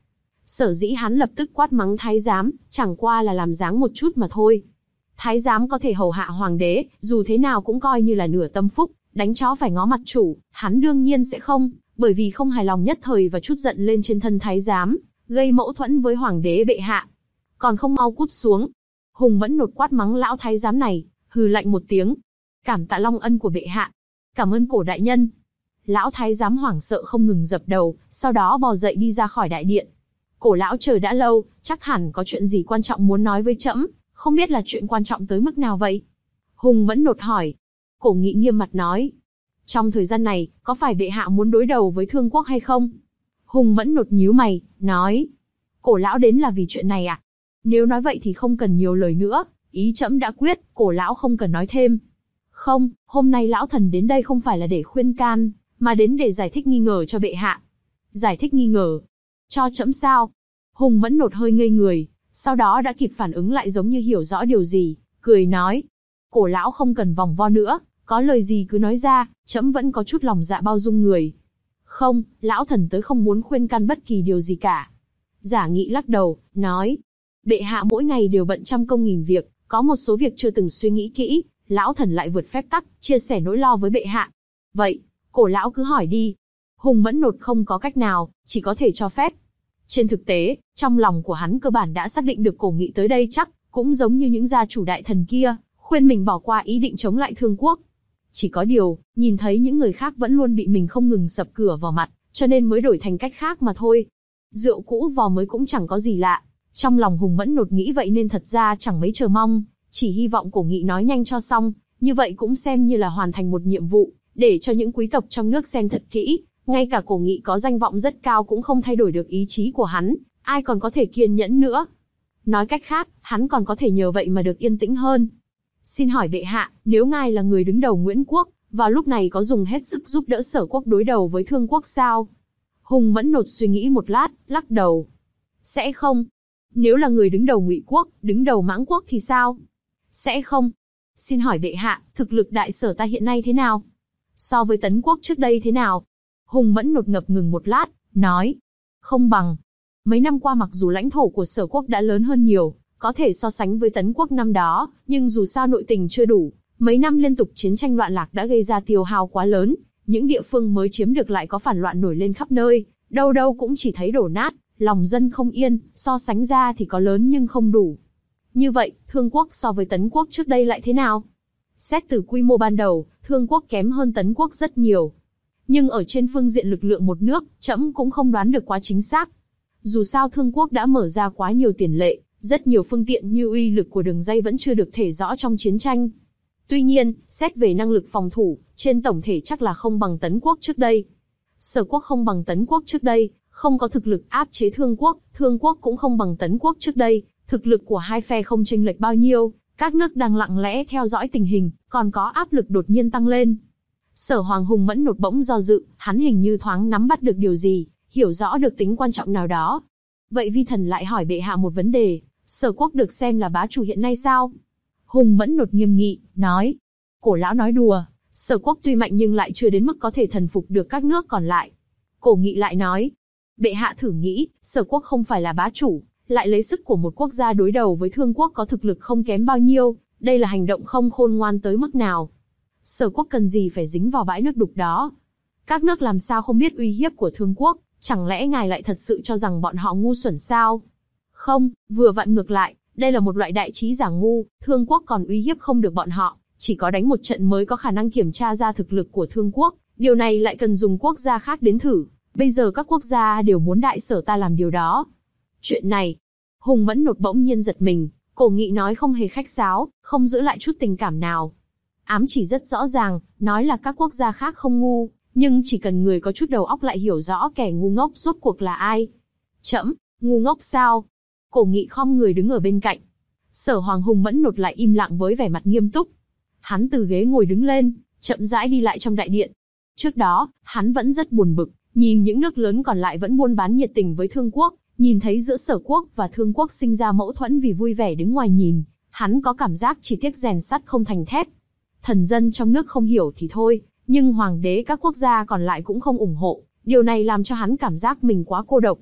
Sở dĩ hắn lập tức quát mắng thái giám, chẳng qua là làm dáng một chút mà thôi. Thái giám có thể hầu hạ hoàng đế, dù thế nào cũng coi như là nửa tâm phúc, đánh chó phải ngó mặt chủ, hắn đương nhiên sẽ không, bởi vì không hài lòng nhất thời và chút giận lên trên thân thái giám, gây mâu thuẫn với hoàng đế bệ hạ. Còn không mau cút xuống. Hùng Mẫn Nột quát mắng lão thái giám này, hừ lạnh một tiếng. Cảm tạ long ân của bệ hạ. Cảm ơn Cổ đại nhân. Lão thái giám hoảng sợ không ngừng dập đầu, sau đó bò dậy đi ra khỏi đại điện. Cổ lão chờ đã lâu, chắc hẳn có chuyện gì quan trọng muốn nói với trẫm, không biết là chuyện quan trọng tới mức nào vậy? Hùng Mẫn Nột hỏi. Cổ Nghị nghiêm mặt nói. Trong thời gian này, có phải bệ hạ muốn đối đầu với Thương Quốc hay không? Hùng Mẫn Nột nhíu mày, nói. Cổ lão đến là vì chuyện này à? Nếu nói vậy thì không cần nhiều lời nữa, ý trẫm đã quyết, cổ lão không cần nói thêm. Không, hôm nay lão thần đến đây không phải là để khuyên can, mà đến để giải thích nghi ngờ cho bệ hạ. Giải thích nghi ngờ? Cho trẫm sao? Hùng Mẫn Nột hơi ngây người, sau đó đã kịp phản ứng lại giống như hiểu rõ điều gì, cười nói. Cổ lão không cần vòng vo nữa, có lời gì cứ nói ra, trẫm vẫn có chút lòng dạ bao dung người. Không, lão thần tới không muốn khuyên can bất kỳ điều gì cả. Giả Nghị lắc đầu, nói. Bệ hạ mỗi ngày đều bận trăm công nghìn việc, có một số việc chưa từng suy nghĩ kỹ, lão thần lại vượt phép tắc, chia sẻ nỗi lo với bệ hạ. Vậy, cổ lão cứ hỏi đi. Hùng Mẫn Nột không có cách nào, chỉ có thể cho phép. Trên thực tế, trong lòng của hắn cơ bản đã xác định được Cổ Nghị tới đây chắc, cũng giống như những gia chủ đại thần kia, khuyên mình bỏ qua ý định chống lại Thương Quốc. Chỉ có điều, nhìn thấy những người khác vẫn luôn bị mình không ngừng sập cửa vào mặt, cho nên mới đổi thành cách khác mà thôi. Rượu cũ vò mới cũng chẳng có gì lạ. Trong lòng Hùng Mẫn Nột nghĩ vậy nên thật ra chẳng mấy chờ mong, chỉ hy vọng Cổ Nghị nói nhanh cho xong, như vậy cũng xem như là hoàn thành một nhiệm vụ, để cho những quý tộc trong nước xem thật kỹ. Ngay cả Cổ Nghị có danh vọng rất cao cũng không thay đổi được ý chí của hắn, ai còn có thể kiên nhẫn nữa. Nói cách khác, hắn còn có thể nhờ vậy mà được yên tĩnh hơn. Xin hỏi bệ hạ, nếu ngài là người đứng đầu Nguyễn Quốc, vào lúc này có dùng hết sức giúp đỡ Sở Quốc đối đầu với Thương Quốc sao? Hùng Mẫn Nột suy nghĩ một lát, lắc đầu. Sẽ không. Nếu là người đứng đầu Ngụy Quốc, đứng đầu Mãng Quốc thì sao? Sẽ không. Xin hỏi bệ hạ, thực lực đại sở ta hiện nay thế nào? So với Tấn Quốc trước đây thế nào? Hùng Mẫn Nột ngập ngừng một lát, nói. Không bằng. Mấy năm qua mặc dù lãnh thổ của Sở Quốc đã lớn hơn nhiều, có thể so sánh với Tấn Quốc năm đó, nhưng dù sao nội tình chưa đủ, mấy năm liên tục chiến tranh loạn lạc đã gây ra tiêu hao quá lớn, những địa phương mới chiếm được lại có phản loạn nổi lên khắp nơi, đâu đâu cũng chỉ thấy đổ nát, lòng dân không yên, so sánh ra thì có lớn nhưng không đủ. Như vậy, Thương Quốc so với Tấn Quốc trước đây lại thế nào? Xét từ quy mô ban đầu, Thương Quốc kém hơn Tấn Quốc rất nhiều. Nhưng ở trên phương diện lực lượng một nước, trẫm cũng không đoán được quá chính xác. Dù sao Thương Quốc đã mở ra quá nhiều tiền lệ, rất nhiều phương tiện như uy lực của đường dây vẫn chưa được thể rõ trong chiến tranh. Tuy nhiên, xét về năng lực phòng thủ, trên tổng thể chắc là không bằng Tấn Quốc trước đây. Sở Quốc không bằng Tấn Quốc trước đây, không có thực lực áp chế Thương Quốc, Thương Quốc cũng không bằng Tấn Quốc trước đây, thực lực của hai phe không chênh lệch bao nhiêu, các nước đang lặng lẽ theo dõi tình hình, còn có áp lực đột nhiên tăng lên. Sở Hoàng Hùng Mẫn Nột bỗng do dự, hắn hình như thoáng nắm bắt được điều gì, hiểu rõ được tính quan trọng nào đó. Vậy vi thần lại hỏi bệ hạ một vấn đề, Sở Quốc được xem là bá chủ hiện nay sao? Hùng Mẫn Nột nghiêm nghị, nói. Cổ lão nói đùa, Sở Quốc tuy mạnh nhưng lại chưa đến mức có thể thần phục được các nước còn lại. Cổ Nghị lại nói. Bệ hạ thử nghĩ, Sở Quốc không phải là bá chủ, lại lấy sức của một quốc gia đối đầu với Thương Quốc có thực lực không kém bao nhiêu, đây là hành động không khôn ngoan tới mức nào. Sở Quốc cần gì phải dính vào bãi nước đục đó? Các nước làm sao không biết uy hiếp của Thương Quốc, chẳng lẽ ngài lại thật sự cho rằng bọn họ ngu xuẩn sao? Không, vừa vặn ngược lại, đây là một loại đại trí giả ngu, Thương Quốc còn uy hiếp không được bọn họ, chỉ có đánh một trận mới có khả năng kiểm tra ra thực lực của Thương Quốc, điều này lại cần dùng quốc gia khác đến thử, bây giờ các quốc gia đều muốn đại sở ta làm điều đó. Chuyện này, Hùng Mẫn Nột bỗng nhiên giật mình, Cổ Nghị nói không hề khách sáo, không giữ lại chút tình cảm nào. Ám chỉ rất rõ ràng, nói là các quốc gia khác không ngu, nhưng chỉ cần người có chút đầu óc lại hiểu rõ kẻ ngu ngốc rốt cuộc là ai. Trẫm, ngu ngốc sao? Cổ Nghị khom người đứng ở bên cạnh. Sở Hoàng Hùng Mẫn Nột lại im lặng với vẻ mặt nghiêm túc. Hắn từ ghế ngồi đứng lên, chậm rãi đi lại trong đại điện. Trước đó, hắn vẫn rất buồn bực, nhìn những nước lớn còn lại vẫn buôn bán nhiệt tình với Thương Quốc, nhìn thấy giữa Sở Quốc và Thương Quốc sinh ra mâu thuẫn vì vui vẻ đứng ngoài nhìn, hắn có cảm giác chỉ tiếc rèn sắt không thành thép. Thần dân trong nước không hiểu thì thôi, nhưng hoàng đế các quốc gia còn lại cũng không ủng hộ, điều này làm cho hắn cảm giác mình quá cô độc.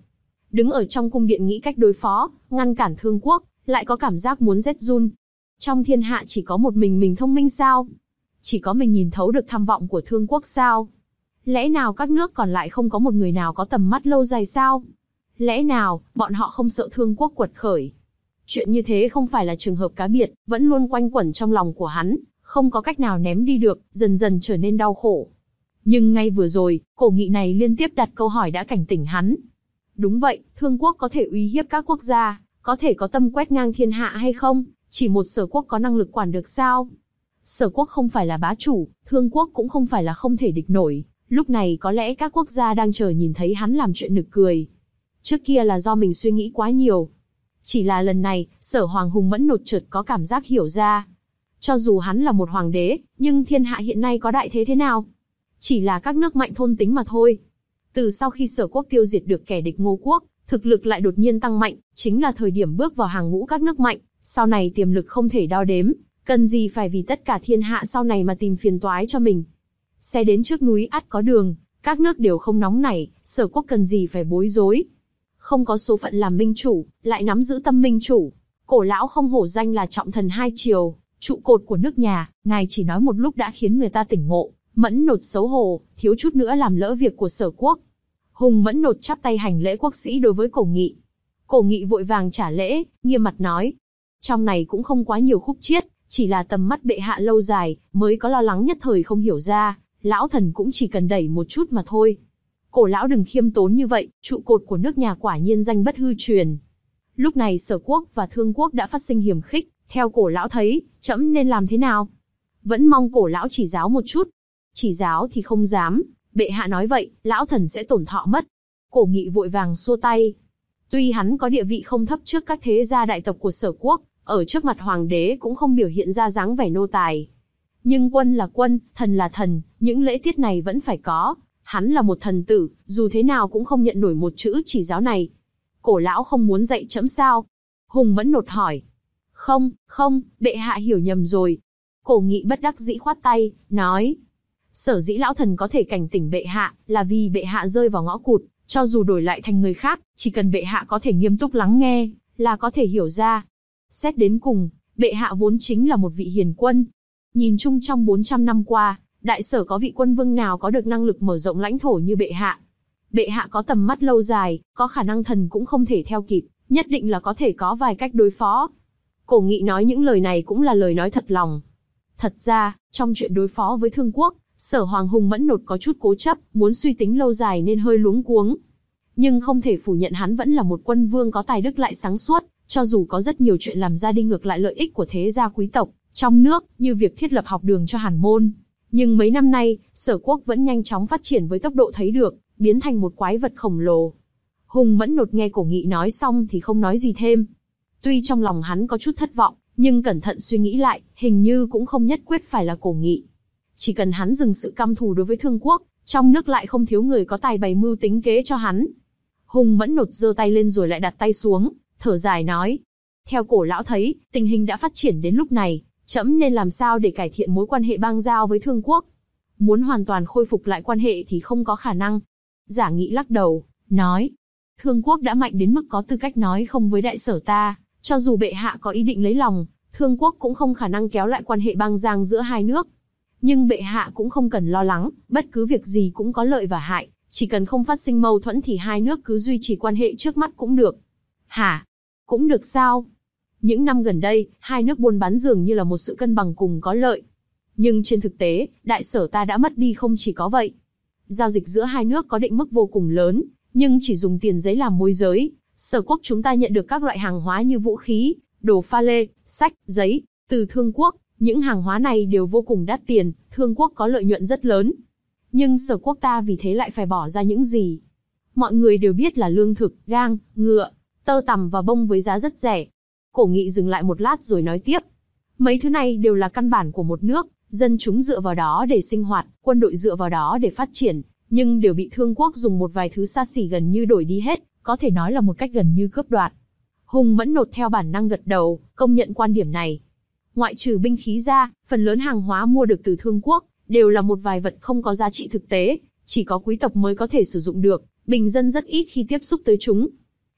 đứng ở trong cung điện nghĩ cách đối phó, ngăn cản Thương Quốc, lại có cảm giác muốn rét run. Trong thiên hạ chỉ có một mình mình thông minh sao? Chỉ có mình nhìn thấu được tham vọng của Thương Quốc sao? Lẽ nào các nước còn lại không có một người nào có tầm mắt lâu dài sao? Lẽ nào, bọn họ không sợ Thương Quốc quật khởi? Chuyện như thế không phải là trường hợp cá biệt, vẫn luôn quanh quẩn trong lòng của hắn, không có cách nào ném đi được, dần dần trở nên đau khổ. Nhưng ngay vừa rồi, Cổ Nghị này liên tiếp đặt câu hỏi đã cảnh tỉnh hắn. Đúng vậy, Thương Quốc có thể uy hiếp các quốc gia, có thể có tâm quét ngang thiên hạ hay không? Chỉ một Sở Quốc có năng lực quản được sao? Sở Quốc không phải là bá chủ, Thương Quốc cũng không phải là không thể địch nổi. Lúc này có lẽ các quốc gia đang chờ nhìn thấy hắn làm chuyện nực cười. Trước kia là do mình suy nghĩ quá nhiều. Chỉ là lần này, Sở Hoàng Hùng Mẫn Nột chợt có cảm giác hiểu ra. Cho dù hắn là một hoàng đế, nhưng thiên hạ hiện nay có đại thế thế nào? Chỉ là các nước mạnh thôn tính mà thôi. Từ sau khi Sở Quốc tiêu diệt được kẻ địch Ngô Quốc, thực lực lại đột nhiên tăng mạnh, chính là thời điểm bước vào hàng ngũ các nước mạnh, sau này tiềm lực không thể đo đếm, cần gì phải vì tất cả thiên hạ sau này mà tìm phiền toái cho mình. Xe đến trước núi ắt có đường, các nước đều không nóng nảy, Sở Quốc cần gì phải bối rối. Không có số phận làm minh chủ, lại nắm giữ tâm minh chủ. Cổ lão không hổ danh là trọng thần hai triều, trụ cột của nước nhà, ngài chỉ nói một lúc đã khiến người ta tỉnh ngộ. Mẫn Nột xấu hổ, thiếu chút nữa làm lỡ việc của Sở Quốc. Hùng Mẫn Nột chắp tay hành lễ quốc sĩ đối với Cổ Nghị. Cổ Nghị vội vàng trả lễ, nghiêm mặt nói. Trong này cũng không quá nhiều khúc chiết, chỉ là tầm mắt bệ hạ lâu dài, mới có lo lắng nhất thời không hiểu ra, lão thần cũng chỉ cần đẩy một chút mà thôi. Cổ lão đừng khiêm tốn như vậy, trụ cột của nước nhà quả nhiên danh bất hư truyền. Lúc này Sở Quốc và Thương Quốc đã phát sinh hiềm khích, theo cổ lão thấy, trẫm nên làm thế nào? Vẫn mong cổ lão chỉ giáo một chút. Chỉ giáo thì không dám, bệ hạ nói vậy, lão thần sẽ tổn thọ mất. Cổ Nghị vội vàng xua tay. Tuy hắn có địa vị không thấp trước các thế gia đại tộc của Sở Quốc, ở trước mặt hoàng đế cũng không biểu hiện ra dáng vẻ nô tài. Nhưng quân là quân, thần là thần, những lễ tiết này vẫn phải có. Hắn là một thần tử, dù thế nào cũng không nhận nổi một chữ chỉ giáo này. Cổ lão không muốn dạy trẫm sao? Hùng Mẫn Nột hỏi. Không, không, bệ hạ hiểu nhầm rồi. Cổ Nghị bất đắc dĩ khoát tay, nói. Sở dĩ lão thần có thể cảnh tỉnh bệ hạ, là vì bệ hạ rơi vào ngõ cụt, cho dù đổi lại thành người khác, chỉ cần bệ hạ có thể nghiêm túc lắng nghe, là có thể hiểu ra. Xét đến cùng, bệ hạ vốn chính là một vị hiền quân. Nhìn chung trong bốn trăm năm qua, đại sở có vị quân vương nào có được năng lực mở rộng lãnh thổ như bệ hạ. Bệ hạ có tầm mắt lâu dài, có khả năng thần cũng không thể theo kịp, nhất định là có thể có vài cách đối phó. Cổ Nghị nói những lời này cũng là lời nói thật lòng. Thật ra, trong chuyện đối phó với Thương Quốc, Sở Hoàng Hùng Mẫn Nột có chút cố chấp, muốn suy tính lâu dài nên hơi luống cuống. Nhưng không thể phủ nhận hắn vẫn là một quân vương có tài đức lại sáng suốt, cho dù có rất nhiều chuyện làm ra đi ngược lại lợi ích của thế gia quý tộc trong nước, như việc thiết lập học đường cho Hàn Môn. Nhưng mấy năm nay, Sở Quốc vẫn nhanh chóng phát triển với tốc độ thấy được, biến thành một quái vật khổng lồ. Hùng Mẫn Nột nghe Cổ Nghị nói xong thì không nói gì thêm. Tuy trong lòng hắn có chút thất vọng, nhưng cẩn thận suy nghĩ lại, hình như cũng không nhất quyết phải là Cổ Nghị. Chỉ cần hắn dừng sự căm thù đối với Thương Quốc, trong nước lại không thiếu người có tài bày mưu tính kế cho hắn. Hùng Mẫn Nột giơ tay lên rồi lại đặt tay xuống, thở dài nói. Theo cổ lão thấy, tình hình đã phát triển đến lúc này, trẫm nên làm sao để cải thiện mối quan hệ bang giao với Thương Quốc? Muốn hoàn toàn khôi phục lại quan hệ thì không có khả năng. Giả Nghị lắc đầu, nói. Thương Quốc đã mạnh đến mức có tư cách nói không với đại sở ta, cho dù bệ hạ có ý định lấy lòng, Thương Quốc cũng không khả năng kéo lại quan hệ bang giang giữa hai nước. Nhưng bệ hạ cũng không cần lo lắng, bất cứ việc gì cũng có lợi và hại, chỉ cần không phát sinh mâu thuẫn thì hai nước cứ duy trì quan hệ trước mắt cũng được. Hả? Cũng được sao? Những năm gần đây, hai nước buôn bán dường như là một sự cân bằng cùng có lợi. Nhưng trên thực tế, đại sở ta đã mất đi không chỉ có vậy. Giao dịch giữa hai nước có định mức vô cùng lớn, nhưng chỉ dùng tiền giấy làm môi giới. Sở Quốc chúng ta nhận được các loại hàng hóa như vũ khí, đồ pha lê, sách, giấy, từ Thương Quốc. Những hàng hóa này đều vô cùng đắt tiền, Thương Quốc có lợi nhuận rất lớn. Nhưng Sở Quốc ta vì thế lại phải bỏ ra những gì? Mọi người đều biết là lương thực, gang, ngựa, tơ tằm và bông với giá rất rẻ. Cổ Nghị dừng lại một lát rồi nói tiếp. Mấy thứ này đều là căn bản của một nước, dân chúng dựa vào đó để sinh hoạt, quân đội dựa vào đó để phát triển, nhưng đều bị Thương Quốc dùng một vài thứ xa xỉ gần như đổi đi hết, có thể nói là một cách gần như cướp đoạt. Hùng Mẫn Nột theo bản năng gật đầu, công nhận quan điểm này. Ngoại trừ binh khí ra, phần lớn hàng hóa mua được từ Thương Quốc, đều là một vài vật không có giá trị thực tế, chỉ có quý tộc mới có thể sử dụng được, bình dân rất ít khi tiếp xúc tới chúng.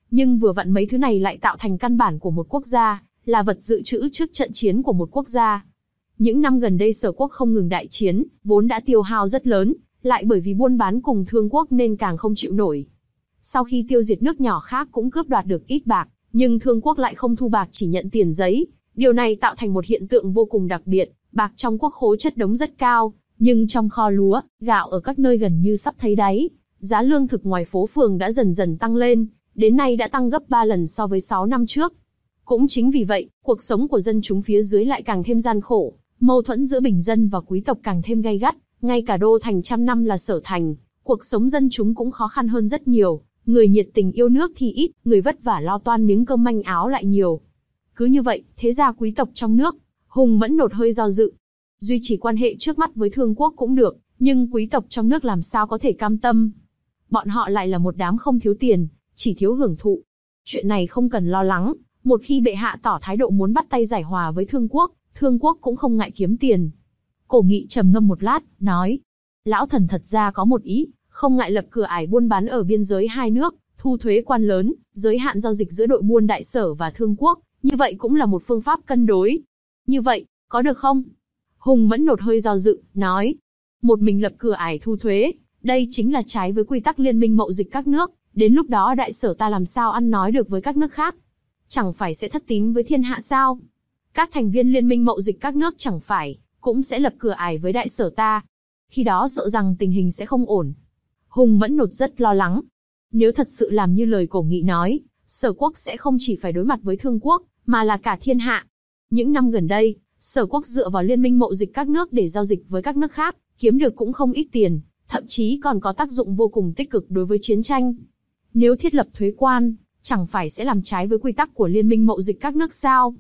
Nhưng vừa vặn mấy thứ này lại tạo thành căn bản của một quốc gia, là vật dự trữ trước trận chiến của một quốc gia. Những năm gần đây Sở quốc không ngừng đại chiến, vốn đã tiêu hao rất lớn, lại bởi vì buôn bán cùng Thương quốc nên càng không chịu nổi. Sau khi tiêu diệt nước nhỏ khác cũng cướp đoạt được ít bạc, nhưng Thương quốc lại không thu bạc chỉ nhận tiền giấy. Điều này tạo thành một hiện tượng vô cùng đặc biệt, bạc trong quốc khố chất đống rất cao, nhưng trong kho lúa, gạo ở các nơi gần như sắp thấy đáy. Giá lương thực ngoài phố phường đã dần dần tăng lên, đến nay đã tăng gấp ba lần so với sáu năm trước. Cũng chính vì vậy, cuộc sống của dân chúng phía dưới lại càng thêm gian khổ, mâu thuẫn giữa bình dân và quý tộc càng thêm gay gắt, ngay cả đô thành trăm năm là Sở thành, cuộc sống dân chúng cũng khó khăn hơn rất nhiều, người nhiệt tình yêu nước thì ít, người vất vả lo toan miếng cơm manh áo lại nhiều. Cứ như vậy, thế gia quý tộc trong nước, Hùng Mẫn Nột hơi do dự. Duy trì quan hệ trước mắt với Thương quốc cũng được, nhưng quý tộc trong nước làm sao có thể cam tâm. Bọn họ lại là một đám không thiếu tiền, chỉ thiếu hưởng thụ. Chuyện này không cần lo lắng, một khi bệ hạ tỏ thái độ muốn bắt tay giải hòa với Thương quốc, Thương quốc cũng không ngại kiếm tiền. Cổ Nghị trầm ngâm một lát, nói. Lão thần thật ra có một ý, không ngại lập cửa ải buôn bán ở biên giới hai nước, thu thuế quan lớn, giới hạn giao dịch giữa đội buôn Đại Sở và Thương quốc, như vậy cũng là một phương pháp cân đối. Như vậy, có được không? Hùng Mẫn Nột hơi do dự, nói. Một mình lập cửa ải thu thuế, đây chính là trái với quy tắc liên minh mậu dịch các nước, đến lúc đó Đại Sở ta làm sao ăn nói được với các nước khác? Chẳng phải sẽ thất tín với thiên hạ sao? Các thành viên liên minh mậu dịch các nước chẳng phải cũng sẽ lập cửa ải với Đại Sở ta. Khi đó sợ rằng tình hình sẽ không ổn. Hùng Mẫn Nột rất lo lắng. Nếu thật sự làm như lời Cổ Nghị nói, Sở quốc sẽ không chỉ phải đối mặt với Thương quốc, mà là cả thiên hạ. Những năm gần đây, Sở quốc dựa vào liên minh mậu dịch các nước để giao dịch với các nước khác, kiếm được cũng không ít tiền, thậm chí còn có tác dụng vô cùng tích cực đối với chiến tranh. Nếu thiết lập thuế quan, chẳng phải sẽ làm trái với quy tắc của liên minh mậu dịch các nước sao?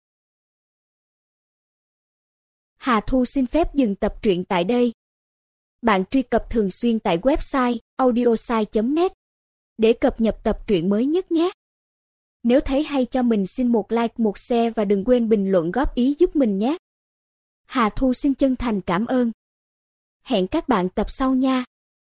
Hà Thu xin phép dừng tập truyện tại đây. Bạn truy cập thường xuyên tại website audiosai chấm net để cập nhật tập truyện mới nhất nhé. Nếu thấy hay cho mình xin một like, một share và đừng quên bình luận góp ý giúp mình nhé. Hà Thu xin chân thành cảm ơn. Hẹn các bạn tập sau nha.